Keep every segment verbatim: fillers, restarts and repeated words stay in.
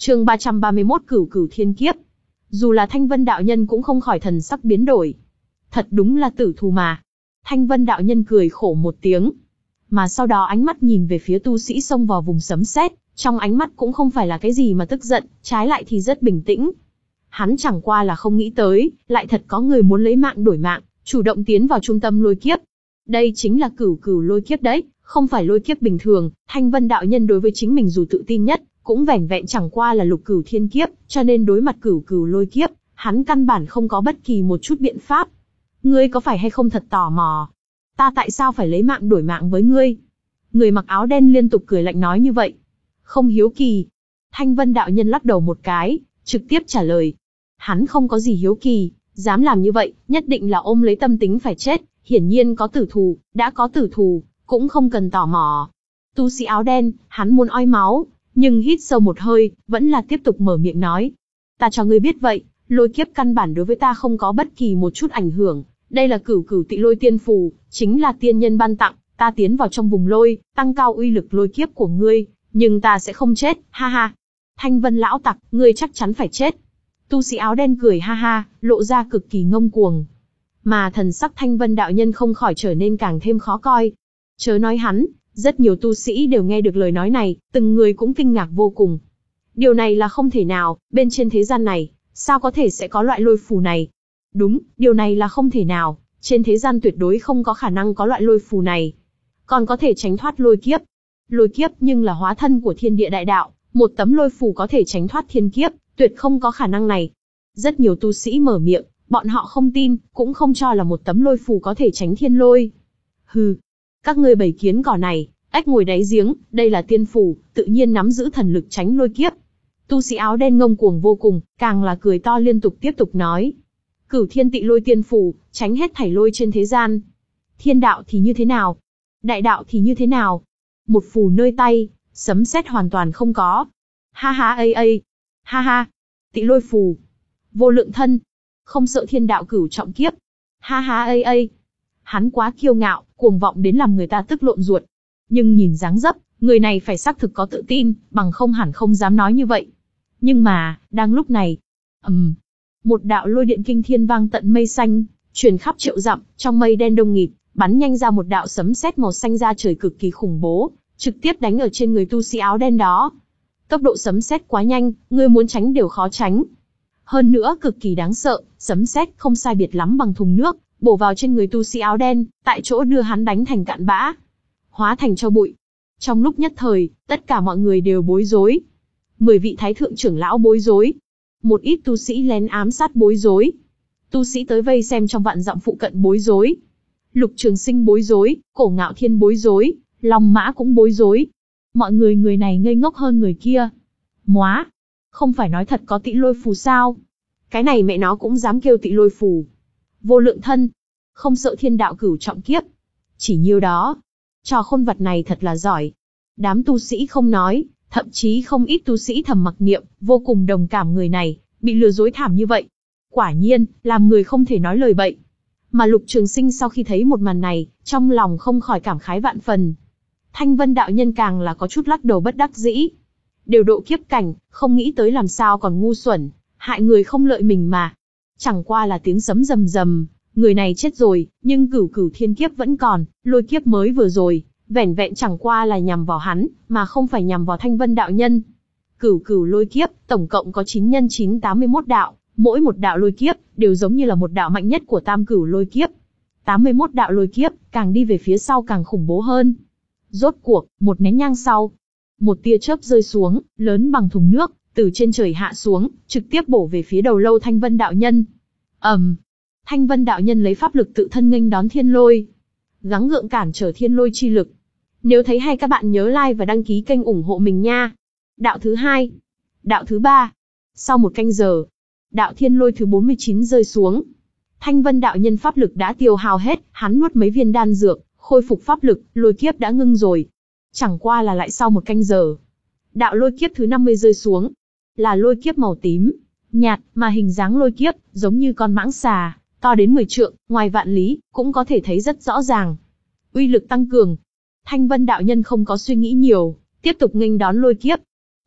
Chương ba trăm ba mươi mốt Cửu Cửu Thiên Kiếp. Dù là Thanh Vân đạo nhân cũng không khỏi thần sắc biến đổi. Thật đúng là tử thù mà. Thanh Vân đạo nhân cười khổ một tiếng. Mà sau đó ánh mắt nhìn về phía tu sĩ xông vào vùng sấm sét, trong ánh mắt cũng không phải là cái gì mà tức giận, trái lại thì rất bình tĩnh. Hắn chẳng qua là không nghĩ tới, lại thật có người muốn lấy mạng đổi mạng, chủ động tiến vào trung tâm lôi kiếp. Đây chính là cửu cửu lôi kiếp đấy, không phải lôi kiếp bình thường. Thanh Vân đạo nhân đối với chính mình dù tự tin nhất, cũng vẻn vẹn chẳng qua là lục cửu thiên kiếp, cho nên đối mặt cửu cửu lôi kiếp, hắn căn bản không có bất kỳ một chút biện pháp. Ngươi có phải hay không thật tò mò? Ta tại sao phải lấy mạng đổi mạng với ngươi? Người mặc áo đen liên tục cười lạnh nói như vậy. Không hiếu kỳ. Thanh Vân đạo nhân lắc đầu một cái, trực tiếp trả lời. Hắn không có gì hiếu kỳ, dám làm như vậy, nhất định là ôm lấy tâm tính phải chết, hiển nhiên có tử thù, đã có tử thù, cũng không cần tò mò. Tu sĩ áo đen, hắn muốn oi máu, nhưng hít sâu một hơi, vẫn là tiếp tục mở miệng nói. Ta cho ngươi biết vậy, lôi kiếp căn bản đối với ta không có bất kỳ một chút ảnh hưởng, đây là cửu cửu tị lôi tiên phù, chính là tiên nhân ban tặng, ta tiến vào trong vùng lôi, tăng cao uy lực lôi kiếp của ngươi, nhưng ta sẽ không chết, ha ha. Thanh Vân lão tặc, ngươi chắc chắn phải chết. Tu sĩ áo đen cười ha ha, lộ ra cực kỳ ngông cuồng. Mà thần sắc Thanh Vân đạo nhân không khỏi trở nên càng thêm khó coi. Chớ nói hắn, rất nhiều tu sĩ đều nghe được lời nói này, từng người cũng kinh ngạc vô cùng. Điều này là không thể nào, bên trên thế gian này, sao có thể sẽ có loại lôi phù này? Đúng, điều này là không thể nào, trên thế gian tuyệt đối không có khả năng có loại lôi phù này. Còn có thể tránh thoát lôi kiếp. Lôi kiếp nhưng là hóa thân của thiên địa đại đạo, một tấm lôi phù có thể tránh thoát thiên kiếp, tuyệt không có khả năng này. Rất nhiều tu sĩ mở miệng, bọn họ không tin, cũng không cho là một tấm lôi phù có thể tránh thiên lôi. Hừ, các ngươi bầy kiến cỏ này, ếch ngồi đáy giếng, đây là tiên phù, tự nhiên nắm giữ thần lực tránh lôi kiếp. Tu sĩ áo đen ngông cuồng vô cùng, càng là cười to liên tục tiếp tục nói. Cửu thiên tị lôi tiên phù, tránh hết thảy lôi trên thế gian. Thiên đạo thì như thế nào? Đại đạo thì như thế nào? Một phù nơi tay, sấm sét hoàn toàn không có. Ha ha ây ây. Ha ha. Tị lôi phù. Vô lượng thân. Không sợ thiên đạo cửu trọng kiếp. Ha ha ây ây. Hắn quá kiêu ngạo, cuồng vọng đến làm người ta tức lộn ruột. Nhưng nhìn dáng dấp, người này phải xác thực có tự tin, bằng không hẳn không dám nói như vậy. Nhưng mà, đang lúc này, ầm, um, một đạo lôi điện kinh thiên vang tận mây xanh, truyền khắp triệu dặm, trong mây đen đông nghịt, bắn nhanh ra một đạo sấm sét màu xanh ra trời cực kỳ khủng bố, trực tiếp đánh ở trên người tu sĩ áo đen đó. Tốc độ sấm sét quá nhanh, người muốn tránh đều khó tránh. Hơn nữa cực kỳ đáng sợ, sấm sét không sai biệt lắm bằng thùng nước, bổ vào trên người tu sĩ áo đen, tại chỗ đưa hắn đánh thành cạn bã, hóa thành tro bụi. Trong lúc nhất thời, tất cả mọi người đều bối rối. Mười vị thái thượng trưởng lão bối rối. Một ít tu sĩ lén ám sát bối rối. Tu sĩ tới vây xem trong vạn dặm phụ cận bối rối. Lục Trường Sinh bối rối, Cổ Ngạo Thiên bối rối, Long Mã cũng bối rối. Mọi người người này ngây ngốc hơn người kia. Móa, không phải nói thật có tị lôi phù sao? Cái này mẹ nó cũng dám kêu tị lôi phù. Vô lượng thân, không sợ thiên đạo cửu trọng kiếp. Chỉ nhiêu đó. Trò khôn vật này thật là giỏi. Đám tu sĩ không nói, thậm chí không ít tu sĩ thầm mặc niệm, vô cùng đồng cảm người này, bị lừa dối thảm như vậy. Quả nhiên, làm người không thể nói lời bậy. Mà Lục Trường Sinh sau khi thấy một màn này, trong lòng không khỏi cảm khái vạn phần. Thanh Vân đạo nhân càng là có chút lắc đầu bất đắc dĩ. Đều độ kiếp cảnh, không nghĩ tới làm sao còn ngu xuẩn, hại người không lợi mình mà. Chẳng qua là tiếng sấm rầm rầm, người này chết rồi, nhưng cửu cửu thiên kiếp vẫn còn, lôi kiếp mới vừa rồi, vẻn vẹn chẳng qua là nhằm vào hắn, mà không phải nhằm vào Thanh Vân đạo nhân. Cửu cửu lôi kiếp, tổng cộng có chín nhân chín tám mươi mốt đạo, mỗi một đạo lôi kiếp, đều giống như là một đạo mạnh nhất của tam cửu lôi kiếp. tám mươi mốt đạo lôi kiếp, càng đi về phía sau càng khủng bố hơn. Rốt cuộc, một nén nhang sau, một tia chớp rơi xuống, lớn bằng thùng nước, từ trên trời hạ xuống, trực tiếp bổ về phía đầu lâu Thanh Vân đạo nhân. ầm, um, Thanh Vân đạo nhân lấy pháp lực tự thân nghênh đón thiên lôi, gắng gượng cản trở thiên lôi chi lực. Nếu thấy hay các bạn nhớ like và đăng ký kênh ủng hộ mình nha. Đạo thứ hai, đạo thứ ba. Sau một canh giờ, đạo thiên lôi thứ bốn mươi chín rơi xuống. Thanh Vân đạo nhân pháp lực đã tiêu hao hết, hắn nuốt mấy viên đan dược, khôi phục pháp lực, lôi kiếp đã ngưng rồi. Chẳng qua là lại sau một canh giờ, đạo lôi kiếp thứ năm mươi rơi xuống. Là lôi kiếp màu tím, nhạt, mà hình dáng lôi kiếp, giống như con mãng xà, to đến mười trượng, ngoài vạn lý, cũng có thể thấy rất rõ ràng. Uy lực tăng cường. Thanh Vân đạo nhân không có suy nghĩ nhiều, tiếp tục nghênh đón lôi kiếp.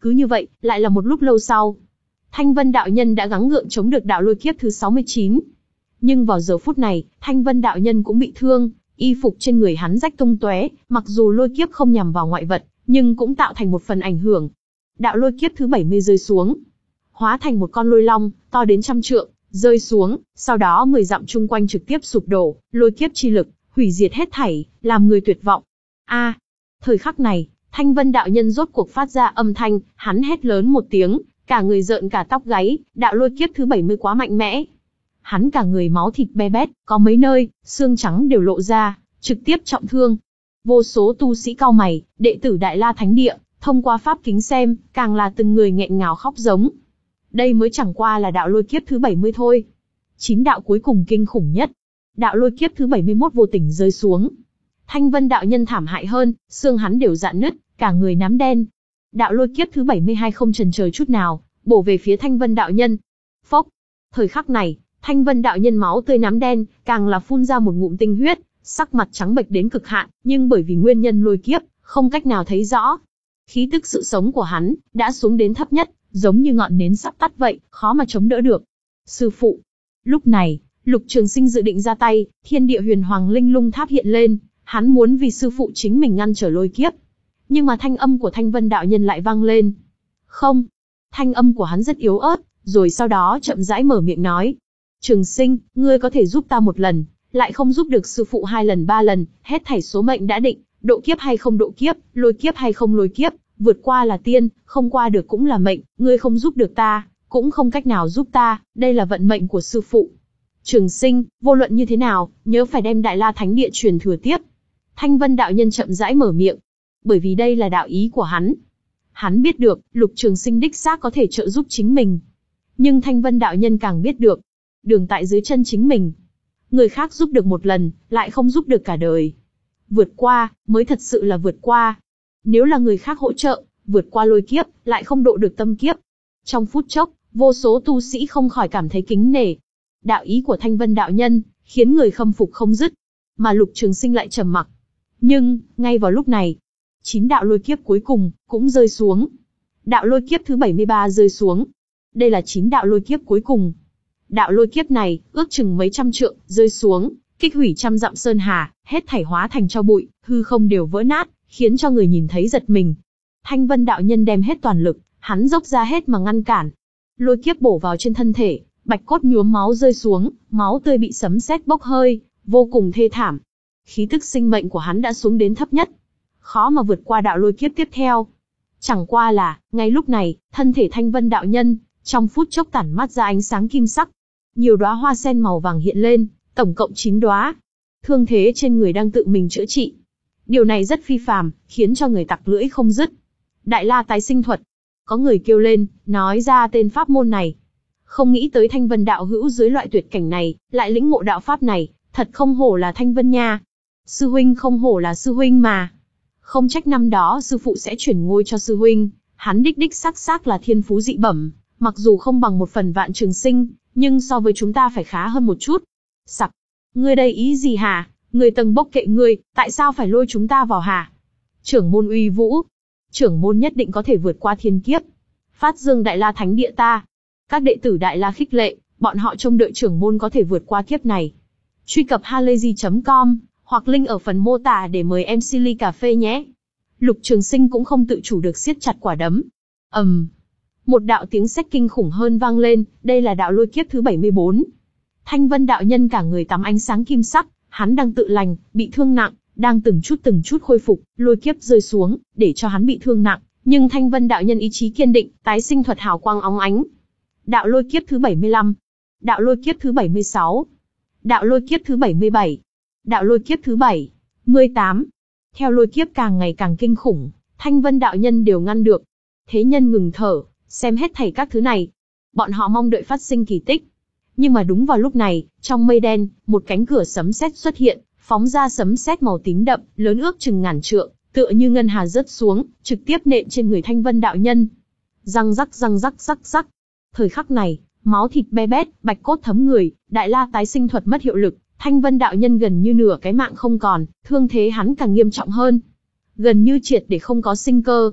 Cứ như vậy, lại là một lúc lâu sau. Thanh Vân đạo nhân đã gắng gượng chống được đạo lôi kiếp thứ sáu mươi chín. Nhưng vào giờ phút này, Thanh Vân đạo nhân cũng bị thương, y phục trên người hắn rách tung tóe, mặc dù lôi kiếp không nhằm vào ngoại vật, nhưng cũng tạo thành một phần ảnh hưởng. Đạo lôi kiếp thứ bảy mươi rơi xuống, hóa thành một con lôi long, to đến trăm trượng, rơi xuống, sau đó mười dặm chung quanh trực tiếp sụp đổ, lôi kiếp chi lực, hủy diệt hết thảy, làm người tuyệt vọng. A! Thời khắc này, Thanh Vân đạo nhân rốt cuộc phát ra âm thanh, hắn hét lớn một tiếng, cả người rợn cả tóc gáy, đạo lôi kiếp thứ bảy mươi quá mạnh mẽ. Hắn cả người máu thịt be bét, có mấy nơi, xương trắng đều lộ ra, trực tiếp trọng thương. Vô số tu sĩ cau mày, đệ tử Đại La Thánh Địa, thông qua pháp kính xem, càng là từng người nghẹn ngào khóc giống. Đây mới chẳng qua là đạo lôi kiếp thứ bảy mươi thôi. Chín đạo cuối cùng kinh khủng nhất. Đạo lôi kiếp thứ bảy mươi mốt vô tình rơi xuống. Thanh Vân đạo nhân thảm hại hơn, xương hắn đều rạn nứt, cả người nám đen. Đạo lôi kiếp thứ bảy mươi hai không chần chờ chút nào, bổ về phía Thanh Vân đạo nhân. Phốc! Thời khắc này, Thanh Vân đạo nhân máu tươi nám đen, càng là phun ra một ngụm tinh huyết, sắc mặt trắng bệch đến cực hạn, nhưng bởi vì nguyên nhân lôi kiếp, không cách nào thấy rõ. Khí tức sự sống của hắn đã xuống đến thấp nhất, giống như ngọn nến sắp tắt vậy, khó mà chống đỡ được. Sư phụ! Lúc này, Lục Trường Sinh dự định ra tay, Thiên Địa Huyền Hoàng Linh Lung Tháp hiện lên, hắn muốn vì sư phụ chính mình ngăn trở lôi kiếp. Nhưng mà thanh âm của Thanh Vân đạo nhân lại vang lên. Không! Thanh âm của hắn rất yếu ớt, rồi sau đó chậm rãi mở miệng nói. Trường Sinh, ngươi có thể giúp ta một lần, lại không giúp được sư phụ hai lần ba lần, hết thảy số mệnh đã định, độ kiếp hay không độ kiếp, lôi kiếp hay không lôi kiếp, vượt qua là tiên, không qua được cũng là mệnh, ngươi không giúp được ta, cũng không cách nào giúp ta, đây là vận mệnh của sư phụ. Trường Sinh, vô luận như thế nào, nhớ phải đem Đại La Thánh Địa truyền thừa tiếp. Thanh Vân đạo nhân chậm rãi mở miệng, bởi vì đây là đạo ý của hắn. Hắn biết được, Lục Trường Sinh đích xác có thể trợ giúp chính mình. Nhưng Thanh Vân đạo nhân càng biết được, đường tại dưới chân chính mình. Người khác giúp được một lần, lại không giúp được cả đời. Vượt qua, mới thật sự là vượt qua. Nếu là người khác hỗ trợ, vượt qua lôi kiếp, lại không độ được tâm kiếp. Trong phút chốc, vô số tu sĩ không khỏi cảm thấy kính nể. Đạo ý của Thanh Vân đạo nhân, khiến người khâm phục không dứt. Mà Lục Trường Sinh lại trầm mặc. Nhưng, ngay vào lúc này, chín đạo lôi kiếp cuối cùng, cũng rơi xuống. Đạo lôi kiếp thứ bảy mươi ba rơi xuống. Đây là chín đạo lôi kiếp cuối cùng. Đạo lôi kiếp này, ước chừng mấy trăm trượng, rơi xuống, kích hủy trăm dặm sơn hà, hết thảy hóa thành tro bụi, hư không đều vỡ nát, khiến cho người nhìn thấy giật mình. Thanh Vân đạo nhân đem hết toàn lực, hắn dốc ra hết mà ngăn cản. Lôi kiếp bổ vào trên thân thể, bạch cốt nhuốm máu rơi xuống, máu tươi bị sấm sét bốc hơi, vô cùng thê thảm. Khí tức sinh mệnh của hắn đã xuống đến thấp nhất, khó mà vượt qua đạo lôi kiếp tiếp theo. Chẳng qua là, ngay lúc này, thân thể Thanh Vân đạo nhân, trong phút chốc tản mắt ra ánh sáng kim sắc. Nhiều đóa hoa sen màu vàng hiện lên, tổng cộng chín đóa. Thương thế trên người đang tự mình chữa trị. Điều này rất phi phàm, khiến cho người tặc lưỡi không dứt. Đại La tái sinh thuật. Có người kêu lên, nói ra tên pháp môn này. Không nghĩ tới Thanh Vân đạo hữu dưới loại tuyệt cảnh này, lại lĩnh ngộ đạo pháp này, thật không hổ là Thanh Vân nha. Sư huynh không hổ là sư huynh mà. Không trách năm đó sư phụ sẽ chuyển ngôi cho sư huynh, hắn đích đích xác xác là thiên phú dị bẩm, mặc dù không bằng một phần Vạn Trường Sinh, nhưng so với chúng ta phải khá hơn một chút. Sặc, ngươi đây ý gì hả? Người tầng bốc kệ ngươi, tại sao phải lôi chúng ta vào hả? Trưởng môn uy vũ, trưởng môn nhất định có thể vượt qua thiên kiếp, phát dương Đại La Thánh Địa ta. Các đệ tử Đại La khích lệ, bọn họ trông đợi trưởng môn có thể vượt qua kiếp này. Truy cập halayzi chấm com hoặc link ở phần mô tả để mời em xê ly cà phê nhé. Lục Trường Sinh cũng không tự chủ được siết chặt quả đấm. ầm, um, một đạo tiếng sét kinh khủng hơn vang lên, đây là đạo lôi kiếp thứ bảy mươi bốn. Thanh Vân đạo nhân cả người tắm ánh sáng kim sắc, hắn đang tự lành, bị thương nặng, đang từng chút từng chút khôi phục, lôi kiếp rơi xuống, để cho hắn bị thương nặng, nhưng Thanh Vân đạo nhân ý chí kiên định, tái sinh thuật hào quang óng ánh. Đạo lôi kiếp thứ bảy mươi lăm, đạo lôi kiếp thứ bảy mươi sáu, đạo lôi kiếp thứ bảy mươi bảy, đạo lôi kiếp thứ bảy mươi tám. Theo lôi kiếp càng ngày càng kinh khủng, Thanh Vân đạo nhân đều ngăn được. Thế nhân ngừng thở, xem hết thảy các thứ này. Bọn họ mong đợi phát sinh kỳ tích. Nhưng mà đúng vào lúc này, trong mây đen, một cánh cửa sấm sét xuất hiện, phóng ra sấm sét màu tím đậm, lớn ước chừng ngàn trượng, tựa như ngân hà rớt xuống, trực tiếp nện trên người Thanh Vân đạo nhân. Răng rắc răng rắc rắc rắc. Thời khắc này, máu thịt be bét, bạch cốt thấm người, Đại La tái sinh thuật mất hiệu lực, Thanh Vân đạo nhân gần như nửa cái mạng không còn, thương thế hắn càng nghiêm trọng hơn, gần như triệt để không có sinh cơ.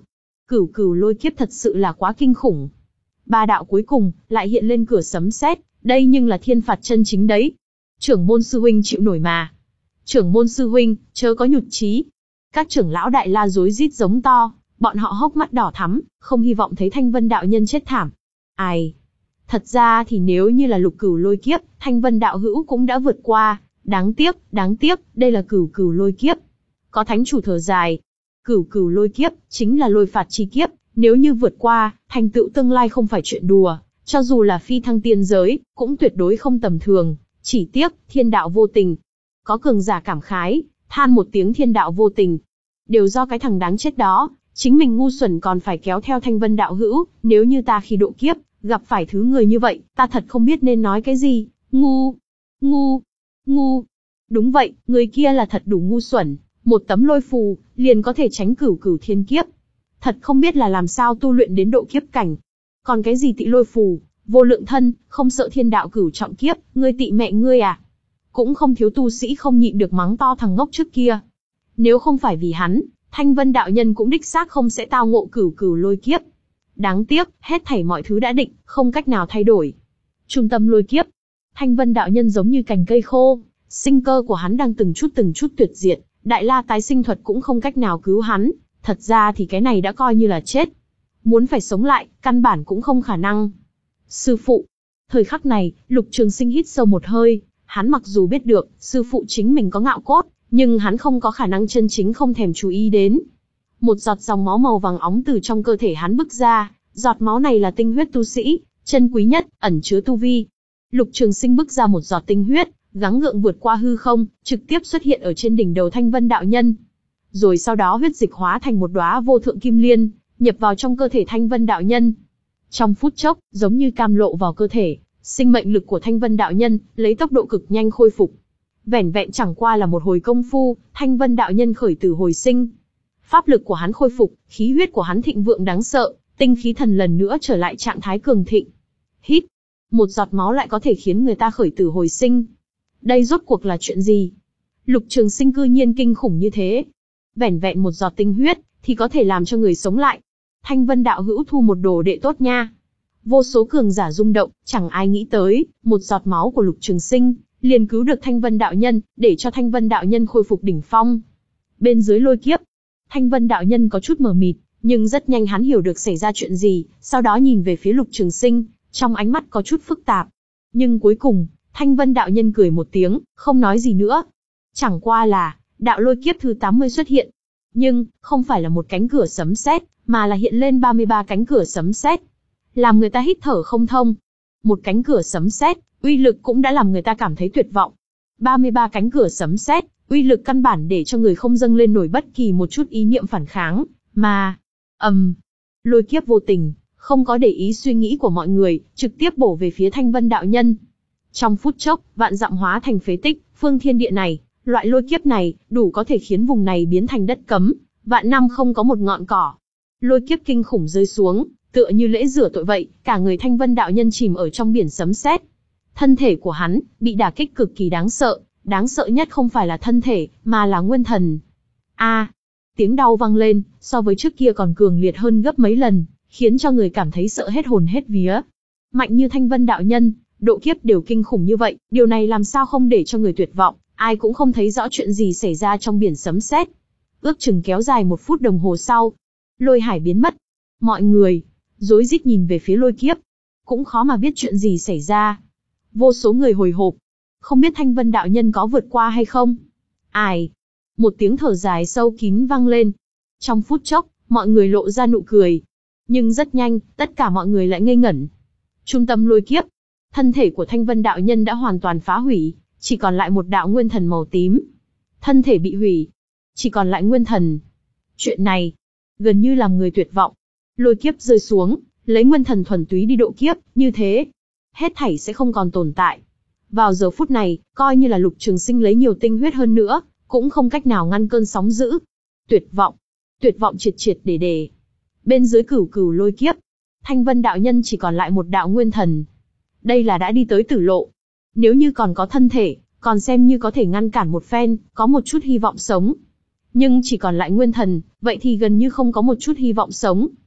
Cửu cửu lôi kiếp thật sự là quá kinh khủng. Ba đạo cuối cùng, lại hiện lên cửa sấm sét, đây nhưng là thiên phạt chân chính đấy. Trưởng môn sư huynh chịu nổi mà. Trưởng môn sư huynh, chớ có nhụt chí. Các trưởng lão Đại La rối rít giống to, bọn họ hốc mắt đỏ thắm, không hy vọng thấy Thanh Vân đạo nhân chết thảm. Ai? Thật ra thì nếu như là lục cửu lôi kiếp, Thanh Vân đạo hữu cũng đã vượt qua. Đáng tiếc, đáng tiếc, đây là cửu cửu lôi kiếp. Có thánh chủ thở dài. Cửu cửu lôi kiếp, chính là lôi phạt chi kiếp. Nếu như vượt qua, thành tựu tương lai không phải chuyện đùa. Cho dù là phi thăng tiên giới, cũng tuyệt đối không tầm thường. Chỉ tiếc, thiên đạo vô tình. Có cường giả cảm khái, than một tiếng thiên đạo vô tình. Đều do cái thằng đáng chết đó, chính mình ngu xuẩn còn phải kéo theo Thanh Vân đạo hữu. Nếu như ta khi độ kiếp, gặp phải thứ người như vậy, ta thật không biết nên nói cái gì. Ngu, ngu, ngu. Đúng vậy, người kia là thật đủ ngu xuẩn. Một tấm lôi phù, liền có thể tránh cửu cửu thiên kiếp. Thật không biết là làm sao tu luyện đến độ kiếp cảnh. Còn cái gì tị lôi phù, vô lượng thân, không sợ thiên đạo cửu trọng kiếp, ngươi tị mẹ ngươi à? Cũng không thiếu tu sĩ không nhịn được mắng to thằng ngốc trước kia. Nếu không phải vì hắn, Thanh Vân đạo nhân cũng đích xác không sẽ tao ngộ cửu cửu lôi kiếp. Đáng tiếc, hết thảy mọi thứ đã định, không cách nào thay đổi. Trung tâm lôi kiếp. Thanh Vân đạo nhân giống như cành cây khô, sinh cơ của hắn đang từng chút từng chút tuyệt diệt, Đại La tái sinh thuật cũng không cách nào cứu hắn, thật ra thì cái này đã coi như là chết. Muốn phải sống lại, căn bản cũng không khả năng. Sư phụ. Thời khắc này, Lục Trường Sinh hít sâu một hơi, hắn mặc dù biết được, sư phụ chính mình có ngạo cốt, nhưng hắn không có khả năng chân chính không thèm chú ý đến. Một giọt dòng máu màu vàng óng từ trong cơ thể hắn bứt ra, giọt máu này là tinh huyết tu sĩ, chân quý nhất, ẩn chứa tu vi. Lục Trường Sinh bứt ra một giọt tinh huyết, gắng gượng vượt qua hư không, trực tiếp xuất hiện ở trên đỉnh đầu Thanh Vân đạo nhân. Rồi sau đó huyết dịch hóa thành một đóa vô thượng kim liên, nhập vào trong cơ thể Thanh Vân đạo nhân. Trong phút chốc, giống như cam lộ vào cơ thể, sinh mệnh lực của Thanh Vân đạo nhân lấy tốc độ cực nhanh khôi phục. Vẻn vẹn chẳng qua là một hồi công phu, Thanh Vân đạo nhân khởi tử hồi sinh. Pháp lực của hắn khôi phục, khí huyết của hắn thịnh vượng đáng sợ, tinh khí thần lần nữa trở lại trạng thái cường thịnh. Hít, một giọt máu lại có thể khiến người ta khởi tử hồi sinh. Đây rốt cuộc là chuyện gì? Lục Trường Sinh cư nhiên kinh khủng như thế. Vẻn vẹn một giọt tinh huyết, thì có thể làm cho người sống lại. Thanh Vân đạo hữu thu một đồ đệ tốt nha. Vô số cường giả rung động, chẳng ai nghĩ tới, một giọt máu của Lục Trường Sinh, liền cứu được Thanh Vân đạo nhân, để cho Thanh Vân đạo nhân khôi phục đỉnh phong. Bên dưới lôi kiếp, Thanh Vân đạo nhân có chút mờ mịt, nhưng rất nhanh hắn hiểu được xảy ra chuyện gì, sau đó nhìn về phía Lục Trường Sinh, trong ánh mắt có chút phức tạp. Nhưng cuối cùng, Thanh Vân đạo nhân cười một tiếng, không nói gì nữa. Chẳng qua là, đạo lôi kiếp thứ tám mươi xuất hiện. Nhưng, không phải là một cánh cửa sấm sét, mà là hiện lên ba mươi ba cánh cửa sấm sét. Làm người ta hít thở không thông. Một cánh cửa sấm sét, uy lực cũng đã làm người ta cảm thấy tuyệt vọng. ba mươi ba cánh cửa sấm sét, uy lực căn bản để cho người không dâng lên nổi bất kỳ một chút ý niệm phản kháng, mà ầm, um, lôi kiếp vô tình, không có để ý suy nghĩ của mọi người, trực tiếp bổ về phía Thanh Vân đạo nhân. Trong phút chốc, vạn dặm hóa thành phế tích, phương thiên địa này, loại lôi kiếp này, đủ có thể khiến vùng này biến thành đất cấm, vạn năm không có một ngọn cỏ. Lôi kiếp kinh khủng rơi xuống, tựa như lễ rửa tội vậy, cả người Thanh Vân đạo nhân chìm ở trong biển sấm sét. Thân thể của hắn bị đả kích cực kỳ đáng sợ, đáng sợ nhất không phải là thân thể, mà là nguyên thần. A, à, tiếng đau vang lên, so với trước kia còn cường liệt hơn gấp mấy lần, khiến cho người cảm thấy sợ hết hồn hết vía. Mạnh như Thanh Vân đạo nhân, độ kiếp đều kinh khủng như vậy, điều này làm sao không để cho người tuyệt vọng, ai cũng không thấy rõ chuyện gì xảy ra trong biển sấm sét. Ước chừng kéo dài một phút đồng hồ sau, lôi hải biến mất. Mọi người rối rít nhìn về phía lôi kiếp, cũng khó mà biết chuyện gì xảy ra. Vô số người hồi hộp, không biết Thanh Vân đạo nhân có vượt qua hay không. Ai? Một tiếng thở dài sâu kín vang lên. Trong phút chốc, mọi người lộ ra nụ cười. Nhưng rất nhanh, tất cả mọi người lại ngây ngẩn. Trung tâm lôi kiếp, thân thể của Thanh Vân đạo nhân đã hoàn toàn phá hủy, chỉ còn lại một đạo nguyên thần màu tím. Thân thể bị hủy, chỉ còn lại nguyên thần. Chuyện này, gần như làm người tuyệt vọng. Lôi kiếp rơi xuống, lấy nguyên thần thuần túy đi độ kiếp, như thế, hết thảy sẽ không còn tồn tại. Vào giờ phút này, coi như là Lục Trường Sinh lấy nhiều tinh huyết hơn nữa, cũng không cách nào ngăn cơn sóng dữ. Tuyệt vọng, tuyệt vọng triệt triệt để để. Bên dưới cửu cửu lôi kiếp, Thanh Vân đạo nhân chỉ còn lại một đạo nguyên thần. Đây là đã đi tới tử lộ. Nếu như còn có thân thể, còn xem như có thể ngăn cản một phen, có một chút hy vọng sống. Nhưng chỉ còn lại nguyên thần, vậy thì gần như không có một chút hy vọng sống.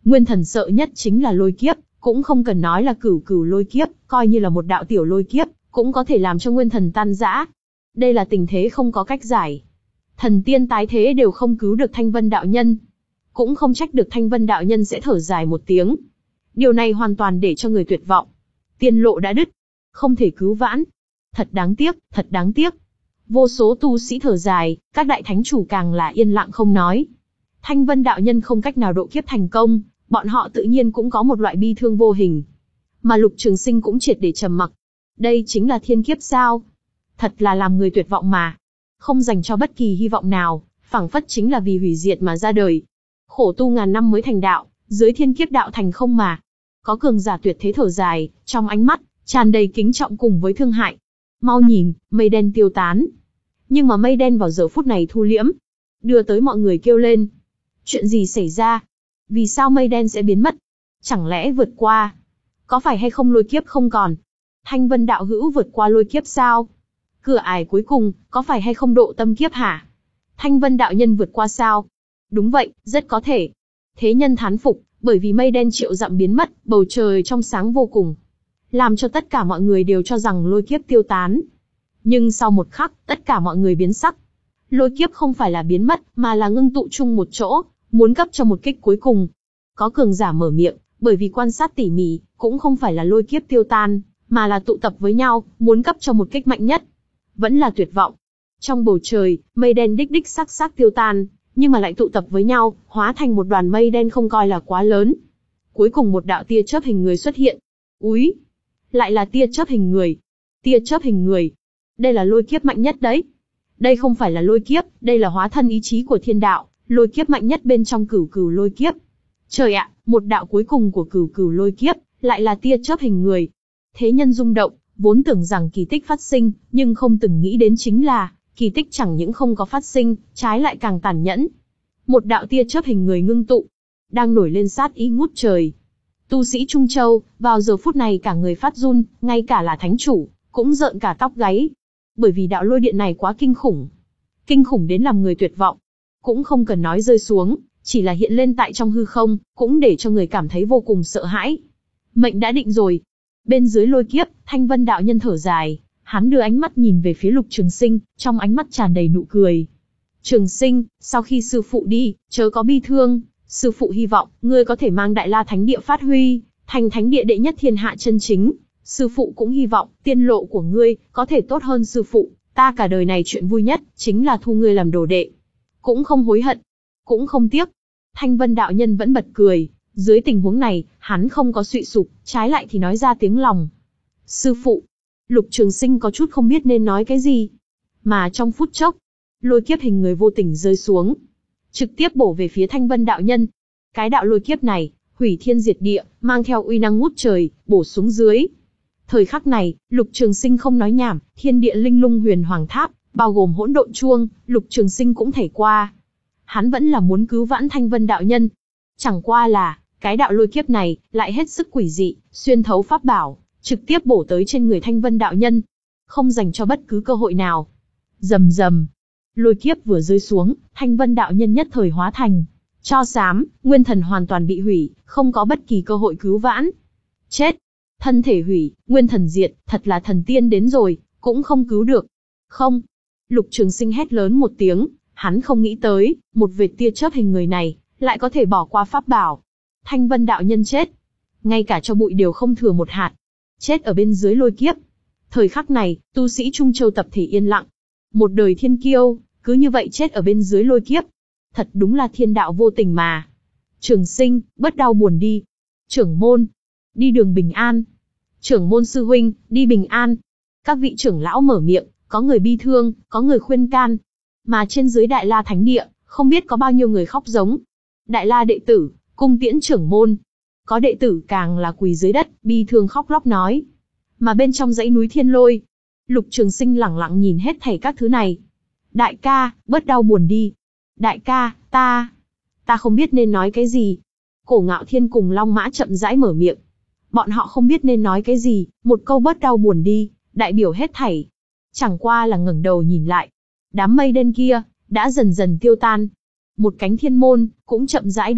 Nguyên thần sợ nhất chính là lôi kiếp, cũng không cần nói là cửu cửu lôi kiếp, coi như là một đạo tiểu lôi kiếp, cũng có thể làm cho nguyên thần tan rã. Đây là tình thế không có cách giải. Thần tiên tái thế đều không cứu được Thanh Vân đạo nhân. Cũng không trách được Thanh Vân đạo nhân sẽ thở dài một tiếng. Điều này hoàn toàn để cho người tuyệt vọng. Tiên lộ đã đứt, không thể cứu vãn. Thật đáng tiếc, thật đáng tiếc. Vô số tu sĩ thở dài, các đại thánh chủ càng là yên lặng không nói. Thanh Vân đạo nhân không cách nào độ kiếp thành công, bọn họ tự nhiên cũng có một loại bi thương vô hình. Mà Lục Trường Sinh cũng triệt để trầm mặc. Đây chính là thiên kiếp sao? Thật là làm người tuyệt vọng mà. Không dành cho bất kỳ hy vọng nào, phảng phất chính là vì hủy diệt mà ra đời. Khổ tu ngàn năm mới thành đạo, dưới thiên kiếp đạo thành không mà. Có cường giả tuyệt thế thở dài, trong ánh mắt tràn đầy kính trọng cùng với thương hại. Mau nhìn, mây đen tiêu tán. Nhưng mà mây đen vào giờ phút này thu liễm, đưa tới mọi người kêu lên. Chuyện gì xảy ra? Vì sao mây đen sẽ biến mất? Chẳng lẽ vượt qua? Có phải hay không lôi kiếp không còn? Thanh Vân đạo hữu vượt qua lôi kiếp sao? Cửa ải cuối cùng, có phải hay không độ tâm kiếp hả? Thanh Vân đạo nhân vượt qua sao? Đúng vậy, rất có thể. Thế nhân thán phục, bởi vì mây đen triệu dặm biến mất, bầu trời trong sáng vô cùng. Làm cho tất cả mọi người đều cho rằng lôi kiếp tiêu tán. Nhưng sau một khắc, tất cả mọi người biến sắc. Lôi kiếp không phải là biến mất, mà là ngưng tụ chung một chỗ, muốn cấp cho một kích cuối cùng. Có cường giả mở miệng, bởi vì quan sát tỉ mỉ, cũng không phải là lôi kiếp tiêu tan, mà là tụ tập với nhau, muốn cấp cho một kích mạnh nhất. Vẫn là tuyệt vọng. Trong bầu trời, mây đen đích đích sắc sắc tiêu tan, nhưng mà lại tụ tập với nhau, hóa thành một đoàn mây đen không coi là quá lớn. Cuối cùng một đạo tia chớp hình người xuất hiện. Úi! Lại là tia chớp hình người. Tia chớp hình người. Đây là lôi kiếp mạnh nhất đấy. Đây không phải là lôi kiếp, đây là hóa thân ý chí của thiên đạo, lôi kiếp mạnh nhất bên trong cửu cửu lôi kiếp. Trời ạ, một đạo cuối cùng của cửu cửu lôi kiếp, lại là tia chớp hình người. Thế nhân rung động, vốn tưởng rằng kỳ tích phát sinh, nhưng không từng nghĩ đến chính là, kỳ tích chẳng những không có phát sinh, trái lại càng tàn nhẫn. Một đạo tia chớp hình người ngưng tụ, đang nổi lên sát ý ngút trời. Tu sĩ Trung Châu, vào giờ phút này cả người phát run, ngay cả là thánh chủ, cũng rợn cả tóc gáy. Bởi vì đạo lôi điện này quá kinh khủng. Kinh khủng đến làm người tuyệt vọng. Cũng không cần nói rơi xuống, chỉ là hiện lên tại trong hư không, cũng để cho người cảm thấy vô cùng sợ hãi. Mệnh đã định rồi. Bên dưới lôi kiếp, Thanh Vân đạo nhân thở dài, hắn đưa ánh mắt nhìn về phía Lục Trường Sinh, trong ánh mắt tràn đầy nụ cười. Trường Sinh, sau khi sư phụ đi, chớ có bi thương, sư phụ hy vọng, ngươi có thể mang Đại La Thánh Địa phát huy, thành thánh địa đệ nhất thiên hạ chân chính. Sư phụ cũng hy vọng, tiên lộ của ngươi, có thể tốt hơn sư phụ, ta cả đời này chuyện vui nhất, chính là thu ngươi làm đồ đệ. Cũng không hối hận, cũng không tiếc. Thanh Vân đạo nhân vẫn bật cười, dưới tình huống này, hắn không có suy sụp, trái lại thì nói ra tiếng lòng. Sư phụ, Lục Trường Sinh có chút không biết nên nói cái gì. Mà trong phút chốc, lôi kiếp hình người vô tình rơi xuống, trực tiếp bổ về phía Thanh Vân đạo nhân. Cái đạo lôi kiếp này, hủy thiên diệt địa, mang theo uy năng ngút trời, bổ xuống dưới. Thời khắc này, Lục Trường Sinh không nói nhảm, thiên địa linh lung huyền hoàng tháp, bao gồm hỗn độn chuông, Lục Trường Sinh cũng thảy qua. Hắn vẫn là muốn cứu vãn Thanh Vân đạo nhân. Chẳng qua là, cái đạo lôi kiếp này, lại hết sức quỷ dị, xuyên thấu pháp bảo, trực tiếp bổ tới trên người Thanh Vân đạo nhân. Không dành cho bất cứ cơ hội nào. Rầm rầm. Lôi kiếp vừa rơi xuống, Thanh Vân đạo nhân nhất thời hóa thành tro xám, nguyên thần hoàn toàn bị hủy, không có bất kỳ cơ hội cứu vãn. Chết! Thân thể hủy, nguyên thần diệt, thật là thần tiên đến rồi, cũng không cứu được. Không! Lục Trường Sinh hét lớn một tiếng, hắn không nghĩ tới, một vệt tia chớp hình người này, lại có thể bỏ qua pháp bảo. Thanh Vân đạo nhân chết. Ngay cả cho bụi đều không thừa một hạt. Chết ở bên dưới lôi kiếp. Thời khắc này, tu sĩ Trung Châu tập thể yên lặng. Một đời thiên kiêu, cứ như vậy chết ở bên dưới lôi kiếp. Thật đúng là thiên đạo vô tình mà. Trường Sinh, bớt đau buồn đi. Trưởng môn, đi đường bình an. Trưởng môn sư huynh, đi bình an. Các vị trưởng lão mở miệng, có người bi thương, có người khuyên can. Mà trên dưới Đại La Thánh Địa, không biết có bao nhiêu người khóc giống. Đại La đệ tử, cung tiễn trưởng môn. Có đệ tử càng là quỳ dưới đất, bi thương khóc lóc nói. Mà bên trong dãy núi Thiên Lôi, Lục Trường Sinh lẳng lặng nhìn hết thảy các thứ này. Đại ca, bớt đau buồn đi. Đại ca, ta... Ta không biết nên nói cái gì. Cổ Ngạo Thiên cùng Long Mã chậm rãi mở miệng. Bọn họ không biết nên nói cái gì, một câu bớt đau buồn đi, đại biểu hết thảy. Chẳng qua là ngẩng đầu nhìn lại. Đám mây đen kia, đã dần dần tiêu tan. Một cánh thiên môn, cũng chậm rãi đóng,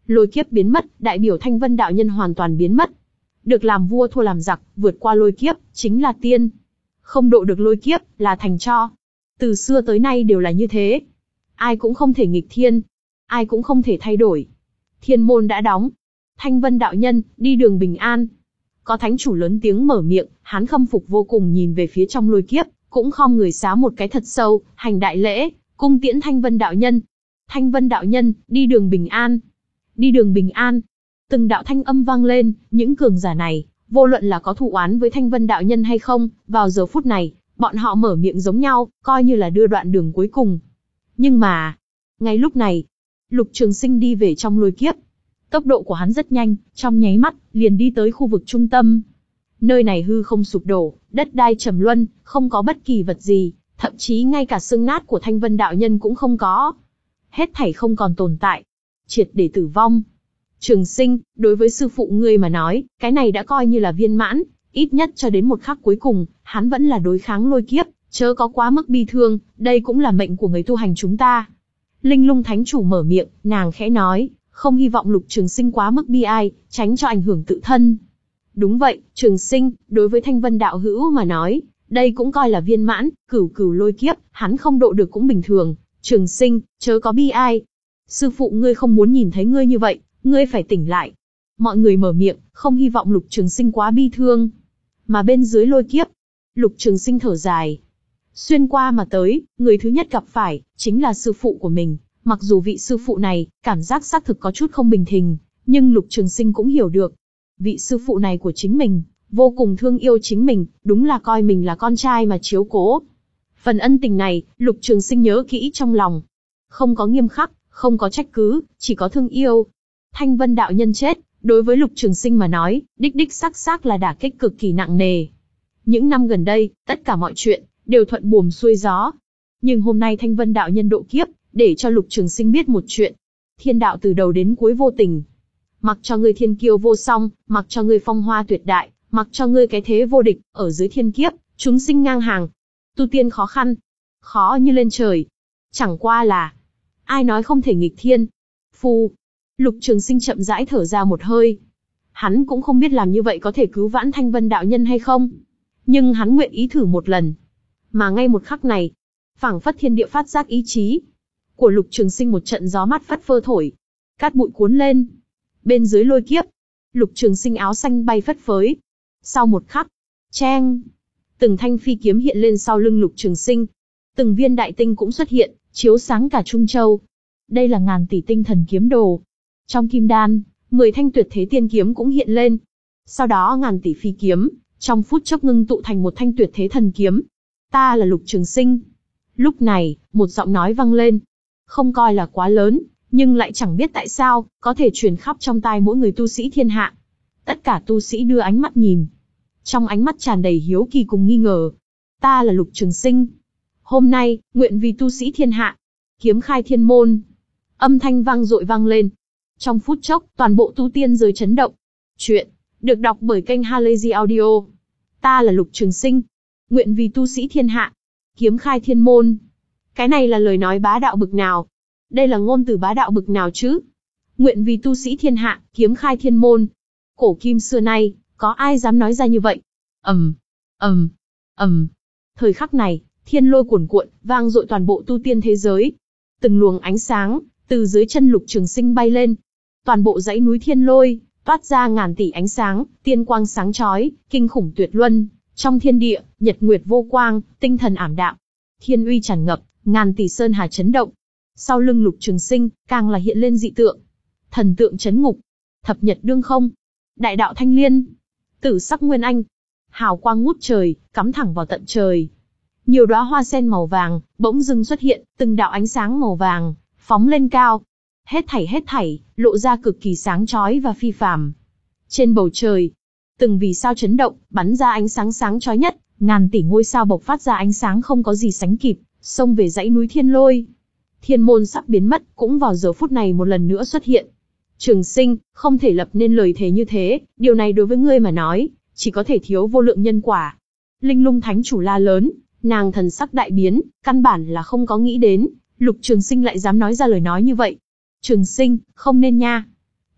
Lôi kiếp biến mất, đại biểu Thanh Vân đạo nhân hoàn toàn biến mất. Được làm vua thua làm giặc, vượt qua lôi kiếp, chính là tiên. Không độ được lôi kiếp, là thành tro. Từ xưa tới nay đều là như thế. Ai cũng không thể nghịch thiên. Ai cũng không thể thay đổi. Thiên môn đã đóng. Thanh Vân đạo nhân, đi đường bình an. Có thánh chủ lớn tiếng mở miệng, hắn khâm phục vô cùng nhìn về phía trong lôi kiếp, cũng khom người xá một cái thật sâu, hành đại lễ, cung tiễn Thanh Vân đạo nhân. Thanh Vân đạo nhân, đi đường bình an. Đi đường bình an. Từng đạo thanh âm vang lên, những cường giả này, vô luận là có thù oán với Thanh Vân đạo nhân hay không, vào giờ phút này, bọn họ mở miệng giống nhau, coi như là đưa đoạn đường cuối cùng. Nhưng mà, ngay lúc này, Lục Trường Sinh đi về trong lôi kiếp. Tốc độ của hắn rất nhanh, trong nháy mắt, liền đi tới khu vực trung tâm. Nơi này hư không sụp đổ, đất đai trầm luân, không có bất kỳ vật gì, thậm chí ngay cả xương nát của Thanh Vân đạo nhân cũng không có. Hết thảy không còn tồn tại. Triệt để tử vong. Trường Sinh, đối với sư phụ ngươi mà nói, cái này đã coi như là viên mãn, ít nhất cho đến một khắc cuối cùng, hắn vẫn là đối kháng lôi kiếp, chớ có quá mức bi thương, đây cũng là mệnh của người tu hành chúng ta. Linh Lung Thánh Chủ mở miệng, nàng khẽ nói, không hy vọng Lục Trường Sinh quá mức bi ai, tránh cho ảnh hưởng tự thân. Đúng vậy, Trường Sinh, đối với Thanh Vân đạo hữu mà nói, đây cũng coi là viên mãn, cửu cửu lôi kiếp, hắn không độ được cũng bình thường. Trường Sinh, chớ có bi ai. Sư phụ ngươi không muốn nhìn thấy ngươi như vậy, ngươi phải tỉnh lại. Mọi người mở miệng, không hy vọng Lục Trường Sinh quá bi thương. Mà bên dưới lôi kiếp, Lục Trường Sinh thở dài. Xuyên qua mà tới, người thứ nhất gặp phải, chính là sư phụ của mình. Mặc dù vị sư phụ này, cảm giác xác thực có chút không bình thường, nhưng Lục Trường Sinh cũng hiểu được. Vị sư phụ này của chính mình, vô cùng thương yêu chính mình, đúng là coi mình là con trai mà chiếu cố. Phần ân tình này, Lục Trường Sinh nhớ kỹ trong lòng. Không có nghiêm khắc, không có trách cứ, chỉ có thương yêu. Thanh Vân đạo nhân chết, đối với Lục Trường Sinh mà nói, đích đích xác xác là đả kích cực kỳ nặng nề. Những năm gần đây, tất cả mọi chuyện, đều thuận buồm xuôi gió. Nhưng hôm nay Thanh Vân đạo nhân độ kiếp, để cho Lục Trường Sinh biết một chuyện. Thiên đạo từ đầu đến cuối vô tình. Mặc cho ngươi thiên kiêu vô song, mặc cho ngươi phong hoa tuyệt đại, mặc cho ngươi cái thế vô địch, ở dưới thiên kiếp, chúng sinh ngang hàng. Tu tiên khó khăn, khó như lên trời. Chẳng qua là, ai nói không thể nghịch thiên. Phu, Lục Trường Sinh chậm rãi thở ra một hơi. Hắn cũng không biết làm như vậy có thể cứu vãn Thanh Vân đạo nhân hay không. Nhưng hắn nguyện ý thử một lần. Mà ngay một khắc này, phảng phất thiên địa phát giác ý chí của Lục Trường Sinh, một trận gió mát phất phơ thổi, cát bụi cuốn lên. Bên dưới lôi kiếp, Lục Trường Sinh áo xanh bay phất phới. Sau một khắc, cheng, từng thanh phi kiếm hiện lên sau lưng Lục Trường Sinh. Từng viên đại tinh cũng xuất hiện, chiếu sáng cả Trung Châu. Đây là ngàn tỷ tinh thần kiếm đồ. Trong kim đan, mười thanh tuyệt thế tiên kiếm cũng hiện lên. Sau đó ngàn tỷ phi kiếm, trong phút chốc ngưng tụ thành một thanh tuyệt thế thần kiếm. Ta là Lục Trường Sinh. Lúc này, một giọng nói vang lên. Không coi là quá lớn, nhưng lại chẳng biết tại sao, có thể truyền khắp trong tai mỗi người tu sĩ thiên hạ. Tất cả tu sĩ đưa ánh mắt nhìn. Trong ánh mắt tràn đầy hiếu kỳ cùng nghi ngờ. Ta là Lục Trường Sinh. Hôm nay, nguyện vì tu sĩ thiên hạ. Kiếm khai thiên môn. Âm thanh vang dội vang lên. Trong phút chốc, toàn bộ tu tiên giới chấn động. Chuyện được đọc bởi kênh Halazy Audio. Ta là Lục Trường Sinh. Nguyện vì tu sĩ thiên hạ. Kiếm khai thiên môn. Cái này là lời nói bá đạo bực nào? Đây là ngôn từ bá đạo bực nào chứ? Nguyện vì tu sĩ thiên hạ, kiếm khai thiên môn. Cổ kim xưa nay, có ai dám nói ra như vậy? Ầm, ầm, ầm. Thời khắc này, thiên lôi cuồn cuộn, vang dội toàn bộ tu tiên thế giới. Từng luồng ánh sáng, từ dưới chân Lục Trường Sinh bay lên. Toàn bộ dãy núi thiên lôi, toát ra ngàn tỷ ánh sáng, tiên quang sáng chói, kinh khủng tuyệt luân. Trong thiên địa, nhật nguyệt vô quang, tinh thần ảm đạm. Thiên uy tràn ngập, ngàn tỷ sơn hà chấn động. Sau lưng Lục Trường Sinh, càng là hiện lên dị tượng. Thần tượng chấn ngục, thập nhật đương không, đại đạo thanh liên, tử sắc nguyên anh. Hào quang ngút trời, cắm thẳng vào tận trời. Nhiều đóa hoa sen màu vàng, bỗng dưng xuất hiện, từng đạo ánh sáng màu vàng, phóng lên cao. Hết thảy hết thảy, lộ ra cực kỳ sáng chói và phi phàm. Trên bầu trời, từng vì sao chấn động, bắn ra ánh sáng sáng chói nhất, ngàn tỷ ngôi sao bộc phát ra ánh sáng không có gì sánh kịp, xông về dãy núi thiên lôi. Thiên môn sắp biến mất, cũng vào giờ phút này một lần nữa xuất hiện. Trường Sinh, không thể lập nên lời thề như thế, điều này đối với ngươi mà nói, chỉ có thể thiếu vô lượng nhân quả. Linh Lung Thánh Chủ la lớn, nàng thần sắc đại biến, căn bản là không có nghĩ đến, Lục Trường Sinh lại dám nói ra lời nói như vậy. Trường Sinh, không nên nha.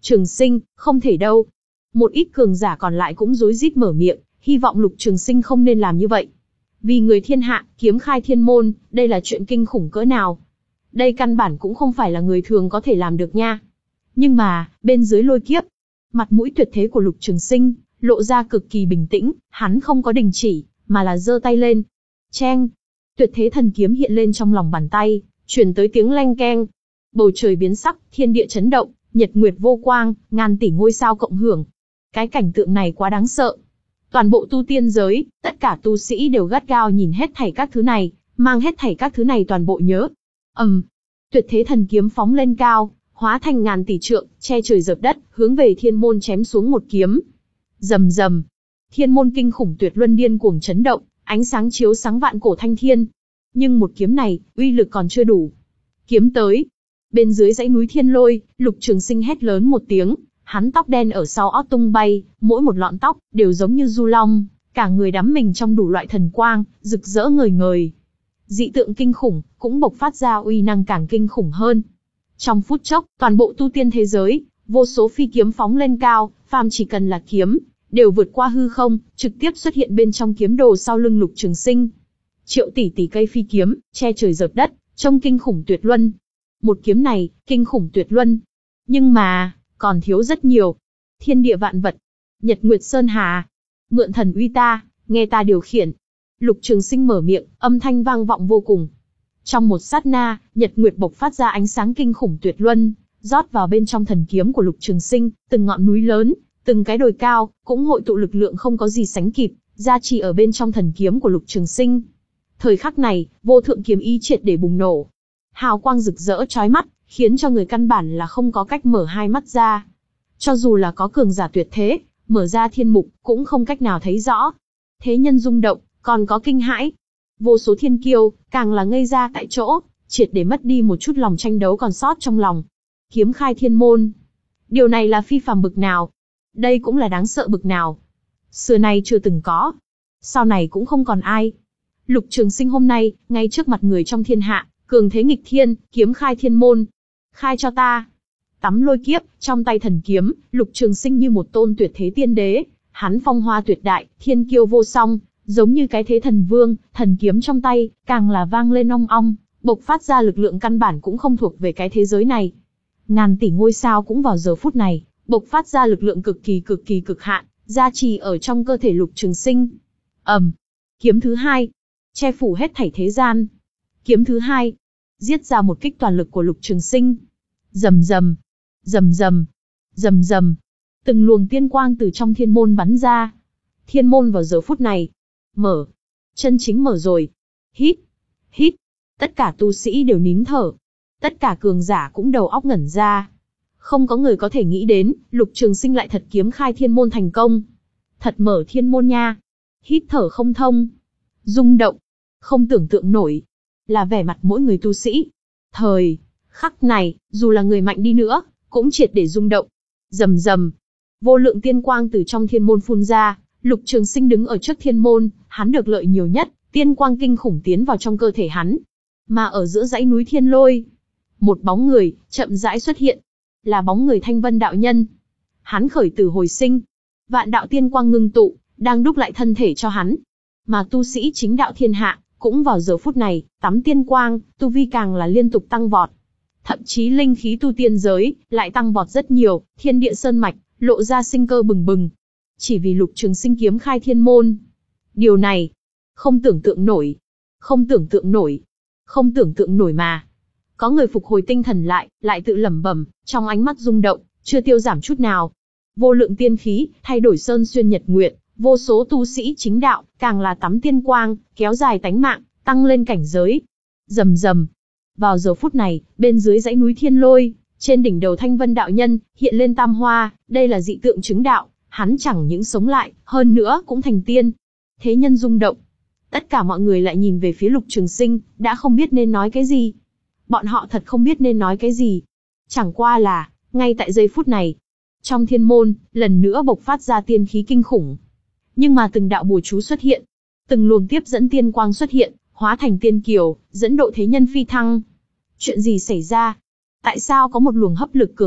Trường Sinh, không thể đâu. Một ít cường giả còn lại cũng rối rít mở miệng, hy vọng Lục Trường Sinh không nên làm như vậy. Vì người thiên hạ, kiếm khai thiên môn, đây là chuyện kinh khủng cỡ nào. Đây căn bản cũng không phải là người thường có thể làm được nha. Nhưng mà, bên dưới lôi kiếp, mặt mũi tuyệt thế của Lục Trường Sinh, lộ ra cực kỳ bình tĩnh, hắn không có đình chỉ, mà là giơ tay lên. Cheng! Tuyệt thế thần kiếm hiện lên trong lòng bàn tay, truyền tới tiếng leng keng. Bầu trời biến sắc, thiên địa chấn động, nhật nguyệt vô quang, ngàn tỷ ngôi sao cộng hưởng. Cái cảnh tượng này quá đáng sợ. Toàn bộ tu tiên giới, tất cả tu sĩ đều gắt gao nhìn hết thảy các thứ này, mang hết thảy các thứ này toàn bộ nhớ. ầm, um, tuyệt thế thần kiếm phóng lên cao, hóa thành ngàn tỷ trượng, che trời dợp đất, hướng về thiên môn chém xuống một kiếm. Rầm rầm, thiên môn kinh khủng tuyệt luân điên cuồng chấn động, ánh sáng chiếu sáng vạn cổ thanh thiên. Nhưng một kiếm này, uy lực còn chưa đủ. Kiếm tới. Bên dưới dãy núi Thiên Lôi, Lục Trường Sinh hét lớn một tiếng, hắn tóc đen ở sau ót tung bay, mỗi một lọn tóc đều giống như du long, cả người đắm mình trong đủ loại thần quang, rực rỡ ngời ngời. Dị tượng kinh khủng, cũng bộc phát ra uy năng càng kinh khủng hơn. Trong phút chốc, toàn bộ tu tiên thế giới, vô số phi kiếm phóng lên cao, phàm chỉ cần là kiếm, đều vượt qua hư không, trực tiếp xuất hiện bên trong kiếm đồ sau lưng Lục Trường Sinh. Triệu tỷ tỷ cây phi kiếm, che trời dợp đất, trông kinh khủng tuyệt luân. Một kiếm này, kinh khủng tuyệt luân. Nhưng mà, còn thiếu rất nhiều. Thiên địa vạn vật, Nhật Nguyệt Sơn Hà, mượn thần uy ta, nghe ta điều khiển. Lục Trường Sinh mở miệng, âm thanh vang vọng vô cùng. Trong một sát na, Nhật Nguyệt bộc phát ra ánh sáng kinh khủng tuyệt luân, rót vào bên trong thần kiếm của Lục Trường Sinh, từng ngọn núi lớn, từng cái đồi cao, cũng hội tụ lực lượng không có gì sánh kịp, gia trì ở bên trong thần kiếm của Lục Trường Sinh. Thời khắc này, vô thượng kiếm ý triệt để bùng nổ. Hào quang rực rỡ chói mắt, khiến cho người căn bản là không có cách mở hai mắt ra. Cho dù là có cường giả tuyệt thế, mở ra thiên mục, cũng không cách nào thấy rõ. Thế nhân rung động, còn có kinh hãi. Vô số thiên kiêu, càng là ngây ra tại chỗ, triệt để mất đi một chút lòng tranh đấu còn sót trong lòng. Kiếm khai thiên môn. Điều này là phi phàm bực nào. Đây cũng là đáng sợ bực nào. Xưa nay chưa từng có. Sau này cũng không còn ai. Lục Trường Sinh hôm nay, ngay trước mặt người trong thiên hạ, cường thế nghịch thiên, kiếm khai thiên môn. Khai cho ta. Tắm lôi kiếp, trong tay thần kiếm, Lục Trường Sinh như một tôn tuyệt thế tiên đế. Hắn phong hoa tuyệt đại, thiên kiêu vô song, giống như cái thế thần vương, thần kiếm trong tay, càng là vang lên ong ong, bộc phát ra lực lượng căn bản cũng không thuộc về cái thế giới này. Ngàn tỷ ngôi sao cũng vào giờ phút này, bộc phát ra lực lượng cực kỳ cực kỳ cực hạn, gia trì ở trong cơ thể Lục Trường Sinh. ầm, um, kiếm thứ hai, che phủ hết thảy thế gian. Kiếm thứ hai, giết ra một kích toàn lực của Lục Trường Sinh. Rầm rầm, rầm rầm, rầm rầm, từng luồng tiên quang từ trong thiên môn bắn ra. Thiên môn vào giờ phút này, mở, chân chính mở rồi. Hít, hít, tất cả tu sĩ đều nín thở. Tất cả cường giả cũng đầu óc ngẩn ra. Không có người có thể nghĩ đến, Lục Trường Sinh lại thật kiếm khai thiên môn thành công. Thật mở thiên môn nha. Hít thở không thông. Rung động. Không tưởng tượng nổi. Là vẻ mặt mỗi người tu sĩ. Thời khắc này, dù là người mạnh đi nữa, cũng triệt để rung động. Rầm rầm. Vô lượng tiên quang từ trong thiên môn phun ra. Lục Trường Sinh đứng ở trước thiên môn, hắn được lợi nhiều nhất. Tiên quang kinh khủng tiến vào trong cơ thể hắn. Mà ở giữa dãy núi Thiên Lôi, một bóng người chậm rãi xuất hiện, là bóng người Thanh Vân đạo nhân. Hắn khởi tử hồi sinh, vạn đạo tiên quang ngưng tụ, đang đúc lại thân thể cho hắn. Mà tu sĩ chính đạo thiên hạ, cũng vào giờ phút này, tắm tiên quang, tu vi càng là liên tục tăng vọt. Thậm chí linh khí tu tiên giới, lại tăng vọt rất nhiều, thiên địa sơn mạch, lộ ra sinh cơ bừng bừng. Chỉ vì Lục Trường Sinh kiếm khai thiên môn. Điều này, không tưởng tượng nổi. Không tưởng tượng nổi. Không tưởng tượng nổi mà. Có người phục hồi tinh thần lại, lại tự lẩm bẩm, trong ánh mắt rung động, chưa tiêu giảm chút nào. Vô lượng tiên khí, thay đổi sơn xuyên nhật nguyệt, vô số tu sĩ chính đạo, càng là tắm tiên quang, kéo dài tánh mạng, tăng lên cảnh giới. Rầm rầm. Vào giờ phút này, bên dưới dãy núi Thiên Lôi, trên đỉnh đầu Thanh Vân đạo nhân, hiện lên tam hoa, đây là dị tượng chứng đạo, hắn chẳng những sống lại, hơn nữa cũng thành tiên. Thế nhân rung động. Tất cả mọi người lại nhìn về phía Lục Trường Sinh, đã không biết nên nói cái gì. Bọn họ thật không biết nên nói cái gì. Chẳng qua là, ngay tại giây phút này, trong thiên môn, lần nữa bộc phát ra tiên khí kinh khủng. Nhưng mà từng đạo bùa chú xuất hiện, từng luồng tiếp dẫn tiên quang xuất hiện, hóa thành tiên kiều, dẫn độ thế nhân phi thăng. Chuyện gì xảy ra? Tại sao có một luồng hấp lực cường đại,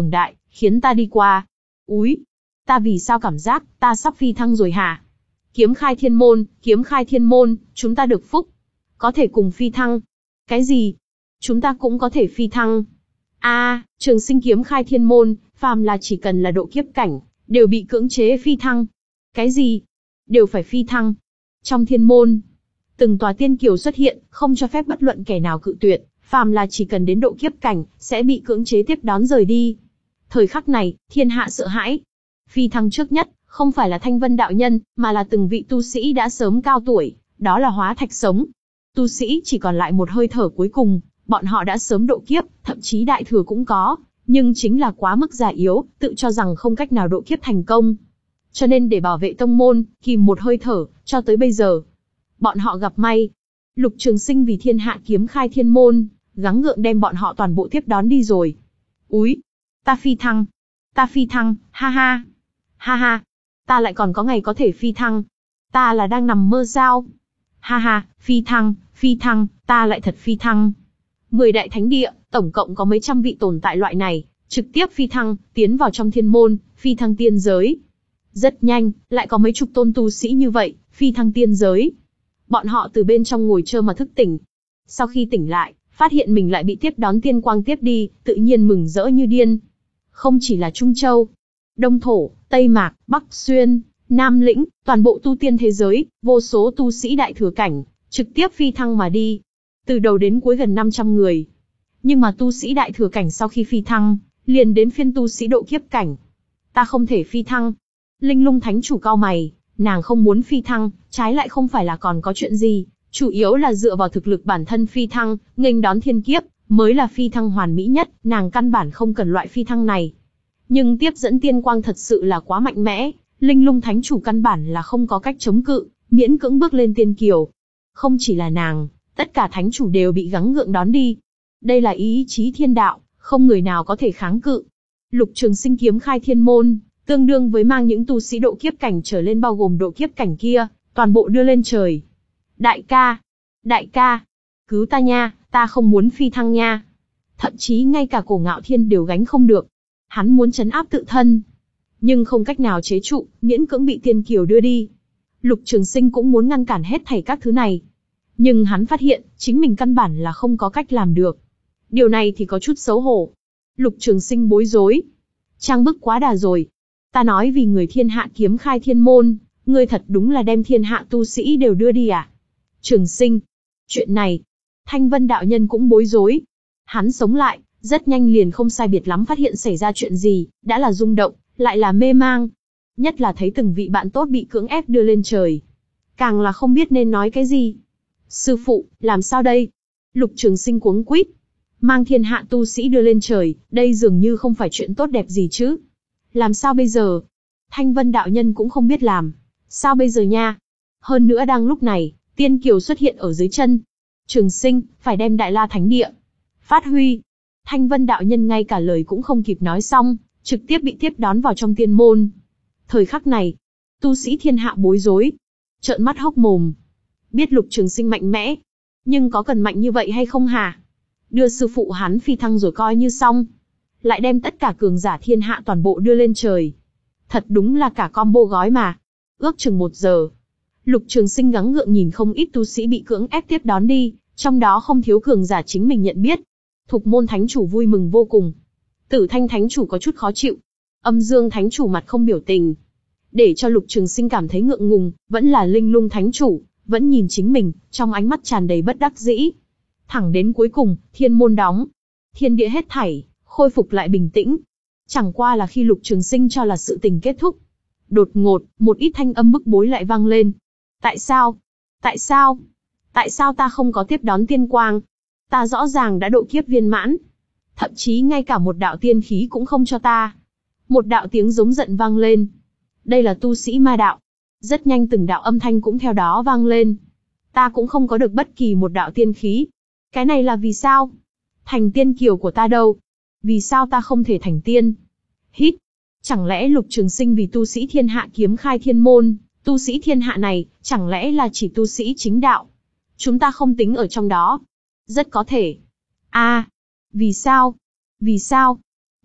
khiến ta đi qua. Úi, ta vì sao cảm giác ta sắp phi thăng rồi hả? Kiếm khai thiên môn, kiếm khai thiên môn, chúng ta được phúc. Có thể cùng phi thăng. Cái gì? Chúng ta cũng có thể phi thăng. A, à, Trường Sinh kiếm khai thiên môn, phàm là chỉ cần là độ kiếp cảnh, đều bị cưỡng chế phi thăng. Cái gì? Đều phải phi thăng. Trong thiên môn, từng tòa tiên kiều xuất hiện, không cho phép bất luận kẻ nào cự tuyệt, phàm là chỉ cần đến độ kiếp cảnh, sẽ bị cưỡng chế tiếp đón rời đi. Thời khắc này, thiên hạ sợ hãi. Phi thăng trước nhất, không phải là Thanh Vân đạo nhân, mà là từng vị tu sĩ đã sớm cao tuổi, đó là hóa thạch sống. Tu sĩ chỉ còn lại một hơi thở cuối cùng, bọn họ đã sớm độ kiếp, thậm chí đại thừa cũng có, nhưng chính là quá mức già yếu, tự cho rằng không cách nào độ kiếp thành công. Cho nên để bảo vệ tông môn, kìm một hơi thở, cho tới bây giờ. Bọn họ gặp may. Lục Trường Sinh vì thiên hạ kiếm khai thiên môn, gắng gượng đem bọn họ toàn bộ tiếp đón đi rồi. Úi, ta phi thăng, ta phi thăng, ha ha, ha ha, ta lại còn có ngày có thể phi thăng. Ta là đang nằm mơ sao? Ha ha, phi thăng, phi thăng, ta lại thật phi thăng. Mười đại thánh địa, tổng cộng có mấy trăm vị tồn tại loại này, trực tiếp phi thăng, tiến vào trong thiên môn, phi thăng tiên giới. Rất nhanh, lại có mấy chục tôn tu sĩ như vậy, phi thăng tiên giới. Bọn họ từ bên trong ngồi trơ mà thức tỉnh. Sau khi tỉnh lại, phát hiện mình lại bị tiếp đón tiên quang tiếp đi, tự nhiên mừng rỡ như điên. Không chỉ là Trung Châu, Đông Thổ, Tây Mạc, Bắc Xuyên, Nam Lĩnh, toàn bộ tu tiên thế giới, vô số tu sĩ đại thừa cảnh, trực tiếp phi thăng mà đi. Từ đầu đến cuối gần năm trăm người. Nhưng mà tu sĩ đại thừa cảnh sau khi phi thăng, liền đến phiên tu sĩ độ kiếp cảnh. Ta không thể phi thăng. Linh Lung Thánh chủ cau mày, nàng không muốn phi thăng, trái lại không phải là còn có chuyện gì, chủ yếu là dựa vào thực lực bản thân phi thăng, nghênh đón thiên kiếp, mới là phi thăng hoàn mỹ nhất, nàng căn bản không cần loại phi thăng này. Nhưng tiếp dẫn tiên quang thật sự là quá mạnh mẽ, Linh Lung Thánh chủ căn bản là không có cách chống cự, miễn cưỡng bước lên tiên kiều. Không chỉ là nàng, tất cả thánh chủ đều bị gắng gượng đón đi. Đây là ý chí thiên đạo, không người nào có thể kháng cự. Lục Trường Sinh kiếm khai thiên môn, tương đương với mang những tu sĩ độ kiếp cảnh trở lên bao gồm độ kiếp cảnh kia, toàn bộ đưa lên trời. Đại ca, đại ca, cứu ta nha, ta không muốn phi thăng nha. Thậm chí ngay cả Cổ Ngạo Thiên đều gánh không được. Hắn muốn trấn áp tự thân, nhưng không cách nào chế trụ, miễn cưỡng bị tiên kiều đưa đi. Lục Trường Sinh cũng muốn ngăn cản hết thảy các thứ này. Nhưng hắn phát hiện, chính mình căn bản là không có cách làm được. Điều này thì có chút xấu hổ. Lục Trường Sinh bối rối. Trang bức quá đà rồi. Ta nói vì người thiên hạ kiếm khai thiên môn, ngươi thật đúng là đem thiên hạ tu sĩ đều đưa đi à? Trường Sinh. Chuyện này, Thanh Vân đạo nhân cũng bối rối. Hắn sống lại, rất nhanh liền không sai biệt lắm phát hiện xảy ra chuyện gì, đã là rung động, lại là mê mang. Nhất là thấy từng vị bạn tốt bị cưỡng ép đưa lên trời. Càng là không biết nên nói cái gì. Sư phụ, làm sao đây? Lục Trường Sinh cuống quýt. Mang thiên hạ tu sĩ đưa lên trời, đây dường như không phải chuyện tốt đẹp gì chứ. Làm sao bây giờ? Thanh Vân đạo nhân cũng không biết làm. Sao bây giờ nha? Hơn nữa đang lúc này, tiên kiều xuất hiện ở dưới chân. Trường Sinh, phải đem Đại La Thánh Địa phát huy. Thanh Vân đạo nhân ngay cả lời cũng không kịp nói xong, trực tiếp bị tiếp đón vào trong tiên môn. Thời khắc này, tu sĩ thiên hạ bối rối, trợn mắt hốc mồm. Biết Lục Trường Sinh mạnh mẽ, nhưng có cần mạnh như vậy hay không hả? Đưa sư phụ hắn phi thăng rồi coi như xong, lại đem tất cả cường giả thiên hạ toàn bộ đưa lên trời. Thật đúng là cả combo gói mà. Ước chừng một giờ, Lục Trường Sinh gắng gượng nhìn không ít tu sĩ bị cưỡng ép tiếp đón đi, trong đó không thiếu cường giả chính mình nhận biết. Thục Môn Thánh chủ vui mừng vô cùng. Tử Thanh Thánh chủ có chút khó chịu. Âm Dương Thánh chủ mặt không biểu tình. Để cho Lục Trường Sinh cảm thấy ngượng ngùng, vẫn là Linh Lung Thánh chủ, vẫn nhìn chính mình, trong ánh mắt tràn đầy bất đắc dĩ. Thẳng đến cuối cùng, thiên môn đóng. Thiên địa hết thảy, khôi phục lại bình tĩnh. Chẳng qua là khi Lục Trường Sinh cho là sự tình kết thúc. Đột ngột, một ít thanh âm bức bối lại vang lên. Tại sao? Tại sao? Tại sao ta không có tiếp đón tiên quang? Ta rõ ràng đã độ kiếp viên mãn. Thậm chí ngay cả một đạo tiên khí cũng không cho ta. Một đạo tiếng giống giận vang lên. Đây là tu sĩ ma đạo. Rất nhanh từng đạo âm thanh cũng theo đó vang lên. Ta cũng không có được bất kỳ một đạo tiên khí. Cái này là vì sao? Thành tiên kiều của ta đâu? Vì sao ta không thể thành tiên? Hít. Chẳng lẽ Lục Trường Sinh vì tu sĩ thiên hạ kiếm khai thiên môn, tu sĩ thiên hạ này, chẳng lẽ là chỉ tu sĩ chính đạo? Chúng ta không tính ở trong đó. Rất có thể. A, à, vì sao? Vì sao?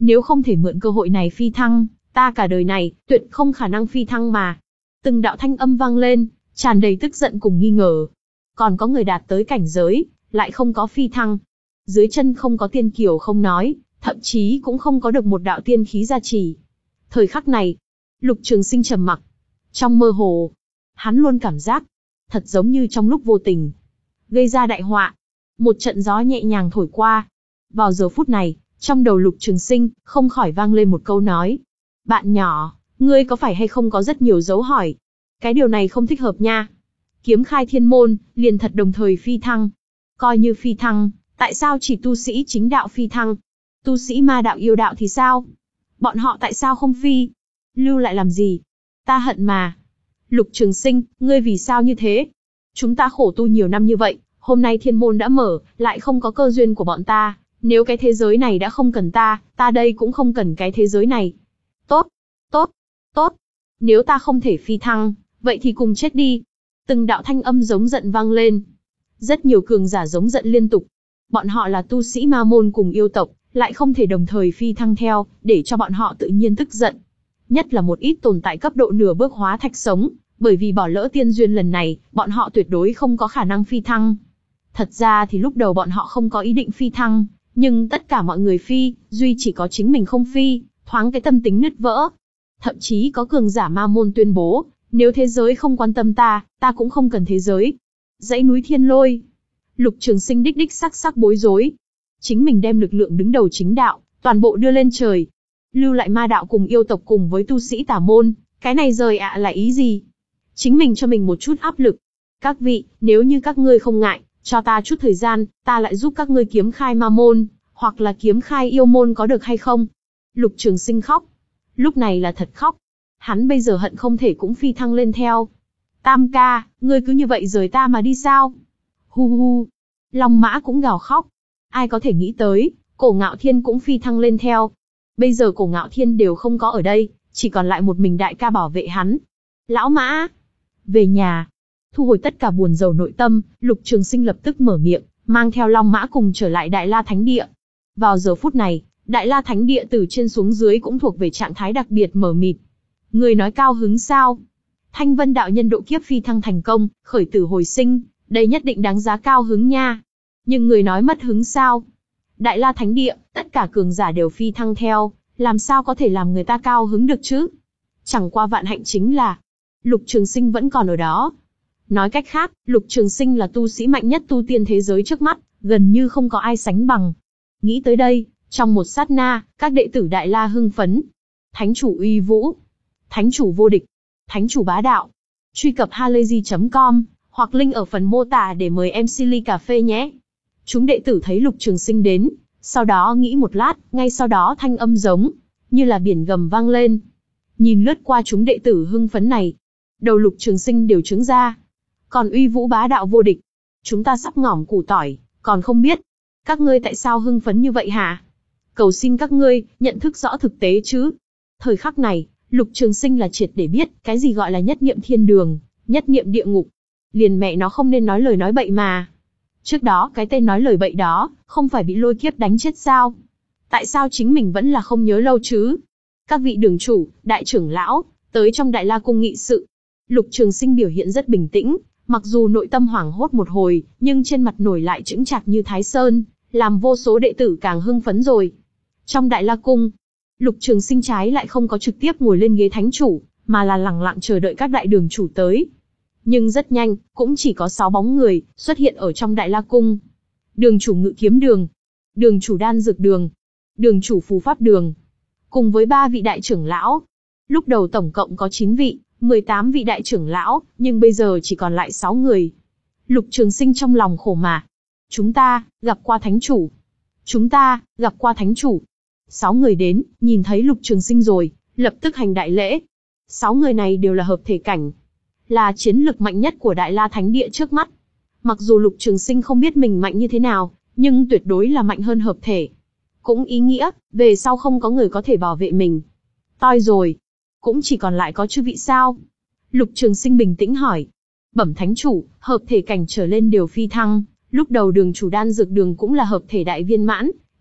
Nếu không thể mượn cơ hội này phi thăng, ta cả đời này, tuyệt không khả năng phi thăng mà. Từng đạo thanh âm vang lên, tràn đầy tức giận cùng nghi ngờ. Còn có người đạt tới cảnh giới, lại không có phi thăng. Dưới chân không có tiên kiều không nói, thậm chí cũng không có được một đạo tiên khí gia trì. Thời khắc này, Lục Trường Sinh trầm mặc. Trong mơ hồ, hắn luôn cảm giác, thật giống như trong lúc vô tình, gây ra đại họa. Một trận gió nhẹ nhàng thổi qua. Vào giờ phút này, trong đầu Lục Trường Sinh, không khỏi vang lên một câu nói. Bạn nhỏ, ngươi có phải hay không có rất nhiều dấu hỏi? Cái điều này không thích hợp nha. Kiếm khai thiên môn, liền thật đồng thời phi thăng. Coi như phi thăng, tại sao chỉ tu sĩ chính đạo phi thăng? Tu sĩ ma đạo yêu đạo thì sao? Bọn họ tại sao không phi? Lưu lại làm gì? Ta hận mà. Lục Trường Sinh, ngươi vì sao như thế? Chúng ta khổ tu nhiều năm như vậy, hôm nay thiên môn đã mở, lại không có cơ duyên của bọn ta. Nếu cái thế giới này đã không cần ta, ta đây cũng không cần cái thế giới này. Tốt, tốt, tốt. Nếu ta không thể phi thăng, vậy thì cùng chết đi. Từng đạo thanh âm giống giận vang lên. Rất nhiều cường giả giống giận liên tục. Bọn họ là tu sĩ ma môn cùng yêu tộc, lại không thể đồng thời phi thăng theo, để cho bọn họ tự nhiên tức giận. Nhất là một ít tồn tại cấp độ nửa bước hóa thạch sống, bởi vì bỏ lỡ tiên duyên lần này, bọn họ tuyệt đối không có khả năng phi thăng. Thật ra thì lúc đầu bọn họ không có ý định phi thăng, nhưng tất cả mọi người phi, duy chỉ có chính mình không phi, thoáng cái tâm tính nứt vỡ. Thậm chí có cường giả ma môn tuyên bố, nếu thế giới không quan tâm ta, ta cũng không cần thế giới. Dãy núi Thiên Lôi. Lục Trường Sinh đích đích sắc sắc bối rối. Chính mình đem lực lượng đứng đầu chính đạo, toàn bộ đưa lên trời. Lưu lại ma đạo cùng yêu tộc cùng với tu sĩ tà môn, cái này rời ạ là ý gì? Chính mình cho mình một chút áp lực. Các vị, nếu như các ngươi không ngại, cho ta chút thời gian, ta lại giúp các ngươi kiếm khai ma môn, hoặc là kiếm khai yêu môn có được hay không? Lục Trường Sinh khóc. Lúc này là thật khóc. Hắn bây giờ hận không thể cũng phi thăng lên theo. Tam ca, ngươi cứ như vậy rời ta mà đi sao? Hu hu. Long Mã cũng gào khóc. Ai có thể nghĩ tới, Cổ Ngạo Thiên cũng phi thăng lên theo. Bây giờ Cổ Ngạo Thiên đều không có ở đây, chỉ còn lại một mình đại ca bảo vệ hắn. Lão Mã, về nhà. Thu hồi tất cả buồn rầu nội tâm, Lục Trường Sinh lập tức mở miệng, mang theo Long Mã cùng trở lại Đại La Thánh Địa. Vào giờ phút này, Đại La Thánh Địa từ trên xuống dưới cũng thuộc về trạng thái đặc biệt mờ mịt. Người nói cao hứng sao? Thanh Vân đạo nhân độ kiếp phi thăng thành công, khởi tử hồi sinh, đây nhất định đáng giá cao hứng nha. Nhưng người nói mất hứng sao? Đại La Thánh Địa, tất cả cường giả đều phi thăng theo, làm sao có thể làm người ta cao hứng được chứ? Chẳng qua vạn hạnh chính là, Lục Trường Sinh vẫn còn ở đó. Nói cách khác, Lục Trường Sinh là tu sĩ mạnh nhất tu tiên thế giới trước mắt, gần như không có ai sánh bằng. Nghĩ tới đây, trong một sát na, các đệ tử Đại La hưng phấn. Thánh chủ uy vũ, Thánh chủ vô địch, Thánh chủ bá đạo. Truy cập halayzi chấm com, hoặc link ở phần mô tả để mời em xê ly cà phê nhé. Chúng đệ tử thấy Lục Trường Sinh đến, sau đó nghĩ một lát, ngay sau đó thanh âm giống như là biển gầm vang lên. Nhìn lướt qua chúng đệ tử hưng phấn này, đầu Lục Trường Sinh đều trướng ra. Còn uy vũ bá đạo vô địch, chúng ta sắp ngỏm củ tỏi, còn không biết. Các ngươi tại sao hưng phấn như vậy hả? Cầu xin các ngươi, nhận thức rõ thực tế chứ. Thời khắc này, Lục Trường Sinh là triệt để biết, cái gì gọi là nhất niệm thiên đường, nhất niệm địa ngục. Liền mẹ nó không nên nói lời nói bậy mà. Trước đó cái tên nói lời bậy đó, không phải bị lôi kiếp đánh chết sao? Tại sao chính mình vẫn là không nhớ lâu chứ? Các vị đường chủ, đại trưởng lão, tới trong Đại La Cung nghị sự. Lục Trường Sinh biểu hiện rất bình tĩnh, mặc dù nội tâm hoảng hốt một hồi, nhưng trên mặt nổi lại chững chạc như Thái Sơn, làm vô số đệ tử càng hưng phấn rồi. Trong Đại La Cung, Lục Trường Sinh trái lại không có trực tiếp ngồi lên ghế thánh chủ, mà là lẳng lặng chờ đợi các đại đường chủ tới. Nhưng rất nhanh, cũng chỉ có sáu bóng người xuất hiện ở trong Đại La Cung. Đường chủ Ngự Kiếm Đường, đường chủ Đan Dược Đường, đường chủ Phù Pháp Đường, cùng với ba vị đại trưởng lão. Lúc đầu tổng cộng có chín vị, mười tám vị đại trưởng lão, nhưng bây giờ chỉ còn lại sáu người. Lục Trường Sinh trong lòng khổ mà. Chúng ta, gặp qua thánh chủ. Chúng ta, gặp qua thánh chủ. Sáu người đến, nhìn thấy Lục Trường Sinh rồi, lập tức hành đại lễ. Sáu người này đều là hợp thể cảnh, là chiến lực mạnh nhất của Đại La Thánh Địa trước mắt. Mặc dù Lục Trường Sinh không biết mình mạnh như thế nào, nhưng tuyệt đối là mạnh hơn hợp thể. Cũng ý nghĩa, về sau không có người có thể bảo vệ mình. Toi rồi, cũng chỉ còn lại có chư vị sao? Lục Trường Sinh bình tĩnh hỏi. Bẩm thánh chủ, hợp thể cảnh trở lên đều phi thăng, lúc đầu đường chủ Đan Dược Đường cũng là hợp thể đại viên mãn,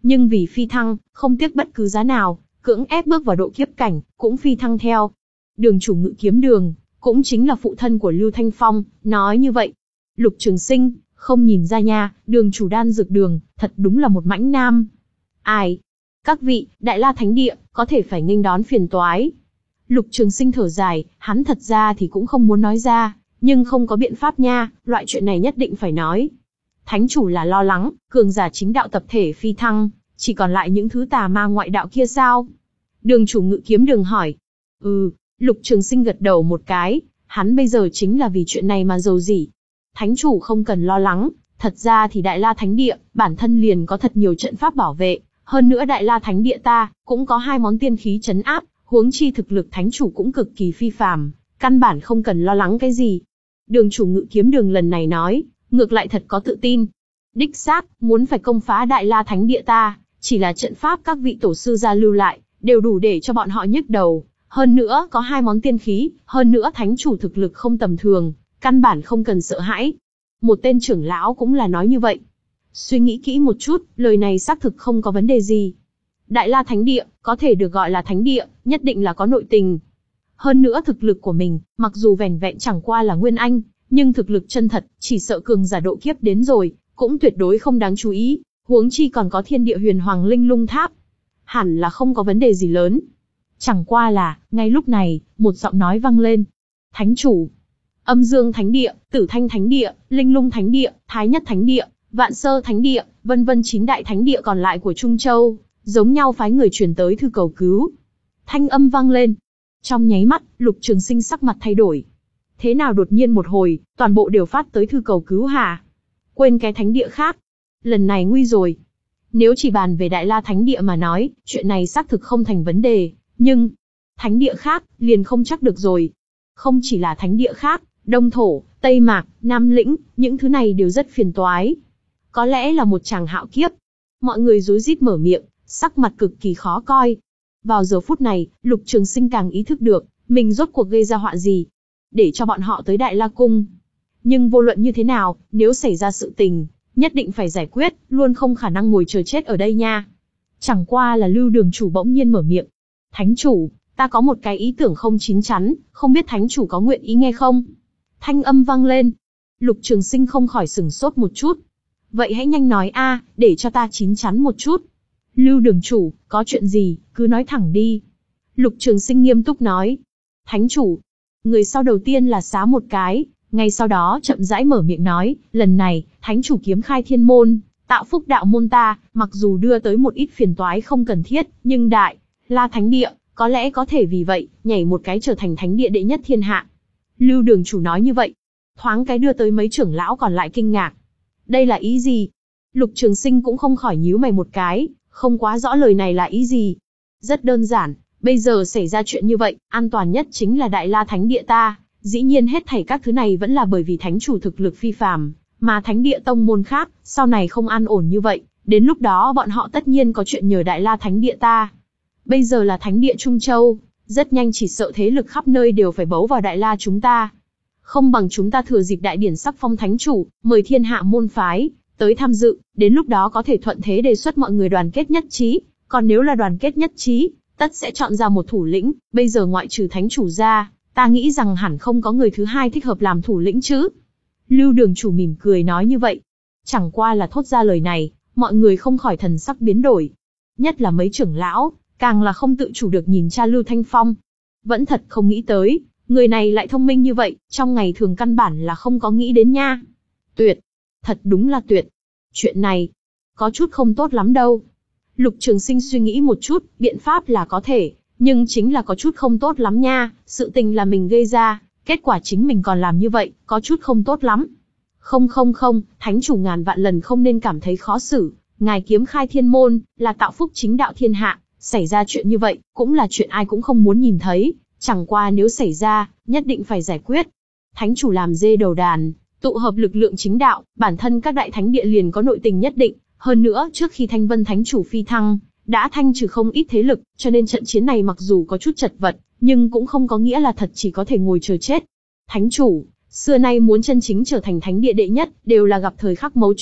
nhưng vì phi thăng, không tiếc bất cứ giá nào, cưỡng ép bước vào độ kiếp cảnh, cũng phi thăng theo. Đường chủ Ngự Kiếm Đường, cũng chính là phụ thân của Lưu Thanh Phong, nói như vậy. Lục Trường Sinh, không nhìn ra nha, đường chủ Đan Dược Đường, thật đúng là một mãnh nam. Ai? Các vị, Đại La Thánh Địa, có thể phải nghênh đón phiền toái. Lục Trường Sinh thở dài, hắn thật ra thì cũng không muốn nói ra, nhưng không có biện pháp nha, loại chuyện này nhất định phải nói. Thánh chủ là lo lắng, cường giả chính đạo tập thể phi thăng, chỉ còn lại những thứ tà ma ngoại đạo kia sao? Đường chủ Ngự Kiếm Đường hỏi. Ừ, Lục Trường Sinh gật đầu một cái, hắn bây giờ chính là vì chuyện này mà rầu rĩ. Thánh chủ không cần lo lắng, thật ra thì Đại La Thánh Địa, bản thân liền có thật nhiều trận pháp bảo vệ, hơn nữa Đại La Thánh Địa ta, cũng có hai món tiên khí trấn áp, huống chi thực lực thánh chủ cũng cực kỳ phi phàm, căn bản không cần lo lắng cái gì. Đường chủ Ngự Kiếm Đường lần này nói, ngược lại thật có tự tin. Đích xác, muốn phải công phá Đại La Thánh Địa ta, chỉ là trận pháp các vị tổ sư gia lưu lại, đều đủ để cho bọn họ nhức đầu. Hơn nữa, có hai món tiên khí, hơn nữa thánh chủ thực lực không tầm thường, căn bản không cần sợ hãi. Một tên trưởng lão cũng là nói như vậy. Suy nghĩ kỹ một chút, lời này xác thực không có vấn đề gì. Đại La Thánh Địa, có thể được gọi là Thánh Địa, nhất định là có nội tình. Hơn nữa thực lực của mình, mặc dù vẻn vẹn chẳng qua là Nguyên Anh, nhưng thực lực chân thật, chỉ sợ cường giả độ kiếp đến rồi, cũng tuyệt đối không đáng chú ý, huống chi còn có Thiên Địa Huyền Hoàng Linh Lung Tháp. Hẳn là không có vấn đề gì lớn. Chẳng qua là, ngay lúc này, một giọng nói vang lên. Thánh chủ. Âm Dương Thánh Địa, Tử Thanh Thánh Địa, Linh Lung Thánh Địa, Thái Nhất Thánh Địa, Vạn Sơ Thánh Địa, vân vân chín đại thánh địa còn lại của Trung Châu, giống nhau phái người truyền tới thư cầu cứu. Thanh âm vang lên. Trong nháy mắt, Lục Trường Sinh sắc mặt thay đổi. Thế nào đột nhiên một hồi, toàn bộ đều phát tới thư cầu cứu hả? Quên cái thánh địa khác. Lần này nguy rồi. Nếu chỉ bàn về Đại La Thánh Địa mà nói, chuyện này xác thực không thành vấn đề, nhưng thánh địa khác, liền không chắc được rồi. Không chỉ là thánh địa khác, Đông Thổ, Tây Mạc, Nam Lĩnh, những thứ này đều rất phiền toái. Có lẽ là một chàng hạo kiếp. Mọi người rối rít mở miệng, sắc mặt cực kỳ khó coi. Vào giờ phút này, Lục Trường Sinh càng ý thức được, mình rốt cuộc gây ra họa gì. Để cho bọn họ tới Đại La Cung. Nhưng vô luận như thế nào, nếu xảy ra sự tình, nhất định phải giải quyết, luôn không khả năng ngồi chờ chết ở đây nha. Chẳng qua là Lưu Đường chủ bỗng nhiên mở miệng. Thánh chủ, ta có một cái ý tưởng không chín chắn, không biết thánh chủ có nguyện ý nghe không? Thanh âm vang lên. Lục Trường Sinh không khỏi sửng sốt một chút. Vậy hãy nhanh nói a, để cho ta chín chắn một chút. Lưu Đường chủ, có chuyện gì, cứ nói thẳng đi. Lục Trường Sinh nghiêm túc nói. Thánh chủ. Người sau đầu tiên là xá một cái, ngay sau đó chậm rãi mở miệng nói, lần này, thánh chủ kiếm khai thiên môn, tạo phúc đạo môn ta, mặc dù đưa tới một ít phiền toái không cần thiết, nhưng Đại La Thánh Địa, có lẽ có thể vì vậy, nhảy một cái trở thành thánh địa đệ nhất thiên hạ. Lưu Đường chủ nói như vậy, thoáng cái đưa tới mấy trưởng lão còn lại kinh ngạc. Đây là ý gì? Lục Trường Sinh cũng không khỏi nhíu mày một cái, không quá rõ lời này là ý gì. Rất đơn giản, bây giờ xảy ra chuyện như vậy, an toàn nhất chính là Đại La Thánh Địa ta, dĩ nhiên hết thảy các thứ này vẫn là bởi vì thánh chủ thực lực phi phàm, mà thánh địa tông môn khác, sau này không an ổn như vậy, đến lúc đó bọn họ tất nhiên có chuyện nhờ Đại La Thánh Địa ta. Bây giờ là thánh địa Trung Châu, rất nhanh chỉ sợ thế lực khắp nơi đều phải bấu vào Đại La chúng ta. Không bằng chúng ta thừa dịp đại điển sắc phong thánh chủ, mời thiên hạ môn phái tới tham dự, đến lúc đó có thể thuận thế đề xuất mọi người đoàn kết nhất trí, còn nếu là đoàn kết nhất trí, tất sẽ chọn ra một thủ lĩnh, bây giờ ngoại trừ thánh chủ ra, ta nghĩ rằng hẳn không có người thứ hai thích hợp làm thủ lĩnh chứ. Lưu Đường chủ mỉm cười nói như vậy. Chẳng qua là thốt ra lời này, mọi người không khỏi thần sắc biến đổi. Nhất là mấy trưởng lão, càng là không tự chủ được nhìn cha Lưu Thanh Phong. Vẫn thật không nghĩ tới, người này lại thông minh như vậy, trong ngày thường căn bản là không có nghĩ đến nha. Tuyệt, thật đúng là tuyệt. Chuyện này, có chút không tốt lắm đâu. Lục Trường Sinh suy nghĩ một chút, biện pháp là có thể, nhưng chính là có chút không tốt lắm nha, sự tình là mình gây ra, kết quả chính mình còn làm như vậy, có chút không tốt lắm. Không không không, thánh chủ ngàn vạn lần không nên cảm thấy khó xử, ngài kiếm khai thiên môn, là tạo phúc chính đạo thiên hạ, xảy ra chuyện như vậy, cũng là chuyện ai cũng không muốn nhìn thấy, chẳng qua nếu xảy ra, nhất định phải giải quyết. Thánh chủ làm dê đầu đàn, tụ hợp lực lượng chính đạo, bản thân các đại thánh địa liền có nội tình nhất định, hơn nữa trước khi Thanh Vân thánh chủ phi thăng, đã thanh trừ không ít thế lực, cho nên trận chiến này mặc dù có chút chật vật, nhưng cũng không có nghĩa là thật chỉ có thể ngồi chờ chết. Thánh chủ, xưa nay muốn chân chính trở thành thánh địa đệ nhất, đều là gặp thời khắc mấu chốt, cơ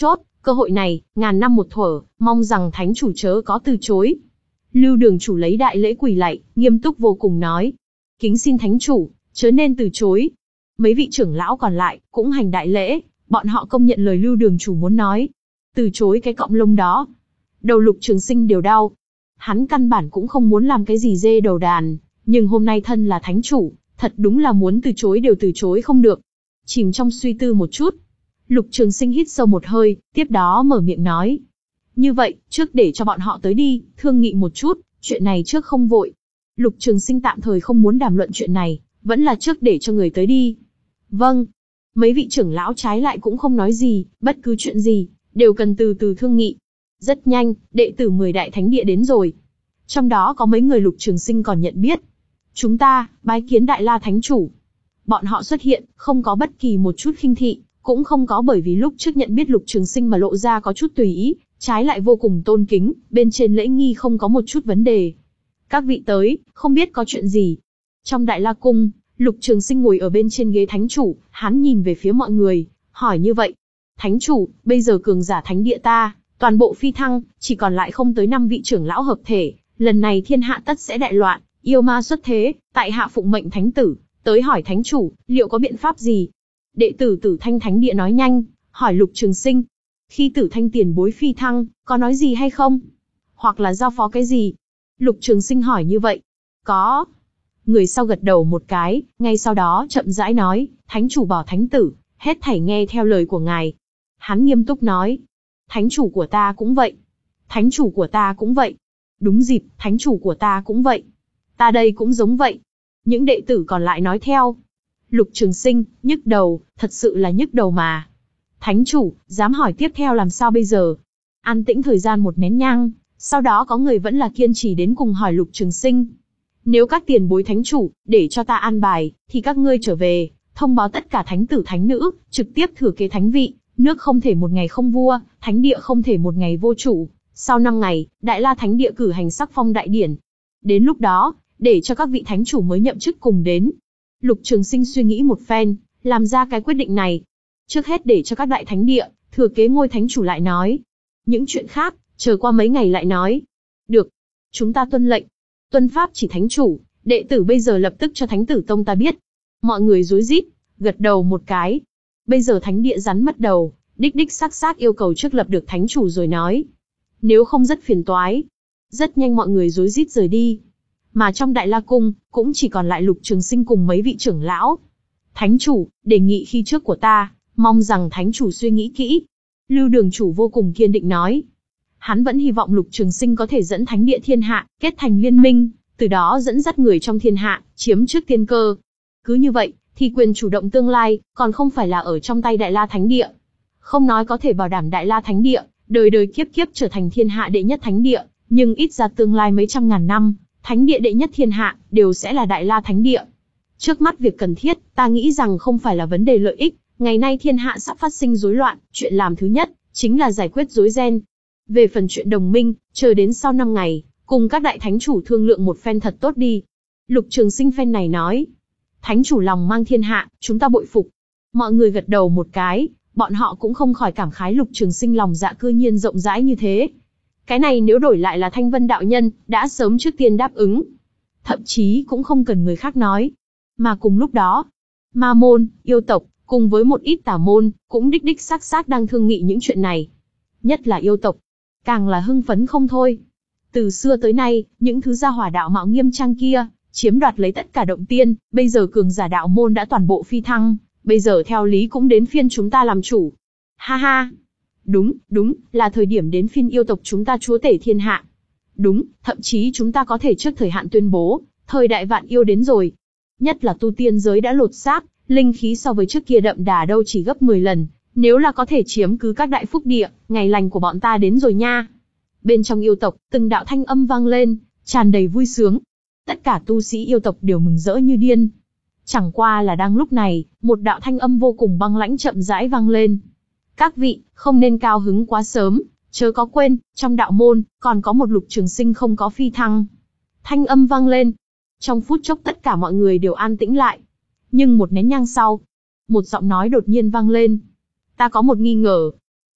cơ hội này, ngàn năm một thuở, mong rằng thánh chủ chớ có từ chối. Lưu đường chủ lấy đại lễ quỳ lạy, nghiêm túc vô cùng nói. Kính xin thánh chủ, chớ nên từ chối. Mấy vị trưởng lão còn lại, cũng hành đại lễ, bọn họ công nhận lời lưu đường chủ muốn nói. Từ chối cái cọng lông đó. Đầu Lục Trường Sinh đều đau. Hắn căn bản cũng không muốn làm cái gì dê đầu đàn, nhưng hôm nay thân là thánh chủ, thật đúng là muốn từ chối đều từ chối không được. Chìm trong suy tư một chút, Lục Trường Sinh hít sâu một hơi, tiếp đó mở miệng nói. Như vậy, trước để cho bọn họ tới đi, thương nghị một chút, chuyện này trước không vội. Lục Trường Sinh tạm thời không muốn đàm luận chuyện này, vẫn là trước để cho người tới đi. Vâng. Mấy vị trưởng lão trái lại cũng không nói gì, bất cứ chuyện gì, đều cần từ từ thương nghị. Rất nhanh, đệ tử mười đại thánh địa đến rồi. Trong đó có mấy người Lục Trường Sinh còn nhận biết. Chúng ta, bái kiến Đại La Thánh Chủ. Bọn họ xuất hiện, không có bất kỳ một chút khinh thị, cũng không có bởi vì lúc trước nhận biết Lục Trường Sinh mà lộ ra có chút tùy ý, trái lại vô cùng tôn kính, bên trên lễ nghi không có một chút vấn đề. Các vị tới, không biết có chuyện gì. Trong Đại La Cung, Lục Trường Sinh ngồi ở bên trên ghế thánh chủ, hắn nhìn về phía mọi người, hỏi như vậy. Thánh chủ, bây giờ cường giả thánh địa ta, toàn bộ phi thăng, chỉ còn lại không tới năm vị trưởng lão hợp thể, lần này thiên hạ tất sẽ đại loạn, yêu ma xuất thế, tại hạ phụng mệnh thánh tử, tới hỏi thánh chủ, liệu có biện pháp gì? Đệ tử Tử Thanh Thánh Địa nói nhanh, hỏi Lục Trường Sinh. Khi Tử Thanh tiền bối phi thăng, có nói gì hay không? Hoặc là giao phó cái gì? Lục Trường Sinh hỏi như vậy. Có. Người sau gật đầu một cái, ngay sau đó chậm rãi nói, thánh chủ bảo thánh tử, hết thảy nghe theo lời của ngài. Hắn nghiêm túc nói. Thánh chủ của ta cũng vậy. Thánh chủ của ta cũng vậy. Đúng dịp, thánh chủ của ta cũng vậy. Ta đây cũng giống vậy. Những đệ tử còn lại nói theo. Lục Trường Sinh, nhức đầu, thật sự là nhức đầu mà. Thánh chủ, dám hỏi tiếp theo làm sao bây giờ? An tĩnh thời gian một nén nhang, sau đó có người vẫn là kiên trì đến cùng hỏi Lục Trường Sinh. Nếu các tiền bối thánh chủ, để cho ta an bài, thì các ngươi trở về, thông báo tất cả thánh tử thánh nữ, trực tiếp thừa kế thánh vị, nước không thể một ngày không vua, thánh địa không thể một ngày vô chủ. Sau năm ngày, Đại La Thánh Địa cử hành sắc phong đại điển. Đến lúc đó, để cho các vị thánh chủ mới nhậm chức cùng đến. Lục Trường Sinh suy nghĩ một phen, làm ra cái quyết định này. Trước hết để cho các đại thánh địa, thừa kế ngôi thánh chủ lại nói. Những chuyện khác, chờ qua mấy ngày lại nói. Được. Chúng ta tuân lệnh. Tuân pháp chỉ thánh chủ, đệ tử bây giờ lập tức cho thánh tử tông ta biết. Mọi người rối rít, gật đầu một cái. Bây giờ thánh địa rắn mất đầu, đích đích xác xác yêu cầu trước lập được thánh chủ rồi nói. Nếu không rất phiền toái. Rất nhanh mọi người rối rít rời đi. Mà trong Đại La Cung, cũng chỉ còn lại Lục Trường Sinh cùng mấy vị trưởng lão. Thánh chủ, đề nghị khi trước của ta, mong rằng thánh chủ suy nghĩ kỹ. Lưu đường chủ vô cùng kiên định nói. Hắn vẫn hy vọng Lục Trường Sinh có thể dẫn thánh địa thiên hạ, kết thành liên minh, từ đó dẫn dắt người trong thiên hạ, chiếm trước tiên cơ. Cứ như vậy, thì quyền chủ động tương lai, còn không phải là ở trong tay Đại La Thánh Địa. Không nói có thể bảo đảm Đại La Thánh Địa, đời đời kiếp kiếp trở thành thiên hạ đệ nhất thánh địa, nhưng ít ra tương lai mấy trăm ngàn năm, thánh địa đệ nhất thiên hạ, đều sẽ là Đại La Thánh Địa. Trước mắt việc cần thiết, ta nghĩ rằng không phải là vấn đề lợi ích, ngày nay thiên hạ sắp phát sinh rối loạn, chuyện làm thứ nhất, chính là giải quyết rối ren. Về phần chuyện đồng minh, chờ đến sau năm ngày, cùng các đại thánh chủ thương lượng một phen thật tốt đi. Lục Trường Sinh phen này nói. Thánh chủ lòng mang thiên hạ, chúng ta bội phục. Mọi người gật đầu một cái, bọn họ cũng không khỏi cảm khái Lục Trường Sinh lòng dạ cư nhiên rộng rãi như thế. Cái này nếu đổi lại là Thanh Vân đạo nhân, đã sớm trước tiên đáp ứng. Thậm chí cũng không cần người khác nói. Mà cùng lúc đó, ma môn, yêu tộc, cùng với một ít tà môn, cũng đích đích xác xác đang thương nghị những chuyện này. Nhất là yêu tộc, càng là hưng phấn không thôi. Từ xưa tới nay, những thứ gia hỏa đạo mạo nghiêm trang kia, chiếm đoạt lấy tất cả động tiên, bây giờ cường giả đạo môn đã toàn bộ phi thăng, bây giờ theo lý cũng đến phiên chúng ta làm chủ. Ha ha! Đúng, đúng, là thời điểm đến phiên yêu tộc chúng ta chúa tể thiên hạ. Đúng, thậm chí chúng ta có thể trước thời hạn tuyên bố, thời đại vạn yêu đến rồi. Nhất là tu tiên giới đã lột xác, linh khí so với trước kia đậm đà đâu chỉ gấp mười lần, nếu là có thể chiếm cứ các đại phúc địa, ngày lành của bọn ta đến rồi nha. Bên trong yêu tộc, từng đạo thanh âm vang lên, tràn đầy vui sướng. Tất cả tu sĩ yêu tộc đều mừng rỡ như điên. Chẳng qua là đang lúc này, một đạo thanh âm vô cùng băng lãnh chậm rãi vang lên. Các vị, không nên cao hứng quá sớm, chớ có quên, trong đạo môn, còn có một Lục Trường Sinh không có phi thăng. Thanh âm vang lên. Trong phút chốc tất cả mọi người đều an tĩnh lại. Nhưng một nén nhang sau, một giọng nói đột nhiên vang lên. Ta có một nghi ngờ.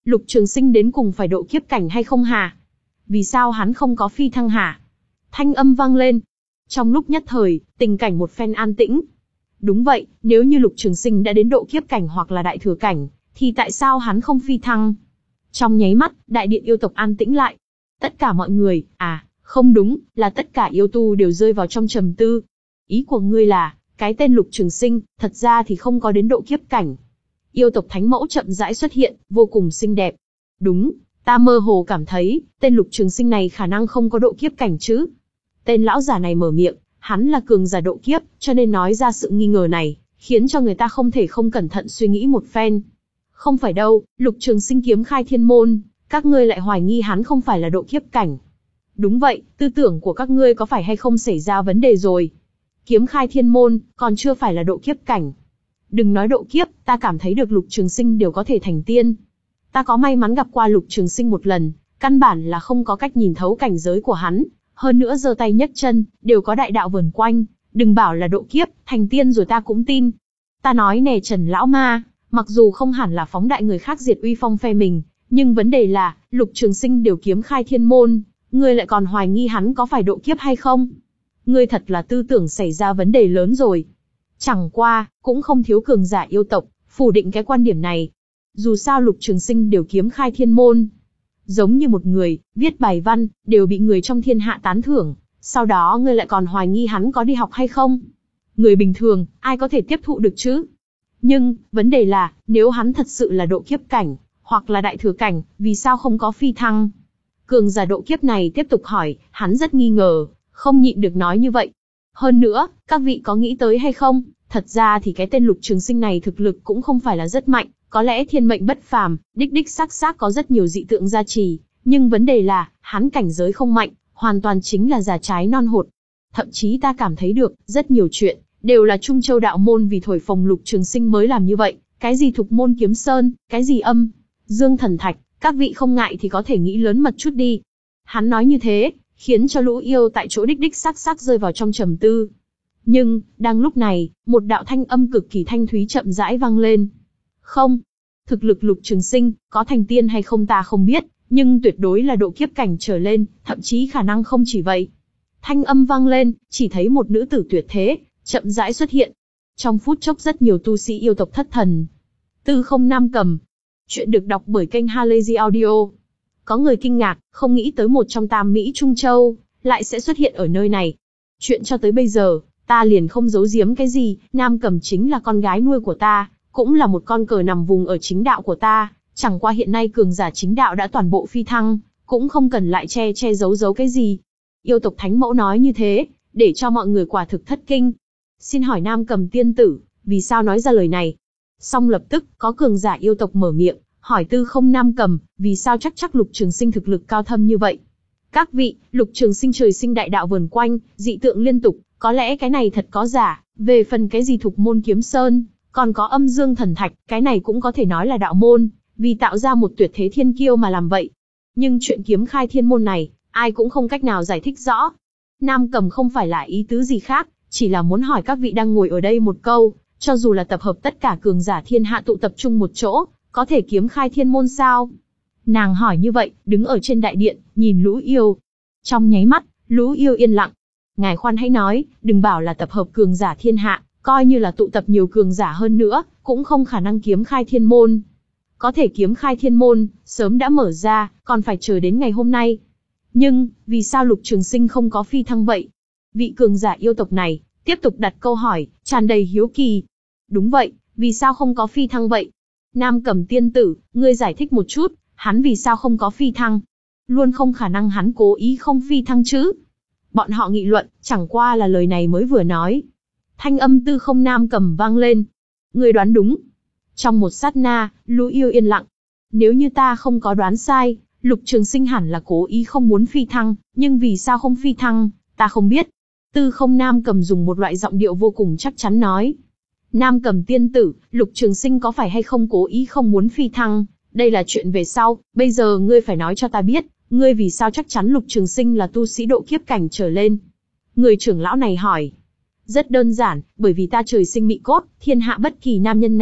Lục Trường Sinh đến cùng phải độ kiếp cảnh hay không hả? Vì sao hắn không có phi thăng hả? Thanh âm vang lên. Trong lúc nhất thời, tình cảnh một phen an tĩnh. Đúng vậy, nếu như Lục Trường Sinh đã đến độ kiếp cảnh hoặc là đại thừa cảnh, thì tại sao hắn không phi thăng? Trong nháy mắt, đại điện yêu tộc an tĩnh lại. Tất cả mọi người, à, không đúng, là tất cả yêu tu đều rơi vào trong trầm tư. Ý của ngươi là, cái tên Lục Trường Sinh, thật ra thì không có đến độ kiếp cảnh. Yêu tộc thánh mẫu chậm rãi xuất hiện, vô cùng xinh đẹp. Đúng, ta mơ hồ cảm thấy, tên Lục Trường Sinh này khả năng không có độ kiếp cảnh chứ. Tên lão giả này mở miệng, hắn là cường giả độ kiếp, cho nên nói ra sự nghi ngờ này, khiến cho người ta không thể không cẩn thận suy nghĩ một phen. Không phải đâu, Lục Trường Sinh kiếm khai thiên môn, các ngươi lại hoài nghi hắn không phải là độ kiếp cảnh. Đúng vậy, tư tưởng của các ngươi có phải hay không xảy ra vấn đề rồi. Kiếm khai thiên môn, còn chưa phải là độ kiếp cảnh. Đừng nói độ kiếp, ta cảm thấy được Lục Trường Sinh đều có thể thành tiên. Ta có may mắn gặp qua Lục Trường Sinh một lần, căn bản là không có cách nhìn thấu cảnh giới của hắn. Hơn nữa giơ tay nhấc chân, đều có đại đạo vờn quanh, đừng bảo là độ kiếp, thành tiên rồi ta cũng tin. Ta nói nè Trần Lão Ma, mặc dù không hẳn là phóng đại người khác diệt uy phong phe mình, nhưng vấn đề là, Lục Trường Sinh đều kiếm khai thiên môn, ngươi lại còn hoài nghi hắn có phải độ kiếp hay không? Ngươi thật là tư tưởng xảy ra vấn đề lớn rồi. Chẳng qua, cũng không thiếu cường giả yêu tộc, phủ định cái quan điểm này. Dù sao Lục Trường Sinh đều kiếm khai thiên môn. Giống như một người, viết bài văn, đều bị người trong thiên hạ tán thưởng, sau đó ngươi lại còn hoài nghi hắn có đi học hay không? Người bình thường, ai có thể tiếp thụ được chứ? Nhưng, vấn đề là, nếu hắn thật sự là độ kiếp cảnh, hoặc là đại thừa cảnh, vì sao không có phi thăng? Cường giả độ kiếp này tiếp tục hỏi, hắn rất nghi ngờ, không nhịn được nói như vậy. Hơn nữa, các vị có nghĩ tới hay không? Thật ra thì cái tên Lục Trường Sinh này thực lực cũng không phải là rất mạnh, có lẽ thiên mệnh bất phàm, đích đích xác xác có rất nhiều dị tượng gia trì, nhưng vấn đề là, hắn cảnh giới không mạnh, hoàn toàn chính là già trái non hột. Thậm chí ta cảm thấy được, rất nhiều chuyện, đều là Trung Châu đạo môn vì thổi phồng Lục Trường Sinh mới làm như vậy, cái gì Thục Môn Kiếm Sơn, cái gì Âm Dương Thần Thạch, các vị không ngại thì có thể nghĩ lớn mật chút đi. Hắn nói như thế, khiến cho lũ yêu tại chỗ đích đích xác xác rơi vào trong trầm tư. Nhưng, đang lúc này, một đạo thanh âm cực kỳ thanh thúy chậm rãi vang lên. Không, thực lực Lục Trường Sinh, có thành tiên hay không ta không biết, nhưng tuyệt đối là độ kiếp cảnh trở lên, thậm chí khả năng không chỉ vậy. Thanh âm vang lên, chỉ thấy một nữ tử tuyệt thế, chậm rãi xuất hiện. Trong phút chốc rất nhiều tu sĩ yêu tộc thất thần. Tư Không Nam Cầm. Chuyện được đọc bởi kênh Halazy Audio. Có người kinh ngạc, không nghĩ tới một trong tam Mỹ Trung Châu, lại sẽ xuất hiện ở nơi này. Chuyện cho tới bây giờ, ta liền không giấu giếm cái gì, Nam Cầm chính là con gái nuôi của ta, cũng là một con cờ nằm vùng ở chính đạo của ta, chẳng qua hiện nay cường giả chính đạo đã toàn bộ phi thăng, cũng không cần lại che che giấu giấu cái gì. Yêu tộc thánh mẫu nói như thế, để cho mọi người quả thực thất kinh. Xin hỏi Nam Cầm tiên tử, vì sao nói ra lời này? Xong lập tức, có cường giả yêu tộc mở miệng, hỏi Tư Không Nam Cầm, vì sao chắc chắc Lục Trường Sinh thực lực cao thâm như vậy? Các vị, Lục Trường Sinh trời sinh đại đạo vờn quanh, dị tượng liên tục, có lẽ cái này thật có giả, về phần cái gì Thục Môn Kiếm Sơn, còn có Âm Dương Thần Thạch, cái này cũng có thể nói là đạo môn, vì tạo ra một tuyệt thế thiên kiêu mà làm vậy. Nhưng chuyện kiếm khai thiên môn này, ai cũng không cách nào giải thích rõ. Nam Cầm không phải là ý tứ gì khác, chỉ là muốn hỏi các vị đang ngồi ở đây một câu, cho dù là tập hợp tất cả cường giả thiên hạ tụ tập trung một chỗ, có thể kiếm khai thiên môn sao? Nàng hỏi như vậy, đứng ở trên đại điện, nhìn lũ yêu. Trong nháy mắt, lũ yêu yên lặng. Ngài khoan hãy nói, đừng bảo là tập hợp cường giả thiên hạ, coi như là tụ tập nhiều cường giả hơn nữa, cũng không khả năng kiếm khai thiên môn. Có thể kiếm khai thiên môn, sớm đã mở ra, còn phải chờ đến ngày hôm nay. Nhưng, vì sao Lục Trường Sinh không có phi thăng vậy? Vị cường giả yêu tộc này, tiếp tục đặt câu hỏi, tràn đầy hiếu kỳ. Đúng vậy, vì sao không có phi thăng vậy? Nam Cầm tiên tử, ngươi giải thích một chút, hắn vì sao không có phi thăng? Luôn không khả năng hắn cố ý không phi thăng chứ? Bọn họ nghị luận, chẳng qua là lời này mới vừa nói. Thanh âm Tư Không Nam Cầm vang lên. Ngươi đoán đúng. Trong một sát na, lũ yêu yên lặng. Nếu như ta không có đoán sai, Lục Trường Sinh hẳn là cố ý không muốn phi thăng, nhưng vì sao không phi thăng, ta không biết. Tư Không Nam Cầm dùng một loại giọng điệu vô cùng chắc chắn nói. Nam Cầm tiên tử, Lục Trường Sinh có phải hay không cố ý không muốn phi thăng, đây là chuyện về sau, bây giờ ngươi phải nói cho ta biết, ngươi vì sao chắc chắn Lục Trường Sinh là tu sĩ độ kiếp cảnh trở lên. Người trưởng lão này hỏi. Rất đơn giản, bởi vì ta trời sinh mị cốt, thiên hạ bất kỳ nam nhân nào,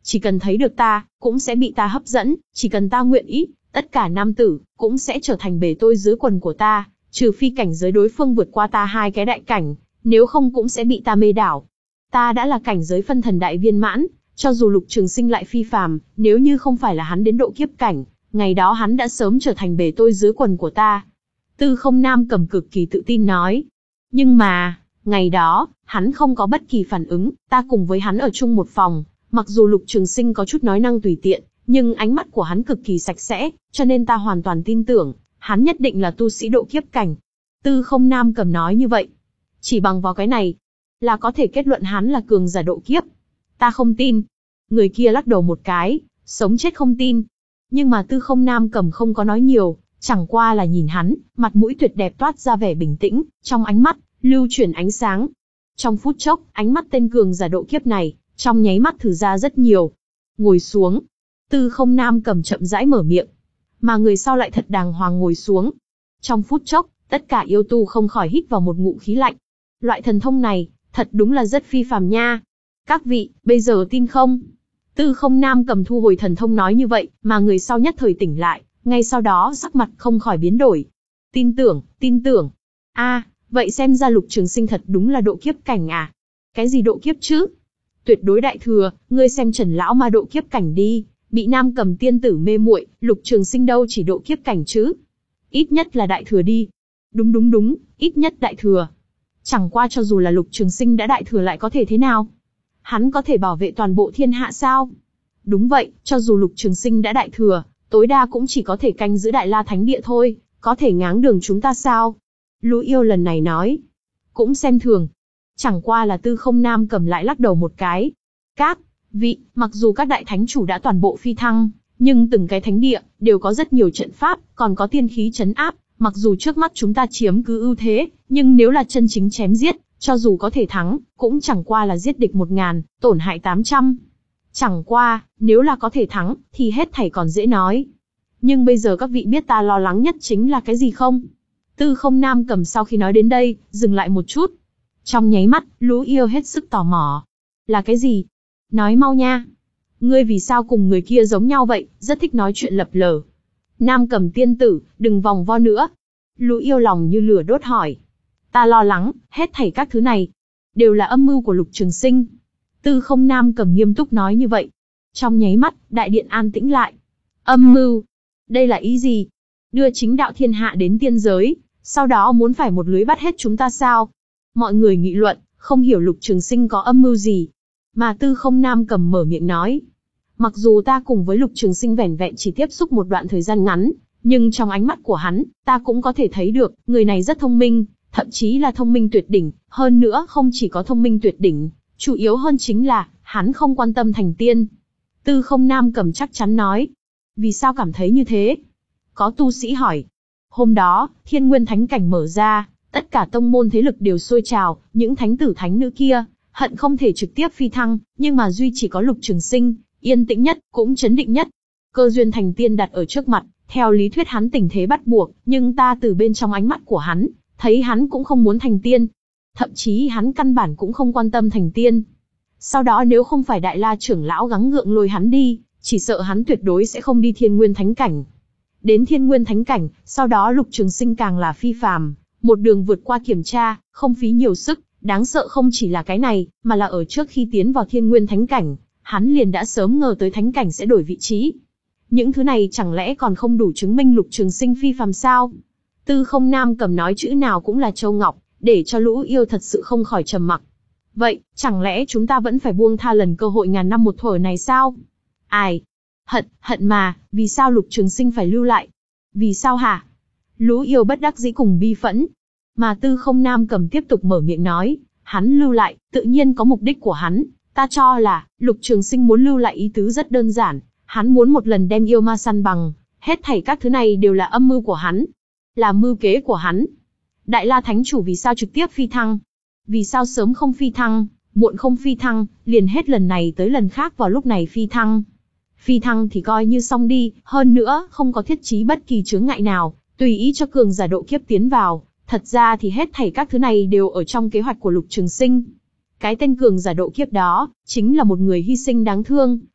Chỉ cần thấy được ta, cũng sẽ bị ta hấp dẫn, chỉ cần ta nguyện ý, tất cả nam tử, cũng sẽ trở thành bề tôi dưới quần của ta, trừ phi cảnh giới đối phương vượt qua ta hai cái đại cảnh, nếu không cũng sẽ bị ta mê đảo. Ta đã là cảnh giới phân thần đại viên mãn, cho dù Lục Trường Sinh lại phi phàm, nếu như không phải là hắn đến độ kiếp cảnh, ngày đó hắn đã sớm trở thành bề tôi dưới quần của ta. Tư Không Nam Cầm cực kỳ tự tin nói. Nhưng mà, ngày đó, hắn không có bất kỳ phản ứng, ta cùng với hắn ở chung một phòng, mặc dù Lục Trường Sinh có chút nói năng tùy tiện, nhưng ánh mắt của hắn cực kỳ sạch sẽ, cho nên ta hoàn toàn tin tưởng, hắn nhất định là tu sĩ độ kiếp cảnh. Tư Không Nam Cầm nói như vậy. Chỉ bằng vào cái này, là có thể kết luận hắn là cường giả độ kiếp. Ta không tin. Người kia lắc đầu một cái, sống chết không tin. Nhưng mà Tư Không Nam Cầm không có nói nhiều, chẳng qua là nhìn hắn, mặt mũi tuyệt đẹp toát ra vẻ bình tĩnh, trong ánh mắt, lưu chuyển ánh sáng. Trong phút chốc, ánh mắt tên cường giả độ kiếp này, trong nháy mắt thử ra rất nhiều. Ngồi xuống. Tư Không Nam Cầm chậm rãi mở miệng. Mà người sau lại thật đàng hoàng ngồi xuống. Trong phút chốc, tất cả yêu tu không khỏi hít vào một ngụm khí lạnh. Loại thần thông này, thật đúng là rất phi phàm nha. Các vị, bây giờ tin không? Tư Không Nam Cầm thu hồi thần thông nói như vậy, mà người sau nhất thời tỉnh lại, ngay sau đó sắc mặt không khỏi biến đổi. Tin tưởng, tin tưởng. A, vậy xem ra Lục Trường Sinh thật đúng là độ kiếp cảnh à? Cái gì độ kiếp chứ? Tuyệt đối đại thừa, ngươi xem Trần lão ma độ kiếp cảnh đi, bị Nam Cầm tiên tử mê muội, Lục Trường Sinh đâu chỉ độ kiếp cảnh chứ? Ít nhất là đại thừa đi. Đúng đúng đúng, ít nhất đại thừa. Chẳng qua cho dù là Lục Trường Sinh đã đại thừa lại có thể thế nào? Hắn có thể bảo vệ toàn bộ thiên hạ sao? Đúng vậy, cho dù Lục Trường Sinh đã đại thừa, tối đa cũng chỉ có thể canh giữ Đại La Thánh Địa thôi, có thể ngáng đường chúng ta sao? Lũ yêu lần này nói. Cũng xem thường. Chẳng qua là Tư Không Nam Cầm lại lắc đầu một cái. Các vị, mặc dù các đại thánh chủ đã toàn bộ phi thăng, nhưng từng cái thánh địa, đều có rất nhiều trận pháp, còn có tiên khí trấn áp. Mặc dù trước mắt chúng ta chiếm cứ ưu thế, nhưng nếu là chân chính chém giết, cho dù có thể thắng, cũng chẳng qua là giết địch một ngàn, tổn hại tám trăm. Chẳng qua, nếu là có thể thắng, thì hết thảy còn dễ nói. Nhưng bây giờ các vị biết ta lo lắng nhất chính là cái gì không? Tư Không Nam Cầm sau khi nói đến đây, dừng lại một chút. Trong nháy mắt, lũ yêu hết sức tò mò. Là cái gì? Nói mau nha. Ngươi vì sao cùng người kia giống nhau vậy, rất thích nói chuyện lập lờ. Nam Cầm tiên tử, đừng vòng vo nữa. Lũ yêu lòng như lửa đốt hỏi. Ta lo lắng, hết thảy các thứ này, đều là âm mưu của Lục Trường Sinh. Tư Không Nam Cầm nghiêm túc nói như vậy. Trong nháy mắt, đại điện an tĩnh lại. Âm mưu? Đây là ý gì? Đưa chính đạo thiên hạ đến tiên giới, sau đó muốn phải một lưới bắt hết chúng ta sao? Mọi người nghị luận, không hiểu Lục Trường Sinh có âm mưu gì. Mà Tư Không Nam Cầm mở miệng nói. Mặc dù ta cùng với Lục Trường Sinh vẻn vẹn chỉ tiếp xúc một đoạn thời gian ngắn, nhưng trong ánh mắt của hắn, ta cũng có thể thấy được, người này rất thông minh, thậm chí là thông minh tuyệt đỉnh, hơn nữa không chỉ có thông minh tuyệt đỉnh, chủ yếu hơn chính là, hắn không quan tâm thành tiên. Tư Không Nam Cầm chắc chắn nói. Vì sao cảm thấy như thế? Có tu sĩ hỏi. Hôm đó, Thiên Nguyên Thánh Cảnh mở ra, tất cả tông môn thế lực đều sôi trào, những thánh tử thánh nữ kia, hận không thể trực tiếp phi thăng, nhưng mà duy chỉ có Lục Trường Sinh, yên tĩnh nhất, cũng chấn định nhất. Cơ duyên thành tiên đặt ở trước mặt, theo lý thuyết hắn tình thế bắt buộc, nhưng ta từ bên trong ánh mắt của hắn, thấy hắn cũng không muốn thành tiên. Thậm chí hắn căn bản cũng không quan tâm thành tiên. Sau đó nếu không phải Đại La trưởng lão gắng gượng lôi hắn đi, chỉ sợ hắn tuyệt đối sẽ không đi Thiên Nguyên Thánh Cảnh. Đến Thiên Nguyên Thánh Cảnh, sau đó Lục Trường Sinh càng là phi phàm, một đường vượt qua kiểm tra, không phí nhiều sức, đáng sợ không chỉ là cái này, mà là ở trước khi tiến vào Thiên Nguyên Thánh Cảnh, hắn liền đã sớm ngờ tới Thánh Cảnh sẽ đổi vị trí. Những thứ này chẳng lẽ còn không đủ chứng minh Lục Trường Sinh phi phàm sao? Tư Không Nam Cầm nói chữ nào cũng là châu ngọc, để cho lũ yêu thật sự không khỏi trầm mặc. Vậy, chẳng lẽ chúng ta vẫn phải buông tha lần cơ hội ngàn năm một thuở này sao? Ai? Hận, hận mà, vì sao Lục Trường Sinh phải lưu lại? Vì sao hả? Lũ yêu bất đắc dĩ cùng bi phẫn. Mà Tư Không Nam Cầm tiếp tục mở miệng nói, hắn lưu lại, tự nhiên có mục đích của hắn. Ta cho là, Lục Trường Sinh muốn lưu lại ý tứ rất đơn giản, hắn muốn một lần đem yêu ma săn bằng, hết thảy các thứ này đều là âm mưu của hắn, là mưu kế của hắn. Đại La Thánh Chủ vì sao trực tiếp phi thăng? Vì sao sớm không phi thăng, muộn không phi thăng, liền hết lần này tới lần khác vào lúc này phi thăng? Phi thăng thì coi như xong đi, hơn nữa không có thiết trí bất kỳ chướng ngại nào, tùy ý cho cường giả độ kiếp tiến vào. Thật ra thì hết thảy các thứ này đều ở trong kế hoạch của Lục Trường Sinh. Cái tên cường giả độ kiếp đó, chính là một người hy sinh đáng thương,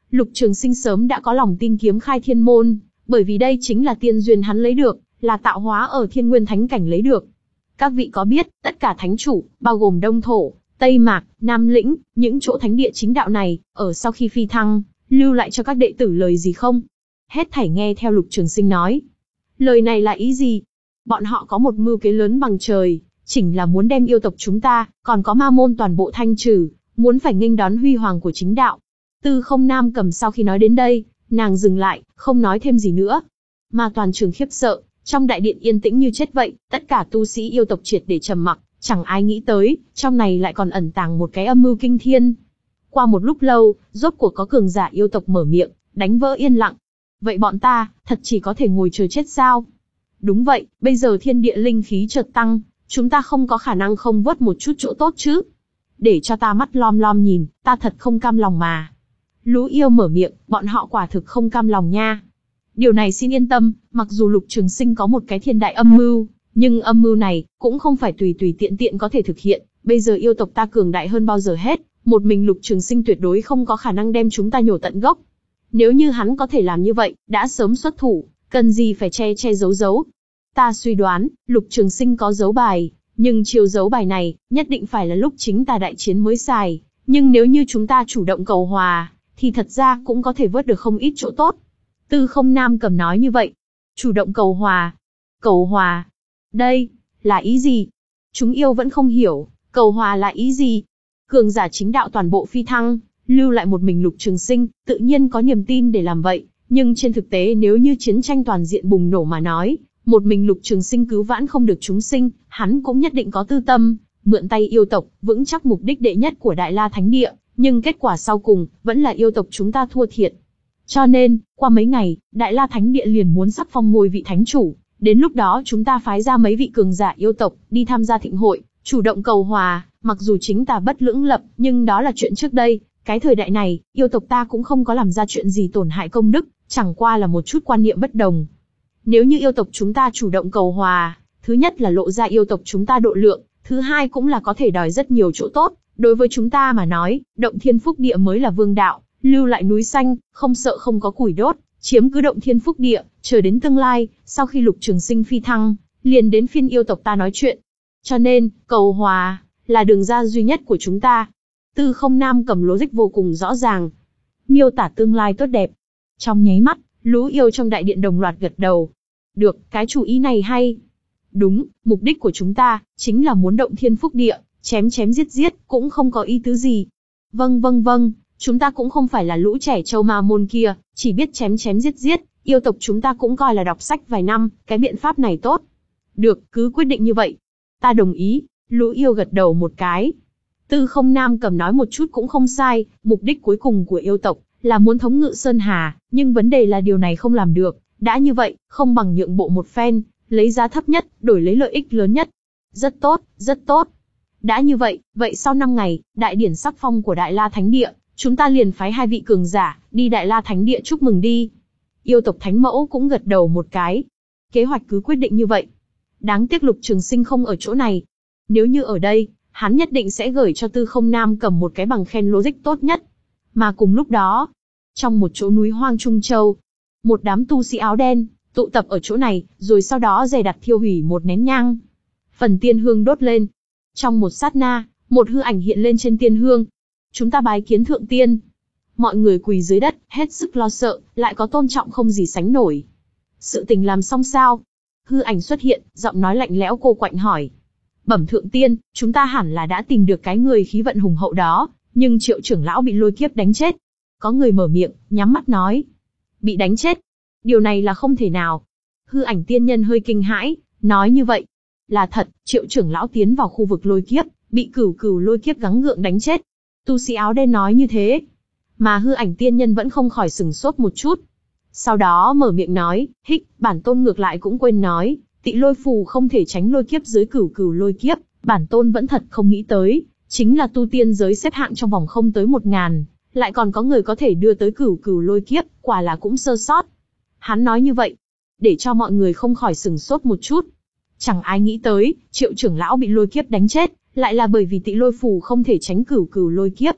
Lục Trường Sinh sớm đã có lòng tin kiếm khai thiên môn, bởi vì đây chính là tiên duyên hắn lấy được, là tạo hóa ở Thiên Nguyên Thánh cảnh lấy được. Các vị có biết, tất cả thánh chủ, bao gồm Đông Thổ, Tây Mạc, Nam Lĩnh, những chỗ thánh địa chính đạo này, ở sau khi phi thăng, lưu lại cho các đệ tử lời gì không? Hết thảy nghe theo Lục Trường Sinh nói. Lời này là ý gì? Bọn họ có một mưu kế lớn bằng trời, chỉnh là muốn đem yêu tộc chúng ta, còn có ma môn toàn bộ thanh trừ, muốn phải nghênh đón huy hoàng của chính đạo. Tư Không Nam Cầm sau khi nói đến đây, nàng dừng lại, không nói thêm gì nữa. Mà toàn trường khiếp sợ, trong đại điện yên tĩnh như chết vậy, tất cả tu sĩ yêu tộc triệt để trầm mặc, chẳng ai nghĩ tới, trong này lại còn ẩn tàng một cái âm mưu kinh thiên. Qua một lúc lâu, rốt cuộc có cường giả yêu tộc mở miệng, đánh vỡ yên lặng. Vậy bọn ta, thật chỉ có thể ngồi chờ chết sao? Đúng vậy, bây giờ thiên địa linh khí chợt tăng, chúng ta không có khả năng không vớt một chút chỗ tốt chứ. Để cho ta mắt lom lom nhìn, ta thật không cam lòng mà. Lũ yêu mở miệng, bọn họ quả thực không cam lòng nha. Điều này xin yên tâm, mặc dù Lục Trường Sinh có một cái thiên đại âm mưu, nhưng âm mưu này, cũng không phải tùy tùy tiện tiện có thể thực hiện. Bây giờ yêu tộc ta cường đại hơn bao giờ hết, một mình Lục Trường Sinh tuyệt đối không có khả năng đem chúng ta nhổ tận gốc. Nếu như hắn có thể làm như vậy, đã sớm xuất thủ, cần gì phải che che giấu giấu. Ta suy đoán, Lục Trường Sinh có giấu bài, nhưng chiêu giấu bài này, nhất định phải là lúc chính ta đại chiến mới xài. Nhưng nếu như chúng ta chủ động cầu hòa, thì thật ra cũng có thể vớt được không ít chỗ tốt. Tư Không Nam Cầm nói như vậy. Chủ động cầu hòa. Cầu hòa. Đây, là ý gì? Chúng yêu vẫn không hiểu, cầu hòa là ý gì? Cường giả chính đạo toàn bộ phi thăng, lưu lại một mình Lục Trường Sinh, tự nhiên có niềm tin để làm vậy. Nhưng trên thực tế nếu như chiến tranh toàn diện bùng nổ mà nói, một mình Lục Trường Sinh cứu vãn không được chúng sinh, hắn cũng nhất định có tư tâm, mượn tay yêu tộc, vững chắc mục đích đệ nhất của Đại La Thánh Địa, nhưng kết quả sau cùng, vẫn là yêu tộc chúng ta thua thiệt. Cho nên, qua mấy ngày, Đại La Thánh Địa liền muốn sắp phong ngôi vị thánh chủ, đến lúc đó chúng ta phái ra mấy vị cường giả yêu tộc, đi tham gia thịnh hội, chủ động cầu hòa, mặc dù chính ta bất lưỡng lập, nhưng đó là chuyện trước đây, cái thời đại này, yêu tộc ta cũng không có làm ra chuyện gì tổn hại công đức, chẳng qua là một chút quan niệm bất đồng. Nếu như yêu tộc chúng ta chủ động cầu hòa, thứ nhất là lộ ra yêu tộc chúng ta độ lượng, thứ hai cũng là có thể đòi rất nhiều chỗ tốt. Đối với chúng ta mà nói, động thiên phúc địa mới là vương đạo, lưu lại núi xanh, không sợ không có củi đốt, chiếm cứ động thiên phúc địa, chờ đến tương lai, sau khi Lục Trường Sinh phi thăng, liền đến phiên yêu tộc ta nói chuyện. Cho nên, cầu hòa, là đường ra duy nhất của chúng ta. Tư Không Nam Cầm logic vô cùng rõ ràng, miêu tả tương lai tốt đẹp. Trong nháy mắt, lũ yêu trong đại điện đồng loạt gật đầu. Được, cái chủ ý này hay. Đúng, mục đích của chúng ta, chính là muốn động thiên phúc địa, chém chém giết giết, cũng không có ý tứ gì. Vâng vâng vâng, chúng ta cũng không phải là lũ trẻ trâu ma môn kia, chỉ biết chém chém giết giết, yêu tộc chúng ta cũng coi là đọc sách vài năm, cái biện pháp này tốt. Được, cứ quyết định như vậy. Ta đồng ý, lũ yêu gật đầu một cái. Tư Không Nam Cầm nói một chút cũng không sai, mục đích cuối cùng của yêu tộc, là muốn thống ngự Sơn Hà, nhưng vấn đề là điều này không làm được. Đã như vậy, không bằng nhượng bộ một phen, lấy giá thấp nhất, đổi lấy lợi ích lớn nhất. Rất tốt, rất tốt. Đã như vậy, vậy sau năm ngày, đại điển sắc phong của Đại La Thánh Địa, chúng ta liền phái hai vị cường giả, đi Đại La Thánh Địa chúc mừng đi. Yêu tộc Thánh Mẫu cũng gật đầu một cái. Kế hoạch cứ quyết định như vậy. Đáng tiếc Lục Trường Sinh không ở chỗ này. Nếu như ở đây, hắn nhất định sẽ gửi cho Tư Không Nam Cầm một cái bằng khen logic tốt nhất. Mà cùng lúc đó, trong một chỗ núi hoang Trung Châu, một đám tu sĩ áo đen, tụ tập ở chỗ này, rồi sau đó dè đặt thiêu hủy một nén nhang. Phần tiên hương đốt lên. Trong một sát na, một hư ảnh hiện lên trên tiên hương. Chúng ta bái kiến thượng tiên. Mọi người quỳ dưới đất, hết sức lo sợ, lại có tôn trọng không gì sánh nổi. Sự tình làm xong sao? Hư ảnh xuất hiện, giọng nói lạnh lẽo cô quạnh hỏi. Bẩm thượng tiên, chúng ta hẳn là đã tìm được cái người khí vận hùng hậu đó, nhưng Triệu trưởng lão bị lôi kiếp đánh chết. Có người mở miệng, nhắm mắt nói. Bị đánh chết? Điều này là không thể nào. Hư ảnh tiên nhân hơi kinh hãi, nói như vậy. Là thật, Triệu trưởng lão tiến vào khu vực lôi kiếp, bị cửu cửu lôi kiếp gắng gượng đánh chết. Tu sĩ áo đen nói như thế. Mà hư ảnh tiên nhân vẫn không khỏi sừng sốt một chút. Sau đó mở miệng nói, hích, bản tôn ngược lại cũng quên nói, tị lôi phù không thể tránh lôi kiếp dưới cửu cửu lôi kiếp, bản tôn vẫn thật không nghĩ tới, chính là tu tiên giới xếp hạng trong vòng không tới một ngàn, lại còn có người có thể đưa tới cửu cửu lôi kiếp, quả là cũng sơ sót. Hắn nói như vậy, để cho mọi người không khỏi sừng sốt một chút. Chẳng ai nghĩ tới, Triệu trưởng lão bị lôi kiếp đánh chết, lại là bởi vì tị lôi phù không thể tránh cửu cửu lôi kiếp.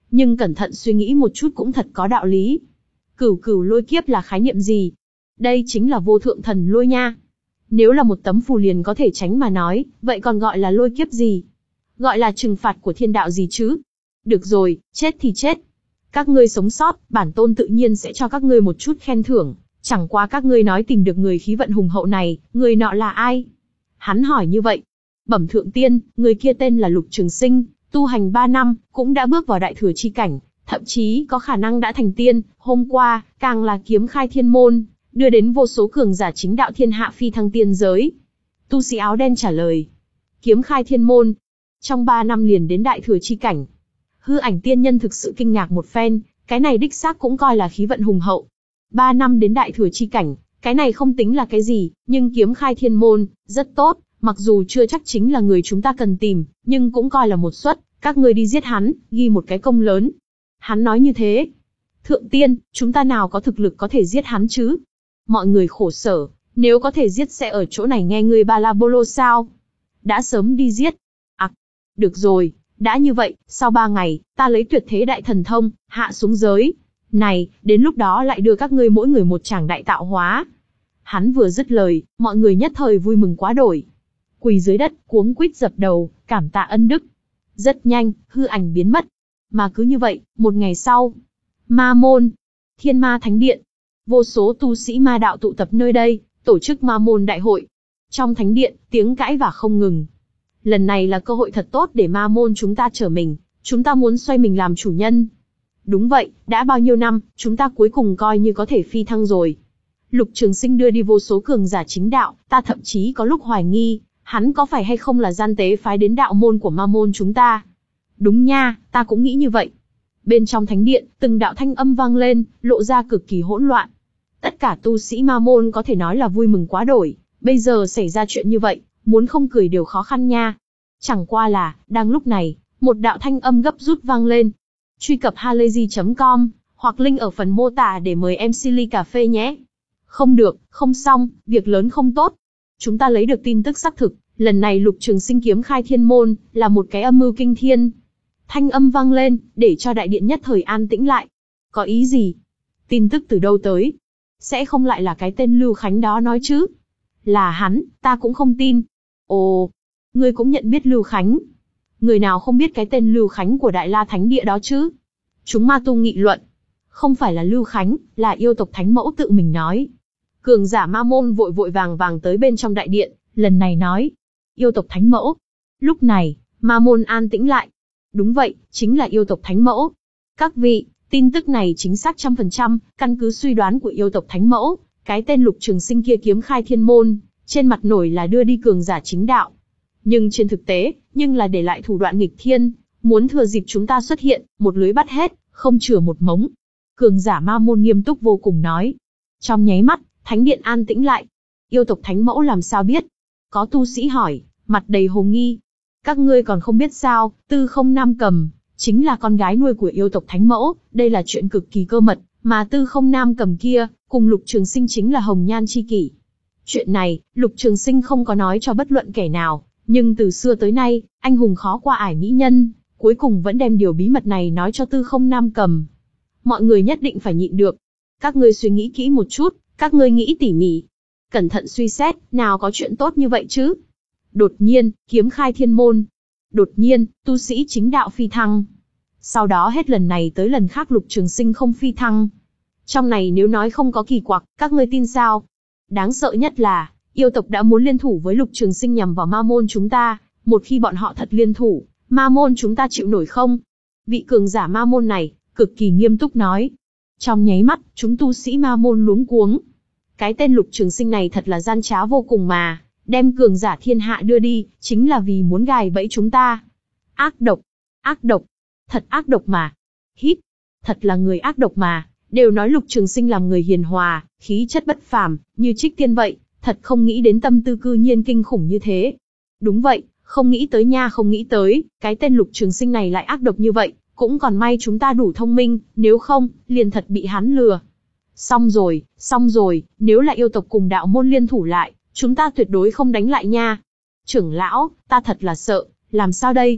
Nhưng cẩn thận suy nghĩ một chút cũng thật có đạo lý. Cửu cửu lôi kiếp là khái niệm gì? Đây chính là vô thượng thần lôi nha. Nếu là một tấm phù liền có thể tránh mà nói, vậy còn gọi là lôi kiếp gì? Gọi là trừng phạt của thiên đạo gì chứ? Được rồi, chết thì chết. Các ngươi sống sót, bản tôn tự nhiên sẽ cho các ngươi một chút khen thưởng. Chẳng qua các ngươi nói tìm được người khí vận hùng hậu này, người nọ là ai? Hắn hỏi như vậy. Bẩm thượng tiên, người kia tên là Lục Trường Sinh, tu hành ba năm, cũng đã bước vào đại thừa chi cảnh, thậm chí có khả năng đã thành tiên, hôm qua, càng là kiếm khai thiên môn, đưa đến vô số cường giả chính đạo thiên hạ phi thăng tiên giới. Tu sĩ áo đen trả lời. Kiếm khai thiên môn, trong ba năm liền đến đại thừa chi cảnh. Hư Ảnh tiên nhân thực sự kinh ngạc một phen, cái này đích xác cũng coi là khí vận hùng hậu. Ba năm đến đại thừa chi cảnh, cái này không tính là cái gì, nhưng kiếm khai thiên môn, rất tốt, mặc dù chưa chắc chính là người chúng ta cần tìm, nhưng cũng coi là một suất, các ngươi đi giết hắn, ghi một cái công lớn. Hắn nói như thế. Thượng tiên, chúng ta nào có thực lực có thể giết hắn chứ? Mọi người khổ sở, nếu có thể giết sẽ ở chỗ này nghe ngươi ba la bô lô sao? Đã sớm đi giết. À, được rồi, đã như vậy, sau ba ngày, ta lấy tuyệt thế đại thần thông, hạ xuống giới. Này, đến lúc đó lại đưa các ngươi mỗi người một tràng đại tạo hóa. Hắn vừa dứt lời, mọi người nhất thời vui mừng quá đổi. Quỳ dưới đất, cuống quýt dập đầu, cảm tạ ân đức. Rất nhanh, hư ảnh biến mất. Mà cứ như vậy, một ngày sau, Ma Môn, Thiên Ma Thánh Điện, vô số tu sĩ ma đạo tụ tập nơi đây, tổ chức Ma Môn đại hội. Trong thánh điện, tiếng cãi vả không ngừng. Lần này là cơ hội thật tốt để Ma Môn chúng ta trở mình, chúng ta muốn xoay mình làm chủ nhân. Đúng vậy, đã bao nhiêu năm, chúng ta cuối cùng coi như có thể phi thăng rồi. Lục Trường Sinh đưa đi vô số cường giả chính đạo, ta thậm chí có lúc hoài nghi, hắn có phải hay không là gian tế phái đến đạo môn của Ma Môn chúng ta. Đúng nha, ta cũng nghĩ như vậy. Bên trong thánh điện, từng đạo thanh âm vang lên, lộ ra cực kỳ hỗn loạn. Tất cả tu sĩ Ma Môn có thể nói là vui mừng quá đổi, bây giờ xảy ra chuyện như vậy, muốn không cười đều khó khăn nha. Chẳng qua là, đang lúc này, một đạo thanh âm gấp rút vang lên. Truy cập halayzi chấm com, hoặc link ở phần mô tả để mời em xê ly cà phê nhé. Không được, không xong, việc lớn không tốt. Chúng ta lấy được tin tức xác thực, lần này Lục Trường Sinh kiếm khai thiên môn, là một cái âm mưu kinh thiên. Thanh âm vang lên, để cho đại điện nhất thời an tĩnh lại. Có ý gì? Tin tức từ đâu tới? Sẽ không lại là cái tên Lưu Khánh đó nói chứ? Là hắn, ta cũng không tin. Ồ, ngươi cũng nhận biết Lưu Khánh. Người nào không biết cái tên Lưu Khánh của Đại La Thánh Địa đó chứ? Chúng ma tu nghị luận. Không phải là Lưu Khánh, là yêu tộc Thánh Mẫu tự mình nói. Cường giả Ma Môn vội vội vàng vàng tới bên trong đại điện, lần này nói. Yêu tộc Thánh Mẫu. Lúc này, Ma Môn an tĩnh lại. Đúng vậy, chính là yêu tộc Thánh Mẫu. Các vị, tin tức này chính xác trăm phần trăm, căn cứ suy đoán của yêu tộc Thánh Mẫu, cái tên Lục Trường Sinh kia kiếm khai thiên môn, trên mặt nổi là đưa đi cường giả chính đạo. Nhưng trên thực tế, nhưng là để lại thủ đoạn nghịch thiên, muốn thừa dịp chúng ta xuất hiện, một lưới bắt hết, không chừa một mống. Cường giả Ma Môn nghiêm túc vô cùng nói. Trong nháy mắt, thánh điện an tĩnh lại. Yêu tộc Thánh Mẫu làm sao biết? Có tu sĩ hỏi, mặt đầy hồ nghi. Các ngươi còn không biết sao, Tư Không Nam Cầm, chính là con gái nuôi của yêu tộc Thánh Mẫu, đây là chuyện cực kỳ cơ mật, mà Tư Không Nam Cầm kia, cùng Lục Trường Sinh chính là hồng nhan chi kỷ. Chuyện này, Lục Trường Sinh không có nói cho bất luận kẻ nào, nhưng từ xưa tới nay, anh hùng khó qua ải mỹ nhân, cuối cùng vẫn đem điều bí mật này nói cho Tư Không Nam Cầm. Mọi người nhất định phải nhịn được. Các ngươi suy nghĩ kỹ một chút, các ngươi nghĩ tỉ mỉ. Cẩn thận suy xét, nào có chuyện tốt như vậy chứ? Đột nhiên, kiếm khai thiên môn. Đột nhiên, tu sĩ chính đạo phi thăng. Sau đó hết lần này tới lần khác Lục Trường Sinh không phi thăng. Trong này nếu nói không có kỳ quặc, các ngươi tin sao? Đáng sợ nhất là, yêu tộc đã muốn liên thủ với Lục Trường Sinh nhằm vào Ma Môn chúng ta. Một khi bọn họ thật liên thủ, Ma Môn chúng ta chịu nổi không? Vị cường giả Ma Môn này, cực kỳ nghiêm túc nói. Trong nháy mắt, chúng tu sĩ Ma Môn luống cuống. Cái tên Lục Trường Sinh này thật là gian trá vô cùng mà. Đem cường giả thiên hạ đưa đi, chính là vì muốn gài bẫy chúng ta. Ác độc, ác độc, thật ác độc mà. Hít, thật là người ác độc mà. Đều nói Lục Trường Sinh làm người hiền hòa, khí chất bất phàm, như trích tiên vậy, thật không nghĩ đến tâm tư cư nhiên kinh khủng như thế. Đúng vậy, không nghĩ tới nha không nghĩ tới, cái tên Lục Trường Sinh này lại ác độc như vậy, cũng còn may chúng ta đủ thông minh, nếu không, liền thật bị hắn lừa. Xong rồi, xong rồi, nếu là yêu tộc cùng đạo môn liên thủ lại, chúng ta tuyệt đối không đánh lại nha. Trưởng lão, ta thật là sợ, làm sao đây?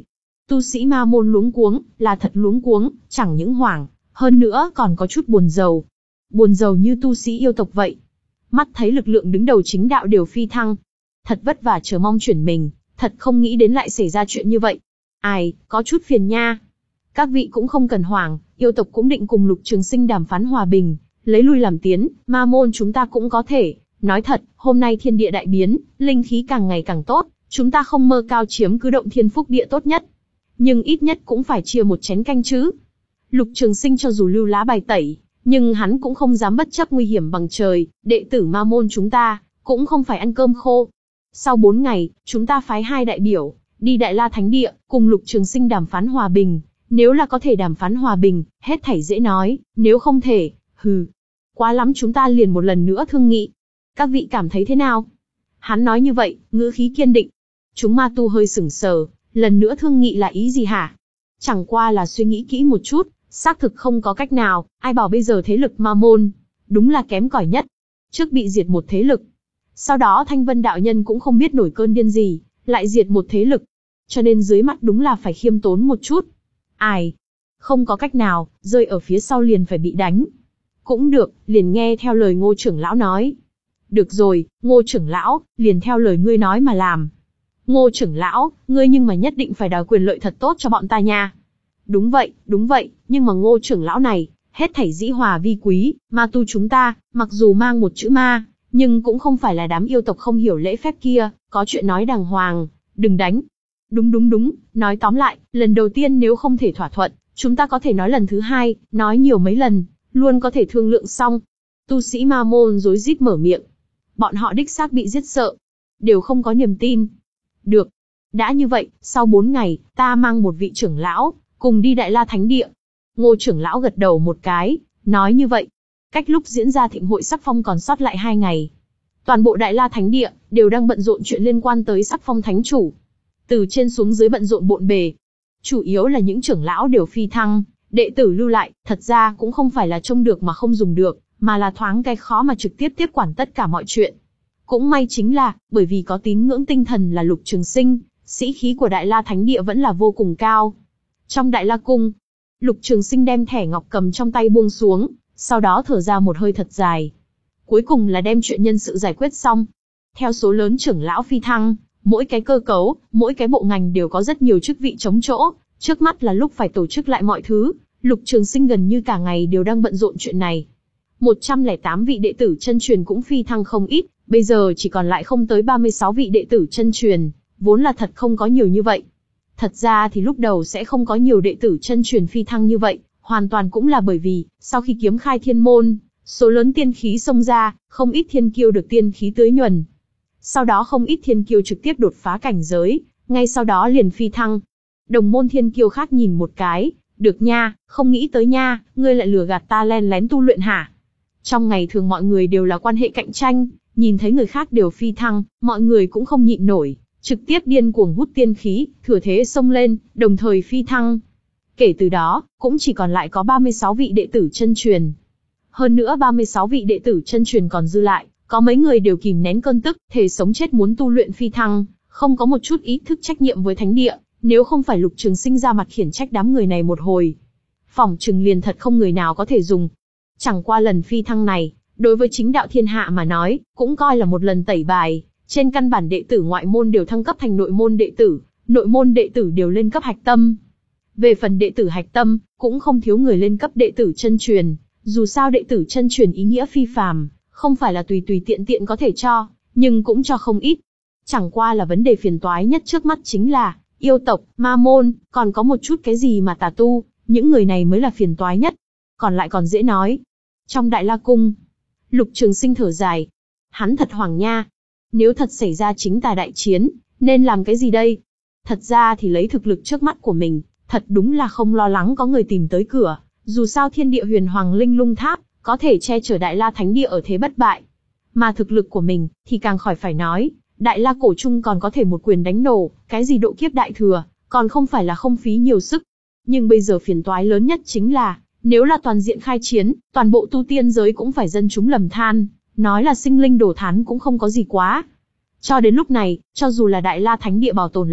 Tu sĩ ma môn luống cuống, là thật luống cuống, chẳng những hoảng, hơn nữa còn có chút buồn rầu. Buồn rầu như tu sĩ yêu tộc vậy. Mắt thấy lực lượng đứng đầu chính đạo đều phi thăng. Thật vất vả chờ mong chuyển mình, thật không nghĩ đến lại xảy ra chuyện như vậy. Ai, có chút phiền nha. Các vị cũng không cần hoảng, yêu tộc cũng định cùng Lục Trường Sinh đàm phán hòa bình, lấy lui làm tiến, ma môn chúng ta cũng có thể. Nói thật, hôm nay thiên địa đại biến, linh khí càng ngày càng tốt, chúng ta không mơ cao chiếm cứ động thiên phúc địa tốt nhất. Nhưng ít nhất cũng phải chia một chén canh chứ. Lục Trường Sinh cho dù lưu lá bài tẩy, nhưng hắn cũng không dám bất chấp nguy hiểm bằng trời, đệ tử ma môn chúng ta, cũng không phải ăn cơm khô. Sau bốn ngày, chúng ta phái hai đại biểu, đi Đại La Thánh Địa, cùng Lục Trường Sinh đàm phán hòa bình. Nếu là có thể đàm phán hòa bình, hết thảy dễ nói, nếu không thể, hừ. Quá lắm chúng ta liền một lần nữa thương nghị. Các vị cảm thấy thế nào? Hắn nói như vậy, ngữ khí kiên định. Chúng ma tu hơi sửng sờ, lần nữa thương nghị là ý gì hả? Chẳng qua là suy nghĩ kỹ một chút, xác thực không có cách nào, ai bảo bây giờ thế lực ma môn, đúng là kém cỏi nhất. Trước bị diệt một thế lực, sau đó Thanh Vân đạo nhân cũng không biết nổi cơn điên gì, lại diệt một thế lực. Cho nên dưới mắt đúng là phải khiêm tốn một chút. Ai? Không có cách nào, rơi ở phía sau liền phải bị đánh. Cũng được, liền nghe theo lời Ngô trưởng lão nói. Được rồi, Ngô trưởng lão, liền theo lời ngươi nói mà làm. Ngô trưởng lão, ngươi nhưng mà nhất định phải đòi quyền lợi thật tốt cho bọn ta nha. Đúng vậy, đúng vậy, nhưng mà Ngô trưởng lão này, hết thảy dĩ hòa vi quý, ma tu chúng ta, mặc dù mang một chữ ma, nhưng cũng không phải là đám yêu tộc không hiểu lễ phép kia, có chuyện nói đàng hoàng, đừng đánh. Đúng đúng đúng, nói tóm lại, lần đầu tiên nếu không thể thỏa thuận, chúng ta có thể nói lần thứ hai, nói nhiều mấy lần, luôn có thể thương lượng xong. Tu sĩ ma môn rối rít mở miệng. Bọn họ đích xác bị giết sợ, đều không có niềm tin. Được, đã như vậy, sau bốn ngày, ta mang một vị trưởng lão, cùng đi Đại La Thánh Địa. Ngô trưởng lão gật đầu một cái, nói như vậy. Cách lúc diễn ra thịnh hội sắc phong còn sót lại hai ngày. Toàn bộ Đại La Thánh Địa, đều đang bận rộn chuyện liên quan tới sắc phong thánh chủ. Từ trên xuống dưới bận rộn bộn bề. Chủ yếu là những trưởng lão đều phi thăng, đệ tử lưu lại, thật ra cũng không phải là trông được mà không dùng được, mà là thoáng cái khó mà trực tiếp tiếp quản tất cả mọi chuyện. Cũng may chính là, bởi vì có tín ngưỡng tinh thần là Lục Trường Sinh, sĩ khí của Đại La Thánh Địa vẫn là vô cùng cao. Trong Đại La Cung, Lục Trường Sinh đem thẻ ngọc cầm trong tay buông xuống, sau đó thở ra một hơi thật dài. Cuối cùng là đem chuyện nhân sự giải quyết xong. Theo số lớn trưởng lão phi thăng, mỗi cái cơ cấu, mỗi cái bộ ngành đều có rất nhiều chức vị trống chỗ, trước mắt là lúc phải tổ chức lại mọi thứ. Lục Trường Sinh gần như cả ngày đều đang bận rộn chuyện này. một trăm lẻ tám vị đệ tử chân truyền cũng phi thăng không ít, bây giờ chỉ còn lại không tới ba mươi sáu vị đệ tử chân truyền, vốn là thật không có nhiều như vậy. Thật ra thì lúc đầu sẽ không có nhiều đệ tử chân truyền phi thăng như vậy, hoàn toàn cũng là bởi vì, sau khi kiếm khai thiên môn, số lớn tiên khí xông ra, không ít thiên kiêu được tiên khí tưới nhuần. Sau đó không ít thiên kiêu trực tiếp đột phá cảnh giới, ngay sau đó liền phi thăng. Đồng môn thiên kiêu khác nhìn một cái, được nha, không nghĩ tới nha, ngươi lại lừa gạt ta len lén tu luyện hả? Trong ngày thường mọi người đều là quan hệ cạnh tranh, nhìn thấy người khác đều phi thăng, mọi người cũng không nhịn nổi, trực tiếp điên cuồng hút tiên khí, thừa thế xông lên, đồng thời phi thăng. Kể từ đó, cũng chỉ còn lại có ba mươi sáu vị đệ tử chân truyền. Hơn nữa ba mươi sáu vị đệ tử chân truyền còn dư lại, có mấy người đều kìm nén cơn tức, thề sống chết muốn tu luyện phi thăng, không có một chút ý thức trách nhiệm với thánh địa, nếu không phải Lục Trường Sinh ra mặt khiển trách đám người này một hồi, phỏng chừng liền thật không người nào có thể dùng. Chẳng qua lần phi thăng này, đối với chính đạo thiên hạ mà nói, cũng coi là một lần tẩy bài, trên căn bản đệ tử ngoại môn đều thăng cấp thành nội môn đệ tử, nội môn đệ tử đều lên cấp hạch tâm. Về phần đệ tử hạch tâm, cũng không thiếu người lên cấp đệ tử chân truyền, dù sao đệ tử chân truyền ý nghĩa phi phàm, không phải là tùy tùy tiện tiện có thể cho, nhưng cũng cho không ít. Chẳng qua là vấn đề phiền toái nhất trước mắt chính là, yêu tộc, ma môn, còn có một chút cái gì mà tà tu, những người này mới là phiền toái nhất. Còn lại còn dễ nói. Trong Đại La Cung, Lục Trường Sinh thở dài. Hắn thật hoảng nha. Nếu thật xảy ra chính tà đại chiến, nên làm cái gì đây? Thật ra thì lấy thực lực trước mắt của mình, thật đúng là không lo lắng có người tìm tới cửa. Dù sao thiên địa huyền hoàng linh lung tháp, có thể che chở Đại La Thánh Địa ở thế bất bại. Mà thực lực của mình, thì càng khỏi phải nói. Đại La Cổ Trung còn có thể một quyền đánh nổ, cái gì độ kiếp đại thừa, còn không phải là không phí nhiều sức. Nhưng bây giờ phiền toái lớn nhất chính là, nếu là toàn diện khai chiến, toàn bộ tu tiên giới cũng phải dân chúng lầm than, nói là sinh linh đổ thán cũng không có gì quá. Cho đến lúc này, cho dù là Đại La Thánh Địa bảo tồn lại,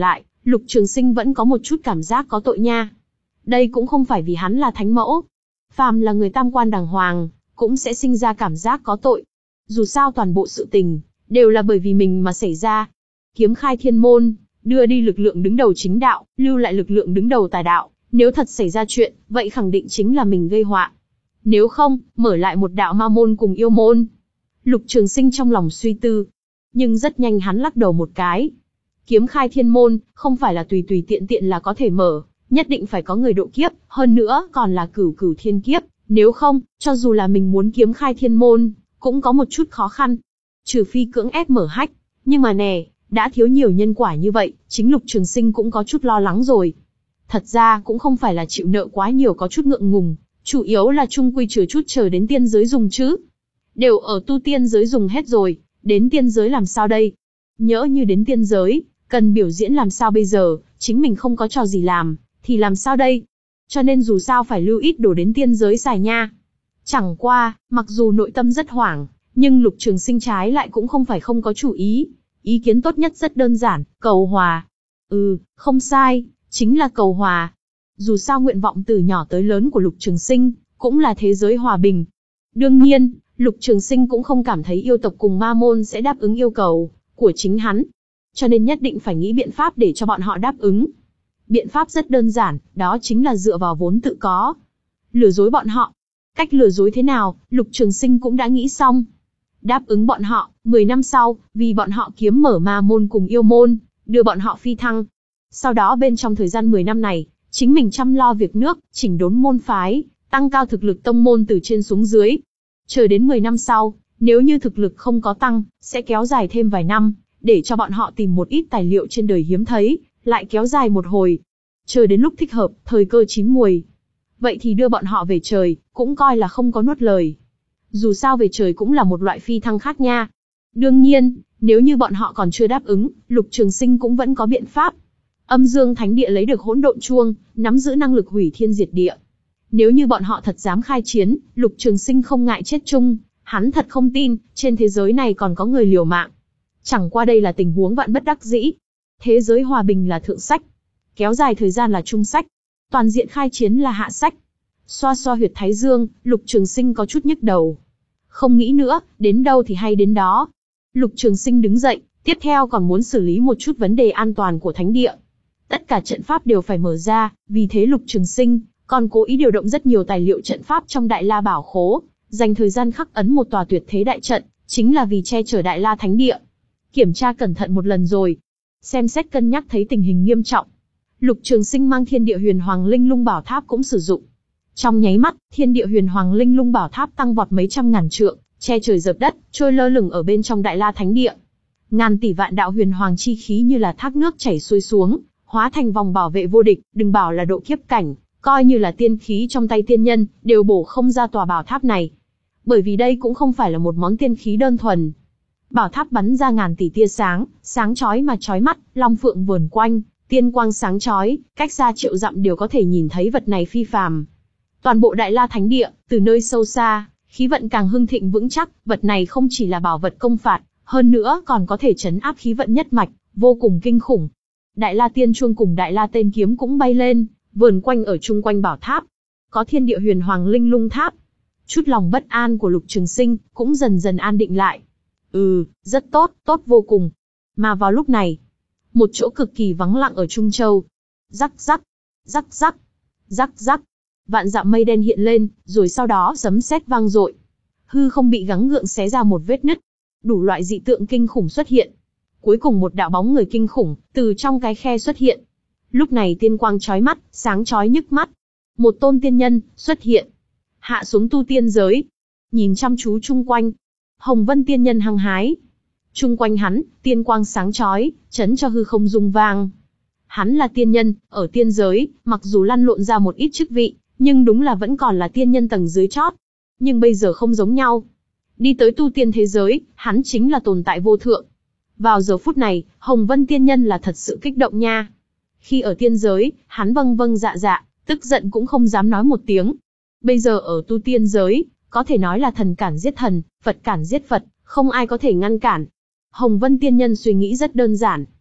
Lục Trường Sinh vẫn có một chút cảm giác có tội nha. Đây cũng không phải vì hắn là thánh mẫu. Phàm là người tam quan đàng hoàng, cũng sẽ sinh ra cảm giác có tội. Dù sao toàn bộ sự tình, đều là bởi vì mình mà xảy ra. Kiếm khai thiên môn, đưa đi lực lượng đứng đầu chính đạo, lưu lại lực lượng đứng đầu tà đạo. Nếu thật xảy ra chuyện, vậy khẳng định chính là mình gây họa. Nếu không, mở lại một đạo ma môn cùng yêu môn. Lục Trường Sinh trong lòng suy tư. Nhưng rất nhanh hắn lắc đầu một cái. Kiếm khai thiên môn, không phải là tùy tùy tiện tiện là có thể mở. Nhất định phải có người độ kiếp, hơn nữa còn là cửu cửu thiên kiếp. Nếu không, cho dù là mình muốn kiếm khai thiên môn, cũng có một chút khó khăn. Trừ phi cưỡng ép mở hách. Nhưng mà nè, đã thiếu nhiều nhân quả như vậy, chính Lục Trường Sinh cũng có chút lo lắng rồi. Thật ra cũng không phải là chịu nợ quá nhiều có chút ngượng ngùng, chủ yếu là chung quy chừa chút chờ đến tiên giới dùng chứ. Đều ở tu tiên giới dùng hết rồi, đến tiên giới làm sao đây? Nhỡ như đến tiên giới, cần biểu diễn làm sao bây giờ, chính mình không có trò gì làm, thì làm sao đây? Cho nên dù sao phải lưu ít đồ đến tiên giới xài nha. Chẳng qua, mặc dù nội tâm rất hoảng, nhưng Lục Trường Sinh trái lại cũng không phải không có chủ ý. Ý kiến tốt nhất rất đơn giản, cầu hòa. Ừ, không sai, chính là cầu hòa. Dù sao nguyện vọng từ nhỏ tới lớn của Lục Trường Sinh, cũng là thế giới hòa bình. Đương nhiên, Lục Trường Sinh cũng không cảm thấy yêu tộc cùng ma môn sẽ đáp ứng yêu cầu của chính hắn. Cho nên nhất định phải nghĩ biện pháp để cho bọn họ đáp ứng. Biện pháp rất đơn giản, đó chính là dựa vào vốn tự có. Lừa dối bọn họ. Cách lừa dối thế nào, Lục Trường Sinh cũng đã nghĩ xong. Đáp ứng bọn họ, mười năm sau, vì bọn họ kiếm mở ma môn cùng yêu môn, đưa bọn họ phi thăng. Sau đó bên trong thời gian mười năm này, chính mình chăm lo việc nước, chỉnh đốn môn phái, tăng cao thực lực tông môn từ trên xuống dưới. Chờ đến mười năm sau, nếu như thực lực không có tăng, sẽ kéo dài thêm vài năm, để cho bọn họ tìm một ít tài liệu trên đời hiếm thấy, lại kéo dài một hồi. Chờ đến lúc thích hợp, thời cơ chín muồi. Vậy thì đưa bọn họ về trời, cũng coi là không có nuốt lời. Dù sao về trời cũng là một loại phi thăng khác nha. Đương nhiên, nếu như bọn họ còn chưa đáp ứng, Lục Trường Sinh cũng vẫn có biện pháp. Âm Dương Thánh Địa lấy được hỗn độn chuông, nắm giữ năng lực hủy thiên diệt địa. Nếu như bọn họ thật dám khai chiến, Lục Trường Sinh không ngại chết chung, hắn thật không tin, trên thế giới này còn có người liều mạng. Chẳng qua đây là tình huống vạn bất đắc dĩ. Thế giới hòa bình là thượng sách, kéo dài thời gian là trung sách, toàn diện khai chiến là hạ sách. Xoa xoa huyệt thái dương, Lục Trường Sinh có chút nhức đầu. Không nghĩ nữa, đến đâu thì hay đến đó. Lục Trường Sinh đứng dậy, tiếp theo còn muốn xử lý một chút vấn đề an toàn của thánh địa. Tất cả trận pháp đều phải mở ra, vì thế Lục Trường Sinh còn cố ý điều động rất nhiều tài liệu trận pháp trong Đại La Bảo Khố, dành thời gian khắc ấn một tòa tuyệt thế đại trận, chính là vì che chở Đại La Thánh Địa. Kiểm tra cẩn thận một lần rồi, xem xét cân nhắc thấy tình hình nghiêm trọng. Lục Trường Sinh mang Thiên Địa Huyền Hoàng Linh Lung Bảo Tháp cũng sử dụng. Trong nháy mắt, Thiên Địa Huyền Hoàng Linh Lung Bảo Tháp tăng vọt mấy trăm ngàn trượng, che trời dợp đất, trôi lơ lửng ở bên trong Đại La Thánh Địa. Ngàn tỷ vạn đạo huyền hoàng chi khí như là thác nước chảy xuôi xuống, hóa thành vòng bảo vệ vô địch, đừng bảo là độ kiếp cảnh, coi như là tiên khí trong tay tiên nhân, đều bổ không ra tòa bảo tháp này. Bởi vì đây cũng không phải là một món tiên khí đơn thuần. Bảo tháp bắn ra ngàn tỷ tia sáng, sáng chói mà chói mắt, long phượng vờn quanh, tiên quang sáng chói, cách xa triệu dặm đều có thể nhìn thấy vật này phi phàm. Toàn bộ Đại La Thánh Địa, từ nơi sâu xa, khí vận càng hưng thịnh vững chắc, vật này không chỉ là bảo vật công phạt, hơn nữa còn có thể trấn áp khí vận nhất mạch, vô cùng kinh khủng. Đại La Tiên Chuông cùng Đại La Tên Kiếm cũng bay lên, vờn quanh ở chung quanh bảo tháp. Có Thiên Địa Huyền Hoàng Linh Lung Tháp. Chút lòng bất an của Lục Trường Sinh cũng dần dần an định lại. Ừ, rất tốt, tốt vô cùng. Mà vào lúc này, một chỗ cực kỳ vắng lặng ở Trung Châu. Rắc rắc, rắc rắc, rắc rắc. Vạn dặm mây đen hiện lên, rồi sau đó sấm sét vang dội. Hư không bị gắng gượng xé ra một vết nứt. Đủ loại dị tượng kinh khủng xuất hiện. Cuối cùng một đạo bóng người kinh khủng, từ trong cái khe xuất hiện. Lúc này tiên quang chói mắt, sáng chói nhức mắt. Một tôn tiên nhân, xuất hiện. Hạ xuống tu tiên giới. Nhìn chăm chú chung quanh. Hồng Vân tiên nhân hăng hái. Chung quanh hắn, tiên quang sáng chói, chấn cho hư không rung vang. Hắn là tiên nhân, ở tiên giới, mặc dù lăn lộn ra một ít chức vị, nhưng đúng là vẫn còn là tiên nhân tầng dưới chót. Nhưng bây giờ không giống nhau. Đi tới tu tiên thế giới, hắn chính là tồn tại vô thượng. Vào giờ phút này, Hồng Vân tiên nhân là thật sự kích động nha. Khi ở tiên giới, hắn vâng vâng dạ dạ, tức giận cũng không dám nói một tiếng. Bây giờ ở tu tiên giới, có thể nói là thần cản giết thần, Phật cản giết Phật, không ai có thể ngăn cản. Hồng Vân tiên nhân suy nghĩ rất đơn giản.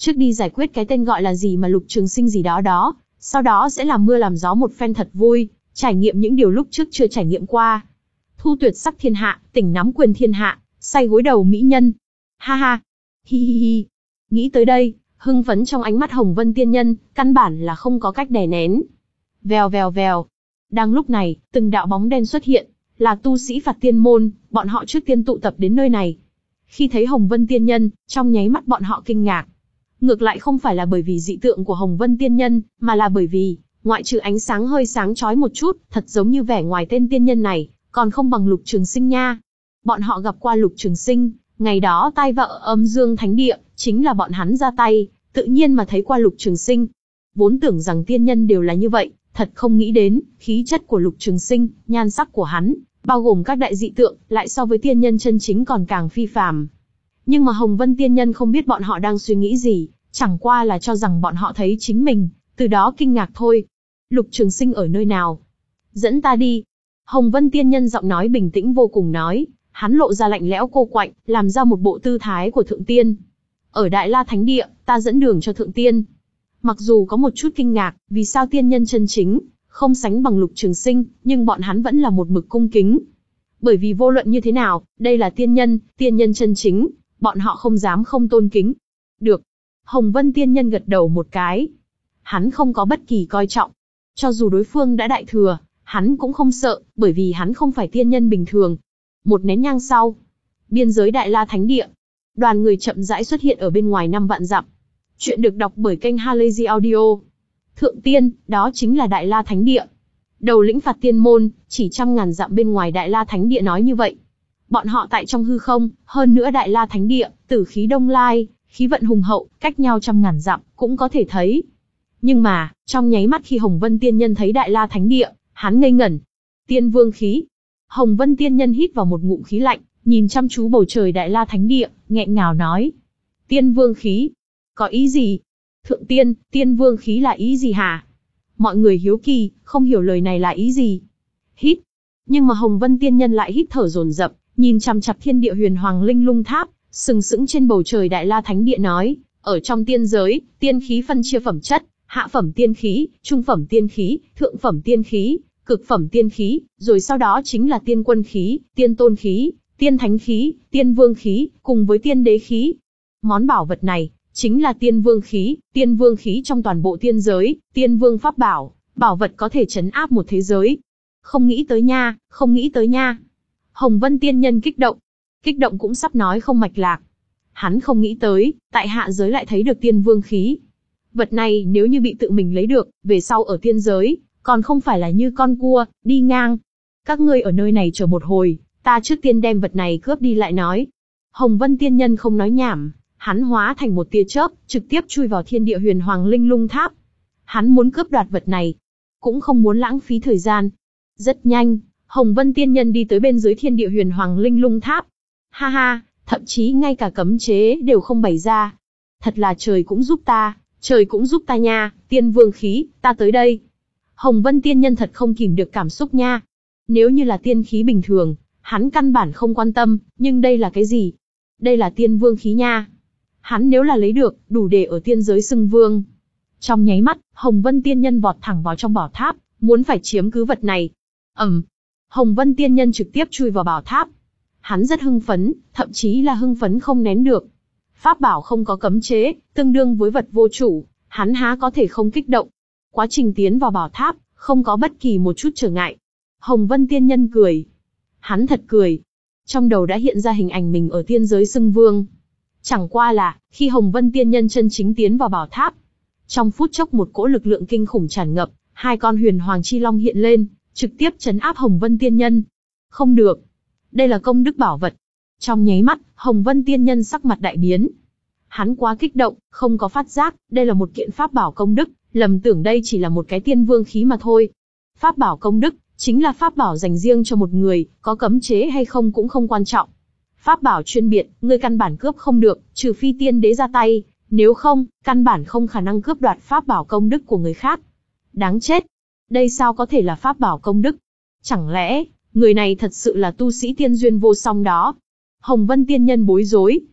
trước đi giải quyết cái tên gọi là gì mà Lục Trường Sinh gì đó đó, sau đó sẽ làm mưa làm gió một phen thật vui, trải nghiệm những điều lúc trước chưa trải nghiệm qua. Thu tuyệt sắc thiên hạ, tỉnh nắm quyền thiên hạ, say gối đầu mỹ nhân. Ha ha, hi hi hi. Nghĩ tới đây, hưng phấn trong ánh mắt Hồng Vân tiên nhân, căn bản là không có cách đè nén. Vèo vèo vèo. Đang lúc này, từng đạo bóng đen xuất hiện, là tu sĩ Phạt Tiên môn, bọn họ trước tiên tụ tập đến nơi này. Khi thấy Hồng Vân tiên nhân, trong nháy mắt bọn họ kinh ngạc. Ngược lại không phải là bởi vì dị tượng của Hồng Vân tiên nhân, mà là bởi vì, ngoại trừ ánh sáng hơi sáng chói một chút, thật giống như vẻ ngoài tên tiên nhân này, còn không bằng Lục Trường Sinh nha. Bọn họ gặp qua Lục Trường Sinh, ngày đó tai vạ Âm Dương Thánh Địa, chính là bọn hắn ra tay, tự nhiên mà thấy qua Lục Trường Sinh. Vốn tưởng rằng tiên nhân đều là như vậy, thật không nghĩ đến, khí chất của Lục Trường Sinh, nhan sắc của hắn, bao gồm các đại dị tượng, lại so với tiên nhân chân chính còn càng phi phàm. Nhưng mà Hồng Vân tiên nhân không biết bọn họ đang suy nghĩ gì, chẳng qua là cho rằng bọn họ thấy chính mình, từ đó kinh ngạc thôi. Lục Trường Sinh ở nơi nào? Dẫn ta đi. Hồng Vân tiên nhân giọng nói bình tĩnh vô cùng nói, hắn lộ ra lạnh lẽo cô quạnh, làm ra một bộ tư thái của thượng tiên. Ở Đại La Thánh Địa, ta dẫn đường cho thượng tiên. Mặc dù có một chút kinh ngạc, vì sao tiên nhân chân chính, không sánh bằng Lục Trường Sinh, nhưng bọn hắn vẫn là một mực cung kính. Bởi vì vô luận như thế nào, đây là tiên nhân, tiên nhân chân chính, bọn họ không dám không tôn kính. Được. Hồng Vân tiên nhân gật đầu một cái. Hắn không có bất kỳ coi trọng. Cho dù đối phương đã đại thừa, hắn cũng không sợ, bởi vì hắn không phải tiên nhân bình thường. Một nén nhang sau, biên giới Đại La Thánh Địa, đoàn người chậm rãi xuất hiện ở bên ngoài năm vạn dặm. Chuyện được đọc bởi kênh Halazy Audio. Thượng tiên, đó chính là Đại La Thánh Địa. Đầu lĩnh Phạt Tiên môn, chỉ trăm ngàn dặm bên ngoài Đại La Thánh Địa nói như vậy. Bọn họ tại trong hư không, hơn nữa Đại La Thánh Địa, tử khí đông lai, khí vận hùng hậu, cách nhau trăm ngàn dặm, cũng có thể thấy. Nhưng mà, trong nháy mắt khi Hồng Vân tiên nhân thấy Đại La Thánh Địa, hắn ngây ngẩn. Tiên vương khí. Hồng Vân tiên nhân hít vào một ngụm khí lạnh, nhìn chăm chú bầu trời Đại La Thánh Địa, nghẹn ngào nói. Tiên vương khí. Có ý gì? Thượng tiên, tiên vương khí là ý gì hả? Mọi người hiếu kỳ, không hiểu lời này là ý gì. Hít. Nhưng mà Hồng Vân tiên nhân lại hít thở dồn dập, nhìn chằm chằm thiên địa huyền hoàng linh lung tháp, sừng sững trên bầu trời Đại La Thánh Địa nói, ở trong tiên giới, tiên khí phân chia phẩm chất, hạ phẩm tiên khí, trung phẩm tiên khí, thượng phẩm tiên khí, cực phẩm tiên khí, rồi sau đó chính là tiên quân khí, tiên tôn khí, tiên thánh khí, tiên vương khí, cùng với tiên đế khí. Món bảo vật này, chính là tiên vương khí, tiên vương khí trong toàn bộ tiên giới, tiên vương pháp bảo, bảo vật có thể trấn áp một thế giới. Không nghĩ tới nha, không nghĩ tới nha. Hồng Vân tiên nhân kích động, kích động cũng sắp nói không mạch lạc. Hắn không nghĩ tới, tại hạ giới lại thấy được tiên vương khí. Vật này nếu như bị tự mình lấy được, về sau ở tiên giới, còn không phải là như con cua, đi ngang. Các ngươi ở nơi này chờ một hồi, ta trước tiên đem vật này cướp đi lại nói. Hồng Vân tiên nhân không nói nhảm, hắn hóa thành một tia chớp, trực tiếp chui vào thiên địa huyền hoàng linh lung tháp. Hắn muốn cướp đoạt vật này, cũng không muốn lãng phí thời gian. Rất nhanh, Hồng Vân tiên nhân đi tới bên dưới thiên địa huyền hoàng linh lung tháp. Ha ha, thậm chí ngay cả cấm chế đều không bày ra. Thật là trời cũng giúp ta, trời cũng giúp ta nha, tiên vương khí, ta tới đây. Hồng Vân tiên nhân thật không kìm được cảm xúc nha. Nếu như là tiên khí bình thường, hắn căn bản không quan tâm, nhưng đây là cái gì? Đây là tiên vương khí nha. Hắn nếu là lấy được, đủ để ở tiên giới xưng vương. Trong nháy mắt, Hồng Vân tiên nhân vọt thẳng vào trong bảo tháp, muốn phải chiếm cứ vật này. ầm, um, Hồng Vân tiên nhân trực tiếp chui vào bảo tháp. Hắn rất hưng phấn, thậm chí là hưng phấn không nén được. Pháp bảo không có cấm chế, tương đương với vật vô chủ, hắn há có thể không kích động. Quá trình tiến vào bảo tháp, không có bất kỳ một chút trở ngại. Hồng Vân tiên nhân cười. Hắn thật cười. Trong đầu đã hiện ra hình ảnh mình ở tiên giới xưng vương. Chẳng qua là, khi Hồng Vân tiên nhân chân chính tiến vào bảo tháp, trong phút chốc một cỗ lực lượng kinh khủng tràn ngập, hai con huyền hoàng chi long hiện lên, trực tiếp trấn áp Hồng Vân tiên nhân. Không được. Đây là công đức bảo vật. Trong nháy mắt, Hồng Vân tiên nhân sắc mặt đại biến. Hắn quá kích động, không có phát giác, đây là một kiện pháp bảo công đức, lầm tưởng đây chỉ là một cái tiên vương khí mà thôi. Pháp bảo công đức, chính là pháp bảo dành riêng cho một người, có cấm chế hay không cũng không quan trọng. Pháp bảo chuyên biệt, ngươi căn bản cướp không được, trừ phi tiên đế ra tay, nếu không, căn bản không khả năng cướp đoạt pháp bảo công đức của người khác. Đáng chết! Đây sao có thể là pháp bảo công đức? Chẳng lẽ, người này thật sự là tu sĩ tiên duyên vô song đó? Hồng Vân tiên nhân bối rối.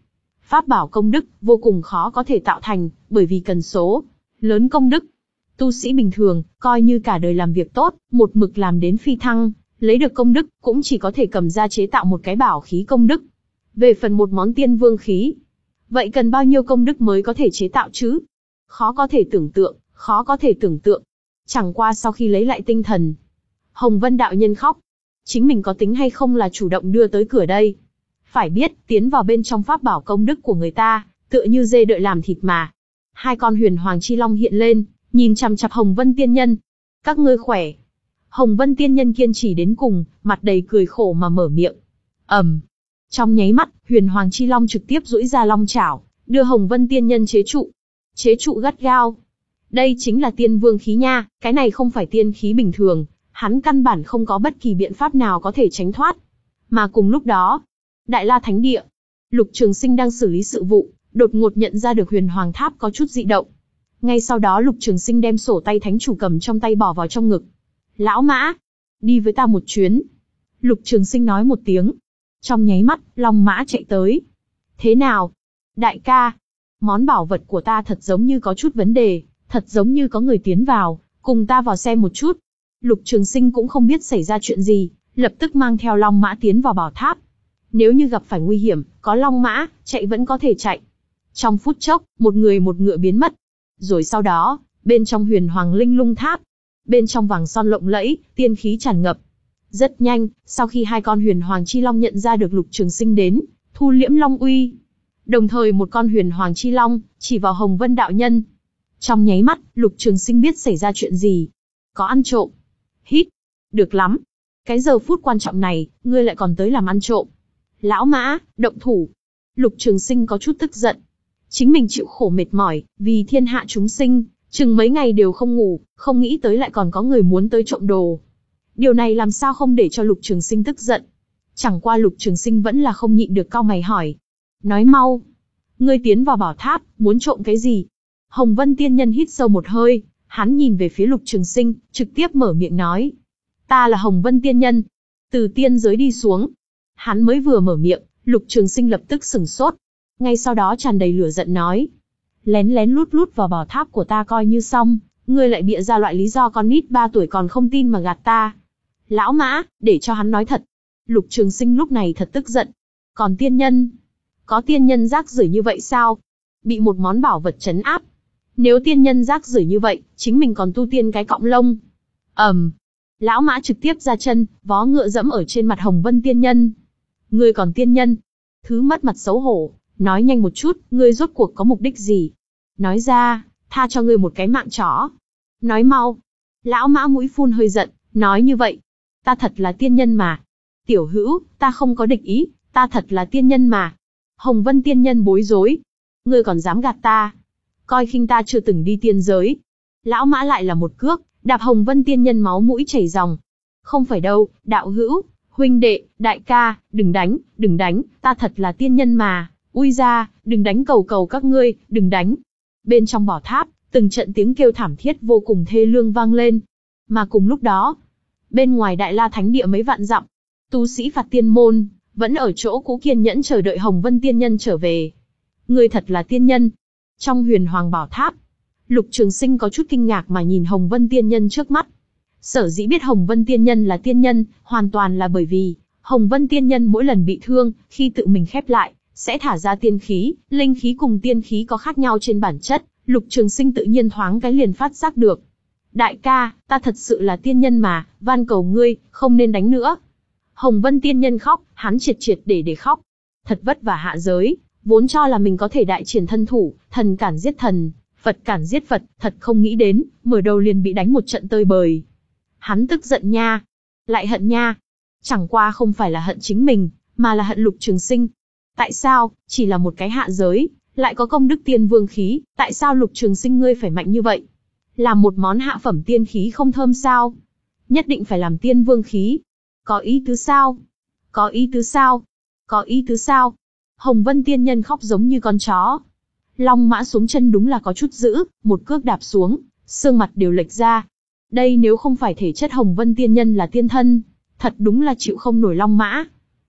Pháp bảo công đức, vô cùng khó có thể tạo thành, bởi vì cần số lớn công đức. Tu sĩ bình thường, coi như cả đời làm việc tốt, một mực làm đến phi thăng, lấy được công đức, cũng chỉ có thể cầm ra chế tạo một cái bảo khí công đức. Về phần một món tiên vương khí, vậy cần bao nhiêu công đức mới có thể chế tạo chứ? Khó có thể tưởng tượng, khó có thể tưởng tượng. Chẳng qua sau khi lấy lại tinh thần, Hồng Vân đạo nhân khóc. Chính mình có tính hay không là chủ động đưa tới cửa đây? Phải biết, tiến vào bên trong pháp bảo công đức của người ta, tựa như dê đợi làm thịt mà. Hai con huyền hoàng chi long hiện lên, nhìn chằm chằm Hồng Vân tiên nhân. Các ngươi khỏe. Hồng Vân tiên nhân kiên trì đến cùng, mặt đầy cười khổ mà mở miệng. ầm, um. Trong nháy mắt, huyền hoàng chi long trực tiếp duỗi ra long chảo, đưa Hồng Vân tiên nhân chế trụ. Chế trụ gắt gao. Đây chính là tiên vương khí nha, cái này không phải tiên khí bình thường, hắn căn bản không có bất kỳ biện pháp nào có thể tránh thoát. Mà cùng lúc đó, Đại La Thánh Địa, Lục Trường Sinh đang xử lý sự vụ, đột ngột nhận ra được huyền hoàng tháp có chút dị động. Ngay sau đó Lục Trường Sinh đem sổ tay thánh chủ cầm trong tay bỏ vào trong ngực. Lão Mã, đi với ta một chuyến. Lục Trường Sinh nói một tiếng. Trong nháy mắt, Long Mã chạy tới. Thế nào? Đại ca, món bảo vật của ta thật giống như có chút vấn đề, thật giống như có người tiến vào, cùng ta vào xem một chút. Lục Trường Sinh cũng không biết xảy ra chuyện gì, lập tức mang theo Long Mã tiến vào bảo tháp. Nếu như gặp phải nguy hiểm, có Long Mã, chạy vẫn có thể chạy. Trong phút chốc, một người một ngựa biến mất. Rồi sau đó, bên trong huyền hoàng linh lung tháp, bên trong vàng son lộng lẫy, tiên khí tràn ngập. Rất nhanh, sau khi hai con huyền hoàng chi long nhận ra được Lục Trường Sinh đến, thu liễm long uy. Đồng thời một con huyền hoàng chi long, chỉ vào Hồng Vân đạo nhân. Trong nháy mắt, Lục Trường Sinh biết xảy ra chuyện gì. Có ăn trộm. Hít. Được lắm. Cái giờ phút quan trọng này, ngươi lại còn tới làm ăn trộm. Lão Mã, động thủ. Lục Trường Sinh có chút tức giận. Chính mình chịu khổ mệt mỏi, vì thiên hạ chúng sinh, chừng mấy ngày đều không ngủ, không nghĩ tới lại còn có người muốn tới trộm đồ. Điều này làm sao không để cho Lục Trường Sinh tức giận. Chẳng qua Lục Trường Sinh vẫn là không nhịn được cau mày hỏi. Nói mau. Ngươi tiến vào bảo tháp, muốn trộm cái gì? Hồng Vân tiên nhân hít sâu một hơi, hắn nhìn về phía Lục Trường Sinh, trực tiếp mở miệng nói. Ta là Hồng Vân tiên nhân. Từ tiên giới đi xuống. Hắn mới vừa mở miệng, Lục Trường Sinh lập tức sừng sốt. Ngay sau đó tràn đầy lửa giận nói. Lén lén lút lút vào bảo tháp của ta coi như xong, ngươi lại bịa ra loại lý do con nít ba tuổi còn không tin mà gạt ta. Lão Mã, để cho hắn nói thật. Lục Trường Sinh lúc này thật tức giận. Còn tiên nhân? Có tiên nhân rác rưởi như vậy sao? Bị một món bảo vật trấn áp. Nếu tiên nhân rác rưởi như vậy, chính mình còn tu tiên cái cọng lông. ầm, um. Lão Mã trực tiếp ra chân, vó ngựa dẫm ở trên mặt Hồng Vân tiên nhân. Ngươi còn tiên nhân? Thứ mất mặt xấu hổ, nói nhanh một chút, ngươi rốt cuộc có mục đích gì? Nói ra, tha cho ngươi một cái mạng chó. Nói mau. Lão Mã mũi phun hơi giận, nói như vậy. Ta thật là tiên nhân mà. Tiểu hữu, ta không có địch ý, ta thật là tiên nhân mà. Hồng Vân tiên nhân bối rối. Ngươi còn dám gạt ta? Coi khinh ta chưa từng đi tiên giới. Lão Mã lại là một cước, đạp Hồng Vân tiên nhân máu mũi chảy ròng. Không phải đâu, đạo hữu, huynh đệ, đại ca, đừng đánh, đừng đánh, ta thật là tiên nhân mà. Ui ra, đừng đánh cầu cầu các ngươi, đừng đánh. Bên trong bảo tháp, từng trận tiếng kêu thảm thiết vô cùng thê lương vang lên. Mà cùng lúc đó, bên ngoài Đại La Thánh Địa mấy vạn dặm, tu sĩ Phạt Tiên Môn vẫn ở chỗ cũ kiên nhẫn chờ đợi Hồng Vân tiên nhân trở về. Ngươi thật là tiên nhân. Trong huyền hoàng bảo tháp, Lục Trường Sinh có chút kinh ngạc mà nhìn Hồng Vân tiên nhân trước mắt. Sở dĩ biết Hồng Vân tiên nhân là tiên nhân, hoàn toàn là bởi vì Hồng Vân tiên nhân mỗi lần bị thương, khi tự mình khép lại, sẽ thả ra tiên khí, linh khí cùng tiên khí có khác nhau trên bản chất, Lục Trường Sinh tự nhiên thoáng cái liền phát giác được. Đại ca, ta thật sự là tiên nhân mà, van cầu ngươi, không nên đánh nữa. Hồng Vân tiên nhân khóc, hắn triệt triệt để để khóc. Thật vất vả hạ giới, vốn cho là mình có thể đại triển thân thủ, thần cản giết thần, Phật cản giết Phật, thật không nghĩ đến, mở đầu liền bị đánh một trận tơi bời. Hắn tức giận nha, lại hận nha. Chẳng qua không phải là hận chính mình, mà là hận Lục Trường Sinh. Tại sao, chỉ là một cái hạ giới, lại có công đức tiên vương khí, tại sao Lục Trường Sinh ngươi phải mạnh như vậy? Làm một món hạ phẩm tiên khí không thơm sao? Nhất định phải làm tiên vương khí. Có ý tứ sao? Có ý tứ sao? Có ý tứ sao? Hồng Vân tiên nhân khóc giống như con chó. Long Mã xuống chân đúng là có chút dữ, một cước đạp xuống, xương mặt đều lệch ra. Đây nếu không phải thể chất Hồng Vân tiên nhân là tiên thân, thật đúng là chịu không nổi Long Mã.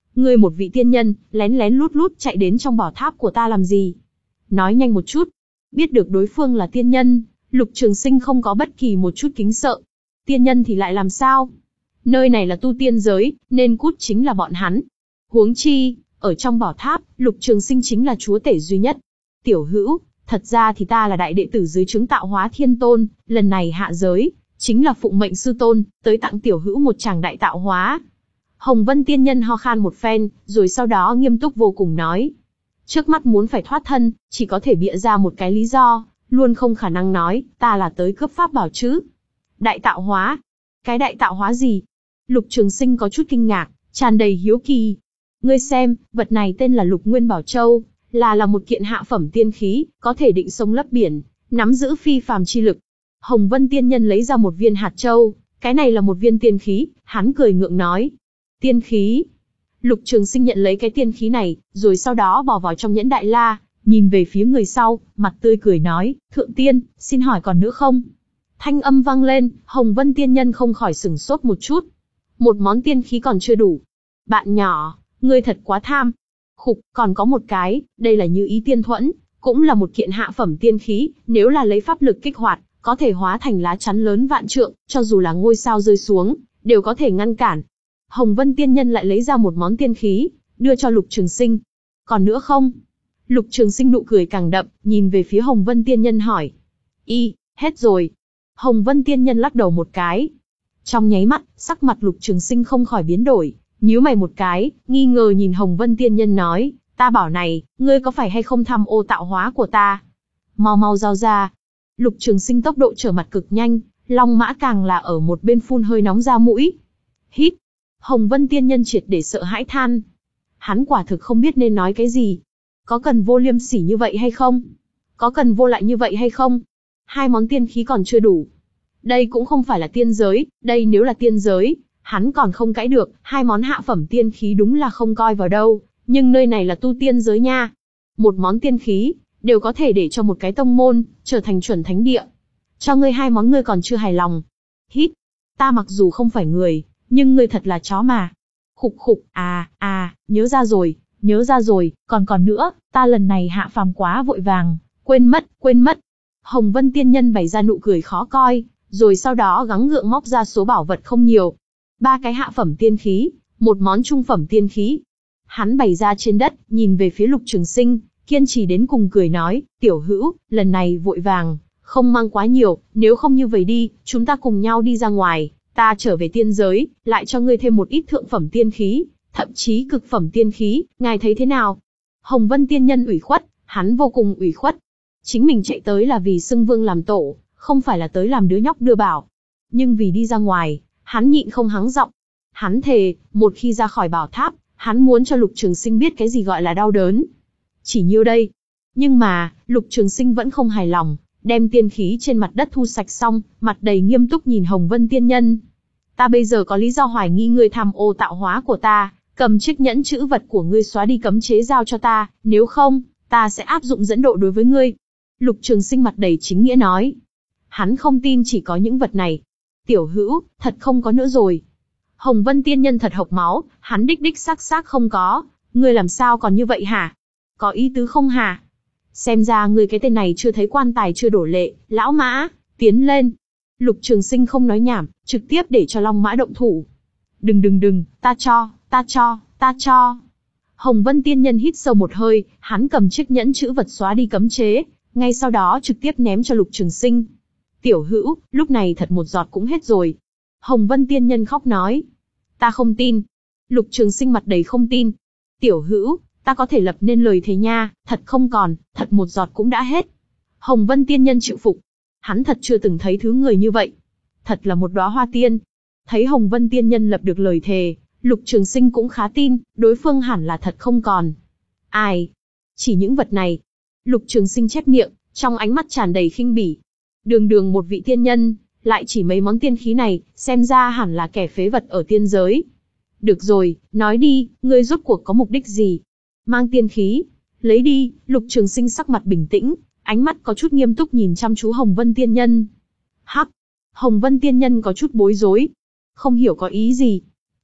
ngươi một vị tiên nhân, lén lén lút lút chạy đến trong bảo tháp của ta làm gì? Nói nhanh một chút. Biết được đối phương là tiên nhân, Lục Trường Sinh không có bất kỳ một chút kính sợ. Tiên nhân thì lại làm sao? Nơi này là tu tiên giới, nên cút chính là bọn hắn. Huống chi, ở trong bảo tháp, Lục Trường Sinh chính là chúa tể duy nhất. Tiểu hữu, thật ra thì ta là đại đệ tử dưới trướng Tạo Hóa Thiên Tôn, lần này hạ giới, chính là phụng mệnh sư tôn, tới tặng tiểu hữu một tràng đại tạo hóa. Hồng Vân tiên nhân ho khan một phen, rồi sau đó nghiêm túc vô cùng nói. Trước mắt muốn phải thoát thân, chỉ có thể bịa ra một cái lý do, luôn không khả năng nói, ta là tới cướp pháp bảo chứ. Đại tạo hóa? Cái đại tạo hóa gì? Lục Trường Sinh có chút kinh ngạc, tràn đầy hiếu kỳ. Ngươi xem, vật này tên là Lục Nguyên Bảo Châu, là là một kiện hạ phẩm tiên khí, có thể định sông lấp biển, nắm giữ phi phàm chi lực. Hồng Vân tiên nhân lấy ra một viên hạt châu, cái này là một viên tiên khí, hắn cười ngượng nói. Tiên khí? Lục Trường Sinh nhận lấy cái tiên khí này, rồi sau đó bỏ vào trong nhẫn đại la, nhìn về phía người sau, mặt tươi cười nói, thượng tiên, xin hỏi còn nữa không? Thanh âm vang lên, Hồng Vân tiên nhân không khỏi sửng sốt một chút. Một món tiên khí còn chưa đủ. Bạn nhỏ, ngươi thật quá tham. Khục, còn có một cái, đây là Như Ý Tiên Thuẫn, cũng là một kiện hạ phẩm tiên khí, nếu là lấy pháp lực kích hoạt, có thể hóa thành lá chắn lớn vạn trượng, cho dù là ngôi sao rơi xuống, đều có thể ngăn cản. Hồng Vân tiên nhân lại lấy ra một món tiên khí, đưa cho Lục Trường Sinh. Còn nữa không? Lục Trường Sinh nụ cười càng đậm, nhìn về phía Hồng Vân tiên nhân hỏi. Y, hết rồi. Hồng Vân tiên nhân lắc đầu một cái. Trong nháy mắt, sắc mặt Lục Trường Sinh không khỏi biến đổi, nhíu mày một cái, nghi ngờ nhìn Hồng Vân tiên nhân nói, ta bảo này, ngươi có phải hay không tham ô tạo hóa của ta? Mau mau giao ra. Lục Trường Sinh tốc độ trở mặt cực nhanh, Long Mã càng là ở một bên phun hơi nóng ra mũi. Hít. Hồng Vân tiên nhân triệt để sợ hãi than. Hắn quả thực không biết nên nói cái gì. Có cần vô liêm sỉ như vậy hay không? Có cần vô lại như vậy hay không? Hai món tiên khí còn chưa đủ. Đây cũng không phải là tiên giới, đây nếu là tiên giới, hắn còn không cãi được, hai món hạ phẩm tiên khí đúng là không coi vào đâu, nhưng nơi này là tu tiên giới nha. Một món tiên khí, đều có thể để cho một cái tông môn, trở thành chuẩn thánh địa. Cho ngươi hai món ngươi còn chưa hài lòng. Hít, ta mặc dù không phải người, nhưng ngươi thật là chó mà. Khục khục, à, à, nhớ ra rồi, nhớ ra rồi, còn còn nữa, ta lần này hạ phàm quá vội vàng, quên mất, quên mất. Hồng Vân tiên nhân bày ra nụ cười khó coi, rồi sau đó gắng gượng móc ra số bảo vật không nhiều. Ba cái hạ phẩm tiên khí, một món trung phẩm tiên khí. Hắn bày ra trên đất, nhìn về phía Lục Trường Sinh, kiên trì đến cùng cười nói, tiểu hữu, lần này vội vàng, không mang quá nhiều, nếu không như vậy đi, chúng ta cùng nhau đi ra ngoài, ta trở về tiên giới, lại cho ngươi thêm một ít thượng phẩm tiên khí, thậm chí cực phẩm tiên khí, ngài thấy thế nào? Hồng Vân tiên nhân ủy khuất, hắn vô cùng ủy khuất. Chính mình chạy tới là vì xưng vương làm tổ, không phải là tới làm đứa nhóc đưa bảo. Nhưng vì đi ra ngoài, hắn nhịn không hắng giọng. Hắn thề, một khi ra khỏi bảo tháp, hắn muốn cho Lục Trường Sinh biết cái gì gọi là đau đớn. Chỉ nhiêu đây. Nhưng mà, Lục Trường Sinh vẫn không hài lòng, đem tiên khí trên mặt đất thu sạch xong, mặt đầy nghiêm túc nhìn Hồng Vân tiên nhân. Ta bây giờ có lý do hoài nghi ngươi tham ô tạo hóa của ta, cầm chiếc nhẫn chữ vật của ngươi xóa đi cấm chế giao cho ta, nếu không, ta sẽ áp dụng dẫn độ đối với ngươi. Lục Trường Sinh mặt đầy chính nghĩa nói. Hắn không tin chỉ có những vật này. Tiểu hữu, thật không có nữa rồi. Hồng Vân tiên nhân thật hộc máu, hắn đích đích xác xác không có. Ngươi làm sao còn như vậy hả? Có ý tứ không hả? Xem ra ngươi cái tên này chưa thấy quan tài chưa đổ lệ, lão mã, tiến lên. Lục Trường Sinh không nói nhảm, trực tiếp để cho Long Mã động thủ. Đừng đừng đừng, ta cho, ta cho, ta cho. Hồng Vân tiên nhân hít sâu một hơi, hắn cầm chiếc nhẫn chữ vật xóa đi cấm chế, ngay sau đó trực tiếp ném cho Lục Trường Sinh. Tiểu hữu, lúc này thật một giọt cũng hết rồi. Hồng Vân tiên nhân khóc nói. Ta không tin. Lục Trường Sinh mặt đầy không tin. Tiểu hữu, ta có thể lập nên lời thề nha, thật không còn, thật một giọt cũng đã hết. Hồng Vân tiên nhân chịu phục. Hắn thật chưa từng thấy thứ người như vậy. Thật là một đóa hoa tiên. Thấy Hồng Vân tiên nhân lập được lời thề, Lục Trường Sinh cũng khá tin, đối phương hẳn là thật không còn. Ai? Chỉ những vật này. Lục Trường Sinh chép miệng, trong ánh mắt tràn đầy khinh bỉ. Đường đường một vị tiên nhân, lại chỉ mấy món tiên khí này, xem ra hẳn là kẻ phế vật ở tiên giới. Được rồi, nói đi, ngươi rốt cuộc có mục đích gì? Mang tiên khí, lấy đi. Lục Trường Sinh sắc mặt bình tĩnh, ánh mắt có chút nghiêm túc nhìn chăm chú Hồng Vân tiên nhân. Hắc, Hồng Vân tiên nhân có chút bối rối, không hiểu có ý gì.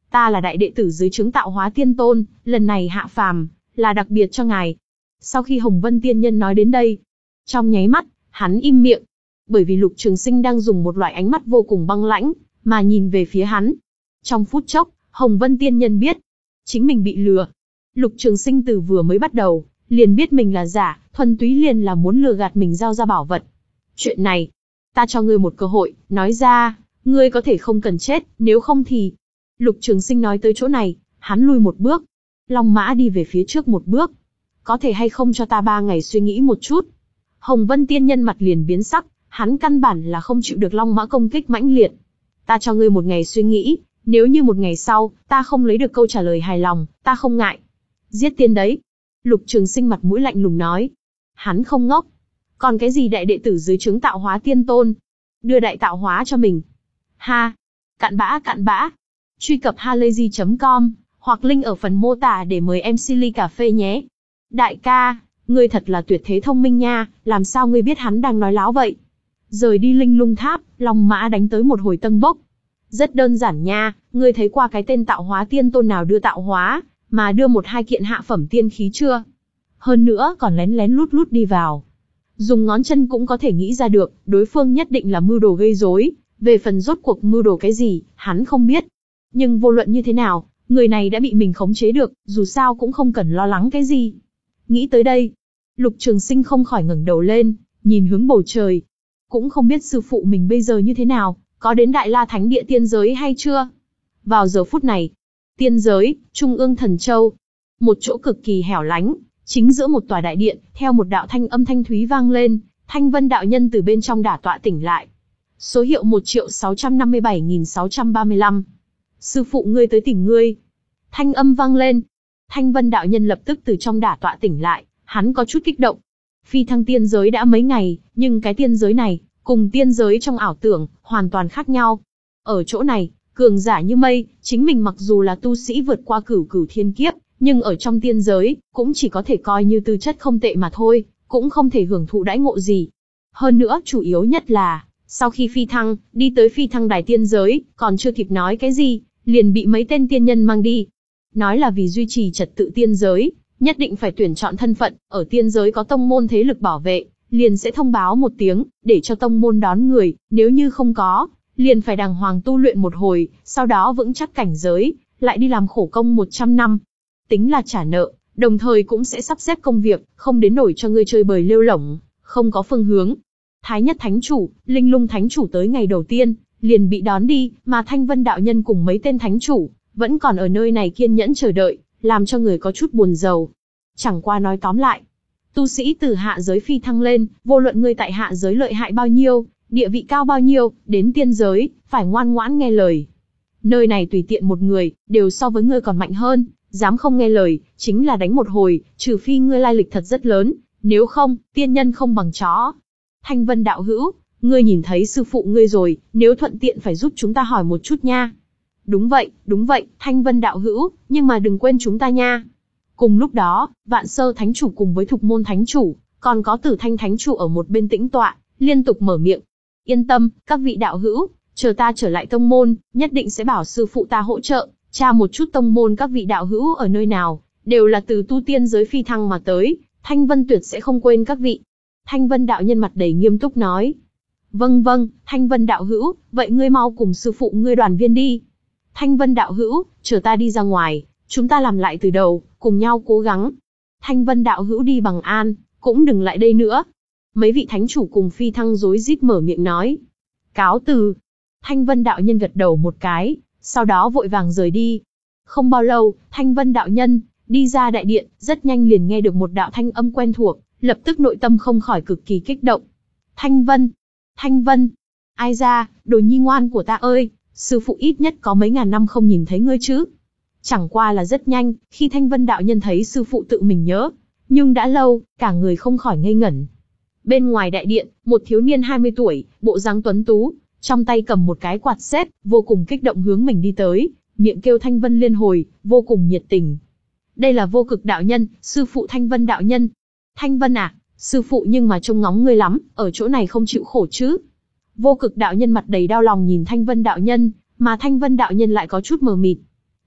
Ta là đại đệ tử dưới trướng Tạo Hóa Tiên Tôn, lần này hạ phàm, là đặc biệt cho ngài. Sau khi Hồng Vân Tiên Nhân nói đến đây, trong nháy mắt, hắn im miệng. Bởi vì Lục Trường Sinh đang dùng một loại ánh mắt vô cùng băng lãnh, mà nhìn về phía hắn. Trong phút chốc, Hồng Vân Tiên Nhân biết, chính mình bị lừa. Lục Trường Sinh từ vừa mới bắt đầu, liền biết mình là giả, thuần túy liền là muốn lừa gạt mình giao ra bảo vật. Chuyện này, ta cho ngươi một cơ hội, nói ra, ngươi có thể không cần chết, nếu không thì... Lục Trường Sinh nói tới chỗ này, hắn lui một bước. Long Mã đi về phía trước một bước. Có thể hay không cho ta ba ngày suy nghĩ một chút? Hồng Vân Tiên Nhân mặt liền biến sắc, hắn căn bản là không chịu được Long Mã công kích mãnh liệt. Ta cho ngươi một ngày suy nghĩ, nếu như một ngày sau, ta không lấy được câu trả lời hài lòng, ta không ngại. Giết tiên đấy. Lục Trường Sinh mặt mũi lạnh lùng nói. Hắn không ngốc. Còn cái gì đại đệ tử dưới trướng Tạo Hóa Tiên Tôn? Đưa đại tạo hóa cho mình. Ha! Cặn bã cặn bã. Truy cập halayzi chấm com, hoặc link ở phần mô tả để mời em xê ly cà phê nhé. Đại ca, ngươi thật là tuyệt thế thông minh nha, làm sao ngươi biết hắn đang nói láo vậy? Rời đi Linh Lung Tháp, Long Mã đánh tới một hồi tân bốc. Rất đơn giản nha, ngươi thấy qua cái tên Tạo Hóa Tiên Tôn nào đưa tạo hóa, mà đưa một hai kiện hạ phẩm tiên khí chưa? Hơn nữa còn lén lén lút lút đi vào. Dùng ngón chân cũng có thể nghĩ ra được, đối phương nhất định là mưu đồ gây rối. Về phần rốt cuộc mưu đồ cái gì, hắn không biết. Nhưng vô luận như thế nào, người này đã bị mình khống chế được, dù sao cũng không cần lo lắng cái gì. Nghĩ tới đây, Lục Trường Sinh không khỏi ngẩng đầu lên, nhìn hướng bầu trời. Cũng không biết sư phụ mình bây giờ như thế nào, có đến Đại La Thánh Địa tiên giới hay chưa? Vào giờ phút này, tiên giới, Trung ương Thần Châu, một chỗ cực kỳ hẻo lánh, chính giữa một tòa đại điện, theo một đạo thanh âm thanh thúy vang lên, Thanh Vân đạo nhân từ bên trong đả tọa tỉnh lại. Số hiệu một triệu sáu trăm năm mươi bảy nghìn sáu trăm ba mươi lăm. Sư phụ ngươi tới tìm ngươi. Thanh âm vang lên. Thanh Vân đạo nhân lập tức từ trong đả tọa tỉnh lại, hắn có chút kích động. Phi thăng tiên giới đã mấy ngày, nhưng cái tiên giới này, cùng tiên giới trong ảo tưởng, hoàn toàn khác nhau. Ở chỗ này, cường giả như mây, chính mình mặc dù là tu sĩ vượt qua cửu cửu thiên kiếp, nhưng ở trong tiên giới, cũng chỉ có thể coi như tư chất không tệ mà thôi, cũng không thể hưởng thụ đãi ngộ gì. Hơn nữa, chủ yếu nhất là, sau khi phi thăng, đi tới phi thăng đài tiên giới, còn chưa kịp nói cái gì, liền bị mấy tên tiên nhân mang đi. Nói là vì duy trì trật tự tiên giới, nhất định phải tuyển chọn thân phận, ở tiên giới có tông môn thế lực bảo vệ, liền sẽ thông báo một tiếng, để cho tông môn đón người, nếu như không có, liền phải đàng hoàng tu luyện một hồi, sau đó vững chắc cảnh giới, lại đi làm khổ công một trăm năm. Tính là trả nợ, đồng thời cũng sẽ sắp xếp công việc, không đến nổi cho ngươi chơi bời lêu lổng, không có phương hướng. Thái Nhất Thánh Chủ, Linh Lung Thánh Chủ tới ngày đầu tiên, liền bị đón đi, mà Thanh Vân đạo nhân cùng mấy tên thánh chủ, vẫn còn ở nơi này kiên nhẫn chờ đợi, làm cho người có chút buồn rầu. Chẳng qua nói tóm lại, tu sĩ từ hạ giới phi thăng lên, vô luận ngươi tại hạ giới lợi hại bao nhiêu, địa vị cao bao nhiêu, đến tiên giới, phải ngoan ngoãn nghe lời. Nơi này tùy tiện một người, đều so với ngươi còn mạnh hơn, dám không nghe lời, chính là đánh một hồi, trừ phi ngươi lai lịch thật rất lớn, nếu không, tiên nhân không bằng chó. Thanh Vân đạo hữu, ngươi nhìn thấy sư phụ ngươi rồi, nếu thuận tiện phải giúp chúng ta hỏi một chút nha. Đúng vậy, đúng vậy, Thanh Vân đạo hữu, nhưng mà đừng quên chúng ta nha. Cùng lúc đó, Vạn Sơ Thánh Chủ cùng với Thục Môn Thánh Chủ, còn có Tử Thanh Thánh Chủ ở một bên tĩnh tọa, liên tục mở miệng. Yên tâm, các vị đạo hữu, chờ ta trở lại tông môn, nhất định sẽ bảo sư phụ ta hỗ trợ, tra một chút tông môn các vị đạo hữu ở nơi nào, đều là từ tu tiên giới phi thăng mà tới, Thanh Vân tuyệt sẽ không quên các vị. Thanh Vân đạo nhân mặt đầy nghiêm túc nói. Vâng vâng, Thanh Vân đạo hữu, vậy ngươi mau cùng sư phụ ngươi đoàn viên đi. Thanh Vân đạo hữu, chờ ta đi ra ngoài, chúng ta làm lại từ đầu, cùng nhau cố gắng. Thanh Vân đạo hữu đi bằng an, cũng đừng lại đây nữa. Mấy vị thánh chủ cùng phi thăng rối rít mở miệng nói. Cáo từ. Thanh Vân đạo nhân gật đầu một cái, sau đó vội vàng rời đi. Không bao lâu, Thanh Vân đạo nhân đi ra đại điện, rất nhanh liền nghe được một đạo thanh âm quen thuộc, lập tức nội tâm không khỏi cực kỳ kích động. Thanh Vân, Thanh Vân, ai ra, đồ nhi ngoan của ta ơi, sư phụ ít nhất có mấy ngàn năm không nhìn thấy ngươi chứ. Chẳng qua là rất nhanh, khi Thanh Vân đạo nhân thấy sư phụ tự mình nhớ, nhưng đã lâu, cả người không khỏi ngây ngẩn. Bên ngoài đại điện, một thiếu niên hai mươi tuổi, bộ dáng tuấn tú, trong tay cầm một cái quạt xếp, vô cùng kích động hướng mình đi tới, miệng kêu Thanh Vân liên hồi, vô cùng nhiệt tình. Đây là Vô Cực đạo nhân, sư phụ Thanh Vân đạo nhân. Thanh Vân à, sư phụ nhưng mà trông ngóng ngươi lắm, ở chỗ này không chịu khổ chứ. Vô Cực đạo nhân mặt đầy đau lòng nhìn Thanh Vân đạo nhân, mà Thanh Vân đạo nhân lại có chút mờ mịt.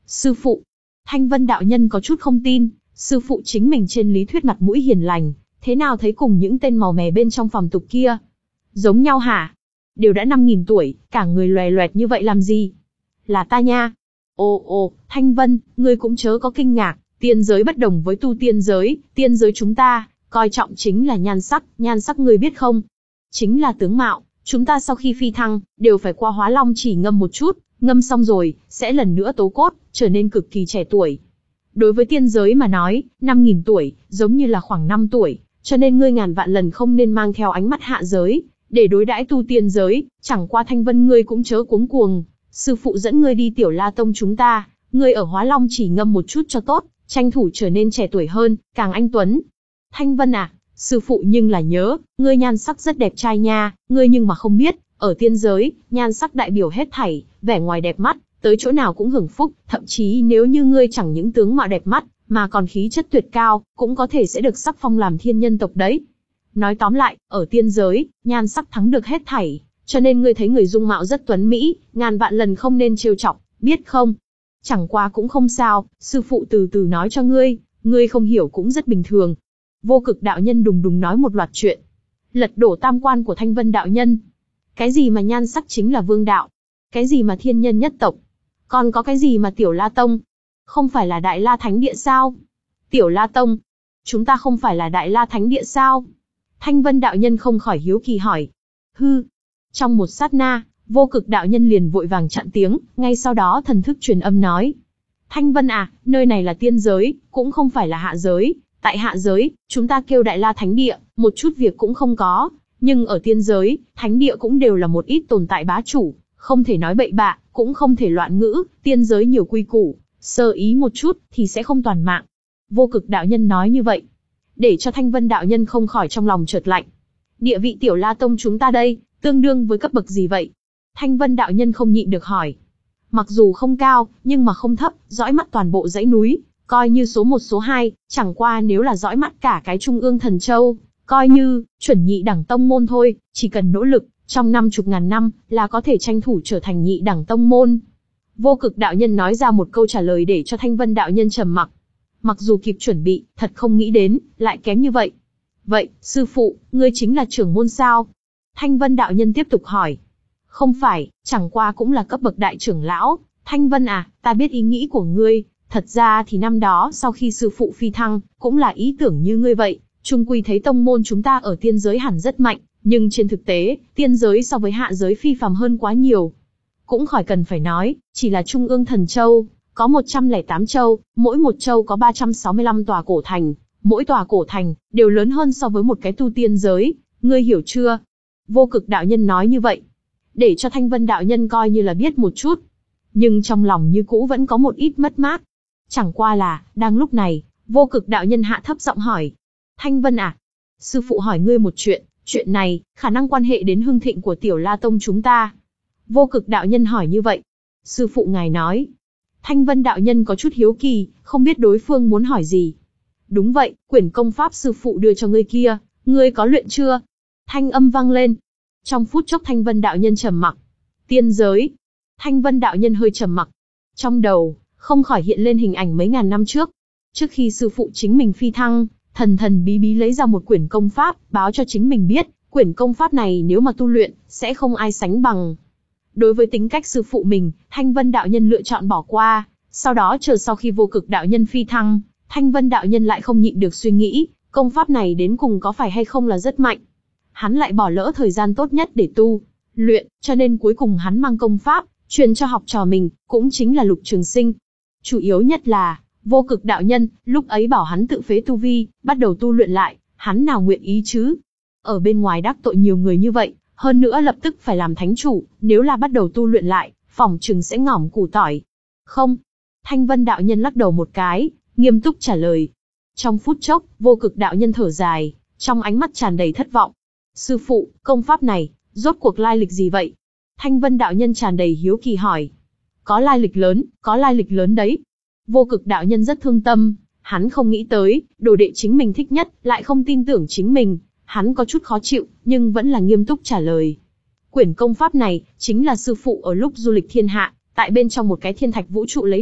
Sư phụ. Thanh Vân đạo nhân có chút không tin, sư phụ chính mình trên lý thuyết mặt mũi hiền lành, thế nào thấy cùng những tên màu mè bên trong phàm tục kia giống nhau hả? Đều đã năm nghìn tuổi, cả người loè loẹt như vậy làm gì? Là ta nha. Ồ ồ, Thanh Vân, ngươi cũng chớ có kinh ngạc, tiên giới bất đồng với tu tiên giới, tiên giới chúng ta coi trọng chính là nhan sắc, nhan sắc ngươi biết không? Chính là tướng mạo, chúng ta sau khi phi thăng, đều phải qua Hóa Long chỉ ngâm một chút, ngâm xong rồi, sẽ lần nữa tố cốt, trở nên cực kỳ trẻ tuổi. Đối với tiên giới mà nói, năm nghìn tuổi, giống như là khoảng năm tuổi, cho nên ngươi ngàn vạn lần không nên mang theo ánh mắt hạ giới, để đối đãi tu tiên giới, chẳng qua Thanh Vân ngươi cũng chớ cuống cuồng, sư phụ dẫn ngươi đi Tiểu La Tông chúng ta, ngươi ở Hóa Long chỉ ngâm một chút cho tốt, tranh thủ trở nên trẻ tuổi hơn, càng anh tuấn. Thanh Vân à, sư phụ nhưng là nhớ, ngươi nhan sắc rất đẹp trai nha, ngươi nhưng mà không biết, ở tiên giới, nhan sắc đại biểu hết thảy, vẻ ngoài đẹp mắt, tới chỗ nào cũng hưởng phúc, thậm chí nếu như ngươi chẳng những tướng mạo đẹp mắt, mà còn khí chất tuyệt cao, cũng có thể sẽ được sắc phong làm thiên nhân tộc đấy. Nói tóm lại, ở tiên giới, nhan sắc thắng được hết thảy, cho nên ngươi thấy người dung mạo rất tuấn mỹ, ngàn vạn lần không nên trêu chọc, biết không? Chẳng qua cũng không sao, sư phụ từ từ nói cho ngươi, ngươi không hiểu cũng rất bình thường. Vô Cực đạo nhân đùng đùng nói một loạt chuyện, lật đổ tam quan của Thanh Vân đạo nhân. Cái gì mà nhan sắc chính là vương đạo? Cái gì mà thiên nhân nhất tộc? Còn có cái gì mà Tiểu La Tông? Không phải là Đại La Thánh Địa sao? Tiểu La Tông? Chúng ta không phải là Đại La Thánh Địa sao? Thanh Vân đạo nhân không khỏi hiếu kỳ hỏi. Hư. Trong một sát na, Vô Cực đạo nhân liền vội vàng chặn tiếng, ngay sau đó thần thức truyền âm nói. Thanh Vân à, nơi này là tiên giới, cũng không phải là hạ giới. Tại hạ giới, chúng ta kêu Đại La Thánh Địa, một chút việc cũng không có. Nhưng ở tiên giới, thánh địa cũng đều là một ít tồn tại bá chủ, không thể nói bậy bạ, cũng không thể loạn ngữ, tiên giới nhiều quy củ, sơ ý một chút thì sẽ không toàn mạng. Vô Cực đạo nhân nói như vậy, để cho Thanh Vân đạo nhân không khỏi trong lòng chợt lạnh. Địa vị Tiểu La Tông chúng ta đây, tương đương với cấp bậc gì vậy? Thanh Vân đạo nhân không nhịn được hỏi. Mặc dù không cao, nhưng mà không thấp, dõi mắt toàn bộ dãy núi, coi như số một số hai, chẳng qua nếu là dõi mắt cả cái Trung ương Thần Châu, coi như chuẩn nhị đẳng tông môn thôi, chỉ cần nỗ lực, trong năm chục ngàn năm là có thể tranh thủ trở thành nhị đẳng tông môn. Vô Cực đạo nhân nói ra một câu trả lời để cho Thanh Vân đạo nhân trầm mặc. Mặc dù kịp chuẩn bị, thật không nghĩ đến, lại kém như vậy. Vậy, sư phụ, ngươi chính là trưởng môn sao? Thanh Vân đạo nhân tiếp tục hỏi. Không phải, chẳng qua cũng là cấp bậc đại trưởng lão. Thanh Vân à, ta biết ý nghĩ của ngươi, thật ra thì năm đó sau khi sư phụ phi thăng, cũng là ý tưởng như ngươi vậy. Chung quy thấy tông môn chúng ta ở tiên giới hẳn rất mạnh, nhưng trên thực tế, tiên giới so với hạ giới phi phàm hơn quá nhiều. Cũng khỏi cần phải nói, chỉ là Trung ương Thần Châu, có một trăm lẻ tám châu, mỗi một châu có ba trăm sáu mươi lăm tòa cổ thành, mỗi tòa cổ thành đều lớn hơn so với một cái tu tiên giới, ngươi hiểu chưa? Vô Cực đạo nhân nói như vậy, để cho Thanh Vân đạo nhân coi như là biết một chút, nhưng trong lòng như cũ vẫn có một ít mất mát. Chẳng qua là, đang lúc này, Vô Cực đạo nhân hạ thấp giọng hỏi. Thanh Vân à, sư phụ hỏi ngươi một chuyện, chuyện này, khả năng quan hệ đến hưng thịnh của Tiểu La Tông chúng ta. Vô Cực đạo nhân hỏi như vậy. Sư phụ ngài nói. Thanh Vân đạo nhân có chút hiếu kỳ, không biết đối phương muốn hỏi gì. Đúng vậy, quyển công pháp sư phụ đưa cho ngươi kia, ngươi có luyện chưa? Thanh âm vang lên. Trong phút chốc Thanh Vân đạo nhân trầm mặc. Tiên giới. Thanh Vân đạo nhân hơi trầm mặc. Trong đầu, không khỏi hiện lên hình ảnh mấy ngàn năm trước. Trước khi sư phụ chính mình phi thăng, thần thần bí bí lấy ra một quyển công pháp, báo cho chính mình biết, quyển công pháp này nếu mà tu luyện, sẽ không ai sánh bằng. Đối với tính cách sư phụ mình, Thanh Vân đạo nhân lựa chọn bỏ qua, sau đó chờ sau khi Vô Cực đạo nhân phi thăng, Thanh Vân đạo nhân lại không nhịn được suy nghĩ, công pháp này đến cùng có phải hay không là rất mạnh. Hắn lại bỏ lỡ thời gian tốt nhất để tu luyện, cho nên cuối cùng hắn mang công pháp, truyền cho học trò mình, cũng chính là Lục Trường Sinh. Chủ yếu nhất là, Vô Cực đạo nhân, lúc ấy bảo hắn tự phế tu vi, bắt đầu tu luyện lại, hắn nào nguyện ý chứ? Ở bên ngoài đắc tội nhiều người như vậy, hơn nữa lập tức phải làm thánh chủ, nếu là bắt đầu tu luyện lại, phỏng chừng sẽ ngỏm củ tỏi. Không. Thanh Vân đạo nhân lắc đầu một cái, nghiêm túc trả lời. Trong phút chốc, Vô Cực đạo nhân thở dài, trong ánh mắt tràn đầy thất vọng. Sư phụ, công pháp này, rốt cuộc lai lịch gì vậy? Thanh Vân đạo nhân tràn đầy hiếu kỳ hỏi. Có lai lịch lớn, có lai lịch lớn đấy. Vô Cực đạo nhân rất thương tâm, hắn không nghĩ tới, đồ đệ chính mình thích nhất, lại không tin tưởng chính mình. Hắn có chút khó chịu, nhưng vẫn là nghiêm túc trả lời. Quyển công pháp này, chính là sư phụ ở lúc du lịch thiên hạ, tại bên trong một cái thiên thạch vũ trụ lấy được,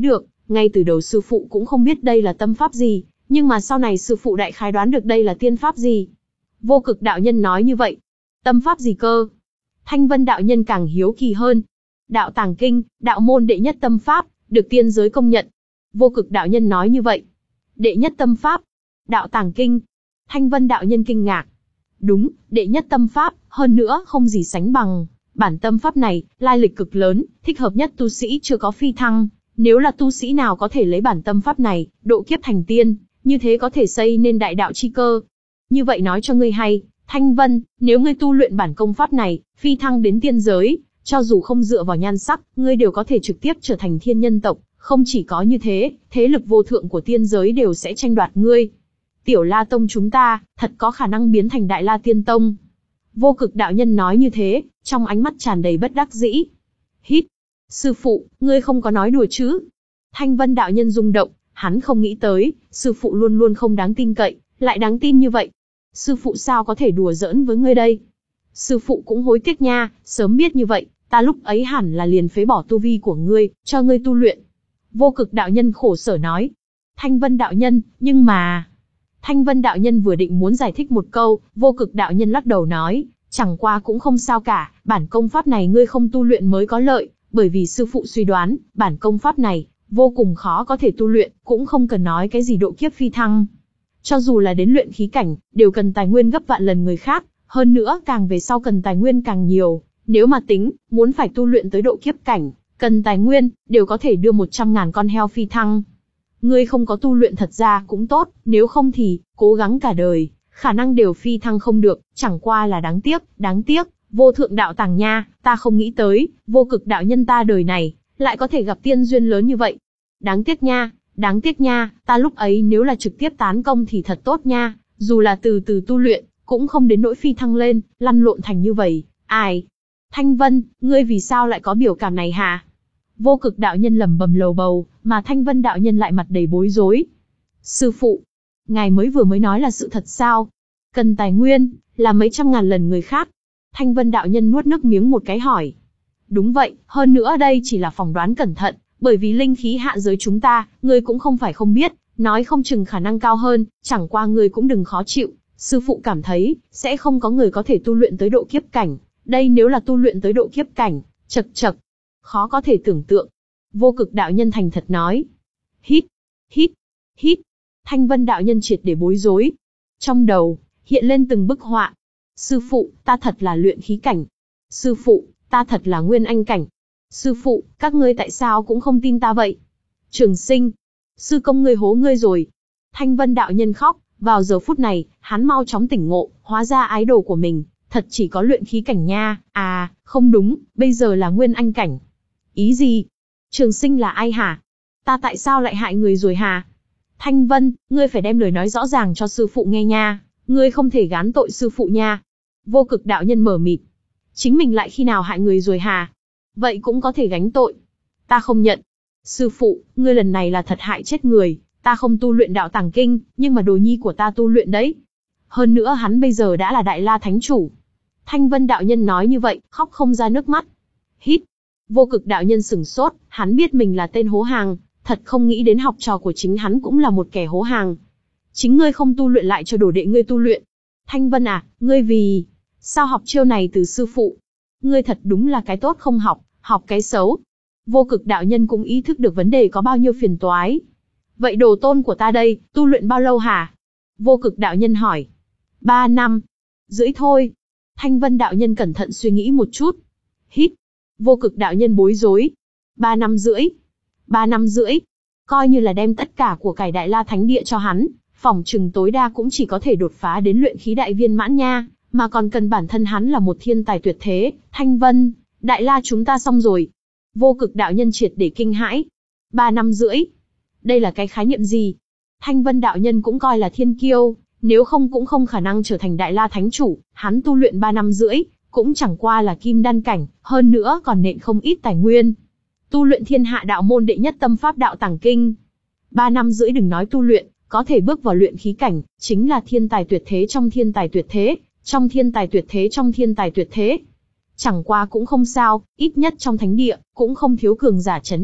Ngay từ đầu sư phụ cũng không biết đây là tâm pháp gì, nhưng mà sau này sư phụ đại khái đoán được đây là tiên pháp gì. Vô Cực đạo nhân nói như vậy. Tâm pháp gì cơ? Thanh Vân đạo nhân càng hiếu kỳ hơn. Đạo Tàng Kinh, đạo môn đệ nhất tâm pháp, được tiên giới công nhận. Vô Cực đạo nhân nói như vậy. Đệ nhất tâm pháp, đạo Tàng Kinh. Thanh Vân đạo nhân kinh ngạc. Đúng, đệ nhất tâm pháp, hơn nữa không gì sánh bằng. Bản tâm pháp này, lai lịch cực lớn, thích hợp nhất tu sĩ chưa có phi thăng. Nếu là tu sĩ nào có thể lấy bản tâm pháp này, độ kiếp thành tiên, như thế có thể xây nên đại đạo chi cơ. Như vậy nói cho ngươi hay, Thanh Vân, nếu ngươi tu luyện bản công pháp này, phi thăng đến tiên giới, cho dù không dựa vào nhan sắc, ngươi đều có thể trực tiếp trở thành thiên nhân tộc. Không chỉ có như thế, thế lực vô thượng của tiên giới đều sẽ tranh đoạt ngươi. Tiểu La Tông chúng ta, thật có khả năng biến thành Đại La Tiên Tông. Vô Cực đạo nhân nói như thế, trong ánh mắt tràn đầy bất đắc dĩ. Hít. Sư phụ, ngươi không có nói đùa chứ? Thanh Vân đạo nhân rung động, hắn không nghĩ tới, sư phụ luôn luôn không đáng tin cậy, lại đáng tin như vậy. Sư phụ sao có thể đùa giỡn với ngươi đây? Sư phụ cũng hối tiếc nha, sớm biết như vậy, ta lúc ấy hẳn là liền phế bỏ tu vi của ngươi, cho ngươi tu luyện. Vô Cực đạo nhân khổ sở nói. Thanh Vân đạo nhân, nhưng mà... Thanh Vân đạo nhân vừa định muốn giải thích một câu, Vô Cực đạo nhân lắc đầu nói, chẳng qua cũng không sao cả, bản công pháp này ngươi không tu luyện mới có lợi, bởi vì sư phụ suy đoán, bản công pháp này, vô cùng khó có thể tu luyện, cũng không cần nói cái gì độ kiếp phi thăng. Cho dù là đến luyện khí cảnh, đều cần tài nguyên gấp vạn lần người khác, hơn nữa càng về sau cần tài nguyên càng nhiều, nếu mà tính, muốn phải tu luyện tới độ kiếp cảnh, cần tài nguyên, đều có thể đưa một trăm ngàn con heo phi thăng. Ngươi không có tu luyện thật ra cũng tốt, nếu không thì, cố gắng cả đời, khả năng đều phi thăng không được, chẳng qua là đáng tiếc, đáng tiếc, vô thượng đạo tàng nha, ta không nghĩ tới, Vô Cực đạo nhân ta đời này, lại có thể gặp tiên duyên lớn như vậy. Đáng tiếc nha, đáng tiếc nha, ta lúc ấy nếu là trực tiếp tán công thì thật tốt nha, dù là từ từ tu luyện, cũng không đến nỗi phi thăng lên, lăn lộn thành như vậy, ai? Thanh Vân, ngươi vì sao lại có biểu cảm này hả? Vô Cực đạo nhân lẩm bẩm lầu bầu, mà Thanh Vân đạo nhân lại mặt đầy bối rối. Sư phụ, ngài mới vừa mới nói là sự thật sao? Cần tài nguyên, là mấy trăm ngàn lần người khác. Thanh Vân đạo nhân nuốt nước miếng một cái hỏi. Đúng vậy, hơn nữa đây chỉ là phỏng đoán cẩn thận, bởi vì linh khí hạ giới chúng ta, ngươi cũng không phải không biết, nói không chừng khả năng cao hơn, chẳng qua ngươi cũng đừng khó chịu. Sư phụ cảm thấy, sẽ không có người có thể tu luyện tới độ kiếp cảnh. Đây nếu là tu luyện tới độ kiếp cảnh, chật chật, khó có thể tưởng tượng. Vô Cực đạo nhân thành thật nói. Hít, hít, hít. Thanh Vân đạo nhân triệt để bối rối. Trong đầu, hiện lên từng bức họa. Sư phụ, ta thật là luyện khí cảnh. Sư phụ, ta thật là nguyên anh cảnh. Sư phụ, các ngươi tại sao cũng không tin ta vậy? Trường Sinh, sư công ngươi hố ngươi rồi. Thanh Vân đạo nhân khóc, vào giờ phút này, hắn mau chóng tỉnh ngộ, hóa ra ái đồ của mình, thật chỉ có luyện khí cảnh nha, à, không đúng, bây giờ là nguyên anh cảnh. Ý gì? Trường Sinh là ai hả? Ta tại sao lại hại người rồi hả? Thanh Vân, ngươi phải đem lời nói rõ ràng cho sư phụ nghe nha, ngươi không thể gán tội sư phụ nha. Vô Cực đạo nhân mở mịt. Chính mình lại khi nào hại người rồi hả? Vậy cũng có thể gánh tội. Ta không nhận. Sư phụ, ngươi lần này là thật hại chết người, ta không tu luyện đạo tàng kinh, nhưng mà đồ nhi của ta tu luyện đấy. Hơn nữa hắn bây giờ đã là Đại La Thánh Chủ. Thanh Vân đạo nhân nói như vậy, khóc không ra nước mắt. Hít. Vô Cực đạo nhân sửng sốt, hắn biết mình là tên hố hàng, thật không nghĩ đến học trò của chính hắn cũng là một kẻ hố hàng. Chính ngươi không tu luyện lại cho đồ đệ ngươi tu luyện. Thanh Vân à, ngươi vì... sao học chiêu này từ sư phụ? Ngươi thật đúng là cái tốt không học, học cái xấu. Vô Cực đạo nhân cũng ý thức được vấn đề có bao nhiêu phiền toái. Vậy đồ tôn của ta đây, tu luyện bao lâu hả? Vô Cực đạo nhân hỏi. Ba năm. Rưỡi thôi. Thanh Vân đạo nhân cẩn thận suy nghĩ một chút. Hít. Vô Cực đạo nhân bối rối. Ba năm rưỡi. Ba năm rưỡi. Coi như là đem tất cả của cải Đại La Thánh Địa cho hắn, phỏng chừng tối đa cũng chỉ có thể đột phá đến luyện khí đại viên mãn nha, mà còn cần bản thân hắn là một thiên tài tuyệt thế. Thanh Vân, Đại La chúng ta xong rồi. Vô Cực đạo nhân triệt để kinh hãi. Ba năm rưỡi. Đây là cái khái niệm gì? Thanh Vân đạo nhân cũng coi là thiên kiêu, nếu không cũng không khả năng trở thành Đại La Thánh Chủ, hắn tu luyện ba năm rưỡi, cũng chẳng qua là kim đan cảnh, hơn nữa còn nện không ít tài nguyên. Tu luyện thiên hạ đạo môn đệ nhất tâm pháp đạo tàng kinh. Ba năm rưỡi đừng nói tu luyện, có thể bước vào luyện khí cảnh, chính là thiên tài tuyệt thế trong thiên tài tuyệt thế, trong thiên tài tuyệt thế trong thiên tài tuyệt thế. Chẳng qua cũng không sao, ít nhất trong thánh địa, cũng không thiếu cường giả trấn áp,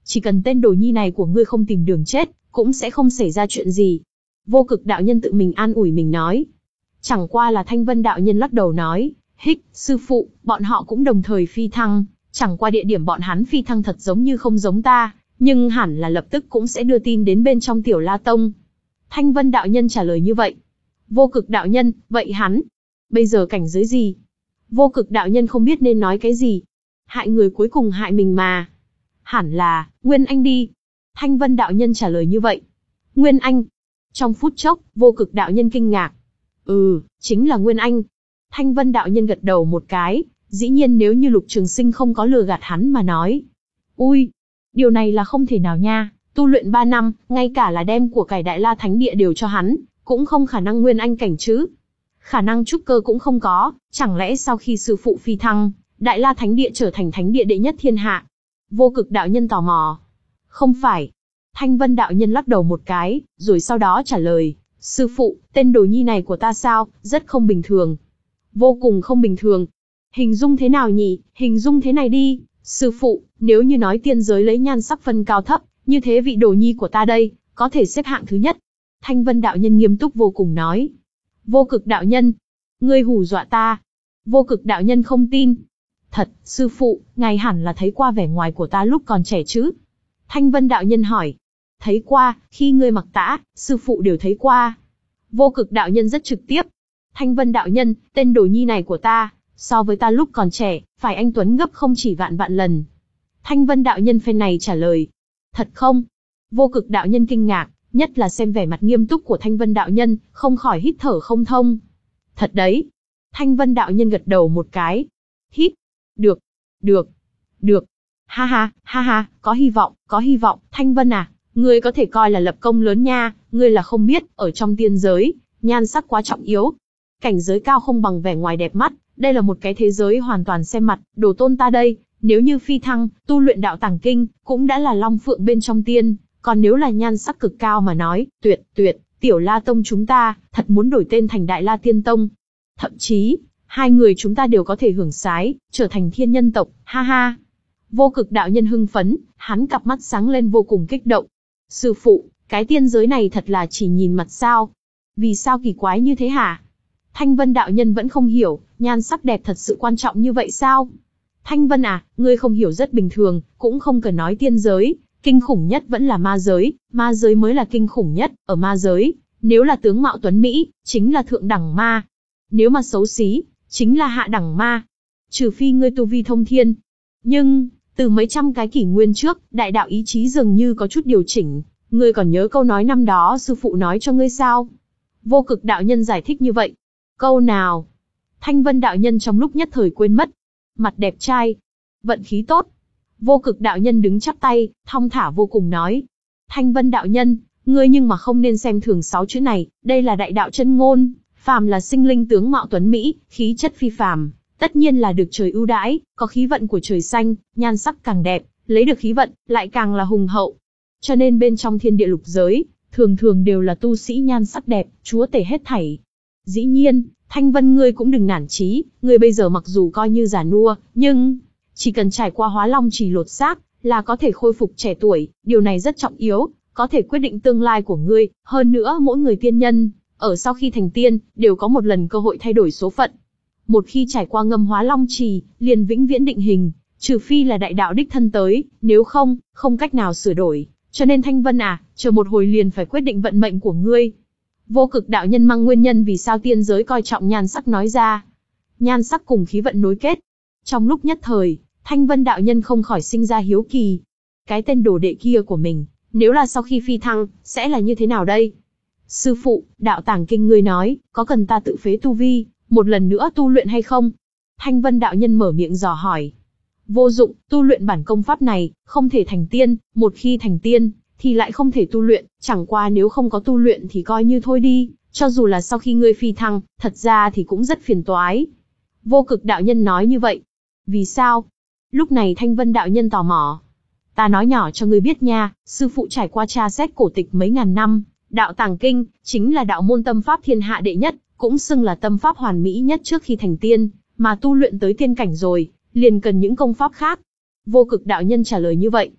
Chỉ cần tên đồ nhi này của ngươi không tìm đường chết, cũng sẽ không xảy ra chuyện gì. Vô Cực đạo nhân tự mình an ủi mình nói. Chẳng qua là Thanh Vân đạo nhân lắc đầu nói, hích, sư phụ, bọn họ cũng đồng thời phi thăng, chẳng qua địa điểm bọn hắn phi thăng thật giống như không giống ta, nhưng hẳn là lập tức cũng sẽ đưa tin đến bên trong Tiểu La Tông. Thanh Vân đạo nhân trả lời như vậy. Vô Cực đạo nhân, vậy hắn, bây giờ cảnh giới gì? Vô Cực đạo nhân không biết nên nói cái gì. Hại người cuối cùng hại mình mà. Hẳn là, Nguyên Anh đi. Thanh Vân đạo nhân trả lời như vậy. Nguyên Anh. Trong phút chốc, Vô Cực đạo nhân kinh ngạc. Ừ, chính là Nguyên Anh. Thanh Vân đạo nhân gật đầu một cái, dĩ nhiên nếu như Lục Trường Sinh không có lừa gạt hắn mà nói. Ui, điều này là không thể nào nha, tu luyện ba năm, ngay cả là đem của cải Đại La Thánh Địa đều cho hắn, cũng không khả năng Nguyên Anh cảnh chứ. Khả năng trúc cơ cũng không có, chẳng lẽ sau khi sư phụ phi thăng, Đại La Thánh Địa trở thành thánh địa đệ nhất thiên hạ? Vô Cực đạo nhân tò mò. Không phải. Thanh Vân đạo nhân lắc đầu một cái, rồi sau đó trả lời, sư phụ, tên đồ nhi này của ta sao, rất không bình thường. Vô cùng không bình thường. Hình dung thế nào nhỉ, hình dung thế này đi, sư phụ, nếu như nói tiên giới lấy nhan sắc phân cao thấp, như thế vị đồ nhi của ta đây, có thể xếp hạng thứ nhất. Thanh Vân đạo nhân nghiêm túc vô cùng nói. Vô Cực đạo nhân, ngươi hù dọa ta. Vô Cực đạo nhân không tin. Thật, sư phụ, ngài hẳn là thấy qua vẻ ngoài của ta lúc còn trẻ chứ? Thanh Vân đạo nhân hỏi. Thấy qua, khi ngươi mặc tã, sư phụ đều thấy qua. Vô Cực đạo nhân rất trực tiếp. Thanh Vân đạo nhân, tên đồ nhi này của ta, so với ta lúc còn trẻ, phải anh tuấn gấp không chỉ vạn vạn lần. Thanh Vân đạo nhân phen này trả lời. Thật không? Vô Cực đạo nhân kinh ngạc, nhất là xem vẻ mặt nghiêm túc của Thanh Vân đạo nhân, không khỏi hít thở không thông. Thật đấy. Thanh Vân đạo nhân gật đầu một cái. Hít. Được. Được. Được. Ha ha, ha ha, có hy vọng, có hy vọng. Thanh Vân à, ngươi có thể coi là lập công lớn nha, ngươi là không biết, ở trong tiên giới, nhan sắc quá trọng yếu. Cảnh giới cao không bằng vẻ ngoài đẹp mắt, đây là một cái thế giới hoàn toàn xem mặt, đồ tôn ta đây, nếu như phi thăng, tu luyện đạo tàng kinh, cũng đã là long phượng bên trong tiên, còn nếu là nhan sắc cực cao mà nói, tuyệt, tuyệt, Tiểu La Tông chúng ta, thật muốn đổi tên thành Đại La Tiên Tông. Thậm chí, hai người chúng ta đều có thể hưởng sái, trở thành thiên nhân tộc, ha ha. Vô Cực đạo nhân hưng phấn, hắn cặp mắt sáng lên vô cùng kích động. Sư phụ, cái tiên giới này thật là chỉ nhìn mặt sao? Vì sao kỳ quái như thế hả? Thanh Vân đạo nhân vẫn không hiểu, nhan sắc đẹp thật sự quan trọng như vậy sao? Thanh Vân à, ngươi không hiểu rất bình thường, cũng không cần nói tiên giới, kinh khủng nhất vẫn là ma giới, ma giới mới là kinh khủng nhất, ở ma giới, nếu là tướng mạo tuấn Mỹ, chính là thượng đẳng ma. Nếu mà xấu xí, chính là hạ đẳng ma. Trừ phi ngươi tu vi thông thiên. Nhưng, từ mấy trăm cái kỷ nguyên trước, đại đạo ý chí dường như có chút điều chỉnh, ngươi còn nhớ câu nói năm đó sư phụ nói cho ngươi sao? Vô Cực đạo nhân giải thích như vậy. Câu nào? Thanh Vân đạo nhân trong lúc nhất thời quên mất. Mặt đẹp trai, vận khí tốt. Vô Cực đạo nhân đứng chắp tay, thong thả vô cùng nói. Thanh Vân đạo nhân, ngươi nhưng mà không nên xem thường sáu chữ này, đây là đại đạo chân ngôn, phàm là sinh linh tướng mạo tuấn mỹ, khí chất phi phàm, tất nhiên là được trời ưu đãi, có khí vận của trời xanh, nhan sắc càng đẹp, lấy được khí vận, lại càng là hùng hậu. Cho nên bên trong thiên địa lục giới, thường thường đều là tu sĩ nhan sắc đẹp, chúa tể hết thảy. Dĩ nhiên, Thanh Vân ngươi cũng đừng nản chí, ngươi bây giờ mặc dù coi như già nua, nhưng chỉ cần trải qua Hóa Long Chỉ lột xác, là có thể khôi phục trẻ tuổi, điều này rất trọng yếu, có thể quyết định tương lai của ngươi, hơn nữa mỗi người tiên nhân, ở sau khi thành tiên, đều có một lần cơ hội thay đổi số phận. Một khi trải qua ngâm Hóa Long Chỉ, liền vĩnh viễn định hình, trừ phi là đại đạo đích thân tới, nếu không, không cách nào sửa đổi. Cho nên Thanh Vân à, chờ một hồi liền phải quyết định vận mệnh của ngươi. Vô Cực đạo nhân mang nguyên nhân vì sao tiên giới coi trọng nhan sắc nói ra. Nhan sắc cùng khí vận nối kết. Trong lúc nhất thời, Thanh Vân đạo nhân không khỏi sinh ra hiếu kỳ. Cái tên đồ đệ kia của mình, nếu là sau khi phi thăng, sẽ là như thế nào đây? Sư phụ, đạo tàng kinh ngươi nói, có cần ta tự phế tu vi, một lần nữa tu luyện hay không? Thanh Vân đạo nhân mở miệng dò hỏi. Vô dụng, tu luyện bản công pháp này, không thể thành tiên, một khi thành tiên, thì lại không thể tu luyện, chẳng qua nếu không có tu luyện thì coi như thôi đi, cho dù là sau khi ngươi phi thăng, thật ra thì cũng rất phiền toái. Vô Cực đạo nhân nói như vậy. Vì sao? Lúc này Thanh Vân đạo nhân tò mò. Ta nói nhỏ cho ngươi biết nha, sư phụ trải qua tra xét cổ tịch mấy ngàn năm, đạo tàng kinh, chính là đạo môn tâm pháp thiên hạ đệ nhất, cũng xưng là tâm pháp hoàn mỹ nhất trước khi thành tiên, mà tu luyện tới tiên cảnh rồi, liền cần những công pháp khác. Vô Cực đạo nhân trả lời như vậy.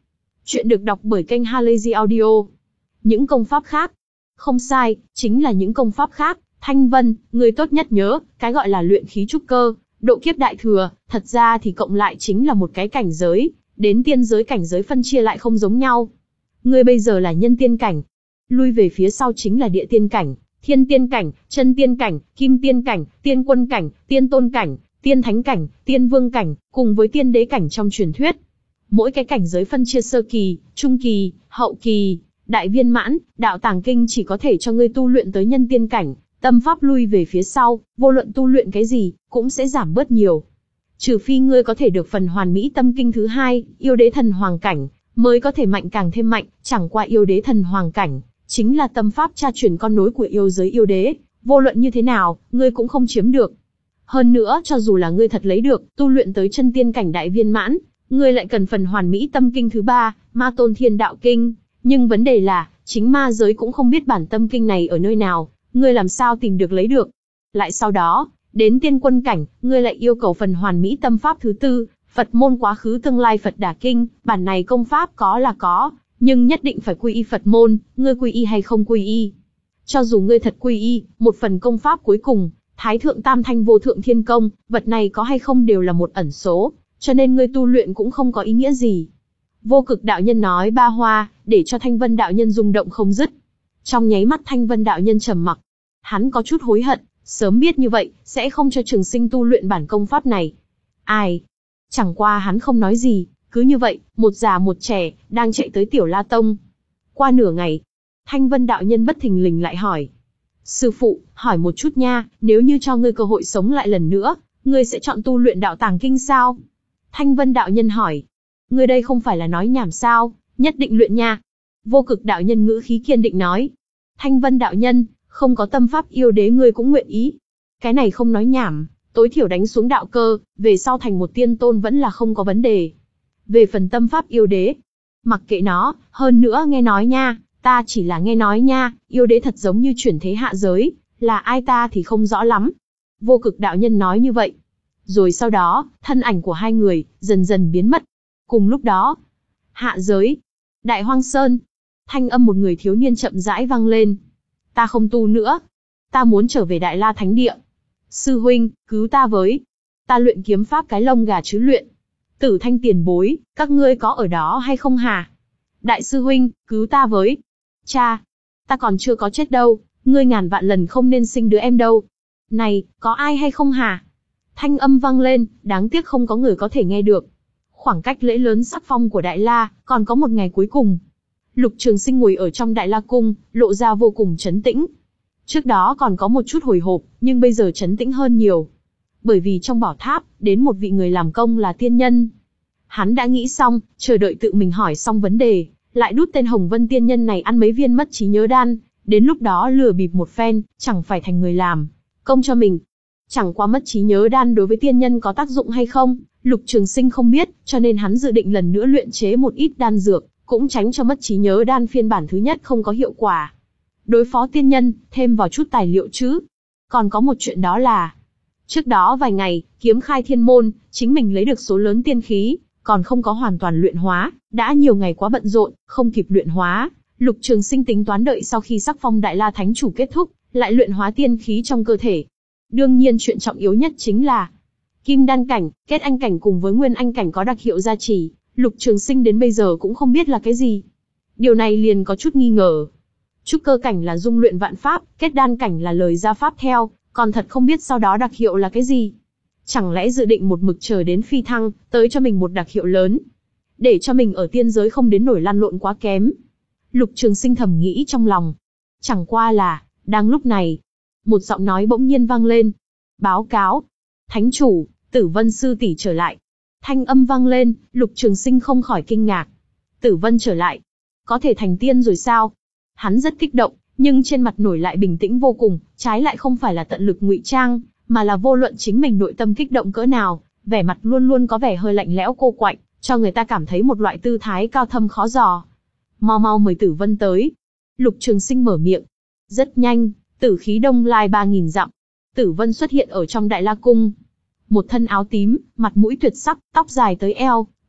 Chuyện được đọc bởi kênh Halazy Audio. Những công pháp khác. Không sai, chính là những công pháp khác. Thanh Vân, người tốt nhất nhớ, cái gọi là luyện khí trúc cơ, độ kiếp đại thừa, thật ra thì cộng lại chính là một cái cảnh giới, đến tiên giới cảnh giới phân chia lại không giống nhau. Ngươi bây giờ là nhân tiên cảnh, lui về phía sau chính là địa tiên cảnh, thiên tiên cảnh, chân tiên cảnh, kim tiên cảnh, tiên quân cảnh, tiên tôn cảnh, tiên thánh cảnh, tiên vương cảnh, cùng với tiên đế cảnh trong truyền thuyết. Mỗi cái cảnh giới phân chia sơ kỳ, trung kỳ, hậu kỳ, đại viên mãn, đạo tàng kinh chỉ có thể cho ngươi tu luyện tới nhân tiên cảnh, tâm pháp lui về phía sau, vô luận tu luyện cái gì, cũng sẽ giảm bớt nhiều. Trừ phi ngươi có thể được phần hoàn mỹ tâm kinh thứ hai, yêu đế thần hoàng cảnh, mới có thể mạnh càng thêm mạnh, chẳng qua yêu đế thần hoàng cảnh, chính là tâm pháp tra truyền con nối của yêu giới yêu đế, vô luận như thế nào, ngươi cũng không chiếm được. Hơn nữa, cho dù là ngươi thật lấy được, tu luyện tới chân tiên cảnh đại viên mãn, ngươi lại cần phần hoàn mỹ tâm kinh thứ ba, Ma Tôn Thiên Đạo Kinh, nhưng vấn đề là, chính ma giới cũng không biết bản tâm kinh này ở nơi nào, ngươi làm sao tìm được lấy được. Lại sau đó, đến tiên quân cảnh, ngươi lại yêu cầu phần hoàn mỹ tâm pháp thứ tư, Phật môn quá khứ tương lai Phật Đà Kinh, bản này công pháp có là có, nhưng nhất định phải quy y Phật môn, ngươi quy y hay không quy y. Cho dù ngươi thật quy y, một phần công pháp cuối cùng, Thái Thượng Tam Thanh Vô Thượng Thiên Công, vật này có hay không đều là một ẩn số, cho nên ngươi tu luyện cũng không có ý nghĩa gì. Vô Cực đạo nhân nói ba hoa, để cho Thanh Vân đạo nhân rung động không dứt. Trong nháy mắt Thanh Vân đạo nhân trầm mặc. Hắn có chút hối hận, sớm biết như vậy, sẽ không cho Trường Sinh tu luyện bản công pháp này. Ai? Chẳng qua hắn không nói gì, cứ như vậy, một già một trẻ, đang chạy tới Tiểu La Tông. Qua nửa ngày, Thanh Vân đạo nhân bất thình lình lại hỏi. Sư phụ, hỏi một chút nha, nếu như cho ngươi cơ hội sống lại lần nữa, ngươi sẽ chọn tu luyện đạo tàng kinh sao? Thanh Vân đạo nhân hỏi. Ngươi đây không phải là nói nhảm sao, nhất định luyện nha. Vô Cực đạo nhân ngữ khí kiên định nói. Thanh Vân đạo nhân, không có tâm pháp yêu đế ngươi cũng nguyện ý. Cái này không nói nhảm, tối thiểu đánh xuống đạo cơ, về sau thành một tiên tôn vẫn là không có vấn đề. Về phần tâm pháp yêu đế, mặc kệ nó, hơn nữa nghe nói nha, ta chỉ là nghe nói nha, yêu đế thật giống như chuyển thế hạ giới, là ai ta thì không rõ lắm. Vô Cực đạo nhân nói như vậy. Rồi sau đó, thân ảnh của hai người, dần dần biến mất. Cùng lúc đó, hạ giới, Đại Hoang Sơn, thanh âm một người thiếu niên chậm rãi vang lên. Ta không tu nữa. Ta muốn trở về Đại La Thánh Địa. Sư huynh, cứu ta với. Ta luyện kiếm pháp cái lông gà chứ luyện. Tử Thanh tiền bối, các ngươi có ở đó hay không hả? Đại sư huynh, cứu ta với. Cha, ta còn chưa có chết đâu, ngươi ngàn vạn lần không nên sinh đứa em đâu. Này, có ai hay không hả? Thanh âm vang lên, đáng tiếc không có người có thể nghe được. Khoảng cách lễ lớn sắc phong của Đại La, còn có một ngày cuối cùng. Lục Trường Sinh ngồi ở trong Đại La Cung, lộ ra vô cùng trấn tĩnh. Trước đó còn có một chút hồi hộp, nhưng bây giờ trấn tĩnh hơn nhiều. Bởi vì trong bảo tháp, đến một vị người làm công là tiên nhân. Hắn đã nghĩ xong, chờ đợi tự mình hỏi xong vấn đề, lại đút tên Hồng Vân tiên nhân này ăn mấy viên mất trí nhớ đan, đến lúc đó lừa bịp một phen, chẳng phải thành người làm công cho mình. Chẳng qua mất trí nhớ đan đối với tiên nhân có tác dụng hay không, Lục Trường Sinh không biết, cho nên hắn dự định lần nữa luyện chế một ít đan dược, cũng tránh cho mất trí nhớ đan phiên bản thứ nhất không có hiệu quả. Đối phó tiên nhân, thêm vào chút tài liệu chứ. Còn có một chuyện đó là, trước đó vài ngày, kiếm khai thiên môn, chính mình lấy được số lớn tiên khí, còn không có hoàn toàn luyện hóa, đã nhiều ngày quá bận rộn, không kịp luyện hóa. Lục Trường Sinh tính toán đợi sau khi sắc phong Đại La Thánh Chủ kết thúc, lại luyện hóa tiên khí trong cơ thể. Đương nhiên chuyện trọng yếu nhất chính là Kim Đan cảnh, Kết Anh cảnh cùng với Nguyên Anh cảnh có đặc hiệu gia trì, Lục Trường Sinh đến bây giờ cũng không biết là cái gì. Điều này liền có chút nghi ngờ. Trúc cơ cảnh là dung luyện vạn pháp, Kết Đan cảnh là lời gia pháp theo, còn thật không biết sau đó đặc hiệu là cái gì. Chẳng lẽ dự định một mực chờ đến phi thăng, tới cho mình một đặc hiệu lớn, để cho mình ở tiên giới không đến nổi lăn lộn quá kém. Lục Trường Sinh thầm nghĩ trong lòng. Chẳng qua là, đang lúc này, một giọng nói bỗng nhiên vang lên. Báo cáo, Thánh Chủ, Tử Vân sư tỷ trở lại. Thanh âm vang lên, Lục Trường Sinh không khỏi kinh ngạc. Tử Vân trở lại, có thể thành tiên rồi sao? Hắn rất kích động, nhưng trên mặt nổi lại bình tĩnh vô cùng, trái lại không phải là tận lực ngụy trang, mà là vô luận chính mình nội tâm kích động cỡ nào, vẻ mặt luôn luôn có vẻ hơi lạnh lẽo cô quạnh, cho người ta cảm thấy một loại tư thái cao thâm khó dò. Mau mau mời Tử Vân tới. Lục Trường Sinh mở miệng. Rất nhanh, tử khí đông lai ba nghìn dặm. Tử Vân xuất hiện ở trong Đại La Cung. Một thân áo tím, mặt mũi tuyệt sắc, tóc dài tới eo,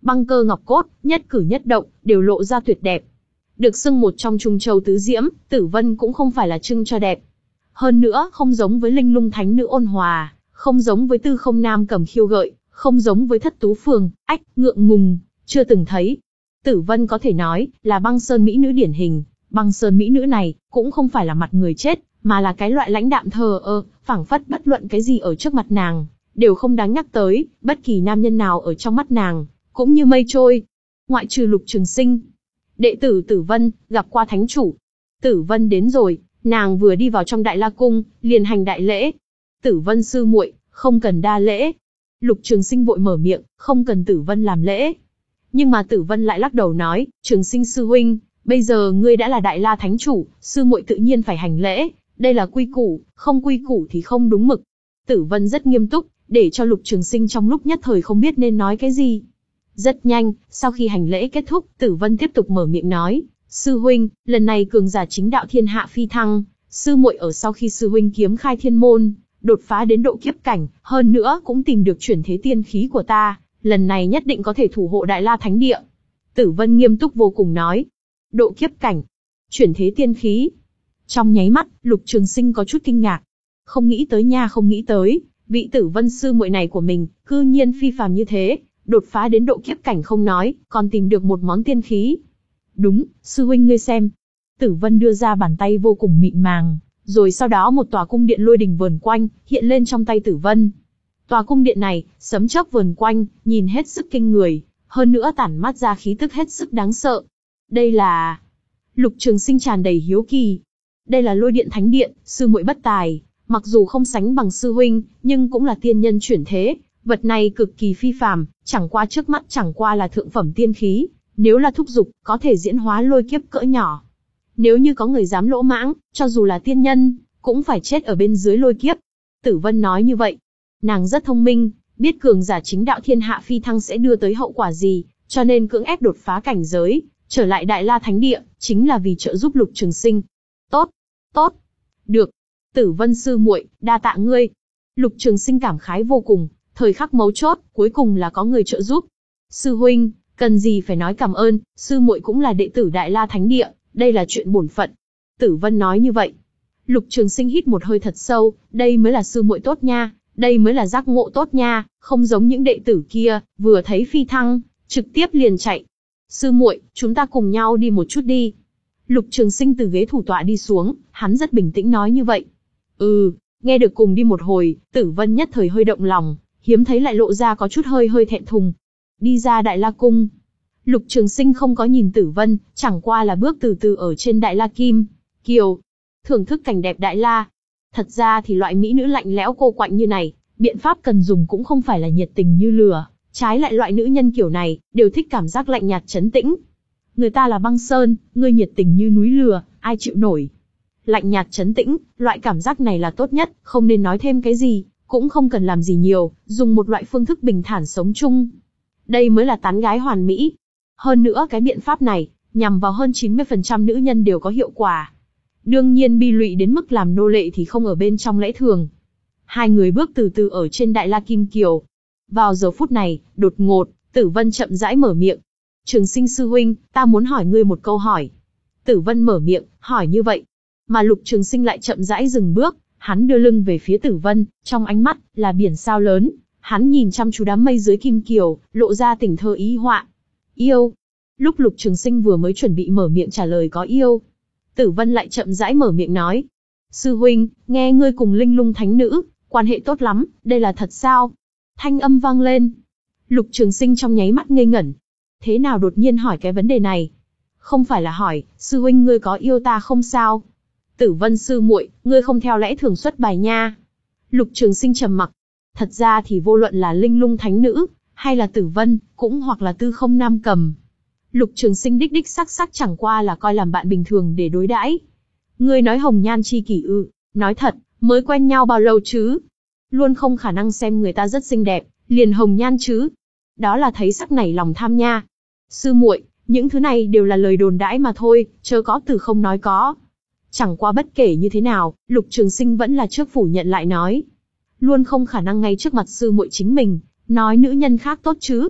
băng cơ ngọc cốt, nhất cử nhất động, đều lộ ra tuyệt đẹp. Được xưng một trong Trung Châu tứ diễm, Tử Vân cũng không phải là trưng cho đẹp. Hơn nữa, không giống với linh lung thánh nữ ôn hòa, không giống với tư không nam cầm khiêu gợi, không giống với thất tú phường, ách, ngượng ngùng, chưa từng thấy. Tử Vân có thể nói, là băng sơn mỹ nữ điển hình. Băng sơn mỹ nữ này, cũng không phải là mặt người chết, mà là cái loại lãnh đạm thờ ơ, phảng phất bất luận cái gì ở trước mặt nàng, đều không đáng nhắc tới, bất kỳ nam nhân nào ở trong mắt nàng, cũng như mây trôi. Ngoại trừ Lục Trường Sinh. Đệ tử Tử Vân, gặp qua thánh chủ. Tử Vân đến rồi, nàng vừa đi vào trong Đại La Cung, liền hành đại lễ. Tử Vân sư muội, không cần đa lễ. Lục Trường Sinh vội mở miệng, không cần Tử Vân làm lễ. Nhưng mà Tử Vân lại lắc đầu nói, Trường Sinh sư huynh, bây giờ ngươi đã là Đại La thánh chủ, sư muội tự nhiên phải hành lễ, đây là quy củ, không quy củ thì không đúng mực. Tử Vân rất nghiêm túc, để cho Lục Trường Sinh trong lúc nhất thời không biết nên nói cái gì. Rất nhanh, sau khi hành lễ kết thúc, Tử Vân tiếp tục mở miệng nói, sư huynh, lần này cường giả chính đạo thiên hạ phi thăng, sư muội ở sau khi sư huynh kiếm khai thiên môn, đột phá đến độ kiếp cảnh, hơn nữa cũng tìm được chuyển thế tiên khí của ta, lần này nhất định có thể thủ hộ Đại La Thánh Địa. Tử Vân nghiêm túc vô cùng nói, độ kiếp cảnh, chuyển thế tiên khí. Trong nháy mắt, Lục Trường Sinh có chút kinh ngạc. Không nghĩ tới nha, không nghĩ tới, vị Tử Vân sư muội này của mình, cư nhiên phi phàm như thế, đột phá đến độ kiếp cảnh không nói, còn tìm được một món tiên khí. Đúng, sư huynh ngươi xem. Tử Vân đưa ra bàn tay vô cùng mịn màng, rồi sau đó một tòa cung điện lôi đình vờn quanh, hiện lên trong tay Tử Vân. Tòa cung điện này, sấm chớp vờn quanh, nhìn hết sức kinh người, hơn nữa tản mát ra khí tức hết sức đáng sợ. Đây là... Lục Trường Sinh tràn đầy hiếu kỳ. Đây là Lôi Điện Thánh Điện, sư muội bất tài, mặc dù không sánh bằng sư huynh, nhưng cũng là tiên nhân chuyển thế, vật này cực kỳ phi phàm, chẳng qua trước mắt chẳng qua là thượng phẩm tiên khí, nếu là thúc dục, có thể diễn hóa lôi kiếp cỡ nhỏ. Nếu như có người dám lỗ mãng, cho dù là tiên nhân, cũng phải chết ở bên dưới lôi kiếp. Tử Vân nói như vậy. Nàng rất thông minh, biết cường giả chính đạo thiên hạ phi thăng sẽ đưa tới hậu quả gì, cho nên cưỡng ép đột phá cảnh giới, trở lại Đại La Thánh Địa, chính là vì trợ giúp Lục Trường Sinh. Tốt, tốt, được. Tử Vân sư muội, đa tạ ngươi. Lục Trường Sinh cảm khái vô cùng, thời khắc mấu chốt, cuối cùng là có người trợ giúp. Sư huynh, cần gì phải nói cảm ơn, sư muội cũng là đệ tử Đại La Thánh Địa, đây là chuyện bổn phận. Tử Vân nói như vậy. Lục Trường Sinh hít một hơi thật sâu, đây mới là sư muội tốt nha, đây mới là giác ngộ tốt nha, không giống những đệ tử kia, vừa thấy phi thăng, trực tiếp liền chạy. Sư muội, chúng ta cùng nhau đi một chút đi. Lục Trường Sinh từ ghế thủ tọa đi xuống, hắn rất bình tĩnh nói như vậy. Ừ, nghe được cùng đi một hồi, Tử Vân nhất thời hơi động lòng, hiếm thấy lại lộ ra có chút hơi hơi thẹn thùng. Đi ra Đại La Cung. Lục Trường Sinh không có nhìn Tử Vân, chẳng qua là bước từ từ ở trên Đại La Kim Kiều, thưởng thức cảnh đẹp Đại La. Thật ra thì loại mỹ nữ lạnh lẽo cô quạnh như này, biện pháp cần dùng cũng không phải là nhiệt tình như lửa, trái lại loại nữ nhân kiểu này, đều thích cảm giác lạnh nhạt trấn tĩnh. Người ta là băng sơn, ngươi nhiệt tình như núi lửa, ai chịu nổi. Lạnh nhạt trấn tĩnh, loại cảm giác này là tốt nhất, không nên nói thêm cái gì, cũng không cần làm gì nhiều, dùng một loại phương thức bình thản sống chung. Đây mới là tán gái hoàn mỹ. Hơn nữa cái biện pháp này, nhằm vào hơn chín mươi phần trăm nữ nhân đều có hiệu quả. Đương nhiên bi lụy đến mức làm nô lệ thì không ở bên trong lẽ thường. Hai người bước từ từ ở trên Đại La Kim Kiều. Vào giờ phút này, đột ngột, Tử Vân chậm rãi mở miệng. Trường Sinh sư huynh, ta muốn hỏi ngươi một câu hỏi. Tử Vân mở miệng, hỏi như vậy. Mà Lục Trường Sinh lại chậm rãi dừng bước, hắn đưa lưng về phía Tử Vân, trong ánh mắt, là biển sao lớn. Hắn nhìn chăm chú đám mây dưới Kim Kiều, lộ ra tình thơ ý họa. Yêu. Lúc Lục Trường Sinh vừa mới chuẩn bị mở miệng trả lời có yêu, Tử Vân lại chậm rãi mở miệng nói. Sư huynh, nghe ngươi cùng linh lung thánh nữ, quan hệ tốt lắm, đây là thật sao? Thanh âm vang lên. Lục Trường Sinh trong nháy mắt ngây ngẩn. Thế nào đột nhiên hỏi cái vấn đề này? Không phải là hỏi, sư huynh ngươi có yêu ta không sao? Tử Vân sư muội, ngươi không theo lẽ thường xuất bài nha. Lục Trường Sinh trầm mặc. Thật ra thì vô luận là linh lung thánh nữ, hay là Tử Vân, cũng hoặc là Tư Không Nam Cầm, Lục Trường Sinh đích đích sắc sắc chẳng qua là coi làm bạn bình thường để đối đãi. Ngươi nói hồng nhan chi kỷ ư? Nói thật, mới quen nhau bao lâu chứ? Luôn không khả năng xem người ta rất xinh đẹp, liền hồng nhan chứ? Đó là thấy sắc nảy lòng tham nha. Sư muội, những thứ này đều là lời đồn đãi mà thôi, chớ có từ không nói có. Chẳng qua bất kể như thế nào, Lục Trường Sinh vẫn là trước phủ nhận lại nói. Luôn không khả năng ngay trước mặt sư muội chính mình, nói nữ nhân khác tốt chứ?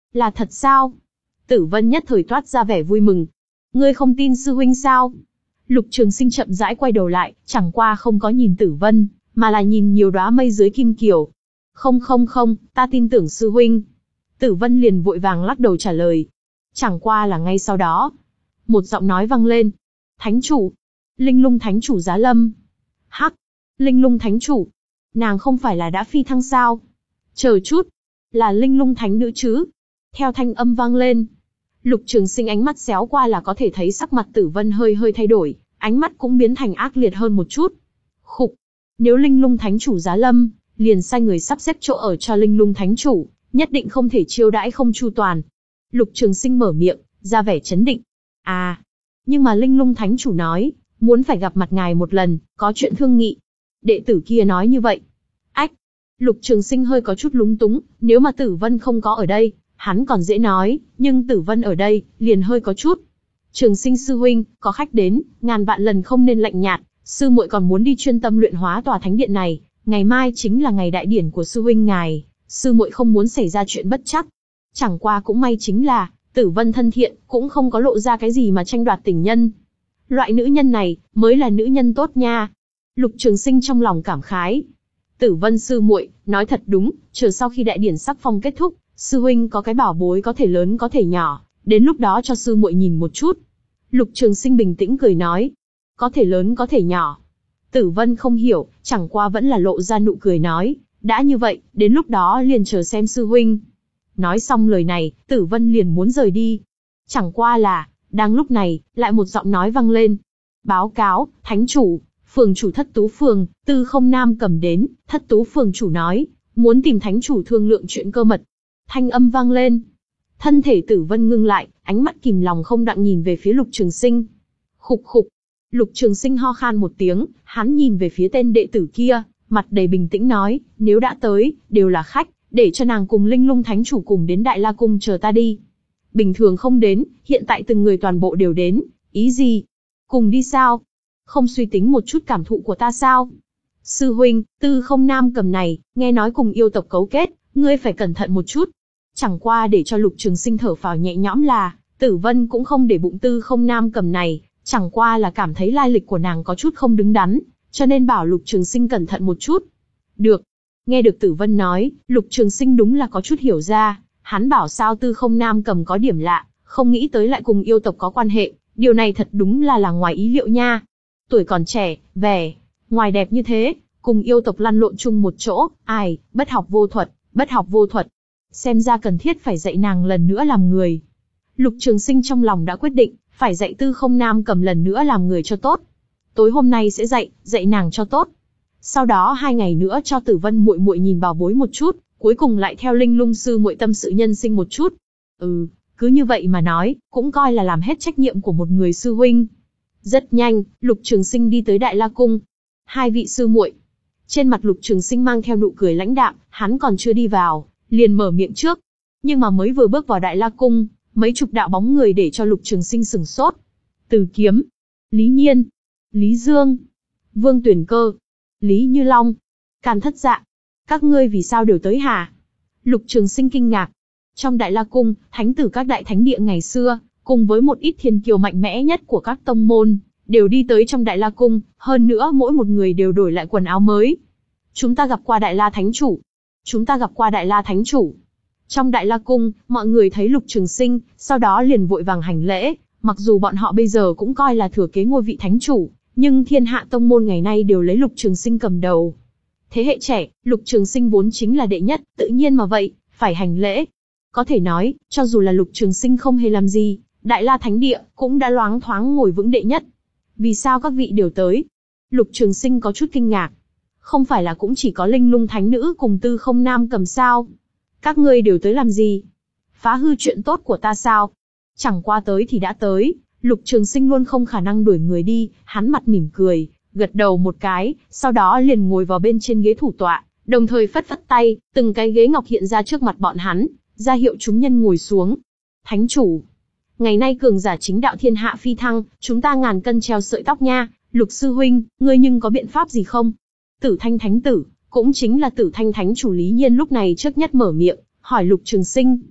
Là thật sao? Tử Vân nhất thời toát ra vẻ vui mừng. Ngươi không tin sư huynh sao? Lục Trường Sinh chậm rãi quay đầu lại, chẳng qua không có nhìn Tử Vân, mà là nhìn nhiều đóa mây dưới kim kiều. Không không không, ta tin tưởng sư huynh. Tử Vân liền vội vàng lắc đầu trả lời. Chẳng qua là ngay sau đó, một giọng nói vang lên. Thánh chủ, Linh Lung Thánh chủ giá lâm. Hắc, Linh Lung Thánh chủ, nàng không phải là đã phi thăng sao? Chờ chút, là Linh Lung Thánh nữ chứ? Theo thanh âm vang lên, Lục Trường Sinh ánh mắt xéo qua là có thể thấy sắc mặt Tử Vân hơi hơi thay đổi, ánh mắt cũng biến thành ác liệt hơn một chút. Khục, nếu Linh Lung Thánh chủ giá lâm, liền sai người sắp xếp chỗ ở cho Linh Lung Thánh chủ, nhất định không thể chiêu đãi không chu toàn. Lục Trường Sinh mở miệng, ra vẻ chấn định. À, nhưng mà Linh Lung Thánh chủ nói, muốn phải gặp mặt ngài một lần, có chuyện thương nghị. Đệ tử kia nói như vậy. Ách, Lục Trường Sinh hơi có chút lúng túng, nếu mà Tử Vân không có ở đây, hắn còn dễ nói, nhưng Tử Vân ở đây, liền hơi có chút. Trường Sinh sư huynh, có khách đến, ngàn vạn lần không nên lạnh nhạt, sư muội còn muốn đi chuyên tâm luyện hóa tòa thánh điện này, ngày mai chính là ngày đại điển của sư huynh ngài, sư muội không muốn xảy ra chuyện bất trắc. Chẳng qua cũng may chính là, Tử Vân thân thiện, cũng không có lộ ra cái gì mà tranh đoạt tình nhân. Loại nữ nhân này, mới là nữ nhân tốt nha. Lục Trường Sinh trong lòng cảm khái. Tử Vân sư muội, nói thật đúng, chờ sau khi đại điển sắc phong kết thúc, sư huynh có cái bảo bối có thể lớn có thể nhỏ, đến lúc đó cho sư muội nhìn một chút. Lục Trường Sinh bình tĩnh cười nói. Có thể lớn có thể nhỏ. Tử Vân không hiểu, chẳng qua vẫn là lộ ra nụ cười nói. Đã như vậy, đến lúc đó liền chờ xem sư huynh. Nói xong lời này, Tử Vân liền muốn rời đi. Chẳng qua là, đang lúc này, lại một giọng nói vang lên. Báo cáo, thánh chủ, phường chủ Thất Tú Phường, Tư Không Nam cầm đến, Thất Tú Phường chủ nói, muốn tìm thánh chủ thương lượng chuyện cơ mật. Thanh âm vang lên. Thân thể Tử Vân ngưng lại, ánh mắt kìm lòng không đặng nhìn về phía Lục Trường Sinh. Khục khục. Lục Trường Sinh ho khan một tiếng, hắn nhìn về phía tên đệ tử kia, mặt đầy bình tĩnh nói, nếu đã tới, đều là khách, để cho nàng cùng Linh Lung Thánh chủ cùng đến Đại La Cung chờ ta đi. Bình thường không đến, hiện tại từng người toàn bộ đều đến, ý gì? Cùng đi sao? Không suy tính một chút cảm thụ của ta sao? Sư huynh, Tư Không Nam cầm này, nghe nói cùng yêu tộc cấu kết, ngươi phải cẩn thận một chút. Chẳng qua để cho Lục Trường Sinh thở phào nhẹ nhõm là, Tử Vân cũng không để bụng Tư Không Nam cầm này, chẳng qua là cảm thấy lai lịch của nàng có chút không đứng đắn, cho nên bảo Lục Trường Sinh cẩn thận một chút. Được. Nghe được Tử Vân nói, Lục Trường Sinh đúng là có chút hiểu ra, hắn bảo sao Tư Không Nam cầm có điểm lạ, không nghĩ tới lại cùng yêu tộc có quan hệ, điều này thật đúng là là ngoài ý liệu nha. Tuổi còn trẻ, vẻ, ngoài đẹp như thế, cùng yêu tộc lăn lộn chung một chỗ, ai, bất học vô thuật, bất học vô thuật. Xem ra cần thiết phải dạy nàng lần nữa làm người. Lục Trường Sinh trong lòng đã quyết định, phải dạy Tư Không Nam cầm lần nữa làm người cho tốt. Tối hôm nay sẽ dạy, dạy nàng cho tốt. Sau đó hai ngày nữa cho Tử Vân muội muội nhìn bảo bối một chút, cuối cùng lại theo Linh Lung sư muội tâm sự nhân sinh một chút. Ừ, cứ như vậy mà nói, cũng coi là làm hết trách nhiệm của một người sư huynh. Rất nhanh, Lục Trường Sinh đi tới Đại La Cung. Hai vị sư muội. Trên mặt Lục Trường Sinh mang theo nụ cười lãnh đạm, hắn còn chưa đi vào, liền mở miệng trước. Nhưng mà mới vừa bước vào Đại La Cung, mấy chục đạo bóng người để cho Lục Trường Sinh sửng sốt. Từ Kiếm, Lý Nhiên, Lý Dương, Vương Tuyển Cơ, Lý Như Long, Càn Thất Dạ. Các ngươi vì sao đều tới hả? Lục Trường Sinh kinh ngạc. Trong Đại La Cung, thánh tử các đại thánh địa ngày xưa, cùng với một ít thiên kiều mạnh mẽ nhất của các tông môn, đều đi tới trong Đại La Cung, hơn nữa mỗi một người đều đổi lại quần áo mới. Chúng ta gặp qua Đại La Thánh Chủ. Chúng ta gặp qua Đại La Thánh Chủ. Trong Đại La Cung, mọi người thấy Lục Trường Sinh, sau đó liền vội vàng hành lễ, mặc dù bọn họ bây giờ cũng coi là thừa kế ngôi vị Thánh Chủ, nhưng thiên hạ tông môn ngày nay đều lấy Lục Trường Sinh cầm đầu. Thế hệ trẻ, Lục Trường Sinh vốn chính là đệ nhất, tự nhiên mà vậy, phải hành lễ. Có thể nói, cho dù là Lục Trường Sinh không hề làm gì, Đại La Thánh Địa cũng đã loáng thoáng ngồi vững đệ nhất. Vì sao các vị đều tới? Lục Trường Sinh có chút kinh ngạc. Không phải là cũng chỉ có Linh Lung Thánh Nữ cùng Tư Không Nam cầm sao? Các ngươi đều tới làm gì? Phá hư chuyện tốt của ta sao? Chẳng qua tới thì đã tới, Lục Trường Sinh luôn không khả năng đuổi người đi, hắn mặt mỉm cười, gật đầu một cái, sau đó liền ngồi vào bên trên ghế thủ tọa, đồng thời phất phất tay, từng cái ghế ngọc hiện ra trước mặt bọn hắn, ra hiệu chúng nhân ngồi xuống. Thánh chủ, ngày nay cường giả chính đạo thiên hạ phi thăng, chúng ta ngàn cân treo sợi tóc nha, Lục sư huynh, ngươi nhưng có biện pháp gì không? Tử Thanh Thánh tử, cũng chính là Tử Thanh Thánh chủ Lý Nhiên lúc này trước nhất mở miệng, hỏi Lục Trường Sinh.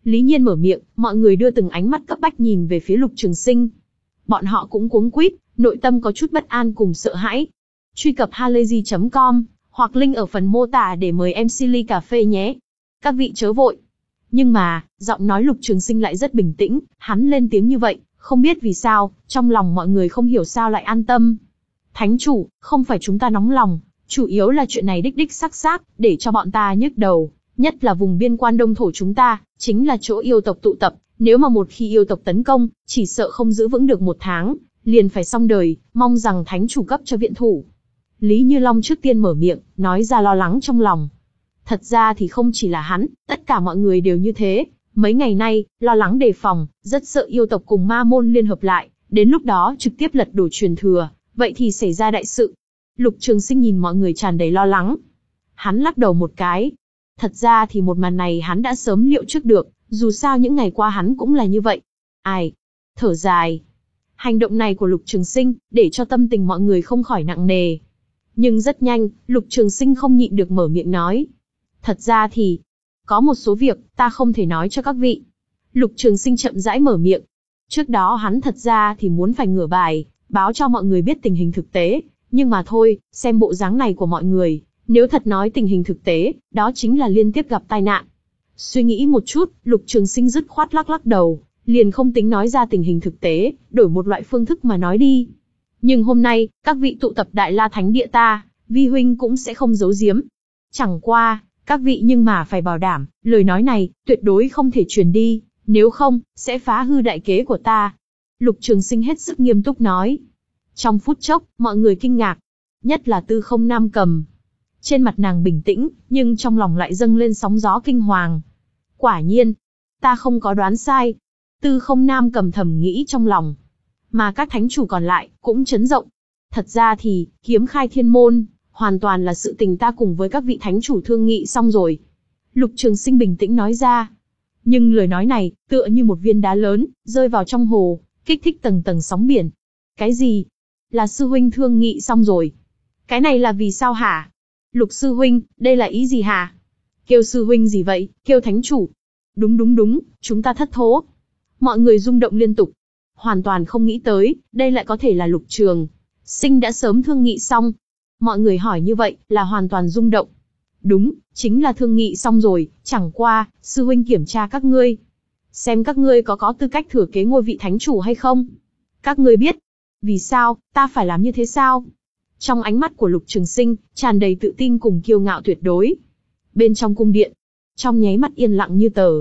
Lý Nhiên mở miệng, mọi người đưa từng ánh mắt cấp bách nhìn về phía Lục Trường Sinh. Bọn họ cũng cuống quýt, nội tâm có chút bất an cùng sợ hãi. Truy cập halayzi chấm com, hoặc link ở phần mô tả để mời em xê ly cà phê nhé. Các vị chớ vội. Nhưng mà, giọng nói Lục Trường Sinh lại rất bình tĩnh, hắn lên tiếng như vậy, không biết vì sao, trong lòng mọi người không hiểu sao lại an tâm. Thánh chủ, không phải chúng ta nóng lòng, chủ yếu là chuyện này đích đích xác xác, để cho bọn ta nhức đầu, nhất là vùng biên quan đông thổ chúng ta, chính là chỗ yêu tộc tụ tập, nếu mà một khi yêu tộc tấn công, chỉ sợ không giữ vững được một tháng, liền phải xong đời, mong rằng thánh chủ cấp cho viện thủ. Lý Như Long trước tiên mở miệng, nói ra lo lắng trong lòng. Thật ra thì không chỉ là hắn, tất cả mọi người đều như thế. Mấy ngày nay, lo lắng đề phòng, rất sợ yêu tộc cùng ma môn liên hợp lại, đến lúc đó trực tiếp lật đổ truyền thừa, vậy thì xảy ra đại sự. Lục Trường Sinh nhìn mọi người tràn đầy lo lắng. Hắn lắc đầu một cái. Thật ra thì một màn này hắn đã sớm liệu trước được, dù sao những ngày qua hắn cũng là như vậy. Ai? Thở dài. Hành động này của Lục Trường Sinh, để cho tâm tình mọi người không khỏi nặng nề. Nhưng rất nhanh, Lục Trường Sinh không nhịn được mở miệng nói. Thật ra thì, có một số việc, ta không thể nói cho các vị. Lục Trường Sinh chậm rãi mở miệng. Trước đó hắn thật ra thì muốn phải ngửa bài, báo cho mọi người biết tình hình thực tế. Nhưng mà thôi, xem bộ dáng này của mọi người, nếu thật nói tình hình thực tế, đó chính là liên tiếp gặp tai nạn. Suy nghĩ một chút, Lục Trường Sinh dứt khoát lắc lắc đầu, liền không tính nói ra tình hình thực tế, đổi một loại phương thức mà nói đi. Nhưng hôm nay, các vị tụ tập Đại La Thánh Địa ta, vi huynh cũng sẽ không giấu giếm. Chẳng qua, các vị nhưng mà phải bảo đảm, lời nói này, tuyệt đối không thể truyền đi, nếu không, sẽ phá hư đại kế của ta. Lục Trường Sinh hết sức nghiêm túc nói. Trong phút chốc, mọi người kinh ngạc. Nhất là Tư Không Nam Cầm. Trên mặt nàng bình tĩnh, nhưng trong lòng lại dâng lên sóng gió kinh hoàng. Quả nhiên, ta không có đoán sai. Tư Không Nam Cầm thầm nghĩ trong lòng. Mà các thánh chủ còn lại, cũng chấn động. Thật ra thì, kiếm khai thiên môn, hoàn toàn là sự tình ta cùng với các vị thánh chủ thương nghị xong rồi. Lục Trường Sinh bình tĩnh nói ra. Nhưng lời nói này, tựa như một viên đá lớn, rơi vào trong hồ, kích thích tầng tầng sóng biển. Cái gì? Là sư huynh thương nghị xong rồi. Cái này là vì sao hả? Lục sư huynh, đây là ý gì hả? Kêu sư huynh gì vậy, kêu thánh chủ. Đúng đúng đúng, chúng ta thất thố. Mọi người rung động liên tục. Hoàn toàn không nghĩ tới, đây lại có thể là Lục Trường Sinh đã sớm thương nghị xong. Mọi người hỏi như vậy, là hoàn toàn rung động. Đúng, chính là thương nghị xong rồi, chẳng qua, sư huynh kiểm tra các ngươi. Xem các ngươi có có tư cách thừa kế ngôi vị thánh chủ hay không. Các ngươi biết, vì sao, ta phải làm như thế sao? Trong ánh mắt của Lục Trường Sinh, tràn đầy tự tin cùng kiêu ngạo tuyệt đối. Bên trong cung điện, trong nháy mắt yên lặng như tờ.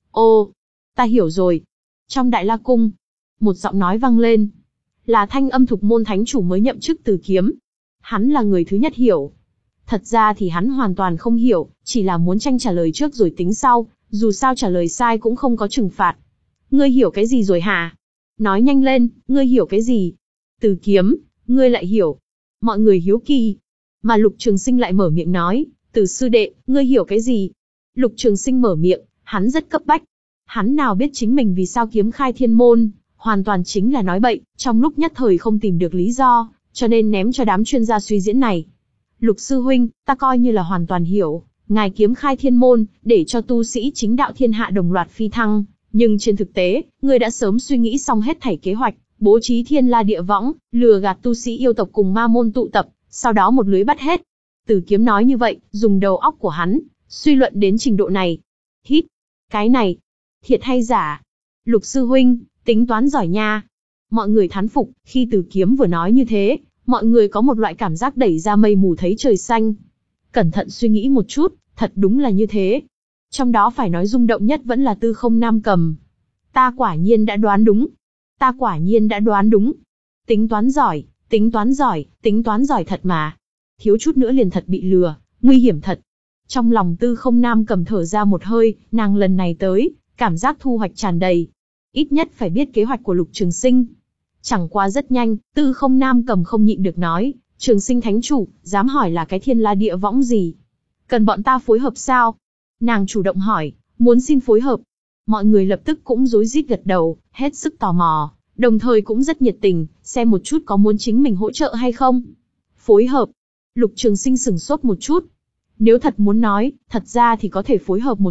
Ô, ta hiểu rồi. Trong Đại La Cung, một giọng nói vang lên. Là thanh âm Thục Môn Thánh Chủ mới nhậm chức Từ Kiếm. Hắn là người thứ nhất hiểu. Thật ra thì hắn hoàn toàn không hiểu, chỉ là muốn tranh trả lời trước rồi tính sau, dù sao trả lời sai cũng không có trừng phạt. Ngươi hiểu cái gì rồi hả? Nói nhanh lên, ngươi hiểu cái gì? Từ Kiếm, ngươi lại hiểu. Mọi người hiếu kỳ. Mà Lục Trường Sinh lại mở miệng nói, Từ sư đệ, ngươi hiểu cái gì? Lục Trường Sinh mở miệng, hắn rất cấp bách. Hắn nào biết chính mình vì sao kiếm khai thiên môn, hoàn toàn chính là nói bậy, trong lúc nhất thời không tìm được lý do, cho nên ném cho đám chuyên gia suy diễn này. Lục sư huynh, ta coi như là hoàn toàn hiểu, ngài kiếm khai thiên môn, để cho tu sĩ chính đạo thiên hạ đồng loạt phi thăng, nhưng trên thực tế, ngươi đã sớm suy nghĩ xong hết thảy kế hoạch, bố trí thiên la địa võng, lừa gạt tu sĩ yêu tộc cùng ma môn tụ tập, sau đó một lưới bắt hết. Từ Kiếm nói như vậy, dùng đầu óc của hắn, suy luận đến trình độ này. Hít, cái này, thiệt hay giả? Lục sư huynh, tính toán giỏi nha. Mọi người thán phục, khi Từ Kiếm vừa nói như thế, mọi người có một loại cảm giác đẩy ra mây mù thấy trời xanh. Cẩn thận suy nghĩ một chút, thật đúng là như thế. Trong đó phải nói rung động nhất vẫn là Tư Không Nam Cầm. Ta quả nhiên đã đoán đúng. Ta quả nhiên đã đoán đúng. Tính toán giỏi, tính toán giỏi, tính toán giỏi thật mà. Thiếu chút nữa liền thật bị lừa, nguy hiểm thật. Trong lòng Tư Không Nam Cầm thở ra một hơi, nàng lần này tới, cảm giác thu hoạch tràn đầy. Ít nhất phải biết kế hoạch của Lục Trường Sinh. Chẳng qua rất nhanh, Tư Không Nam Cầm không nhịn được nói, Trường Sinh thánh chủ, dám hỏi là cái thiên la địa võng gì? Cần bọn ta phối hợp sao? Nàng chủ động hỏi, muốn xin phối hợp. Mọi người lập tức cũng rối rít gật đầu, hết sức tò mò, đồng thời cũng rất nhiệt tình, xem một chút có muốn chính mình hỗ trợ hay không. Phối hợp. Lục Trường Sinh sửng sốt một chút. Nếu thật muốn nói, thật ra thì có thể phối hợp một chút,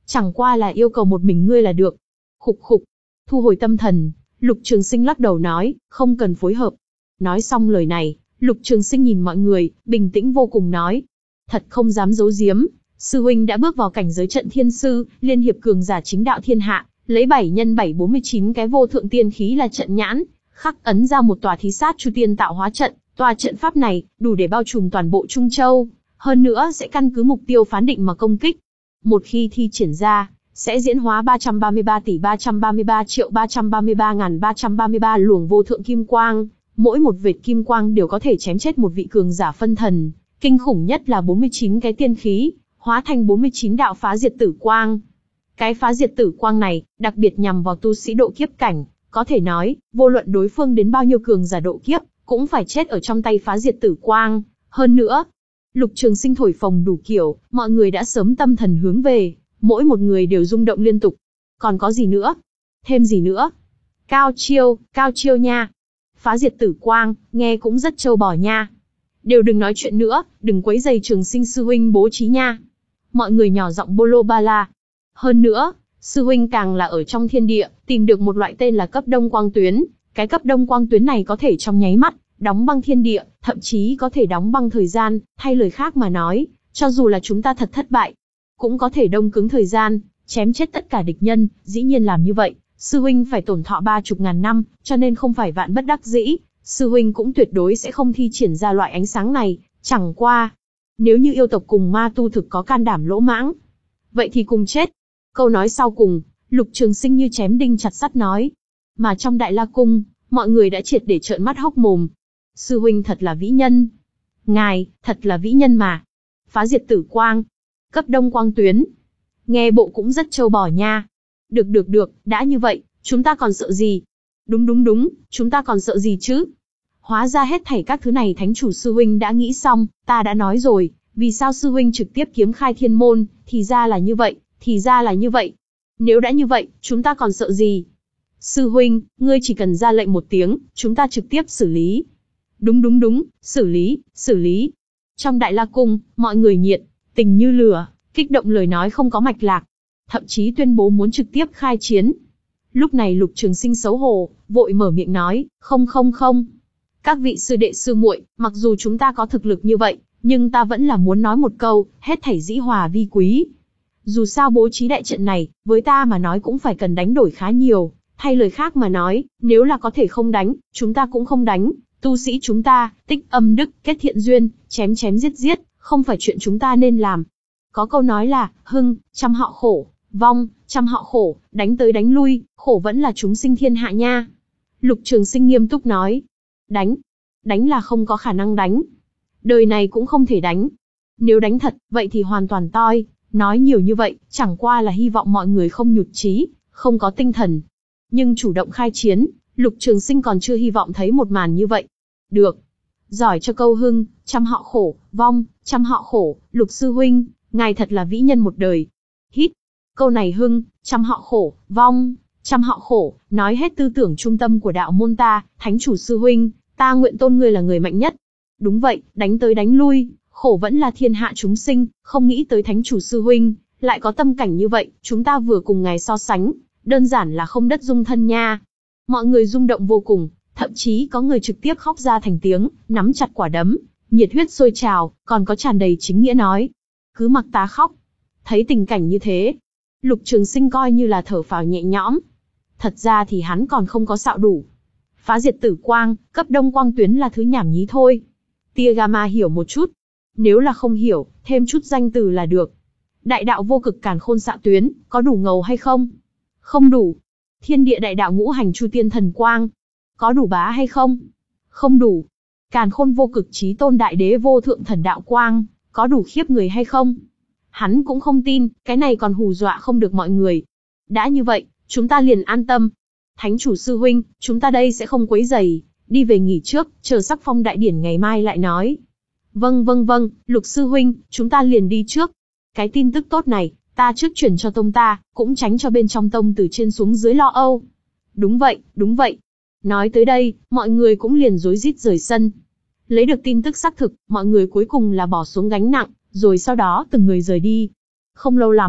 Chẳng qua là yêu cầu một mình ngươi là được. Khục khục. Thu hồi tâm thần, Lục Trường Sinh lắc đầu nói, không cần phối hợp. Nói xong lời này, Lục Trường Sinh nhìn mọi người, bình tĩnh vô cùng nói. Thật không dám giấu giếm, sư huynh đã bước vào cảnh giới trận thiên sư, liên hiệp cường giả chính đạo thiên hạ, lấy bảy nhân bảy bốn mươi chín cái vô thượng tiên khí là trận nhãn, khắc ấn ra một tòa thí sát chu tiên tạo hóa trận. Tòa trận pháp này, đủ để bao trùm toàn bộ Trung Châu, hơn nữa sẽ căn cứ mục tiêu phán định mà công kích. Một khi thi triển ra, sẽ diễn hóa ba trăm ba mươi ba tỷ ba trăm ba mươi ba triệu ba trăm ba mươi ba nghìn ba trăm ba mươi ba luồng vô thượng kim quang, mỗi một vệt kim quang đều có thể chém chết một vị cường giả phân thần, kinh khủng nhất là bốn mươi chín cái tiên khí, hóa thành bốn mươi chín đạo phá diệt tử quang. Cái phá diệt tử quang này, đặc biệt nhằm vào tu sĩ độ kiếp cảnh, có thể nói, vô luận đối phương đến bao nhiêu cường giả độ kiếp, cũng phải chết ở trong tay phá diệt tử quang. Hơn nữa, Lục Trường Sinh thổi phồng đủ kiểu, mọi người đã sớm tâm thần hướng về, mỗi một người đều rung động liên tục. Còn có gì nữa? Thêm gì nữa? Cao chiêu, cao chiêu nha. Phá diệt tử quang, nghe cũng rất trâu bò nha. Đều đừng nói chuyện nữa, đừng quấy rầy Trường Sinh sư huynh bố trí nha. Mọi người nhỏ giọng bô lô ba la. Hơn nữa, sư huynh càng là ở trong thiên địa, tìm được một loại tên là cấp đông quang tuyến. Cái cấp đông quang tuyến này có thể trong nháy mắt, đóng băng thiên địa, thậm chí có thể đóng băng thời gian, thay lời khác mà nói, cho dù là chúng ta thật thất bại, cũng có thể đông cứng thời gian, chém chết tất cả địch nhân. Dĩ nhiên làm như vậy, sư huynh phải tổn thọ ba chục ngàn năm, cho nên không phải vạn bất đắc dĩ, sư huynh cũng tuyệt đối sẽ không thi triển ra loại ánh sáng này. Chẳng qua, nếu như yêu tộc cùng ma tu thực có can đảm lỗ mãng, vậy thì cùng chết. Câu nói sau cùng, Lục Trường Sinh như chém đinh chặt sắt nói. Mà trong Đại La Cung, mọi người đã triệt để trợn mắt hốc mồm. Sư huynh thật là vĩ nhân. Ngài, thật là vĩ nhân mà. Phá diệt tử quang, cấp đông quang tuyến. Nghe bộ cũng rất trâu bò nha. Được được được, đã như vậy, chúng ta còn sợ gì? Đúng đúng đúng, chúng ta còn sợ gì chứ? Hóa ra hết thảy các thứ này thánh chủ sư huynh đã nghĩ xong, ta đã nói rồi, vì sao sư huynh trực tiếp kiếm khai thiên môn, thì ra là như vậy, thì ra là như vậy. Nếu đã như vậy, chúng ta còn sợ gì? Sư huynh, ngươi chỉ cần ra lệnh một tiếng, chúng ta trực tiếp xử lý. Đúng đúng đúng, xử lý, xử lý. Trong Đại La Cung, mọi người nhiệt tình như lửa, kích động lời nói không có mạch lạc, thậm chí tuyên bố muốn trực tiếp khai chiến. Lúc này Lục Trường Sinh xấu hổ, vội mở miệng nói, không không không. Các vị sư đệ sư muội, mặc dù chúng ta có thực lực như vậy, nhưng ta vẫn là muốn nói một câu, hết thảy dĩ hòa vi quý. Dù sao bố trí đại trận này, với ta mà nói cũng phải cần đánh đổi khá nhiều. Thay lời khác mà nói, nếu là có thể không đánh, chúng ta cũng không đánh. Tu sĩ chúng ta, tích âm đức, kết thiện duyên, chém chém giết giết, không phải chuyện chúng ta nên làm. Có câu nói là, hưng, trăm họ khổ, vong, trăm họ khổ, đánh tới đánh lui, khổ vẫn là chúng sinh thiên hạ nha. Lục Trường Sinh nghiêm túc nói. Đánh. Đánh là không có khả năng đánh. Đời này cũng không thể đánh. Nếu đánh thật, vậy thì hoàn toàn toi. Nói nhiều như vậy, chẳng qua là hy vọng mọi người không nhụt chí, không có tinh thần. Nhưng chủ động khai chiến, Lục Trường Sinh còn chưa hy vọng thấy một màn như vậy. Được. Giỏi cho câu hưng, trăm họ khổ, vong, trăm họ khổ, Lục sư huynh, ngài thật là vĩ nhân một đời. Hít. Câu này hưng, trăm họ khổ, vong, trăm họ khổ, nói hết tư tưởng trung tâm của đạo môn ta, thánh chủ sư huynh, ta nguyện tôn ngươi là người mạnh nhất. Đúng vậy, đánh tới đánh lui, khổ vẫn là thiên hạ chúng sinh, không nghĩ tới thánh chủ sư huynh, lại có tâm cảnh như vậy, chúng ta vừa cùng ngài so sánh, đơn giản là không đất dung thân nha. Mọi người rung động vô cùng, thậm chí có người trực tiếp khóc ra thành tiếng, nắm chặt quả đấm, nhiệt huyết sôi trào, còn có tràn đầy chính nghĩa nói. Cứ mặc ta khóc. Thấy tình cảnh như thế, Lục Trường Sinh coi như là thở phào nhẹ nhõm. Thật ra thì hắn còn không có xạo đủ. Phá diệt tử quang, cấp đông quang tuyến là thứ nhảm nhí thôi. Tia gamma hiểu một chút. Nếu là không hiểu, thêm chút danh từ là được. Đại đạo vô cực càn khôn xạ tuyến, có đủ ngầu hay không? Không đủ. Thiên địa đại đạo ngũ hành chu tiên thần quang, có đủ bá hay không? Không đủ. Càn khôn vô cực chí tôn đại đế vô thượng thần đạo quang, có đủ khiếp người hay không? Hắn cũng không tin, cái này còn hù dọa không được mọi người. Đã như vậy, chúng ta liền an tâm. Thánh chủ sư huynh, chúng ta đây sẽ không quấy rầy, đi về nghỉ trước, chờ sắc phong đại điển ngày mai lại nói. Vâng vâng vâng, Lục sư huynh, chúng ta liền đi trước. Cái tin tức tốt này, ta trước truyền cho tông ta, cũng tránh cho bên trong tông từ trên xuống dưới lo âu. Đúng vậy, đúng vậy. Nói tới đây, mọi người cũng liền rối rít rời sân. Lấy được tin tức xác thực, mọi người cuối cùng là bỏ xuống gánh nặng, rồi sau đó từng người rời đi. Không lâu lắm,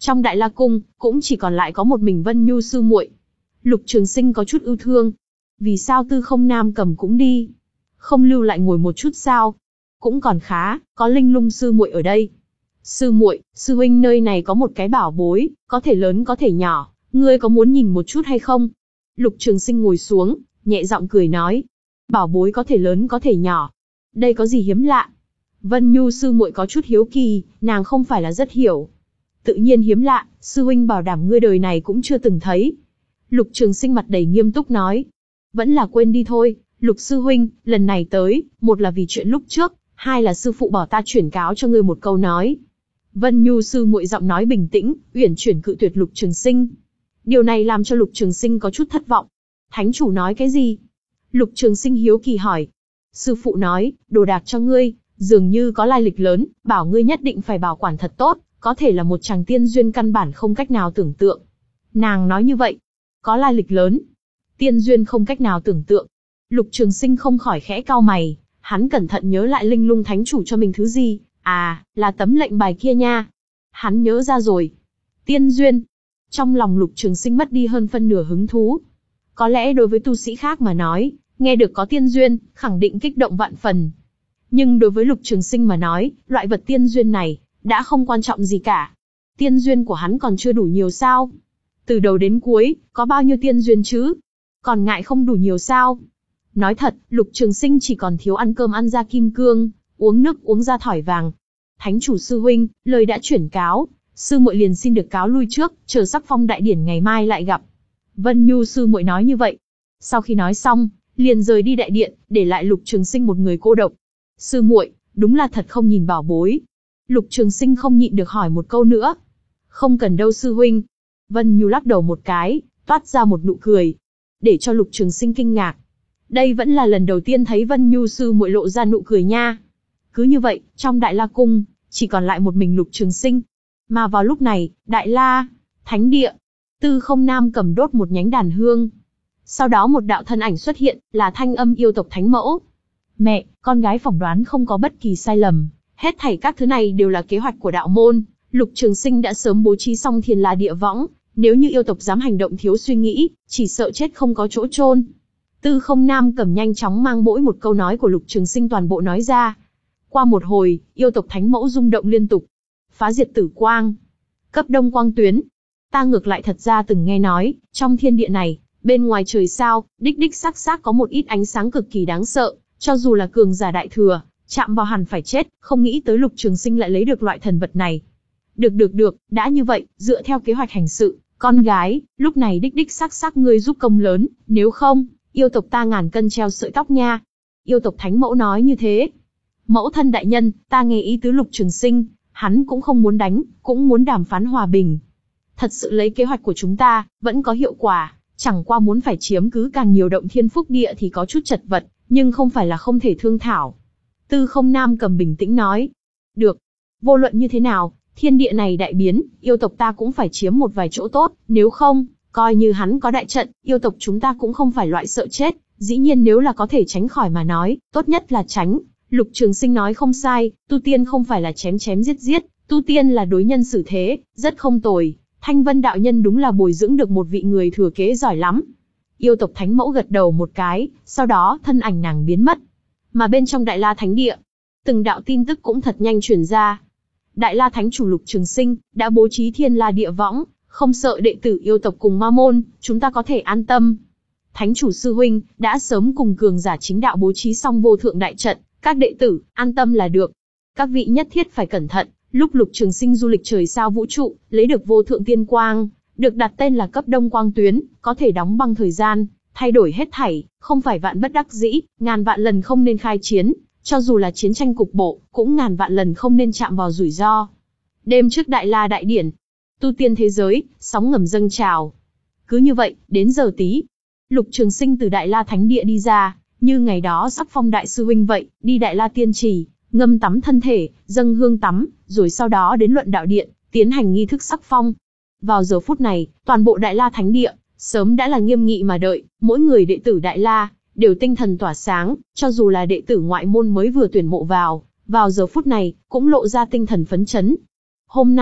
Trong Đại La Cung, cũng chỉ còn lại có một mình Vân Nhu sư muội. Lục Trường Sinh có chút ưu thương. Vì sao Tư Không Nam Cầm cũng đi? Không lưu lại ngồi một chút sao? Cũng còn khá, có Linh Lung sư muội ở đây. Sư muội, sư huynh nơi này có một cái bảo bối, có thể lớn có thể nhỏ, ngươi có muốn nhìn một chút hay không? Lục Trường Sinh ngồi xuống, nhẹ giọng cười nói. Bảo bối có thể lớn có thể nhỏ. Đây có gì hiếm lạ? Vân Nhu sư muội có chút hiếu kỳ, nàng không phải là rất hiểu. Tự nhiên hiếm lạ, sư huynh bảo đảm ngươi đời này cũng chưa từng thấy. Lục Trường Sinh mặt đầy nghiêm túc nói. Vẫn là quên đi thôi, Lục sư huynh, lần này tới, một là vì chuyện lúc trước, hai là sư phụ bảo ta chuyển cáo cho ngươi một câu nói. Vân Nhu sư muội giọng nói bình tĩnh, uyển chuyển cự tuyệt Lục Trường Sinh. Điều này làm cho Lục Trường Sinh có chút thất vọng. Thánh chủ nói cái gì? Lục Trường Sinh hiếu kỳ hỏi. Sư phụ nói, đồ đạc cho ngươi, dường như có lai lịch lớn, bảo ngươi nhất định phải bảo quản thật tốt, có thể là một chàng tiên duyên căn bản không cách nào tưởng tượng. Nàng nói như vậy, có lai lịch lớn, tiên duyên không cách nào tưởng tượng. Lục Trường Sinh không khỏi khẽ cau mày, hắn cẩn thận nhớ lại Linh Lung Thánh chủ cho mình thứ gì, à, là tấm lệnh bài kia nha. Hắn nhớ ra rồi. Tiên duyên. Trong lòng Lục Trường Sinh mất đi hơn phân nửa hứng thú. Có lẽ đối với tu sĩ khác mà nói, nghe được có tiên duyên, khẳng định kích động vạn phần. Nhưng đối với Lục Trường Sinh mà nói, loại vật tiên duyên này, đã không quan trọng gì cả. Tiên duyên của hắn còn chưa đủ nhiều sao? Từ đầu đến cuối, có bao nhiêu tiên duyên chứ? Còn ngại không đủ nhiều sao? Nói thật, Lục Trường Sinh chỉ còn thiếu ăn cơm ăn da kim cương, uống nước uống da thỏi vàng. Thánh chủ sư huynh, lời đã chuyển cáo, sư muội liền xin được cáo lui trước, chờ sắc phong đại điển ngày mai lại gặp. Vân Nhu sư muội nói như vậy. Sau khi nói xong, liền rời đi đại điện, để lại Lục Trường Sinh một người cô độc. Sư muội, đúng là thật không nhìn bảo bối. Lục Trường Sinh không nhịn được hỏi một câu nữa. Không cần đâu sư huynh. Vân Nhu lắc đầu một cái, toát ra một nụ cười, để cho Lục Trường Sinh kinh ngạc. Đây vẫn là lần đầu tiên thấy Vân Nhu sư muội lộ ra nụ cười nha. Cứ như vậy, trong Đại La Cung, chỉ còn lại một mình Lục Trường Sinh. Mà vào lúc này, Đại La, Thánh Địa, Tư Không Nam Cầm đốt một nhánh đàn hương. Sau đó một đạo thân ảnh xuất hiện, là Thanh Âm yêu tộc Thánh Mẫu. Mẹ, con gái phỏng đoán không có bất kỳ sai lầm. Hết thảy các thứ này đều là kế hoạch của đạo môn. Lục Trường Sinh đã sớm bố trí xong Thiên La Địa Võng. Nếu như yêu tộc dám hành động thiếu suy nghĩ, chỉ sợ chết không có chỗ chôn. Tư Không Nam Cầm nhanh chóng mang mỗi một câu nói của Lục Trường Sinh toàn bộ nói ra. Qua một hồi, yêu tộc Thánh Mẫu rung động liên tục. Phá diệt tử quang, cấp đông quang tuyến. Ta ngược lại thật ra từng nghe nói, trong thiên địa này, bên ngoài trời sao, đích đích xác xác có một ít ánh sáng cực kỳ đáng sợ, cho dù là cường giả đại thừa, chạm vào hẳn phải chết, không nghĩ tới Lục Trường Sinh lại lấy được loại thần vật này. Được được được, đã như vậy, dựa theo kế hoạch hành sự, con gái, lúc này đích đích xác xác ngươi giúp công lớn, nếu không, yêu tộc ta ngàn cân treo sợi tóc nha. Yêu tộc Thánh Mẫu nói như thế. Mẫu thân đại nhân, ta nghe ý tứ Lục Trường Sinh, hắn cũng không muốn đánh, cũng muốn đàm phán hòa bình. Thật sự lấy kế hoạch của chúng ta, vẫn có hiệu quả, chẳng qua muốn phải chiếm cứ càng nhiều động thiên phúc địa thì có chút chật vật, nhưng không phải là không thể thương thảo. Tư Không Nam Cầm bình tĩnh nói. Được. Vô luận như thế nào, thiên địa này đại biến, yêu tộc ta cũng phải chiếm một vài chỗ tốt, nếu không, coi như hắn có đại trận, yêu tộc chúng ta cũng không phải loại sợ chết, dĩ nhiên nếu là có thể tránh khỏi mà nói, tốt nhất là tránh. Lục Trường Sinh nói không sai, tu tiên không phải là chém chém giết giết, tu tiên là đối nhân xử thế, rất không tồi. Thanh Vân đạo nhân đúng là bồi dưỡng được một vị người thừa kế giỏi lắm. Yêu tộc Thánh Mẫu gật đầu một cái, sau đó thân ảnh nàng biến mất. Mà bên trong Đại La Thánh Địa, từng đạo tin tức cũng thật nhanh truyền ra. Đại La Thánh chủ Lục Trường Sinh đã bố trí Thiên La Địa Võng, không sợ đệ tử yêu tộc cùng ma môn, chúng ta có thể an tâm. Thánh chủ sư huynh đã sớm cùng cường giả chính đạo bố trí xong vô thượng đại trận, các đệ tử an tâm là được. Các vị nhất thiết phải cẩn thận. Lúc Lục Trường Sinh du lịch trời sao vũ trụ, lấy được vô thượng tiên quang, được đặt tên là cấp đông quang tuyến, có thể đóng băng thời gian, thay đổi hết thảy, không phải vạn bất đắc dĩ, ngàn vạn lần không nên khai chiến, cho dù là chiến tranh cục bộ, cũng ngàn vạn lần không nên chạm vào rủi ro. Đêm trước Đại La đại điển, tu tiên thế giới, sóng ngầm dâng trào. Cứ như vậy, đến giờ tí, Lục Trường Sinh từ Đại La Thánh Địa đi ra, như ngày đó sắc phong đại sư huynh vậy, đi Đại La Tiên Trì, ngâm tắm thân thể, dâng hương tắm, rồi sau đó đến luận đạo điện, tiến hành nghi thức sắc phong. Vào giờ phút này, toàn bộ Đại La Thánh Địa, sớm đã là nghiêm nghị mà đợi, mỗi người đệ tử Đại La, đều tinh thần tỏa sáng, cho dù là đệ tử ngoại môn mới vừa tuyển mộ vào, vào giờ phút này, cũng lộ ra tinh thần phấn chấn. Hôm nay,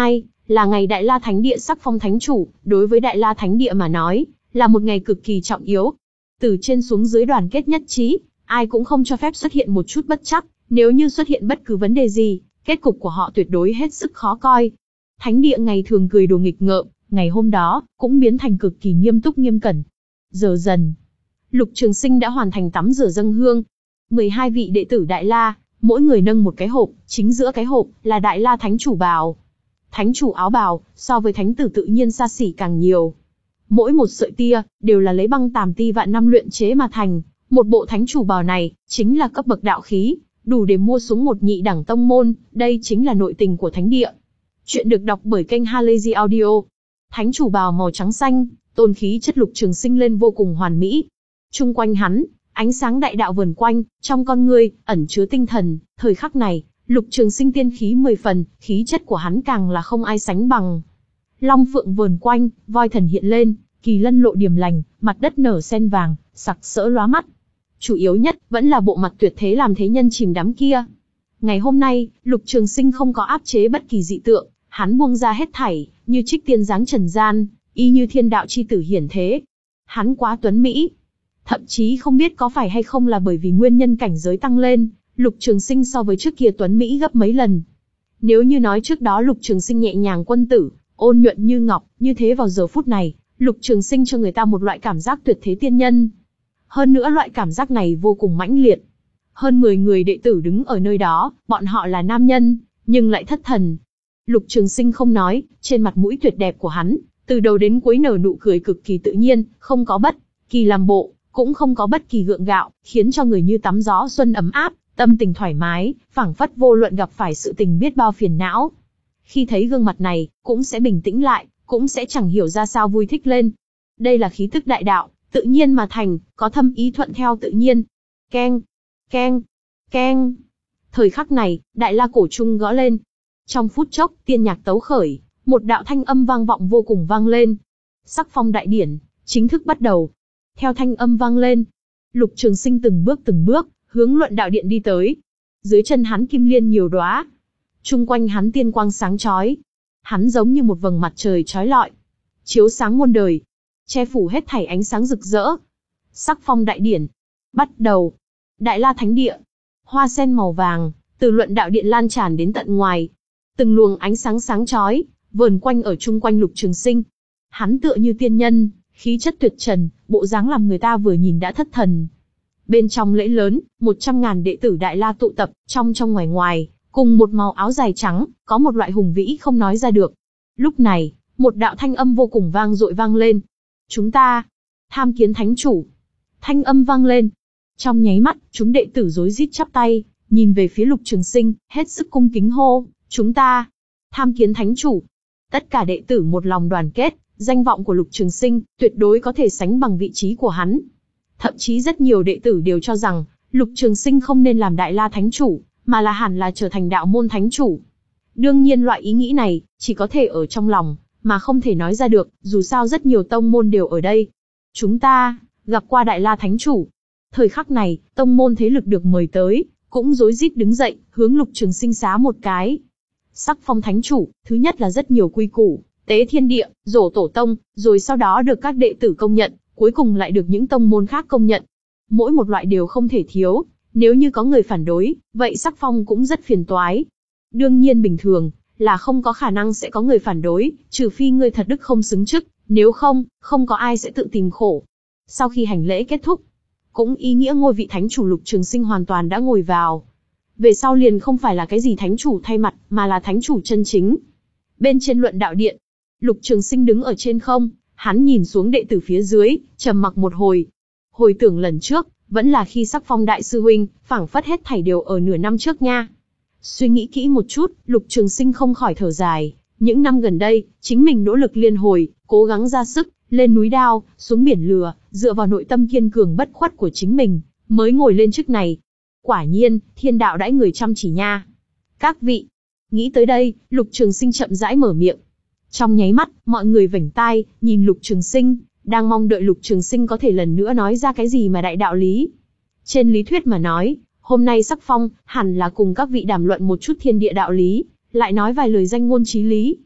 là ngày Đại La Thánh Địa sắc phong thánh chủ, đối với Đại La Thánh Địa mà nói, là một ngày cực kỳ trọng yếu. Từ trên xuống dưới đoàn kết nhất trí, ai cũng không cho phép xuất hiện một chút bất trắc, nếu như xuất hiện bất cứ vấn đề gì, kết cục của họ tuyệt đối hết sức khó coi. Thánh Địa ngày thường cười đùa nghịch ngợm, ngày hôm đó, cũng biến thành cực kỳ nghiêm túc nghiêm cẩn. Giờ dần, Lục Trường Sinh đã hoàn thành tắm rửa dâng hương. mười hai vị đệ tử Đại La, mỗi người nâng một cái hộp, chính giữa cái hộp là Đại La Thánh chủ bào. Thánh chủ áo bào, so với thánh tử tự nhiên xa xỉ càng nhiều. Mỗi một sợi tia, đều là lấy băng tàm ti vạn năm luyện chế mà thành. Một bộ thánh chủ bào này, chính là cấp bậc đạo khí, đủ để mua xuống một nhị đẳng tông môn, đây chính là nội tình của thánh địa. Chuyện được đọc bởi kênh Halazy Audio. Thánh chủ bào màu trắng xanh, tôn khí chất Lục Trường Sinh lên vô cùng hoàn mỹ. Chung quanh hắn, ánh sáng đại đạo vờn quanh, trong con ngươi, ẩn chứa tinh thần, thời khắc này, Lục Trường Sinh tiên khí mười phần, khí chất của hắn càng là không ai sánh bằng. Long phượng vờn quanh, voi thần hiện lên, kỳ lân lộ điềm lành, mặt đất nở sen vàng, sặc sỡ lóa mắt. Chủ yếu nhất, vẫn là bộ mặt tuyệt thế làm thế nhân chìm đắm kia. Ngày hôm nay, Lục Trường Sinh không có áp chế bất kỳ dị tượng, hắn buông ra hết thảy, như trích tiên dáng trần gian, y như thiên đạo chi tử hiển thế. Hắn quá tuấn mỹ. Thậm chí không biết có phải hay không là bởi vì nguyên nhân cảnh giới tăng lên, Lục Trường Sinh so với trước kia tuấn mỹ gấp mấy lần. Nếu như nói trước đó Lục Trường Sinh nhẹ nhàng quân tử, ôn nhuận như ngọc, như thế vào giờ phút này, Lục Trường Sinh cho người ta một loại cảm giác tuyệt thế tiên nhân. Hơn nữa loại cảm giác này vô cùng mãnh liệt. Hơn mười người đệ tử đứng ở nơi đó, bọn họ là nam nhân, nhưng lại thất thần. Lục Trường Sinh không nói, trên mặt mũi tuyệt đẹp của hắn, từ đầu đến cuối nở nụ cười cực kỳ tự nhiên, không có bất kỳ làm bộ, cũng không có bất kỳ gượng gạo, khiến cho người như tắm gió xuân ấm áp, tâm tình thoải mái, phảng phất vô luận gặp phải sự tình biết bao phiền não. Khi thấy gương mặt này, cũng sẽ bình tĩnh lại, cũng sẽ chẳng hiểu ra sao vui thích lên. Đây là khí tức đại đạo, tự nhiên mà thành, có thâm ý thuận theo tự nhiên. Keng, keng, keng. Thời khắc này, Đại La cổ trung gõ lên. Trong phút chốc, tiên nhạc tấu khởi, một đạo thanh âm vang vọng vô cùng vang lên. Sắc phong đại điển, chính thức bắt đầu. Theo thanh âm vang lên, Lục Trường Sinh từng bước từng bước, hướng luận đạo điện đi tới. Dưới chân hắn kim liên nhiều đóa, chung quanh hắn tiên quang sáng chói. Hắn giống như một vầng mặt trời chói lọi, chiếu sáng muôn đời, che phủ hết thảy ánh sáng rực rỡ. Sắc phong đại điển, bắt đầu. Đại La Thánh Địa, hoa sen màu vàng, từ luận đạo điện lan tràn đến tận ngoài. Từng luồng ánh sáng sáng chói, vờn quanh ở chung quanh Lục Trường Sinh. Hắn tựa như tiên nhân, khí chất tuyệt trần, bộ dáng làm người ta vừa nhìn đã thất thần. Bên trong lễ lớn, một trăm ngàn đệ tử Đại La tụ tập, trong trong ngoài ngoài, cùng một màu áo dài trắng, có một loại hùng vĩ không nói ra được. Lúc này, một đạo thanh âm vô cùng vang dội vang lên. Chúng ta, tham kiến thánh chủ. Thanh âm vang lên. Trong nháy mắt, chúng đệ tử rối rít chắp tay, nhìn về phía Lục Trường Sinh, hết sức cung kính hô, chúng ta, tham kiến thánh chủ. Tất cả đệ tử một lòng đoàn kết, danh vọng của Lục Trường Sinh, tuyệt đối có thể sánh bằng vị trí của hắn. Thậm chí rất nhiều đệ tử đều cho rằng, Lục Trường Sinh không nên làm Đại La Thánh chủ, mà là hẳn là trở thành đạo môn thánh chủ. Đương nhiên loại ý nghĩ này, chỉ có thể ở trong lòng, mà không thể nói ra được, dù sao rất nhiều tông môn đều ở đây. Chúng ta, gặp qua Đại La Thánh chủ. Thời khắc này, tông môn thế lực được mời tới, cũng rối rít đứng dậy, hướng Lục Trường Sinh xá một cái. Sắc phong thánh chủ, thứ nhất là rất nhiều quy củ, tế thiên địa, rổ tổ tông, rồi sau đó được các đệ tử công nhận, cuối cùng lại được những tông môn khác công nhận. Mỗi một loại đều không thể thiếu, nếu như có người phản đối, vậy sắc phong cũng rất phiền toái. Đương nhiên bình thường, là không có khả năng sẽ có người phản đối, trừ phi ngươi thật đức không xứng chức, nếu không, không có ai sẽ tự tìm khổ. Sau khi hành lễ kết thúc, cũng ý nghĩa ngôi vị thánh chủ Lục Trường Sinh hoàn toàn đã ngồi vào. Về sau liền không phải là cái gì thánh chủ thay mặt, mà là thánh chủ chân chính. Bên trên luận đạo điện, Lục Trường Sinh đứng ở trên không, hắn nhìn xuống đệ tử phía dưới, trầm mặc một hồi. Hồi tưởng lần trước, vẫn là khi sắc phong đại sư huynh, phảng phất hết thảy đều ở nửa năm trước nha. Suy nghĩ kỹ một chút, Lục Trường Sinh không khỏi thở dài. Những năm gần đây, chính mình nỗ lực liên hồi, cố gắng ra sức, lên núi đao, xuống biển lửa, dựa vào nội tâm kiên cường bất khuất của chính mình, mới ngồi lên chức này. Quả nhiên, thiên đạo đãi người chăm chỉ nha. Các vị, nghĩ tới đây, Lục Trường Sinh chậm rãi mở miệng. Trong nháy mắt, mọi người vểnh tai, nhìn Lục Trường Sinh, đang mong đợi Lục Trường Sinh có thể lần nữa nói ra cái gì mà đại đạo lý. Trên lý thuyết mà nói, hôm nay sắc phong, hẳn là cùng các vị đàm luận một chút thiên địa đạo lý, lại nói vài lời danh ngôn chí lý.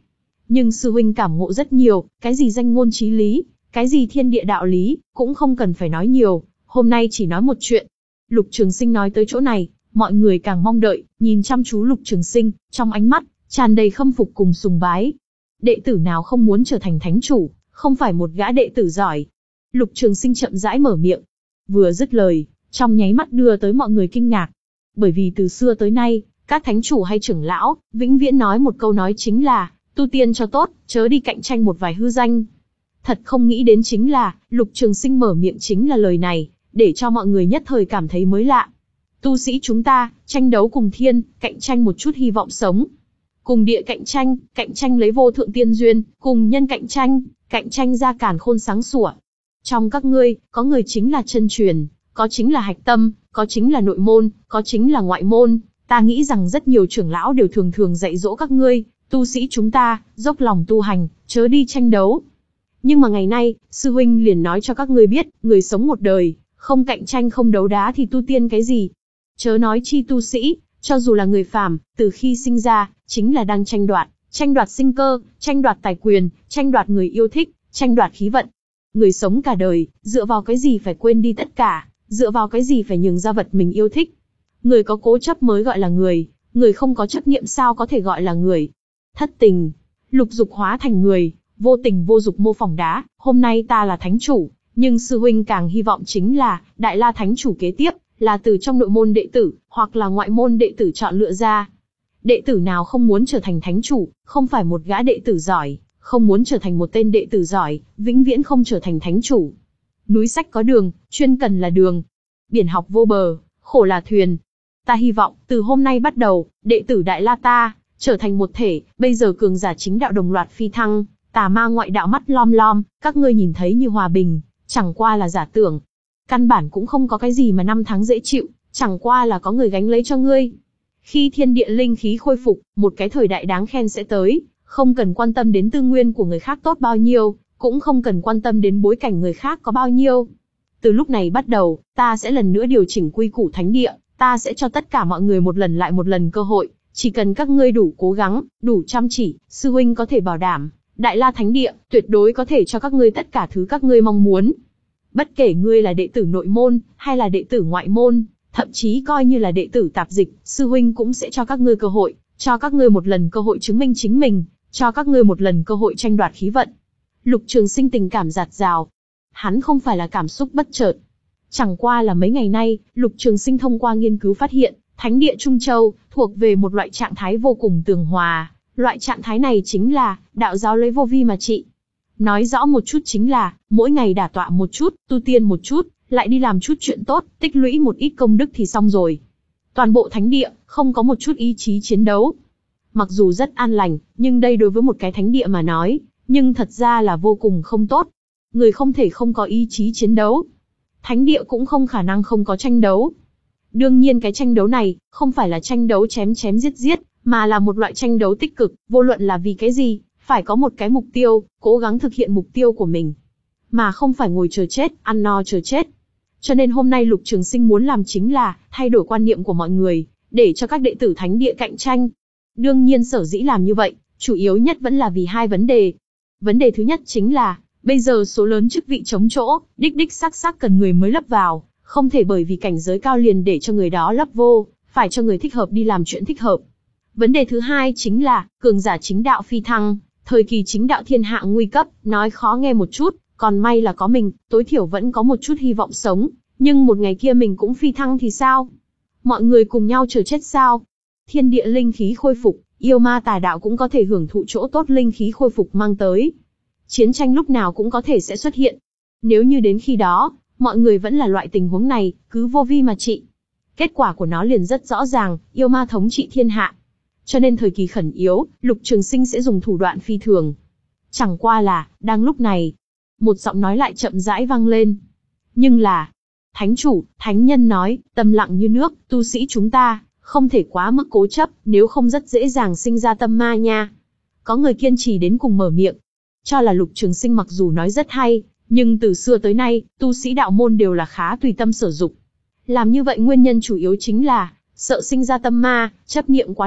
nhưng sư huynh cảm ngộ rất nhiều, cái gì danh ngôn chí lý, cái gì thiên địa đạo lý, cũng không cần phải nói nhiều, hôm nay chỉ nói một chuyện. Lục Trường Sinh nói tới chỗ này, mọi người càng mong đợi, nhìn chăm chú Lục Trường Sinh, trong ánh mắt tràn đầy khâm phục cùng sùng bái. Đệ tử nào không muốn trở thành thánh chủ, không phải một gã đệ tử giỏi. Lục Trường Sinh chậm rãi mở miệng, vừa dứt lời, trong nháy mắt đưa tới mọi người kinh ngạc. Bởi vì từ xưa tới nay, các thánh chủ hay trưởng lão, vĩnh viễn nói một câu nói chính là, tu tiên cho tốt, chớ đi cạnh tranh một vài hư danh. Thật không nghĩ đến chính là, Lục Trường Sinh mở miệng chính là lời này, để cho mọi người nhất thời cảm thấy mới lạ. Tu sĩ chúng ta, tranh đấu cùng thiên, cạnh tranh một chút hy vọng sống. Cùng địa cạnh tranh, cạnh tranh lấy vô thượng tiên duyên, cùng nhân cạnh tranh, cạnh tranh ra càn khôn sáng sủa. Trong các ngươi, có người chính là chân truyền, có chính là hạch tâm, có chính là nội môn, có chính là ngoại môn. Ta nghĩ rằng rất nhiều trưởng lão đều thường thường dạy dỗ các ngươi, tu sĩ chúng ta, dốc lòng tu hành, chớ đi tranh đấu. Nhưng mà ngày nay, sư huynh liền nói cho các ngươi biết, người sống một đời, không cạnh tranh không đấu đá thì tu tiên cái gì? Chớ nói chi tu sĩ, cho dù là người phàm, từ khi sinh ra, chính là đang tranh đoạt, tranh đoạt sinh cơ, tranh đoạt tài quyền, tranh đoạt người yêu thích, tranh đoạt khí vận. Người sống cả đời, dựa vào cái gì phải quên đi tất cả, dựa vào cái gì phải nhường ra vật mình yêu thích. Người có cố chấp mới gọi là người, người không có chấp niệm sao có thể gọi là người. Thất tình, lục dục hóa thành người, vô tình vô dục mô phỏng đá, hôm nay ta là thánh chủ, nhưng sư huynh càng hy vọng chính là, Đại La thánh chủ kế tiếp, là từ trong nội môn đệ tử, hoặc là ngoại môn đệ tử chọn lựa ra. Đệ tử nào không muốn trở thành thánh chủ, không phải một gã đệ tử giỏi, không muốn trở thành một tên đệ tử giỏi, vĩnh viễn không trở thành thánh chủ. Núi sách có đường, chuyên cần là đường. Biển học vô bờ, khổ là thuyền. Ta hy vọng, từ hôm nay bắt đầu, đệ tử Đại La ta, trở thành một thể, bây giờ cường giả chính đạo đồng loạt phi thăng, tà ma ngoại đạo mắt lom lom, các ngươi nhìn thấy như hòa bình, chẳng qua là giả tưởng. Căn bản cũng không có cái gì mà năm tháng dễ chịu, chẳng qua là có người gánh lấy cho ngươi. Khi thiên địa linh khí khôi phục, một cái thời đại đáng khen sẽ tới, không cần quan tâm đến tư nguyên của người khác tốt bao nhiêu, cũng không cần quan tâm đến bối cảnh người khác có bao nhiêu. Từ lúc này bắt đầu, ta sẽ lần nữa điều chỉnh quy củ thánh địa, ta sẽ cho tất cả mọi người một lần lại một lần cơ hội, chỉ cần các ngươi đủ cố gắng, đủ chăm chỉ, sư huynh có thể bảo đảm, Đại La thánh địa tuyệt đối có thể cho các ngươi tất cả thứ các ngươi mong muốn. Bất kể ngươi là đệ tử nội môn, hay là đệ tử ngoại môn, thậm chí coi như là đệ tử tạp dịch, sư huynh cũng sẽ cho các ngươi cơ hội, cho các ngươi một lần cơ hội chứng minh chính mình, cho các ngươi một lần cơ hội tranh đoạt khí vận. Lục Trường Sinh tình cảm dạt dào. Hắn không phải là cảm xúc bất chợt. Chẳng qua là mấy ngày nay, Lục Trường Sinh thông qua nghiên cứu phát hiện, Thánh địa Trung Châu, thuộc về một loại trạng thái vô cùng tường hòa. Loại trạng thái này chính là, đạo giáo lấy vô vi mà trị. Nói rõ một chút chính là, mỗi ngày đả tọa một chút, tu tiên một chút, lại đi làm chút chuyện tốt, tích lũy một ít công đức thì xong rồi. Toàn bộ thánh địa, không có một chút ý chí chiến đấu. Mặc dù rất an lành, nhưng đây đối với một cái thánh địa mà nói, nhưng thật ra là vô cùng không tốt. Người không thể không có ý chí chiến đấu. Thánh địa cũng không khả năng không có tranh đấu. Đương nhiên cái tranh đấu này, không phải là tranh đấu chém chém giết giết, mà là một loại tranh đấu tích cực, vô luận là vì cái gì, phải có một cái mục tiêu, cố gắng thực hiện mục tiêu của mình. Mà không phải ngồi chờ chết, ăn no chờ chết. Cho nên hôm nay Lục Trường Sinh muốn làm chính là, thay đổi quan niệm của mọi người, để cho các đệ tử thánh địa cạnh tranh. Đương nhiên sở dĩ làm như vậy, chủ yếu nhất vẫn là vì hai vấn đề. Vấn đề thứ nhất chính là, bây giờ số lớn chức vị trống chỗ, đích đích xác xác cần người mới lấp vào, không thể bởi vì cảnh giới cao liền để cho người đó lấp vô, phải cho người thích hợp đi làm chuyện thích hợp. Vấn đề thứ hai chính là, cường giả chính đạo phi thăng, thời kỳ chính đạo thiên hạ nguy cấp, nói khó nghe một chút, còn may là có mình, tối thiểu vẫn có một chút hy vọng sống, nhưng một ngày kia mình cũng phi thăng thì sao? Mọi người cùng nhau chờ chết sao? Thiên địa linh khí khôi phục, yêu ma tà đạo cũng có thể hưởng thụ chỗ tốt linh khí khôi phục mang tới. Chiến tranh lúc nào cũng có thể sẽ xuất hiện. Nếu như đến khi đó, mọi người vẫn là loại tình huống này, cứ vô vi mà trị. Kết quả của nó liền rất rõ ràng, yêu ma thống trị thiên hạ. Cho nên thời kỳ khẩn yếu, Lục Trường Sinh sẽ dùng thủ đoạn phi thường. Chẳng qua là, đang lúc này, một giọng nói lại chậm rãi vang lên. Nhưng là, Thánh chủ, Thánh nhân nói, tâm lặng như nước, tu sĩ chúng ta, không thể quá mức cố chấp, nếu không rất dễ dàng sinh ra tâm ma nha. Có người kiên trì đến cùng mở miệng. Cho là Lục Trường Sinh mặc dù nói rất hay, nhưng từ xưa tới nay, tu sĩ đạo môn đều là khá tùy tâm sở dục. Làm như vậy nguyên nhân chủ yếu chính là, sợ sinh ra tâm ma, chấp niệm quá nặng,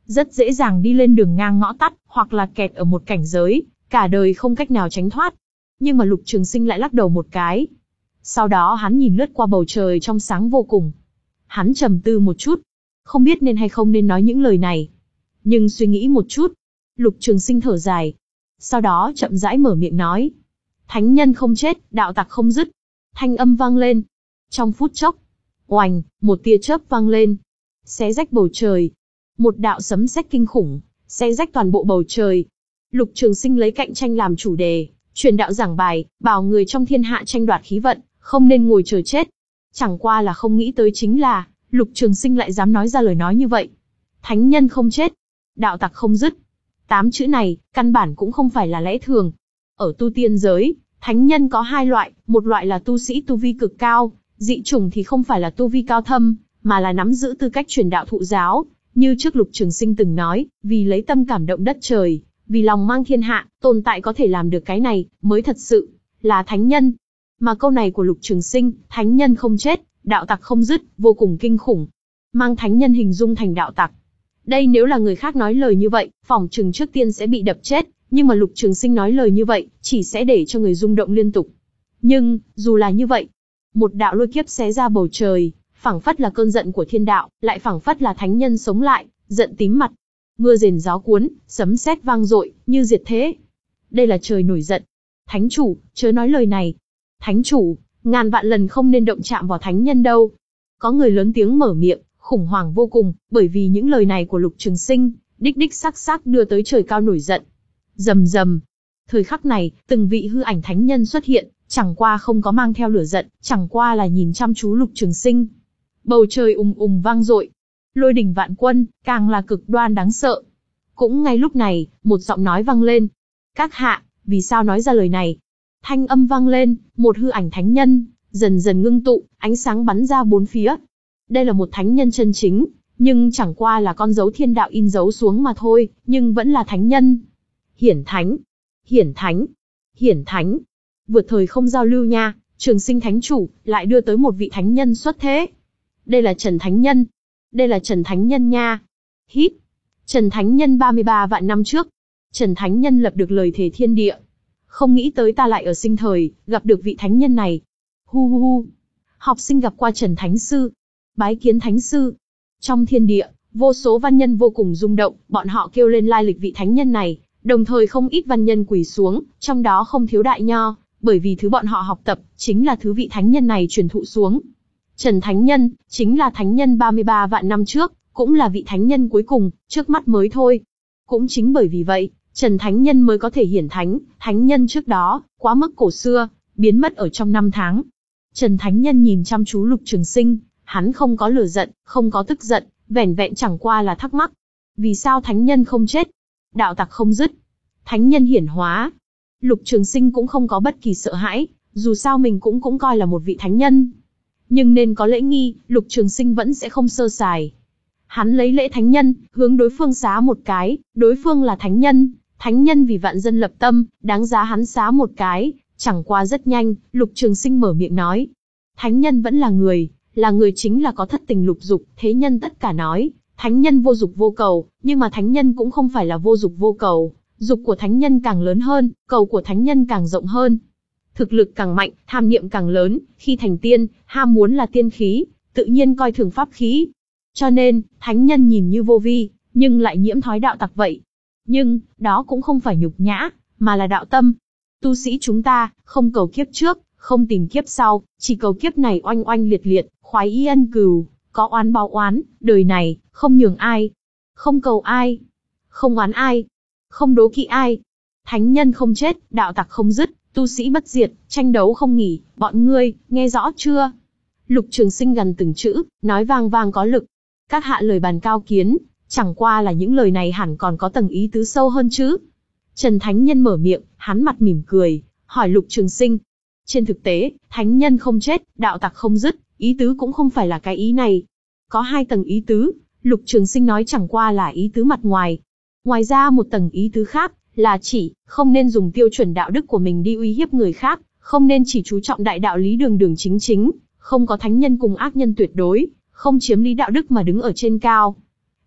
rất dễ dàng đi lên đường ngang ngõ tắt, hoặc là kẹt ở một cảnh giới, cả đời không cách nào tránh thoát. Nhưng mà Lục Trường Sinh lại lắc đầu một cái. Sau đó hắn nhìn lướt qua bầu trời trong sáng vô cùng. Hắn trầm tư một chút, không biết nên hay không nên nói những lời này. Nhưng suy nghĩ một chút, Lục Trường Sinh thở dài. Sau đó chậm rãi mở miệng nói. Thánh nhân không chết, đạo tặc không dứt. Thanh âm vang lên. Trong phút chốc, oành, một tia chớp vang lên. Xé rách bầu trời. Một đạo sấm sét kinh khủng, xé rách toàn bộ bầu trời. Lục Trường Sinh lấy cạnh tranh làm chủ đề, truyền đạo giảng bài, bảo người trong thiên hạ tranh đoạt khí vận, không nên ngồi chờ chết. Chẳng qua là không nghĩ tới chính là, Lục Trường Sinh lại dám nói ra lời nói như vậy. Thánh nhân không chết, đạo tặc không dứt. Tám chữ này, căn bản cũng không phải là lẽ thường. Ở tu tiên giới, thánh nhân có hai loại, một loại là tu sĩ tu vi cực cao, dị chủng thì không phải là tu vi cao thâm, mà là nắm giữ tư cách truyền đạo thụ giáo. Như trước Lục Trường Sinh từng nói, vì lấy tâm cảm động đất trời, vì lòng mang thiên hạ, tồn tại có thể làm được cái này, mới thật sự là thánh nhân. Mà câu này của Lục Trường Sinh, thánh nhân không chết, đạo tặc không dứt, vô cùng kinh khủng. Mang thánh nhân hình dung thành đạo tặc. Đây nếu là người khác nói lời như vậy, phỏng chừng trước tiên sẽ bị đập chết, nhưng mà Lục Trường Sinh nói lời như vậy, chỉ sẽ để cho người rung động liên tục. Nhưng, dù là như vậy, một đạo lôi kiếp xé ra bầu trời, phảng phất là cơn giận của thiên đạo, lại phảng phất là thánh nhân sống lại, giận tím mặt. Mưa rền gió cuốn, sấm sét vang dội, như diệt thế. Đây là trời nổi giận. Thánh chủ, chớ nói lời này. Thánh chủ, ngàn vạn lần không nên động chạm vào thánh nhân đâu. Có người lớn tiếng mở miệng, khủng hoảng vô cùng, bởi vì những lời này của Lục Trường Sinh, đích đích xác xác đưa tới trời cao nổi giận. Rầm rầm. Thời khắc này, từng vị hư ảnh thánh nhân xuất hiện, chẳng qua không có mang theo lửa giận, chẳng qua là nhìn chăm chú Lục Trường Sinh. Bầu trời ùng ùng vang dội, lôi đỉnh vạn quân, càng là cực đoan đáng sợ. Cũng ngay lúc này, một giọng nói vang lên. Các hạ, vì sao nói ra lời này? Thanh âm vang lên, một hư ảnh thánh nhân, dần dần ngưng tụ, ánh sáng bắn ra bốn phía. Đây là một thánh nhân chân chính, nhưng chẳng qua là con dấu thiên đạo in dấu xuống mà thôi, nhưng vẫn là thánh nhân. Hiển thánh, hiển thánh, hiển thánh. Vượt thời không giao lưu nha, Trường Sinh thánh chủ, lại đưa tới một vị thánh nhân xuất thế. Đây là Trần Thánh Nhân. Đây là Trần Thánh Nhân nha. Hít. Trần Thánh Nhân ba mươi ba vạn năm trước. Trần Thánh Nhân lập được lời thề thiên địa. Không nghĩ tới ta lại ở sinh thời, gặp được vị thánh nhân này. Hu hu hu. Học sinh gặp qua Trần Thánh Sư. Bái kiến Thánh Sư. Trong thiên địa, vô số văn nhân vô cùng rung động, bọn họ kêu lên lai lịch vị thánh nhân này, đồng thời không ít văn nhân quỳ xuống, trong đó không thiếu đại nho, bởi vì thứ bọn họ học tập, chính là thứ vị thánh nhân này truyền thụ xuống. Trần Thánh Nhân, chính là thánh nhân ba mươi ba vạn năm trước, cũng là vị thánh nhân cuối cùng, trước mắt mới thôi. Cũng chính bởi vì vậy, Trần Thánh Nhân mới có thể hiển thánh, thánh nhân trước đó, quá mức cổ xưa, biến mất ở trong năm tháng. Trần Thánh Nhân nhìn chăm chú Lục Trường Sinh, hắn không có lửa giận, không có tức giận, vẻn vẹn chẳng qua là thắc mắc. Vì sao thánh nhân không chết? Đạo tặc không dứt. Thánh nhân hiển hóa. Lục Trường Sinh cũng không có bất kỳ sợ hãi, dù sao mình cũng cũng coi là một vị thánh nhân. Nhưng nên có lễ nghi, Lục Trường Sinh vẫn sẽ không sơ sài. Hắn lấy lễ thánh nhân, hướng đối phương xá một cái, đối phương là thánh nhân, thánh nhân vì vạn dân lập tâm, đáng giá hắn xá một cái. Chẳng qua rất nhanh, Lục Trường Sinh mở miệng nói. Thánh nhân vẫn là người, là người chính là có thất tình lục dục, thế nhân tất cả nói. Thánh nhân vô dục vô cầu, nhưng mà thánh nhân cũng không phải là vô dục vô cầu. Dục của thánh nhân càng lớn hơn, cầu của thánh nhân càng rộng hơn. Thực lực càng mạnh, tham niệm càng lớn, khi thành tiên, ham muốn là tiên khí, tự nhiên coi thường pháp khí. Cho nên, thánh nhân nhìn như vô vi, nhưng lại nhiễm thói đạo tặc vậy. Nhưng, đó cũng không phải nhục nhã, mà là đạo tâm. Tu sĩ chúng ta, không cầu kiếp trước, không tìm kiếp sau, chỉ cầu kiếp này oanh oanh liệt liệt, khoái y ân cừu, có oán báo oán, đời này, không nhường ai, không cầu ai, không oán ai, không đố kỵ ai. Thánh nhân không chết, đạo tặc không dứt, tu sĩ bất diệt, tranh đấu không nghỉ, bọn ngươi, nghe rõ chưa? Lục Trường Sinh gần từng chữ, nói vang vang có lực. Các hạ lời bàn cao kiến, chẳng qua là những lời này hẳn còn có tầng ý tứ sâu hơn chứ. Trần Thánh Nhân mở miệng, hắn mặt mỉm cười, hỏi Lục Trường Sinh. Trên thực tế, thánh nhân không chết, đạo tặc không dứt, ý tứ cũng không phải là cái ý này. Có hai tầng ý tứ, Lục Trường Sinh nói chẳng qua là ý tứ mặt ngoài. Ngoài ra một tầng ý tứ khác, là chỉ, không nên dùng tiêu chuẩn đạo đức của mình đi uy hiếp người khác, không nên chỉ chú trọng đại đạo lý đường đường chính chính, không có thánh nhân cùng ác nhân tuyệt đối, không chiếm lý đạo đức mà đứng ở trên cao.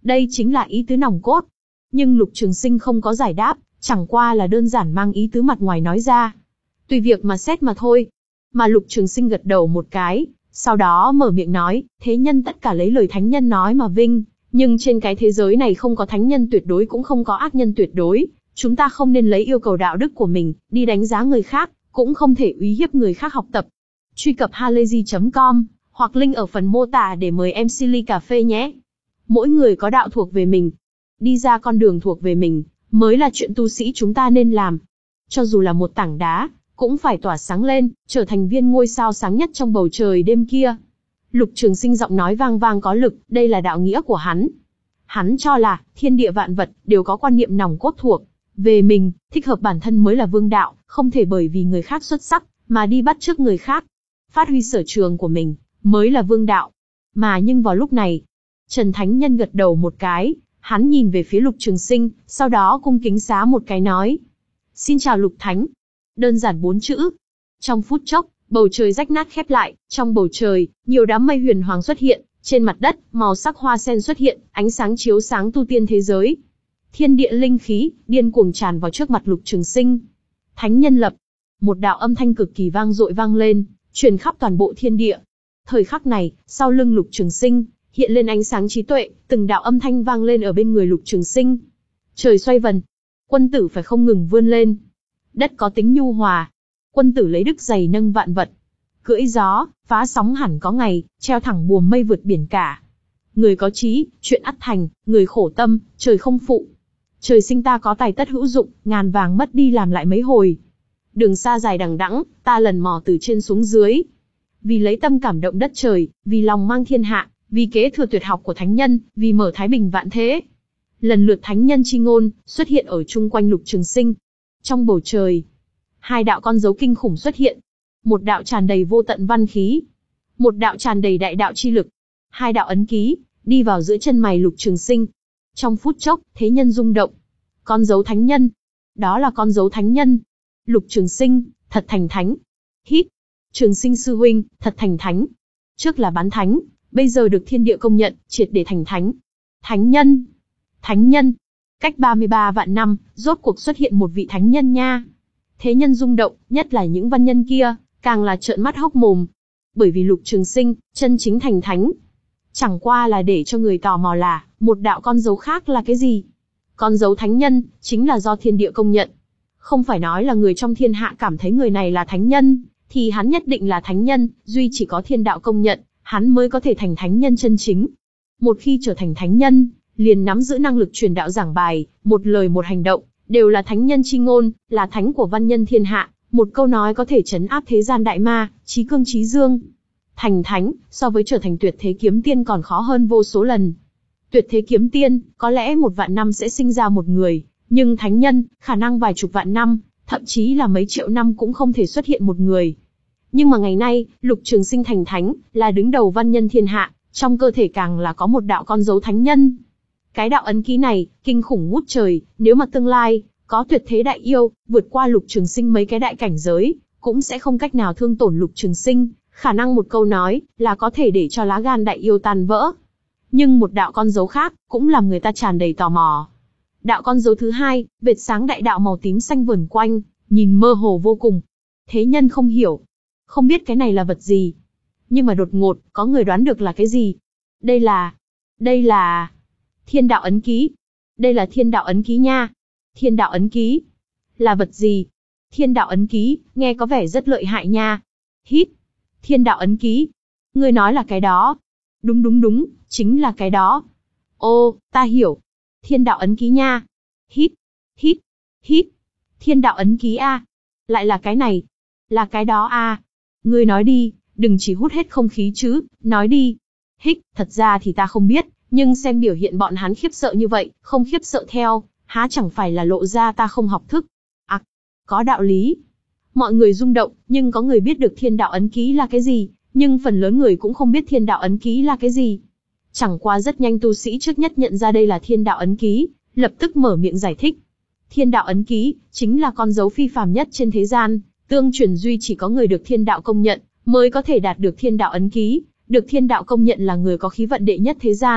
Đây chính là ý tứ nòng cốt. Nhưng Lục Trường Sinh không có giải đáp, chẳng qua là đơn giản mang ý tứ mặt ngoài nói ra. Tùy việc mà xét mà thôi. Mà Lục Trường Sinh gật đầu một cái, sau đó mở miệng nói, thế nhân tất cả lấy lời thánh nhân nói mà vinh, nhưng trên cái thế giới này không có thánh nhân tuyệt đối cũng không có ác nhân tuyệt đối, chúng ta không nên lấy yêu cầu đạo đức của mình, đi đánh giá người khác, cũng không thể uy hiếp người khác học tập. Truy cập halayzi chấm com, hoặc link ở phần mô tả để mời em xê ly cà phê nhé. Mỗi người có đạo thuộc về mình, đi ra con đường thuộc về mình, mới là chuyện tu sĩ chúng ta nên làm. Cho dù là một tảng đá, cũng phải tỏa sáng lên, trở thành viên ngôi sao sáng nhất trong bầu trời đêm kia. Lục Trường Sinh giọng nói vang vang có lực, đây là đạo nghĩa của hắn. Hắn cho là, thiên địa vạn vật, đều có quan niệm nòng cốt thuộc về mình, thích hợp bản thân mới là vương đạo, không thể bởi vì người khác xuất sắc, mà đi bắt chước người khác. Phát huy sở trường của mình, mới là vương đạo. Mà nhưng vào lúc này, Trần Thánh Nhân gật đầu một cái, hắn nhìn về phía Lục Trường Sinh, sau đó cung kính xá một cái nói. Xin chào Lục Thánh. Đơn giản bốn chữ. Trong phút chốc, bầu trời rách nát khép lại, trong bầu trời, nhiều đám mây huyền hoàng xuất hiện, trên mặt đất, màu sắc hoa sen xuất hiện, ánh sáng chiếu sáng tu tiên thế giới. Thiên địa linh khí, điên cuồng tràn vào trước mặt Lục Trường Sinh. Thánh Nhân lập. Một đạo âm thanh cực kỳ vang dội vang lên, truyền khắp toàn bộ thiên địa. Thời khắc này, sau lưng Lục Trường Sinh, hiện lên ánh sáng trí tuệ, từng đạo âm thanh vang lên ở bên người Lục Trường Sinh. Trời xoay vần, quân tử phải không ngừng vươn lên. Đất có tính nhu hòa, quân tử lấy đức dày nâng vạn vật. Cưỡi gió, phá sóng hẳn có ngày, treo thẳng buồm mây vượt biển cả. Người có chí, chuyện ắt thành, người khổ tâm, trời không phụ. Trời sinh ta có tài tất hữu dụng, ngàn vàng mất đi làm lại mấy hồi. Đường xa dài đằng đẵng, ta lần mò từ trên xuống dưới. Vì lấy tâm cảm động đất trời, vì lòng mang thiên hạ, vì kế thừa tuyệt học của thánh nhân, vì mở thái bình vạn thế. Lần lượt thánh nhân chi ngôn, xuất hiện ở chung quanh Lục Trường Sinh. Trong bầu trời, hai đạo con dấu kinh khủng xuất hiện. Một đạo tràn đầy vô tận văn khí. Một đạo tràn đầy đại đạo chi lực. Hai đạo ấn ký, đi vào giữa chân mày Lục Trường Sinh. Trong phút chốc, thế nhân rung động. Con dấu thánh nhân. Đó là con dấu thánh nhân. Lục Trường Sinh, thật thành thánh. Hít. Trường Sinh sư huynh, thật thành thánh. Trước là bán thánh, bây giờ được thiên địa công nhận, triệt để thành thánh. Thánh nhân. Thánh nhân. Cách ba mươi ba vạn năm, rốt cuộc xuất hiện một vị thánh nhân nha. Thế nhân rung động, nhất là những văn nhân kia, càng là trợn mắt hốc mồm. Bởi vì Lục Trường Sinh, chân chính thành thánh. Chẳng qua là để cho người tò mò là, một đạo con dấu khác là cái gì? Con dấu thánh nhân, chính là do thiên địa công nhận. Không phải nói là người trong thiên hạ cảm thấy người này là thánh nhân, thì hắn nhất định là thánh nhân, duy chỉ có thiên đạo công nhận, hắn mới có thể thành thánh nhân chân chính. Một khi trở thành thánh nhân, liền nắm giữ năng lực truyền đạo giảng bài, một lời một hành động, đều là thánh nhân chi ngôn, là thánh của văn nhân thiên hạ, một câu nói có thể trấn áp thế gian đại ma, chí cương chí dương. Thành thánh, so với trở thành tuyệt thế kiếm tiên còn khó hơn vô số lần. Tuyệt thế kiếm tiên, có lẽ một vạn năm sẽ sinh ra một người, nhưng thánh nhân, khả năng vài chục vạn năm, thậm chí là mấy triệu năm cũng không thể xuất hiện một người. Nhưng mà ngày nay, Lục Trường Sinh thành thánh, là đứng đầu văn nhân thiên hạ, trong cơ thể càng là có một đạo con dấu thánh nhân. Cái đạo ấn ký này, kinh khủng ngút trời, nếu mà tương lai, có tuyệt thế đại yêu, vượt qua Lục Trường Sinh mấy cái đại cảnh giới, cũng sẽ không cách nào thương tổn Lục Trường Sinh, khả năng một câu nói, là có thể để cho lá gan đại yêu tan vỡ. Nhưng một đạo con dấu khác, cũng làm người ta tràn đầy tò mò. Đạo con dấu thứ hai, vệt sáng đại đạo màu tím xanh vờn quanh, nhìn mơ hồ vô cùng. Thế nhân không hiểu, không biết cái này là vật gì. Nhưng mà đột ngột, có người đoán được là cái gì. Đây là... Đây là... Thiên đạo ấn ký. Đây là thiên đạo ấn ký nha. Thiên đạo ấn ký. Là vật gì? Thiên đạo ấn ký, nghe có vẻ rất lợi hại nha. Hít. Thiên đạo ấn ký. Ngươi nói là cái đó. Đúng đúng đúng, chính là cái đó. Ô, ta hiểu. Thiên đạo ấn ký nha. Hít. Hít. Hít. Thiên đạo ấn ký a. Lại là cái này. Là cái đó a. Ngươi nói đi, đừng chỉ hút hết không khí chứ, nói đi. Hích, thật ra thì ta không biết, nhưng xem biểu hiện bọn hắn khiếp sợ như vậy, không khiếp sợ theo, há chẳng phải là lộ ra ta không học thức. À, có đạo lý. Mọi người rung động, nhưng có người biết được thiên đạo ấn ký là cái gì, nhưng phần lớn người cũng không biết thiên đạo ấn ký là cái gì. Chẳng qua rất nhanh tu sĩ trước nhất nhận ra đây là thiên đạo ấn ký, lập tức mở miệng giải thích. Thiên đạo ấn ký, chính là con dấu phi phàm nhất trên thế gian, tương truyền duy chỉ có người được thiên đạo công nhận, mới có thể đạt được thiên đạo ấn ký, được thiên đạo công nhận là người có khí vận đệ nhất thế gian,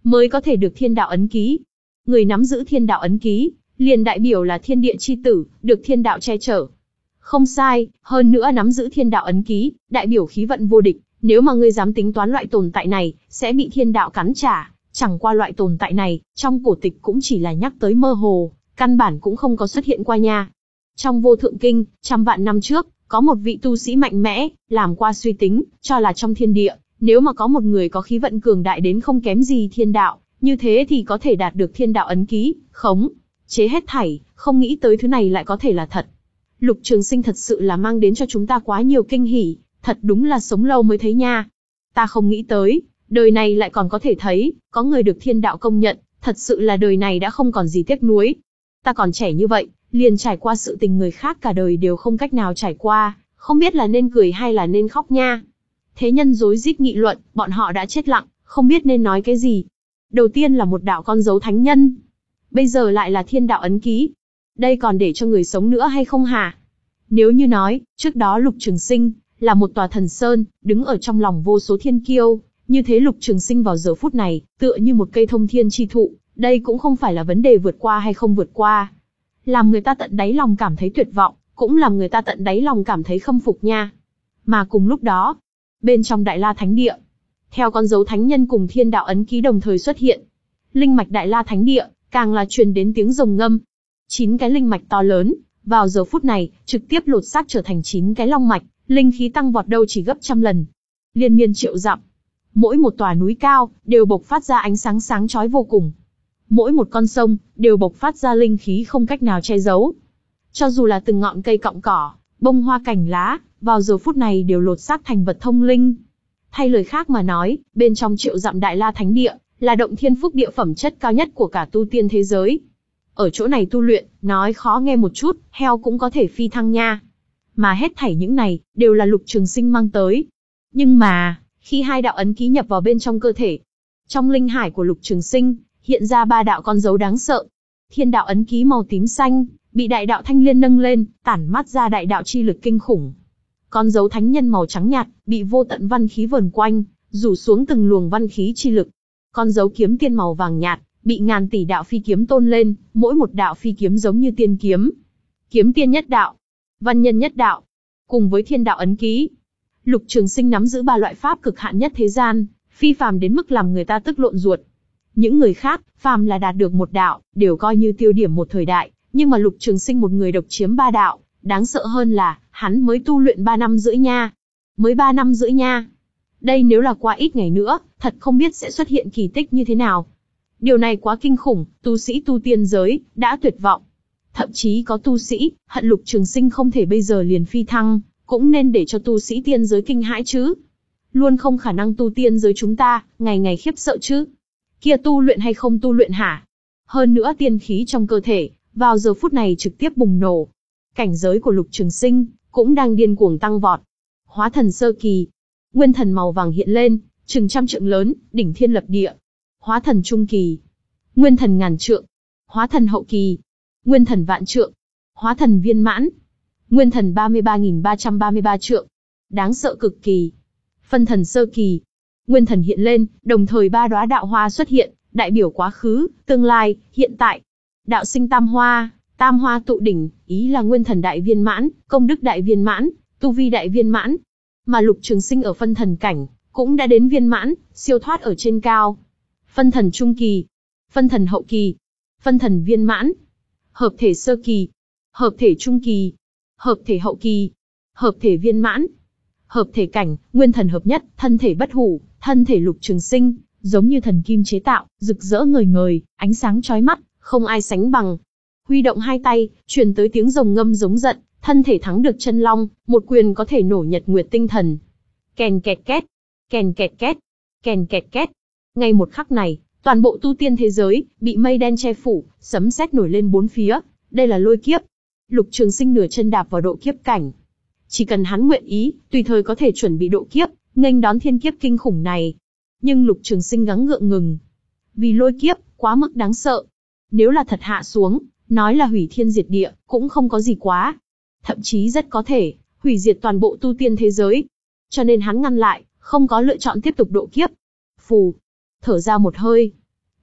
mới có thể được thiên đạo ấn ký. Người nắm giữ thiên đạo ấn ký, liền đại biểu là thiên địa chi tử, được thiên đạo che chở. Không sai, hơn nữa nắm giữ thiên đạo ấn ký, đại biểu khí vận vô địch, nếu mà ngươi dám tính toán loại tồn tại này, sẽ bị thiên đạo cắn trả. Chẳng qua loại tồn tại này, trong cổ tịch cũng chỉ là nhắc tới mơ hồ, căn bản cũng không có xuất hiện qua nha. Trong vô thượng kinh, trăm vạn năm trước, có một vị tu sĩ mạnh mẽ, làm qua suy tính, cho là trong thiên địa, nếu mà có một người có khí vận cường đại đến không kém gì thiên đạo, như thế thì có thể đạt được thiên đạo ấn ký, khống chế hết thảy, không nghĩ tới thứ này lại có thể là thật. Lục Trường Sinh thật sự là mang đến cho chúng ta quá nhiều kinh hỉ, thật đúng là sống lâu mới thấy nha. Ta không nghĩ tới, đời này lại còn có thể thấy, có người được thiên đạo công nhận, thật sự là đời này đã không còn gì tiếc nuối. Ta còn trẻ như vậy, liền trải qua sự tình người khác cả đời đều không cách nào trải qua, không biết là nên cười hay là nên khóc nha. Thế nhân rối rít nghị luận, bọn họ đã chết lặng, không biết nên nói cái gì. Đầu tiên là một đạo con dấu thánh nhân, bây giờ lại là thiên đạo ấn ký. Đây còn để cho người sống nữa hay không hả? Nếu như nói, trước đó Lục Trường Sinh là một tòa thần sơn, đứng ở trong lòng vô số thiên kiêu, như thế Lục Trường Sinh vào giờ phút này, tựa như một cây thông thiên chi thụ, đây cũng không phải là vấn đề vượt qua hay không vượt qua. Làm người ta tận đáy lòng cảm thấy tuyệt vọng, cũng làm người ta tận đáy lòng cảm thấy khâm phục nha. Mà cùng lúc đó, bên trong Đại La Thánh Địa, theo con dấu thánh nhân cùng thiên đạo ấn ký đồng thời xuất hiện, linh mạch Đại La Thánh Địa, càng là truyền đến tiếng rồng ngâm. Chín cái linh mạch to lớn, vào giờ phút này, trực tiếp lột xác trở thành chín cái long mạch, linh khí tăng vọt đâu chỉ gấp trăm lần. Liên miên triệu dặm, mỗi một tòa núi cao, đều bộc phát ra ánh sáng sáng chói vô cùng. Mỗi một con sông, đều bộc phát ra linh khí không cách nào che giấu. Cho dù là từng ngọn cây cọng cỏ, bông hoa cành lá, vào giờ phút này đều lột xác thành vật thông linh. Thay lời khác mà nói, bên trong triệu dặm Đại La Thánh Địa, là động thiên phúc địa phẩm chất cao nhất của cả tu tiên thế giới. Ở chỗ này tu luyện, nói khó nghe một chút, heo cũng có thể phi thăng nha. Mà hết thảy những này, đều là Lục Trường Sinh mang tới. Nhưng mà, khi hai đạo ấn ký nhập vào bên trong cơ thể, trong linh hải của Lục Trường Sinh, hiện ra ba đạo con dấu đáng sợ. Thiên đạo ấn ký màu tím xanh, bị đại đạo thanh liên nâng lên, tản mát ra đại đạo chi lực kinh khủng. Con dấu thánh nhân màu trắng nhạt, bị vô tận văn khí vờn quanh, rủ xuống từng luồng văn khí chi lực. Con dấu kiếm tiên màu vàng nhạt, bị ngàn tỷ đạo phi kiếm tôn lên, mỗi một đạo phi kiếm giống như tiên kiếm. Kiếm tiên nhất đạo, văn nhân nhất đạo, cùng với thiên đạo ấn ký. Lục Trường Sinh nắm giữ ba loại pháp cực hạn nhất thế gian, phi phàm đến mức làm người ta tức lộn ruột. Những người khác, phàm là đạt được một đạo, đều coi như tiêu điểm một thời đại, nhưng mà Lục Trường Sinh một người độc chiếm ba đạo, đáng sợ hơn là, hắn mới tu luyện ba năm rưỡi nha. Mới ba năm rưỡi nha. Đây nếu là qua ít ngày nữa, thật không biết sẽ xuất hiện kỳ tích như thế nào. Điều này quá kinh khủng, tu sĩ tu tiên giới, đã tuyệt vọng. Thậm chí có tu sĩ, hận Lục Trường Sinh không thể bây giờ liền phi thăng, cũng nên để cho tu sĩ tiên giới kinh hãi chứ. Luôn không khả năng tu tiên giới chúng ta, ngày ngày khiếp sợ chứ. Kia tu luyện hay không tu luyện hả? Hơn nữa tiên khí trong cơ thể, vào giờ phút này trực tiếp bùng nổ. Cảnh giới của Lục Trường Sinh, cũng đang điên cuồng tăng vọt. Hóa thần sơ kỳ, nguyên thần màu vàng hiện lên, chừng trăm trượng lớn, đỉnh thiên lập địa. Hóa thần trung kỳ, nguyên thần ngàn trượng. Hóa thần hậu kỳ, nguyên thần vạn trượng. Hóa thần viên mãn, nguyên thần ba mươi ba nghìn ba trăm ba mươi ba trượng. Đáng sợ cực kỳ. Phân thần sơ kỳ, nguyên thần hiện lên, đồng thời ba đóa đạo hoa xuất hiện, đại biểu quá khứ, tương lai, hiện tại. Đạo sinh tam hoa, tam hoa tụ đỉnh, ý là nguyên thần đại viên mãn, công đức đại viên mãn, tu vi đại viên mãn. Mà Lục Trường Sinh ở phân thần cảnh, cũng đã đến viên mãn, siêu thoát ở trên cao. Phân thần trung kỳ, phân thần hậu kỳ, phân thần viên mãn, hợp thể sơ kỳ, hợp thể trung kỳ, hợp thể hậu kỳ, hợp thể viên mãn. Hợp thể cảnh, nguyên thần hợp nhất, thân thể bất hủ, thân thể Lục Trường Sinh, giống như thần kim chế tạo, rực rỡ ngời ngời, ánh sáng chói mắt, không ai sánh bằng. Huy động hai tay, truyền tới tiếng rồng ngâm giống giận, thân thể thắng được chân long, một quyền có thể nổ nhật nguyệt tinh thần. Kèn kẹt két, kèn kẹt két, kèn kẹt két. Ngay một khắc này, toàn bộ tu tiên thế giới bị mây đen che phủ, sấm sét nổi lên bốn phía. Đây là lôi kiếp. Lục Trường Sinh nửa chân đạp vào độ kiếp cảnh. Chỉ cần hắn nguyện ý, tùy thời có thể chuẩn bị độ kiếp, nghênh đón thiên kiếp kinh khủng này. Nhưng Lục Trường Sinh gắng gượng ngừng. Vì lôi kiếp, quá mức đáng sợ. Nếu là thật hạ xuống, nói là hủy thiên diệt địa, cũng không có gì quá. Thậm chí rất có thể, hủy diệt toàn bộ tu tiên thế giới. Cho nên hắn ngăn lại, không có lựa chọn tiếp tục độ kiếp. Phù, thở ra một hơi.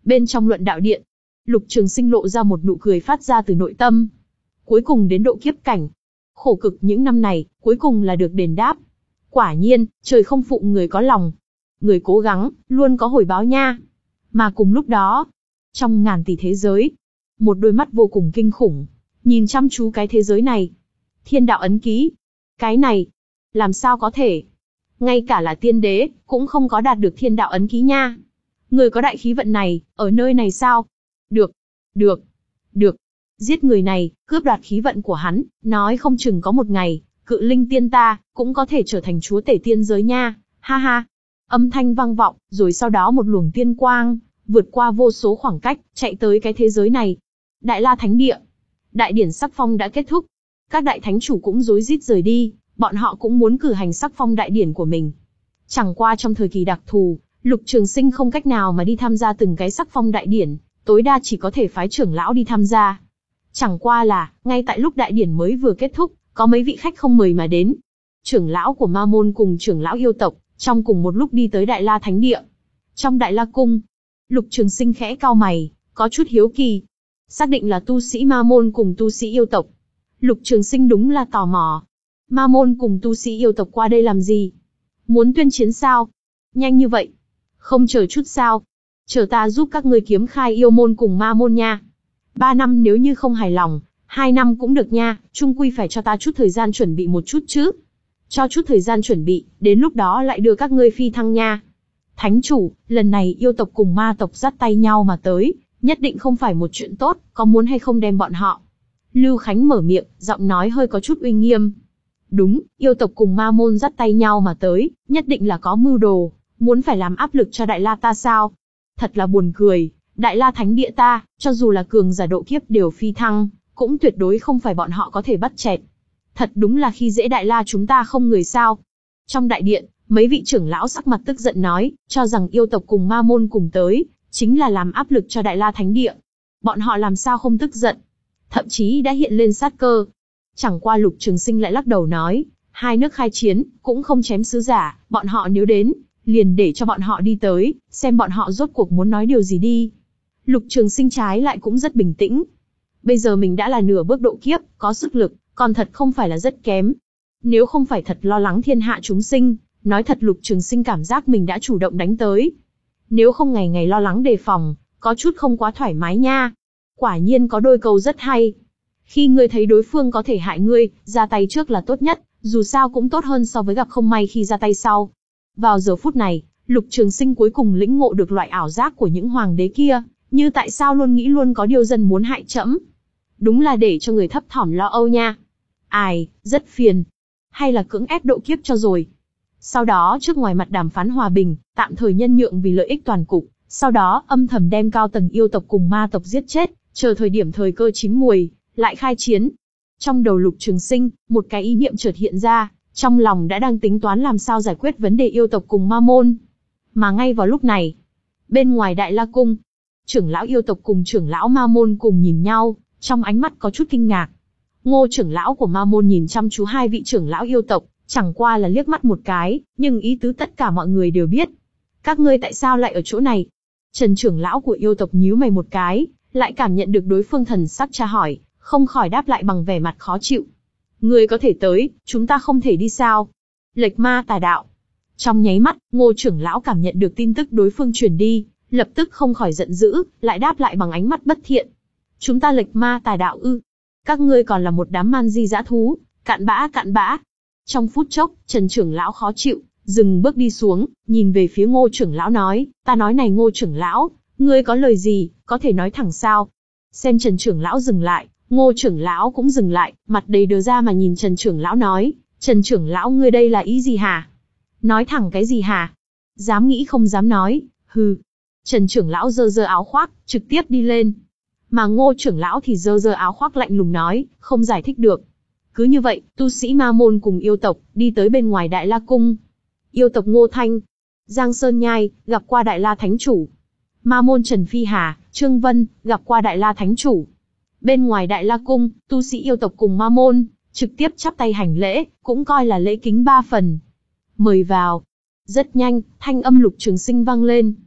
Bên trong luận đạo điện, Lục Trường Sinh lộ ra một nụ cười phát ra từ nội tâm. Cuối cùng đến độ kiếp cảnh. Khổ cực những năm này, cuối cùng là được đền đáp. Quả nhiên, trời không phụ người có lòng. Người cố gắng, luôn có hồi báo nha. Mà cùng lúc đó, trong ngàn tỷ thế giới, một đôi mắt vô cùng kinh khủng, nhìn chăm chú cái thế giới này. Thiên đạo ấn ký. Cái này, làm sao có thể? Ngay cả là tiên đế, cũng không có đạt được thiên đạo ấn ký nha. Người có đại khí vận này, ở nơi này sao? Được, được, được. Giết người này, cướp đoạt khí vận của hắn, nói không chừng có một ngày, cự linh tiên ta, cũng có thể trở thành chúa tể tiên giới nha, ha ha. Âm thanh vang vọng, rồi sau đó một luồng tiên quang, vượt qua vô số khoảng cách, chạy tới cái thế giới này. Đại La Thánh Địa. Đại điển sắc phong đã kết thúc. Các đại thánh chủ cũng rối rít rời đi, bọn họ cũng muốn cử hành sắc phong đại điển của mình. Chẳng qua trong thời kỳ đặc thù, Lục Trường Sinh không cách nào mà đi tham gia từng cái sắc phong đại điển, tối đa chỉ có thể phái trưởng lão đi tham gia. Chẳng qua là, ngay tại lúc đại điển mới vừa kết thúc, có mấy vị khách không mời mà đến. Trưởng lão của Ma môn cùng trưởng lão yêu tộc, trong cùng một lúc đi tới Đại La Thánh Địa. Trong Đại La Cung, Lục Trường Sinh khẽ cau mày, có chút hiếu kỳ. Xác định là tu sĩ Ma môn cùng tu sĩ yêu tộc. Lục Trường Sinh đúng là tò mò. Ma môn cùng tu sĩ yêu tộc qua đây làm gì? Muốn tuyên chiến sao? Nhanh như vậy? Không chờ chút sao? Chờ ta giúp các ngươi kiếm khai yêu môn cùng ma môn nha. Ba năm nếu như không hài lòng, hai năm cũng được nha, chung quy phải cho ta chút thời gian chuẩn bị một chút chứ. Cho chút thời gian chuẩn bị, đến lúc đó lại đưa các ngươi phi thăng nha. Thánh chủ, lần này yêu tộc cùng ma tộc dắt tay nhau mà tới, nhất định không phải một chuyện tốt, có muốn hay không đem bọn họ? Lưu Khánh mở miệng, giọng nói hơi có chút uy nghiêm. Đúng, yêu tộc cùng ma môn dắt tay nhau mà tới, nhất định là có mưu đồ, muốn phải làm áp lực cho Đại La ta sao? Thật là buồn cười, Đại La Thánh Địa ta, cho dù là cường giả độ kiếp đều phi thăng, cũng tuyệt đối không phải bọn họ có thể bắt chẹt. Thật đúng là khi dễ Đại La chúng ta không người sao. Trong đại điện, mấy vị trưởng lão sắc mặt tức giận nói, cho rằng yêu tộc cùng ma môn cùng tới, chính là làm áp lực cho Đại La Thánh Địa. Bọn họ làm sao không tức giận, thậm chí đã hiện lên sát cơ. Chẳng qua Lục Trường Sinh lại lắc đầu nói, hai nước khai chiến, cũng không chém sứ giả, bọn họ nếu đến, liền để cho bọn họ đi tới, xem bọn họ rốt cuộc muốn nói điều gì đi. Lục Trường Sinh trái lại cũng rất bình tĩnh. Bây giờ mình đã là nửa bước độ kiếp, có sức lực, còn thật không phải là rất kém. Nếu không phải thật lo lắng thiên hạ chúng sinh, nói thật Lục Trường Sinh cảm giác mình đã chủ động đánh tới. Nếu không ngày ngày lo lắng đề phòng, có chút không quá thoải mái nha. Quả nhiên có đôi câu rất hay. Khi ngươi thấy đối phương có thể hại ngươi, ra tay trước là tốt nhất, dù sao cũng tốt hơn so với gặp không may khi ra tay sau. Vào giờ phút này, Lục Trường Sinh cuối cùng lĩnh ngộ được loại ảo giác của những hoàng đế kia, như tại sao luôn nghĩ luôn có điều dân muốn hại trẫm. Đúng là để cho người thấp thỏm lo âu nha. Ai, rất phiền. Hay là cưỡng ép độ kiếp cho rồi. Sau đó trước ngoài mặt đàm phán hòa bình, tạm thời nhân nhượng vì lợi ích toàn cục, sau đó âm thầm đem cao tầng yêu tộc cùng ma tộc giết chết, chờ thời điểm thời cơ chín muồi, lại khai chiến. Trong đầu Lục Trường Sinh, một cái ý niệm chợt hiện ra, trong lòng đã đang tính toán làm sao giải quyết vấn đề yêu tộc cùng ma môn. Mà ngay vào lúc này, bên ngoài Đại La Cung, trưởng lão yêu tộc cùng trưởng lão ma môn cùng nhìn nhau, trong ánh mắt có chút kinh ngạc. Ngô trưởng lão của ma môn nhìn chăm chú hai vị trưởng lão yêu tộc, chẳng qua là liếc mắt một cái, nhưng ý tứ tất cả mọi người đều biết. Các ngươi tại sao lại ở chỗ này? Trần trưởng lão của yêu tộc nhíu mày một cái, lại cảm nhận được đối phương thần sắc tra hỏi, không khỏi đáp lại bằng vẻ mặt khó chịu. Ngươi có thể tới, chúng ta không thể đi sao? Lệch ma tà đạo. Trong nháy mắt, Ngô trưởng lão cảm nhận được tin tức đối phương truyền đi, lập tức không khỏi giận dữ, lại đáp lại bằng ánh mắt bất thiện. Chúng ta lệch ma tà đạo ư? Các ngươi còn là một đám man di dã thú, cặn bã cặn bã. Trong phút chốc, Trần trưởng lão khó chịu, dừng bước đi xuống, nhìn về phía Ngô trưởng lão nói, ta nói này Ngô trưởng lão, ngươi có lời gì, có thể nói thẳng sao? Xem Trần trưởng lão dừng lại, Ngô trưởng lão cũng dừng lại, mặt đầy đờ ra mà nhìn Trần trưởng lão nói, Trần trưởng lão ngươi đây là ý gì hả? Nói thẳng cái gì hả? Dám nghĩ không dám nói, hừ. Trần trưởng lão giơ giơ áo khoác, trực tiếp đi lên. Mà Ngô trưởng lão thì giơ giơ áo khoác lạnh lùng nói, không giải thích được. Cứ như vậy, tu sĩ ma môn cùng yêu tộc, đi tới bên ngoài Đại La Cung. Yêu tộc Ngô Thanh, Giang Sơn Nhai, gặp qua Đại La Thánh Chủ. Ma môn Trần Phi Hà, Trương Vân, gặp qua Đại La Thánh Chủ. Bên ngoài Đại La Cung, tu sĩ yêu tộc cùng ma môn, trực tiếp chắp tay hành lễ, cũng coi là lễ kính ba phần. Mời vào. Rất nhanh, thanh âm Lục Trường Sinh vang lên.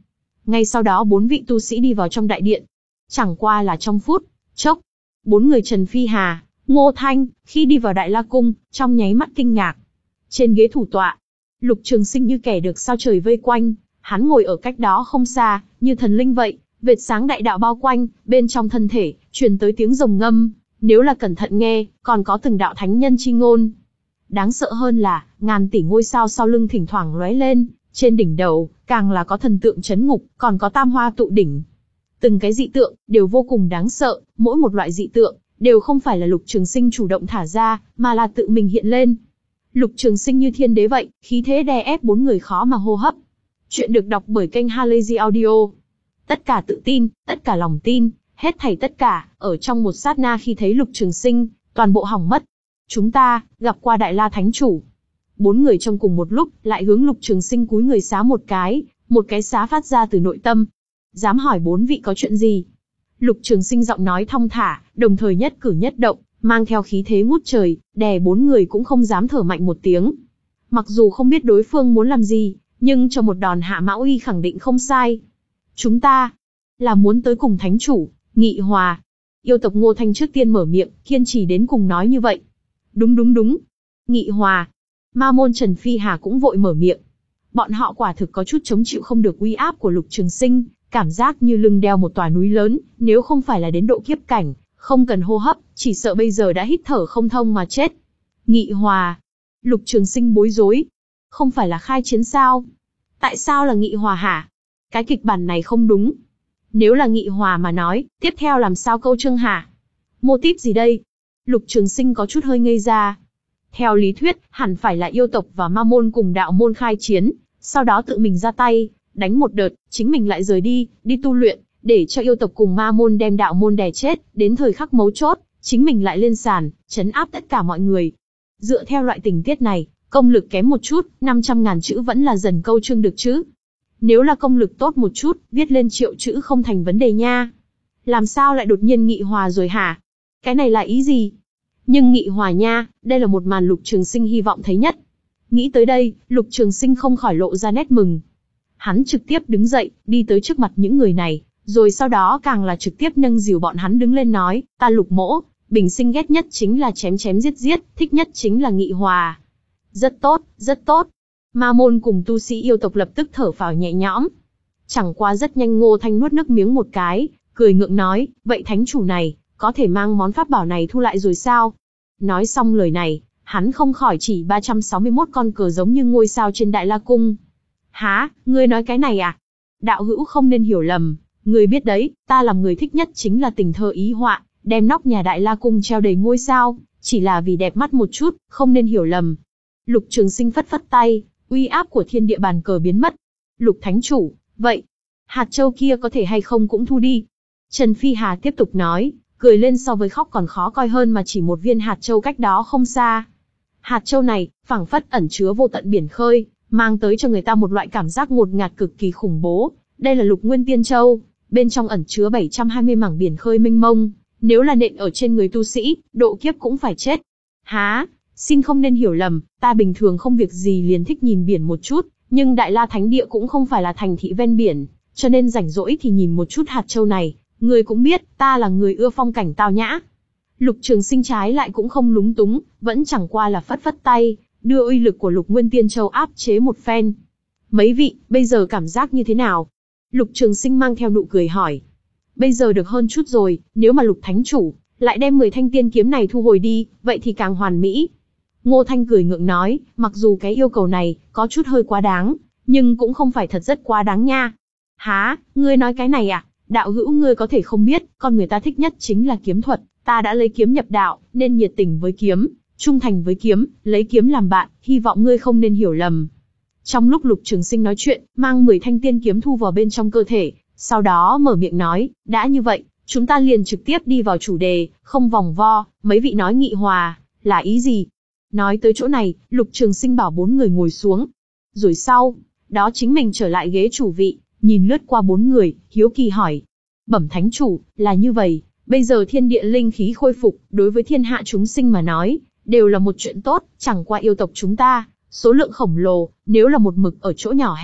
Ngay sau đó bốn vị tu sĩ đi vào trong đại điện. Chẳng qua là trong phút chốc, bốn người Trần Phi Hà, Ngô Thanh, khi đi vào Đại La Cung, trong nháy mắt kinh ngạc. Trên ghế thủ tọa, Lục Trường Sinh như kẻ được sao trời vây quanh, hắn ngồi ở cách đó không xa, như thần linh vậy, vệt sáng đại đạo bao quanh, bên trong thân thể, truyền tới tiếng rồng ngâm, nếu là cẩn thận nghe, còn có từng đạo thánh nhân chi ngôn. Đáng sợ hơn là, ngàn tỷ ngôi sao sau lưng thỉnh thoảng lóe lên, trên đỉnh đầu, càng là có thần tượng chấn ngục, còn có tam hoa tụ đỉnh. Từng cái dị tượng, đều vô cùng đáng sợ, mỗi một loại dị tượng, đều không phải là Lục Trường Sinh chủ động thả ra, mà là tự mình hiện lên. Lục Trường Sinh như thiên đế vậy, khí thế đè ép bốn người khó mà hô hấp. Chuyện được đọc bởi kênh Halazy Audio. Tất cả tự tin, tất cả lòng tin, hết thảy tất cả, ở trong một sát na khi thấy Lục Trường Sinh, toàn bộ hỏng mất. Chúng ta, gặp qua Đại La Thánh Chủ. Bốn người trong cùng một lúc, lại hướng Lục Trường Sinh cúi người xá một cái, một cái xá phát ra từ nội tâm. Dám hỏi bốn vị có chuyện gì? Lục Trường Sinh giọng nói thong thả, đồng thời nhất cử nhất động, mang theo khí thế ngút trời, đè bốn người cũng không dám thở mạnh một tiếng. Mặc dù không biết đối phương muốn làm gì, nhưng cho một đòn hạ mã uy khẳng định không sai. Chúng ta, là muốn tới cùng Thánh Chủ, nghị hòa. Yêu tộc Ngô Thanh trước tiên mở miệng, kiên trì đến cùng nói như vậy. Đúng đúng đúng. Nghị hòa. Ma môn Trần Phi Hà cũng vội mở miệng. Bọn họ quả thực có chút chống chịu không được uy áp của Lục Trường Sinh, cảm giác như lưng đeo một tòa núi lớn, nếu không phải là đến độ kiếp cảnh, không cần hô hấp, chỉ sợ bây giờ đã hít thở không thông mà chết. Nghị hòa. Lục Trường Sinh bối rối. Không phải là khai chiến sao? Tại sao là nghị hòa hả? Cái kịch bản này không đúng. Nếu là nghị hòa mà nói, tiếp theo làm sao câu chương hả? Mô típ gì đây? Lục Trường Sinh có chút hơi ngây ra. Theo lý thuyết, hẳn phải là yêu tộc và ma môn cùng đạo môn khai chiến, sau đó tự mình ra tay, đánh một đợt, chính mình lại rời đi, đi tu luyện, để cho yêu tộc cùng ma môn đem đạo môn đè chết, đến thời khắc mấu chốt, chính mình lại lên sàn, trấn áp tất cả mọi người. Dựa theo loại tình tiết này, công lực kém một chút, năm trăm ngàn chữ vẫn là dần câu chương được chứ. Nếu là công lực tốt một chút, viết lên triệu chữ không thành vấn đề nha. Làm sao lại đột nhiên nghị hòa rồi hả? Cái này là ý gì? Nhưng nghị hòa nha, đây là một màn Lục Trường Sinh hy vọng thấy nhất. Nghĩ tới đây, Lục Trường Sinh không khỏi lộ ra nét mừng. Hắn trực tiếp đứng dậy, đi tới trước mặt những người này, rồi sau đó càng là trực tiếp nâng dìu bọn hắn đứng lên nói, ta Lục Mỗ, bình sinh ghét nhất chính là chém chém giết giết, thích nhất chính là nghị hòa. Rất tốt, rất tốt. Ma môn cùng tu sĩ yêu tộc lập tức thở phào nhẹ nhõm. Chẳng qua rất nhanh Ngô Thanh nuốt nước miếng một cái, cười ngượng nói, vậy Thánh Chủ này, có thể mang món pháp bảo này thu lại rồi sao? Nói xong lời này, hắn không khỏi chỉ ba trăm sáu mươi mốt con cờ giống như ngôi sao trên Đại La Cung. Hả, ngươi nói cái này à? Đạo hữu không nên hiểu lầm, ngươi biết đấy, ta làm người thích nhất chính là tình thơ ý họa, đem nóc nhà Đại La Cung treo đầy ngôi sao, chỉ là vì đẹp mắt một chút, không nên hiểu lầm. Lục Trường Sinh phất phất tay, uy áp của thiên địa bàn cờ biến mất. Lục Thánh Chủ, vậy, hạt châu kia có thể hay không cũng thu đi. Trần Phi Hà tiếp tục nói, cười lên so với khóc còn khó coi hơn mà chỉ một viên hạt châu cách đó không xa. Hạt châu này, phảng phất ẩn chứa vô tận biển khơi, mang tới cho người ta một loại cảm giác ngột ngạt cực kỳ khủng bố. Đây là Lục Nguyên Tiên Châu, bên trong ẩn chứa bảy trăm hai mươi mảng biển khơi mênh mông, nếu là nện ở trên người tu sĩ, độ kiếp cũng phải chết. Há, xin không nên hiểu lầm, ta bình thường không việc gì liền thích nhìn biển một chút, nhưng Đại La Thánh Địa cũng không phải là thành thị ven biển, cho nên rảnh rỗi thì nhìn một chút hạt châu này. Người cũng biết, ta là người ưa phong cảnh tao nhã. Lục Trường Sinh trái lại cũng không lúng túng, vẫn chẳng qua là phất phất tay, đưa uy lực của Lục Nguyên Tiên Châu áp chế một phen. Mấy vị, bây giờ cảm giác như thế nào? Lục Trường Sinh mang theo nụ cười hỏi. Bây giờ được hơn chút rồi, nếu mà Lục Thánh Chủ lại đem mười thanh tiên kiếm này thu hồi đi, vậy thì càng hoàn mỹ. Ngô Thanh cười ngượng nói, mặc dù cái yêu cầu này có chút hơi quá đáng, nhưng cũng không phải thật rất quá đáng nha. Hả, ngươi nói cái này à? Đạo hữu ngươi có thể không biết, con người ta thích nhất chính là kiếm thuật, ta đã lấy kiếm nhập đạo, nên nhiệt tình với kiếm, trung thành với kiếm, lấy kiếm làm bạn, hy vọng ngươi không nên hiểu lầm. Trong lúc Lục Trường Sinh nói chuyện, mang mười thanh tiên kiếm thu vào bên trong cơ thể, sau đó mở miệng nói, đã như vậy, chúng ta liền trực tiếp đi vào chủ đề, không vòng vo, mấy vị nói nghị hòa, là ý gì? Nói tới chỗ này, Lục Trường Sinh bảo bốn người ngồi xuống. Rồi sau, đó chính mình trở lại ghế chủ vị, nhìn lướt qua bốn người, hiếu kỳ hỏi. Bẩm Thánh Chủ, là như vậy, bây giờ thiên địa linh khí khôi phục, đối với thiên hạ chúng sinh mà nói, đều là một chuyện tốt, chẳng qua yêu tộc chúng ta, số lượng khổng lồ, nếu là một mực ở chỗ nhỏ hẹp,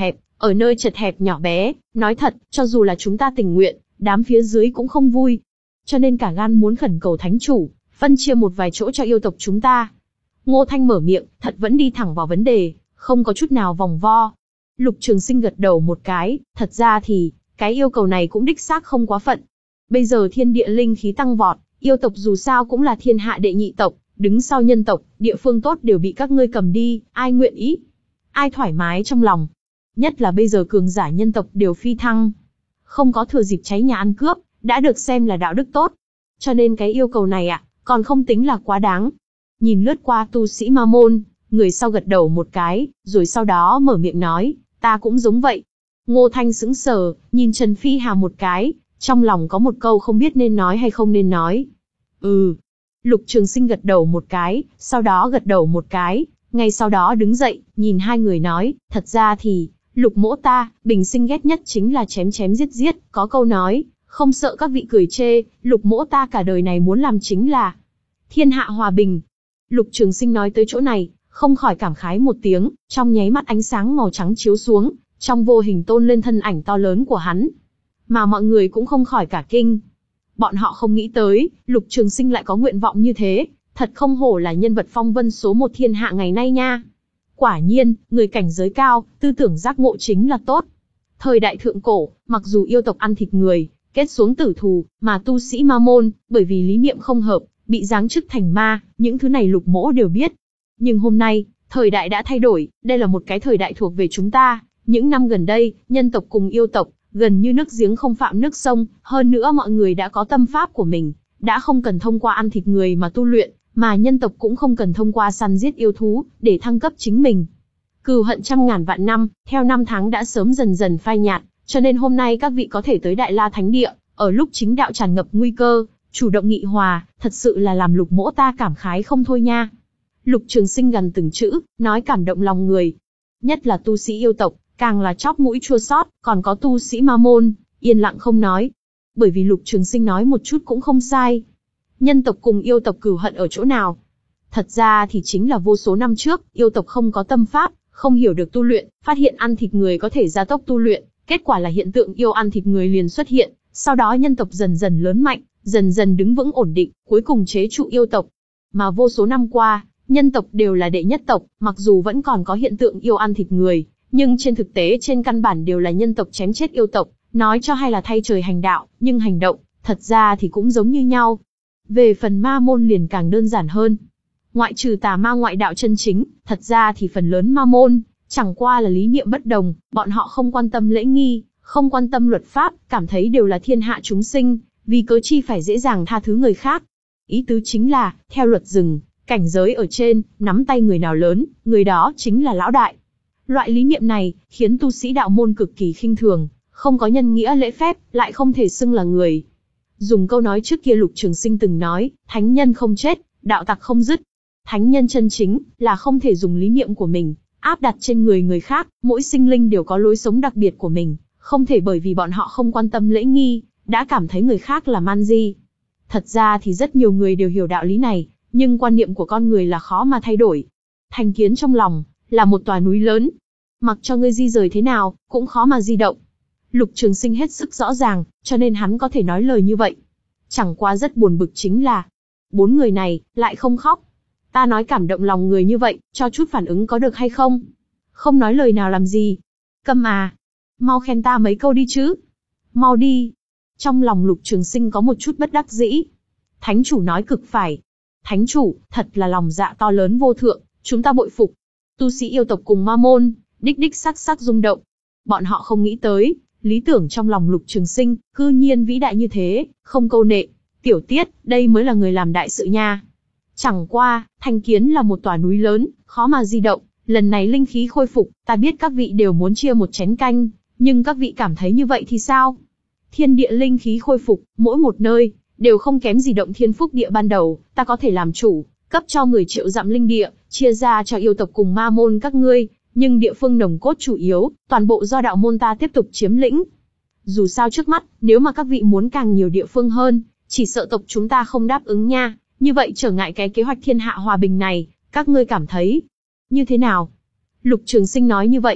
ở nơi chật hẹp nhỏ bé, nói thật, cho dù là chúng ta tình nguyện, đám phía dưới cũng không vui. Cho nên cả gan muốn khẩn cầu thánh chủ, phân chia một vài chỗ cho yêu tộc chúng ta. Ngô Thanh mở miệng, thật vẫn đi thẳng vào vấn đề, không có chút nào vòng vo. Lục Trường Sinh gật đầu một cái, thật ra thì, cái yêu cầu này cũng đích xác không quá phận. Bây giờ thiên địa linh khí tăng vọt, yêu tộc dù sao cũng là thiên hạ đệ nhị tộc, đứng sau nhân tộc, địa phương tốt đều bị các ngươi cầm đi, ai nguyện ý? Ai thoải mái trong lòng? Nhất là bây giờ cường giả nhân tộc đều phi thăng. Không có thừa dịp cháy nhà ăn cướp, đã được xem là đạo đức tốt. Cho nên cái yêu cầu này ạ, à, còn không tính là quá đáng. Nhìn lướt qua tu sĩ ma môn, người sau gật đầu một cái, rồi sau đó mở miệng nói, ta cũng giống vậy. Ngô Thanh sững sờ, nhìn Trần Phi Hà một cái, trong lòng có một câu không biết nên nói hay không nên nói. Ừ. Lục Trường Sinh gật đầu một cái, sau đó gật đầu một cái, ngay sau đó đứng dậy, nhìn hai người nói, thật ra thì, Lục mỗ ta, bình sinh ghét nhất chính là chém chém giết giết, có câu nói, không sợ các vị cười chê, Lục mỗ ta cả đời này muốn làm chính là thiên hạ hòa bình. Lục Trường Sinh nói tới chỗ này, không khỏi cảm khái một tiếng, trong nháy mắt ánh sáng màu trắng chiếu xuống, trong vô hình tôn lên thân ảnh to lớn của hắn. Mà mọi người cũng không khỏi cả kinh. Bọn họ không nghĩ tới, Lục Trường Sinh lại có nguyện vọng như thế, thật không hổ là nhân vật phong vân số một thiên hạ ngày nay nha. Quả nhiên, người cảnh giới cao, tư tưởng giác ngộ chính là tốt. Thời đại thượng cổ, mặc dù yêu tộc ăn thịt người, kết xuống tử thù, mà tu sĩ ma môn, bởi vì lý niệm không hợp, bị giáng chức thành ma, những thứ này Lục mỗ đều biết. Nhưng hôm nay, thời đại đã thay đổi, đây là một cái thời đại thuộc về chúng ta. Những năm gần đây, nhân tộc cùng yêu tộc, gần như nước giếng không phạm nước sông, hơn nữa mọi người đã có tâm pháp của mình, đã không cần thông qua ăn thịt người mà tu luyện, mà nhân tộc cũng không cần thông qua săn giết yêu thú, để thăng cấp chính mình. Cừu hận trăm ngàn vạn năm, theo năm tháng đã sớm dần dần phai nhạt, cho nên hôm nay các vị có thể tới Đại La Thánh Địa, ở lúc chính đạo tràn ngập nguy cơ, chủ động nghị hòa, thật sự là làm Lục mỗ ta cảm khái không thôi nha. Lục Trường Sinh gần từng chữ, nói cảm động lòng người. Nhất là tu sĩ yêu tộc, càng là chóp mũi chua xót, còn có tu sĩ ma môn, yên lặng không nói. Bởi vì Lục Trường Sinh nói một chút cũng không sai. Nhân tộc cùng yêu tộc cừu hận ở chỗ nào? Thật ra thì chính là vô số năm trước, yêu tộc không có tâm pháp, không hiểu được tu luyện, phát hiện ăn thịt người có thể gia tốc tu luyện, kết quả là hiện tượng yêu ăn thịt người liền xuất hiện, sau đó nhân tộc dần dần lớn mạnh, dần dần đứng vững ổn định, cuối cùng chế trụ yêu tộc. Mà vô số năm qua, nhân tộc đều là đệ nhất tộc, mặc dù vẫn còn có hiện tượng yêu ăn thịt người, nhưng trên thực tế trên căn bản đều là nhân tộc chém chết yêu tộc, nói cho hay là thay trời hành đạo, nhưng hành động, thật ra thì cũng giống như nhau. Về phần ma môn liền càng đơn giản hơn. Ngoại trừ tà ma ngoại đạo chân chính, thật ra thì phần lớn ma môn, chẳng qua là lý niệm bất đồng, bọn họ không quan tâm lễ nghi, không quan tâm luật pháp, cảm thấy đều là thiên hạ chúng sinh, vì cớ chi phải dễ dàng tha thứ người khác. Ý tứ chính là, theo luật rừng, cảnh giới ở trên, nắm tay người nào lớn, người đó chính là lão đại. Loại lý niệm này, khiến tu sĩ đạo môn cực kỳ khinh thường, không có nhân nghĩa lễ phép, lại không thể xưng là người. Dùng câu nói trước kia Lục Trường Sinh từng nói, thánh nhân không chết, đạo tặc không dứt. Thánh nhân chân chính, là không thể dùng lý niệm của mình, áp đặt trên người người khác, mỗi sinh linh đều có lối sống đặc biệt của mình, không thể bởi vì bọn họ không quan tâm lễ nghi, đã cảm thấy người khác là man di. Thật ra thì rất nhiều người đều hiểu đạo lý này, nhưng quan niệm của con người là khó mà thay đổi. Thành kiến trong lòng, là một tòa núi lớn. Mặc cho ngươi di rời thế nào, cũng khó mà di động. Lục Trường Sinh hết sức rõ ràng, cho nên hắn có thể nói lời như vậy. Chẳng qua rất buồn bực chính là, bốn người này, lại không khóc. Ta nói cảm động lòng người như vậy, cho chút phản ứng có được hay không? Không nói lời nào làm gì? Câm à! Mau khen ta mấy câu đi chứ! Mau đi! Trong lòng Lục Trường Sinh có một chút bất đắc dĩ. Thánh chủ nói cực phải. Thánh chủ, thật là lòng dạ to lớn vô thượng, chúng ta bội phục. Tu sĩ yêu tộc cùng ma môn, đích đích sắc sắc rung động. Bọn họ không nghĩ tới, lý tưởng trong lòng Lục Trường Sinh, cư nhiên vĩ đại như thế, không câu nệ. Tiểu Tiết, đây mới là người làm đại sự nha. Chẳng qua, thành kiến là một tòa núi lớn, khó mà di động. Lần này linh khí khôi phục, ta biết các vị đều muốn chia một chén canh, nhưng các vị cảm thấy như vậy thì sao? Thiên địa linh khí khôi phục, mỗi một nơi, đều không kém gì động thiên phúc địa ban đầu, ta có thể làm chủ, cấp cho mười triệu dặm linh địa, chia ra cho yêu tộc cùng ma môn các ngươi, nhưng địa phương nồng cốt chủ yếu, toàn bộ do đạo môn ta tiếp tục chiếm lĩnh. Dù sao trước mắt, nếu mà các vị muốn càng nhiều địa phương hơn, chỉ sợ tộc chúng ta không đáp ứng nha, như vậy trở ngại cái kế hoạch thiên hạ hòa bình này, các ngươi cảm thấy như thế nào? Lục Trường Sinh nói như vậy.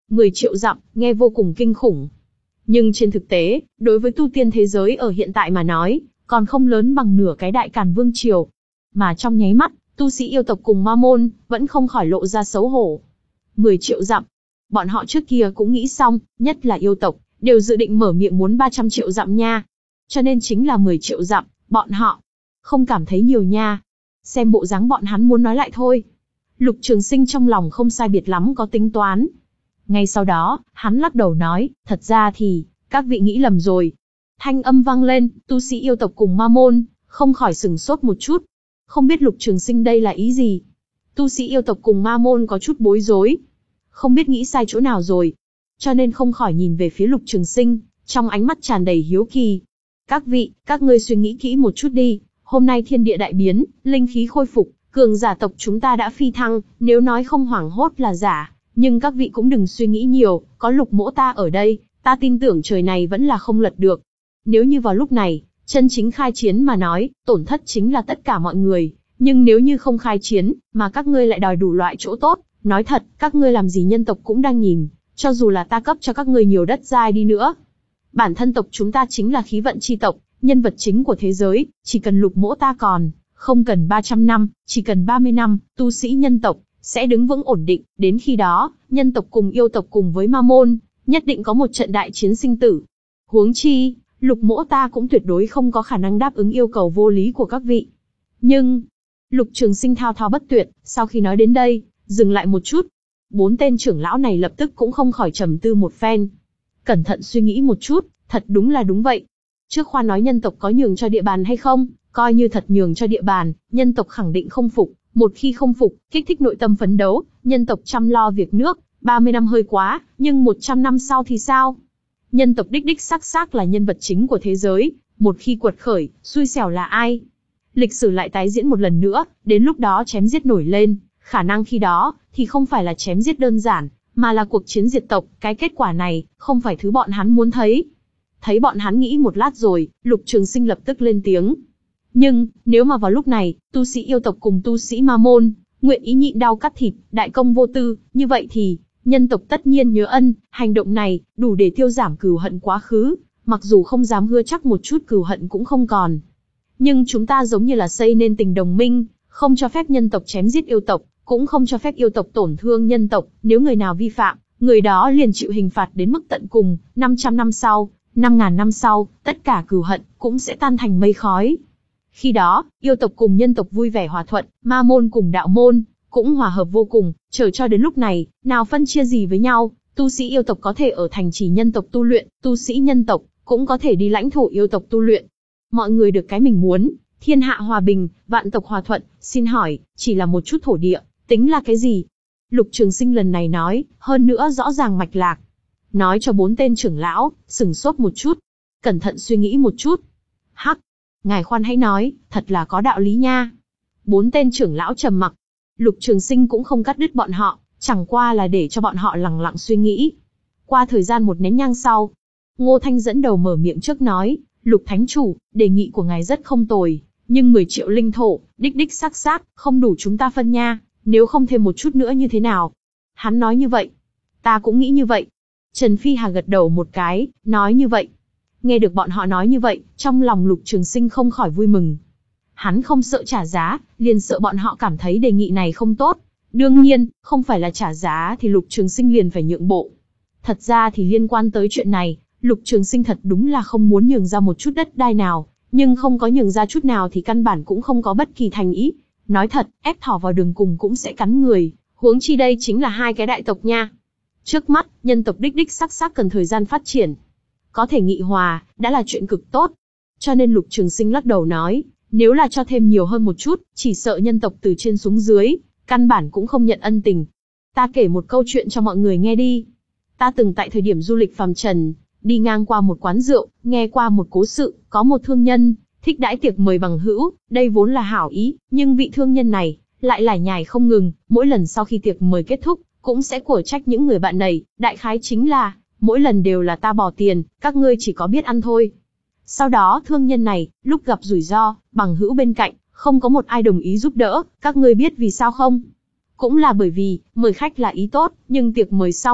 mười triệu dặm, nghe vô cùng kinh khủng. Nhưng trên thực tế, đối với tu tiên thế giới ở hiện tại mà nói, còn không lớn bằng nửa cái Đại Càn Vương Triều. Mà trong nháy mắt, tu sĩ yêu tộc cùng ma môn, vẫn không khỏi lộ ra xấu hổ. mười triệu dặm. Bọn họ trước kia cũng nghĩ xong, nhất là yêu tộc, đều dự định mở miệng muốn ba trăm triệu dặm nha. Cho nên chính là mười triệu dặm, bọn họ không cảm thấy nhiều nha. Xem bộ dáng bọn hắn muốn nói lại thôi. Lục Trường Sinh trong lòng không sai biệt lắm có tính toán. Ngay sau đó, hắn lắc đầu nói, thật ra thì, các vị nghĩ lầm rồi. Thanh âm vang lên, tu sĩ yêu tộc cùng ma môn, không khỏi sửng sốt một chút. Không biết Lục Trường Sinh đây là ý gì? Tu sĩ yêu tộc cùng ma môn có chút bối rối. Không biết nghĩ sai chỗ nào rồi. Cho nên không khỏi nhìn về phía Lục Trường Sinh, trong ánh mắt tràn đầy hiếu kỳ. Các vị, các ngươi suy nghĩ kỹ một chút đi. Hôm nay thiên địa đại biến, linh khí khôi phục, cường giả tộc chúng ta đã phi thăng, nếu nói không hoảng hốt là giả. Nhưng các vị cũng đừng suy nghĩ nhiều, có Lục mỗ ta ở đây, ta tin tưởng trời này vẫn là không lật được. Nếu như vào lúc này, chân chính khai chiến mà nói, tổn thất chính là tất cả mọi người. Nhưng nếu như không khai chiến, mà các ngươi lại đòi đủ loại chỗ tốt, nói thật, các ngươi làm gì nhân tộc cũng đang nhìn, cho dù là ta cấp cho các ngươi nhiều đất giai đi nữa. Bản thân tộc chúng ta chính là khí vận chi tộc, nhân vật chính của thế giới, chỉ cần Lục mỗ ta còn, không cần ba trăm năm, chỉ cần ba mươi năm, tu sĩ nhân tộc sẽ đứng vững ổn định, đến khi đó, nhân tộc cùng yêu tộc cùng với ma môn, nhất định có một trận đại chiến sinh tử. Huống chi, Lục mỗ ta cũng tuyệt đối không có khả năng đáp ứng yêu cầu vô lý của các vị. Nhưng, Lục Trường Sinh thao thao bất tuyệt, sau khi nói đến đây, dừng lại một chút. Bốn tên trưởng lão này lập tức cũng không khỏi trầm tư một phen. Cẩn thận suy nghĩ một chút, thật đúng là đúng vậy. Trước khoa nói nhân tộc có nhường cho địa bàn hay không, coi như thật nhường cho địa bàn, nhân tộc khẳng định không phục. Một khi không phục, kích thích nội tâm phấn đấu, nhân tộc chăm lo việc nước, ba mươi năm hơi quá, nhưng một trăm năm sau thì sao? Nhân tộc đích đích xác xác là nhân vật chính của thế giới, một khi quật khởi, xui xẻo là ai? Lịch sử lại tái diễn một lần nữa, đến lúc đó chém giết nổi lên, khả năng khi đó, thì không phải là chém giết đơn giản, mà là cuộc chiến diệt tộc, cái kết quả này, không phải thứ bọn hắn muốn thấy. Thấy bọn hắn nghĩ một lát rồi, Lục Trường Sinh lập tức lên tiếng. Nhưng, nếu mà vào lúc này, tu sĩ yêu tộc cùng tu sĩ ma môn, nguyện ý nhịn đau cắt thịt, đại công vô tư, như vậy thì, nhân tộc tất nhiên nhớ ân, hành động này, đủ để tiêu giảm cừu hận quá khứ, mặc dù không dám hứa chắc một chút cừu hận cũng không còn. Nhưng chúng ta giống như là xây nên tình đồng minh, không cho phép nhân tộc chém giết yêu tộc, cũng không cho phép yêu tộc tổn thương nhân tộc, nếu người nào vi phạm, người đó liền chịu hình phạt đến mức tận cùng, năm trăm năm sau, năm ngàn năm sau, tất cả cừu hận, cũng sẽ tan thành mây khói. Khi đó, yêu tộc cùng nhân tộc vui vẻ hòa thuận, ma môn cùng đạo môn, cũng hòa hợp vô cùng, chờ cho đến lúc này, nào phân chia gì với nhau, tu sĩ yêu tộc có thể ở thành trì nhân tộc tu luyện, tu sĩ nhân tộc, cũng có thể đi lãnh thổ yêu tộc tu luyện. Mọi người được cái mình muốn, thiên hạ hòa bình, vạn tộc hòa thuận, xin hỏi, chỉ là một chút thổ địa, tính là cái gì? Lục Trường Sinh lần này nói, hơn nữa rõ ràng mạch lạc. Nói cho bốn tên trưởng lão, sừng sốt một chút, cẩn thận suy nghĩ một chút. Hắc, ngài khoan hãy nói, thật là có đạo lý nha. Bốn tên trưởng lão trầm mặc. Lục Trường Sinh cũng không cắt đứt bọn họ, chẳng qua là để cho bọn họ lặng lặng suy nghĩ. Qua thời gian một nén nhang sau, Ngô Thanh dẫn đầu mở miệng trước nói, Lục Thánh Chủ, đề nghị của ngài rất không tồi, nhưng mười triệu linh thổ, đích đích xác xác, không đủ chúng ta phân nha, nếu không thêm một chút nữa như thế nào? Hắn nói như vậy. Ta cũng nghĩ như vậy. Trần Phi Hà gật đầu một cái, nói như vậy. Nghe được bọn họ nói như vậy, trong lòng Lục Trường Sinh không khỏi vui mừng. Hắn không sợ trả giá, liền sợ bọn họ cảm thấy đề nghị này không tốt. Đương nhiên, không phải là trả giá thì Lục Trường Sinh liền phải nhượng bộ. Thật ra thì liên quan tới chuyện này, Lục Trường Sinh thật đúng là không muốn nhường ra một chút đất đai nào, nhưng không có nhường ra chút nào thì căn bản cũng không có bất kỳ thành ý. Nói thật, ép thỏ vào đường cùng cũng sẽ cắn người, huống chi đây chính là hai cái đại tộc nha. Trước mắt, nhân tộc đích đích xác xác cần thời gian phát triển. Có thể nghị hòa, đã là chuyện cực tốt. Cho nên Lục Trường Sinh lắc đầu nói, nếu là cho thêm nhiều hơn một chút, chỉ sợ nhân tộc từ trên xuống dưới, căn bản cũng không nhận ân tình. Ta kể một câu chuyện cho mọi người nghe đi. Ta từng tại thời điểm du lịch phàm trần, đi ngang qua một quán rượu, nghe qua một cố sự, có một thương nhân, thích đãi tiệc mời bằng hữu, đây vốn là hảo ý, nhưng vị thương nhân này, lại lải nhải không ngừng, mỗi lần sau khi tiệc mời kết thúc, cũng sẽ của trách những người bạn này, đại khái chính là, mỗi lần đều là ta bỏ tiền, các ngươi chỉ có biết ăn thôi. Sau đó thương nhân này, lúc gặp rủi ro, bằng hữu bên cạnh, không có một ai đồng ý giúp đỡ, các ngươi biết vì sao không? Cũng là bởi vì, mời khách là ý tốt, nhưng tiệc mời xong,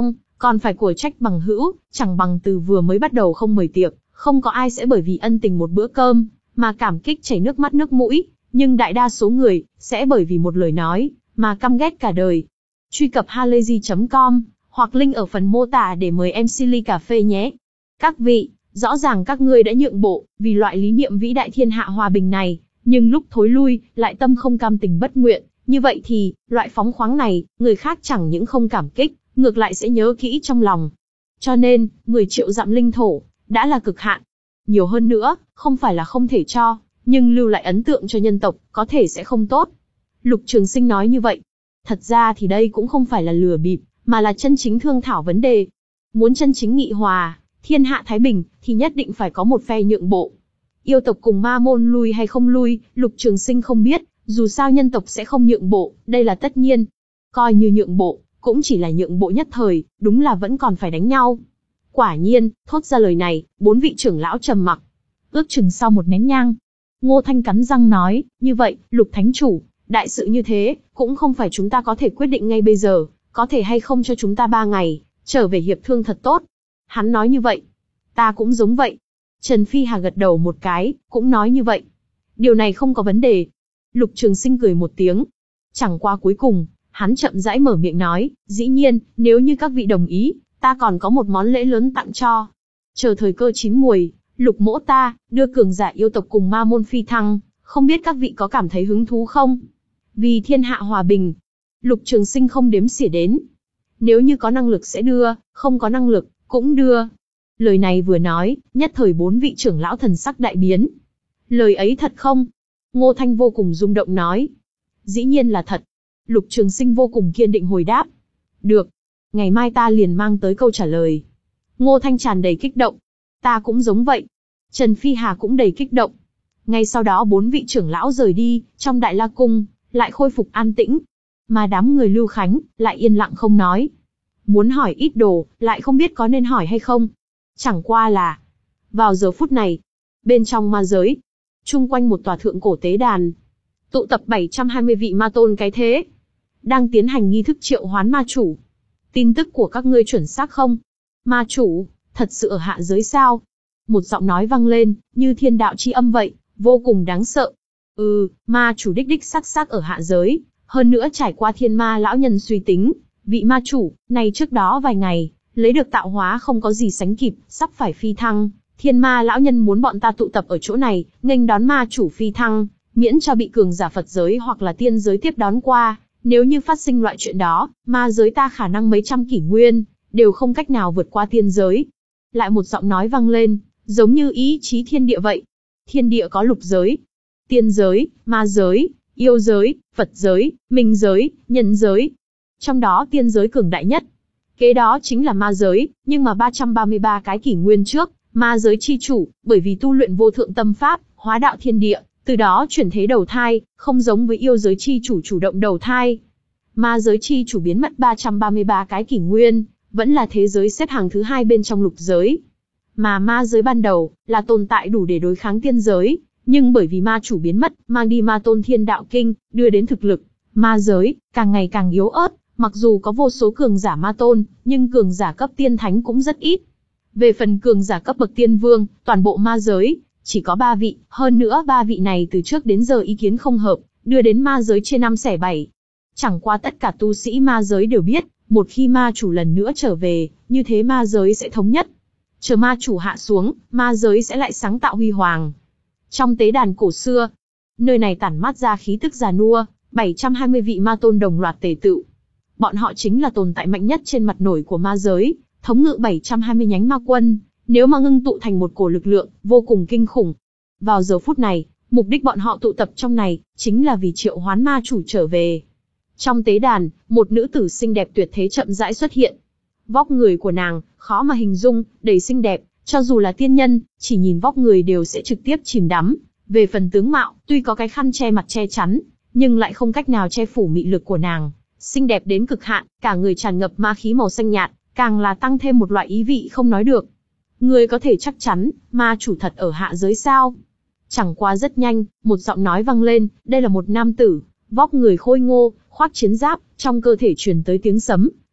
Còn phải của trách bằng hữu, chẳng bằng từ vừa mới bắt đầu không mời tiệc, không có ai sẽ bởi vì ân tình một bữa cơm, mà cảm kích chảy nước mắt nước mũi, nhưng đại đa số người, sẽ bởi vì một lời nói, mà căm ghét cả đời. Truy cập halayzi chấm com, hoặc link ở phần mô tả để mời em xê ly cà phê nhé. Các vị, rõ ràng các ngươi đã nhượng bộ, vì loại lý niệm vĩ đại thiên hạ hòa bình này, nhưng lúc thối lui, lại tâm không cam tình bất nguyện, như vậy thì, loại phóng khoáng này, người khác chẳng những không cảm kích, ngược lại sẽ nhớ kỹ trong lòng. Cho nên, mười triệu dặm linh thổ, đã là cực hạn. Nhiều hơn nữa, không phải là không thể cho, nhưng lưu lại ấn tượng cho nhân tộc, có thể sẽ không tốt. Lục Trường Sinh nói như vậy. Thật ra thì đây cũng không phải là lừa bịp, mà là chân chính thương thảo vấn đề. Muốn chân chính nghị hòa, thiên hạ thái bình, thì nhất định phải có một phe nhượng bộ. Yêu tộc cùng ma môn lui hay không lui, Lục Trường Sinh không biết, dù sao nhân tộc sẽ không nhượng bộ, đây là tất nhiên. Coi như nhượng bộ, cũng chỉ là nhượng bộ nhất thời, đúng là vẫn còn phải đánh nhau. Quả nhiên, thốt ra lời này, bốn vị trưởng lão trầm mặc. Ước chừng sau một nén nhang, Ngô Thanh cắn răng nói, như vậy, Lục Thánh Chủ, đại sự như thế, cũng không phải chúng ta có thể quyết định ngay bây giờ, có thể hay không cho chúng ta ba ngày, trở về hiệp thương thật tốt. Hắn nói như vậy. Ta cũng giống vậy. Trần Phi Hà gật đầu một cái, cũng nói như vậy. Điều này không có vấn đề. Lục Trường Sinh cười một tiếng. Chẳng qua cuối cùng, hắn chậm rãi mở miệng nói, dĩ nhiên, nếu như các vị đồng ý, ta còn có một món lễ lớn tặng cho. Chờ thời cơ chín muồi, Lục mỗ ta, đưa cường giả yêu tộc cùng ma môn phi thăng, không biết các vị có cảm thấy hứng thú không? Vì thiên hạ hòa bình, Lục Trường Sinh không đếm xỉa đến. Nếu như có năng lực sẽ đưa, không có năng lực, cũng đưa. Lời này vừa nói, nhất thời bốn vị trưởng lão thần sắc đại biến. Lời ấy thật không? Ngô Thanh vô cùng rung động nói. Dĩ nhiên là thật. Lục Trường Sinh vô cùng kiên định hồi đáp. Được. Ngày mai ta liền mang tới câu trả lời. Ngô Thanh tràn đầy kích động. Ta cũng giống vậy. Trần Phi Hà cũng đầy kích động. Ngay sau đó bốn vị trưởng lão rời đi, trong Đại La Cung, lại khôi phục an tĩnh. Mà đám người Lưu Khánh, lại yên lặng không nói. Muốn hỏi ít đồ, lại không biết có nên hỏi hay không. Chẳng qua là, vào giờ phút này, bên trong ma giới, chung quanh một tòa thượng cổ tế đàn, tụ tập bảy trăm hai mươi vị ma tôn cái thế, đang tiến hành nghi thức triệu hoán ma chủ. Tin tức của các ngươi chuẩn xác không? Ma chủ, thật sự ở hạ giới sao? Một giọng nói vang lên, như thiên đạo chi âm vậy, vô cùng đáng sợ. Ừ, ma chủ đích đích xác xác ở hạ giới, hơn nữa trải qua thiên ma lão nhân suy tính, vị ma chủ, này trước đó vài ngày, lấy được tạo hóa không có gì sánh kịp, sắp phải phi thăng. Thiên ma lão nhân muốn bọn ta tụ tập ở chỗ này, nghênh đón ma chủ phi thăng, miễn cho bị cường giả Phật giới hoặc là tiên giới tiếp đón qua. Nếu như phát sinh loại chuyện đó, ma giới ta khả năng mấy trăm kỷ nguyên, đều không cách nào vượt qua tiên giới. Lại một giọng nói vang lên, giống như ý chí thiên địa vậy. Thiên địa có lục giới, tiên giới, ma giới, yêu giới, Phật giới, minh giới, nhân giới. Trong đó tiên giới cường đại nhất. Kế đó chính là ma giới, nhưng mà ba trăm ba mươi ba cái kỷ nguyên trước, ma giới chi chủ, bởi vì tu luyện vô thượng tâm pháp, hóa đạo thiên địa, từ đó chuyển thế đầu thai, không giống với yêu giới chi chủ chủ động đầu thai. Ma giới chi chủ biến mất ba trăm ba mươi ba cái kỷ nguyên, vẫn là thế giới xếp hàng thứ hai bên trong lục giới. Mà ma giới ban đầu, là tồn tại đủ để đối kháng tiên giới, nhưng bởi vì ma chủ biến mất, mang đi ma tôn thiên đạo kinh, đưa đến thực lực, ma giới, càng ngày càng yếu ớt, mặc dù có vô số cường giả ma tôn, nhưng cường giả cấp tiên thánh cũng rất ít. Về phần cường giả cấp bậc tiên vương, toàn bộ ma giới, chỉ có ba vị, hơn nữa ba vị này từ trước đến giờ ý kiến không hợp, đưa đến ma giới chia năm xẻ bảy. Chẳng qua tất cả tu sĩ ma giới đều biết, một khi ma chủ lần nữa trở về, như thế ma giới sẽ thống nhất. Chờ ma chủ hạ xuống, ma giới sẽ lại sáng tạo huy hoàng. Trong tế đàn cổ xưa, nơi này tản mát ra khí tức già nua, bảy trăm hai mươi vị ma tôn đồng loạt tề tựu. Bọn họ chính là tồn tại mạnh nhất trên mặt nổi của ma giới, thống ngự bảy trăm hai mươi nhánh ma quân, nếu mà ngưng tụ thành một cổ lực lượng, vô cùng kinh khủng. Vào giờ phút này, mục đích bọn họ tụ tập trong này, chính là vì triệu hoán ma chủ trở về. Trong tế đàn, một nữ tử xinh đẹp tuyệt thế chậm rãi xuất hiện. Vóc người của nàng, khó mà hình dung, đầy xinh đẹp, cho dù là tiên nhân, chỉ nhìn vóc người đều sẽ trực tiếp chìm đắm. Về phần tướng mạo, tuy có cái khăn che mặt che chắn, nhưng lại không cách nào che phủ mị lực của nàng. Xinh đẹp đến cực hạn, cả người tràn ngập ma khí màu xanh nhạt, càng là tăng thêm một loại ý vị không nói được. Ngươi có thể chắc chắn, ma chủ thật ở hạ giới sao? Chẳng qua rất nhanh, một giọng nói vang lên, đây là một nam tử, vóc người khôi ngô, khoác chiến giáp, trong cơ thể truyền tới tiếng sấm,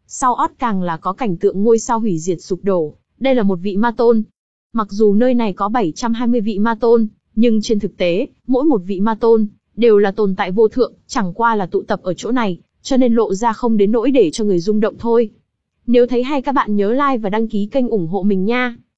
Sau ót càng là có cảnh tượng ngôi sao hủy diệt sụp đổ, đây là một vị ma tôn. Mặc dù nơi này có bảy trăm hai mươi vị ma tôn, nhưng trên thực tế, mỗi một vị ma tôn, đều là tồn tại vô thượng, chẳng qua là tụ tập ở chỗ này, cho nên lộ ra không đến nỗi để cho người rung động thôi. Nếu thấy hay các bạn nhớ like và đăng ký kênh ủng hộ mình nha.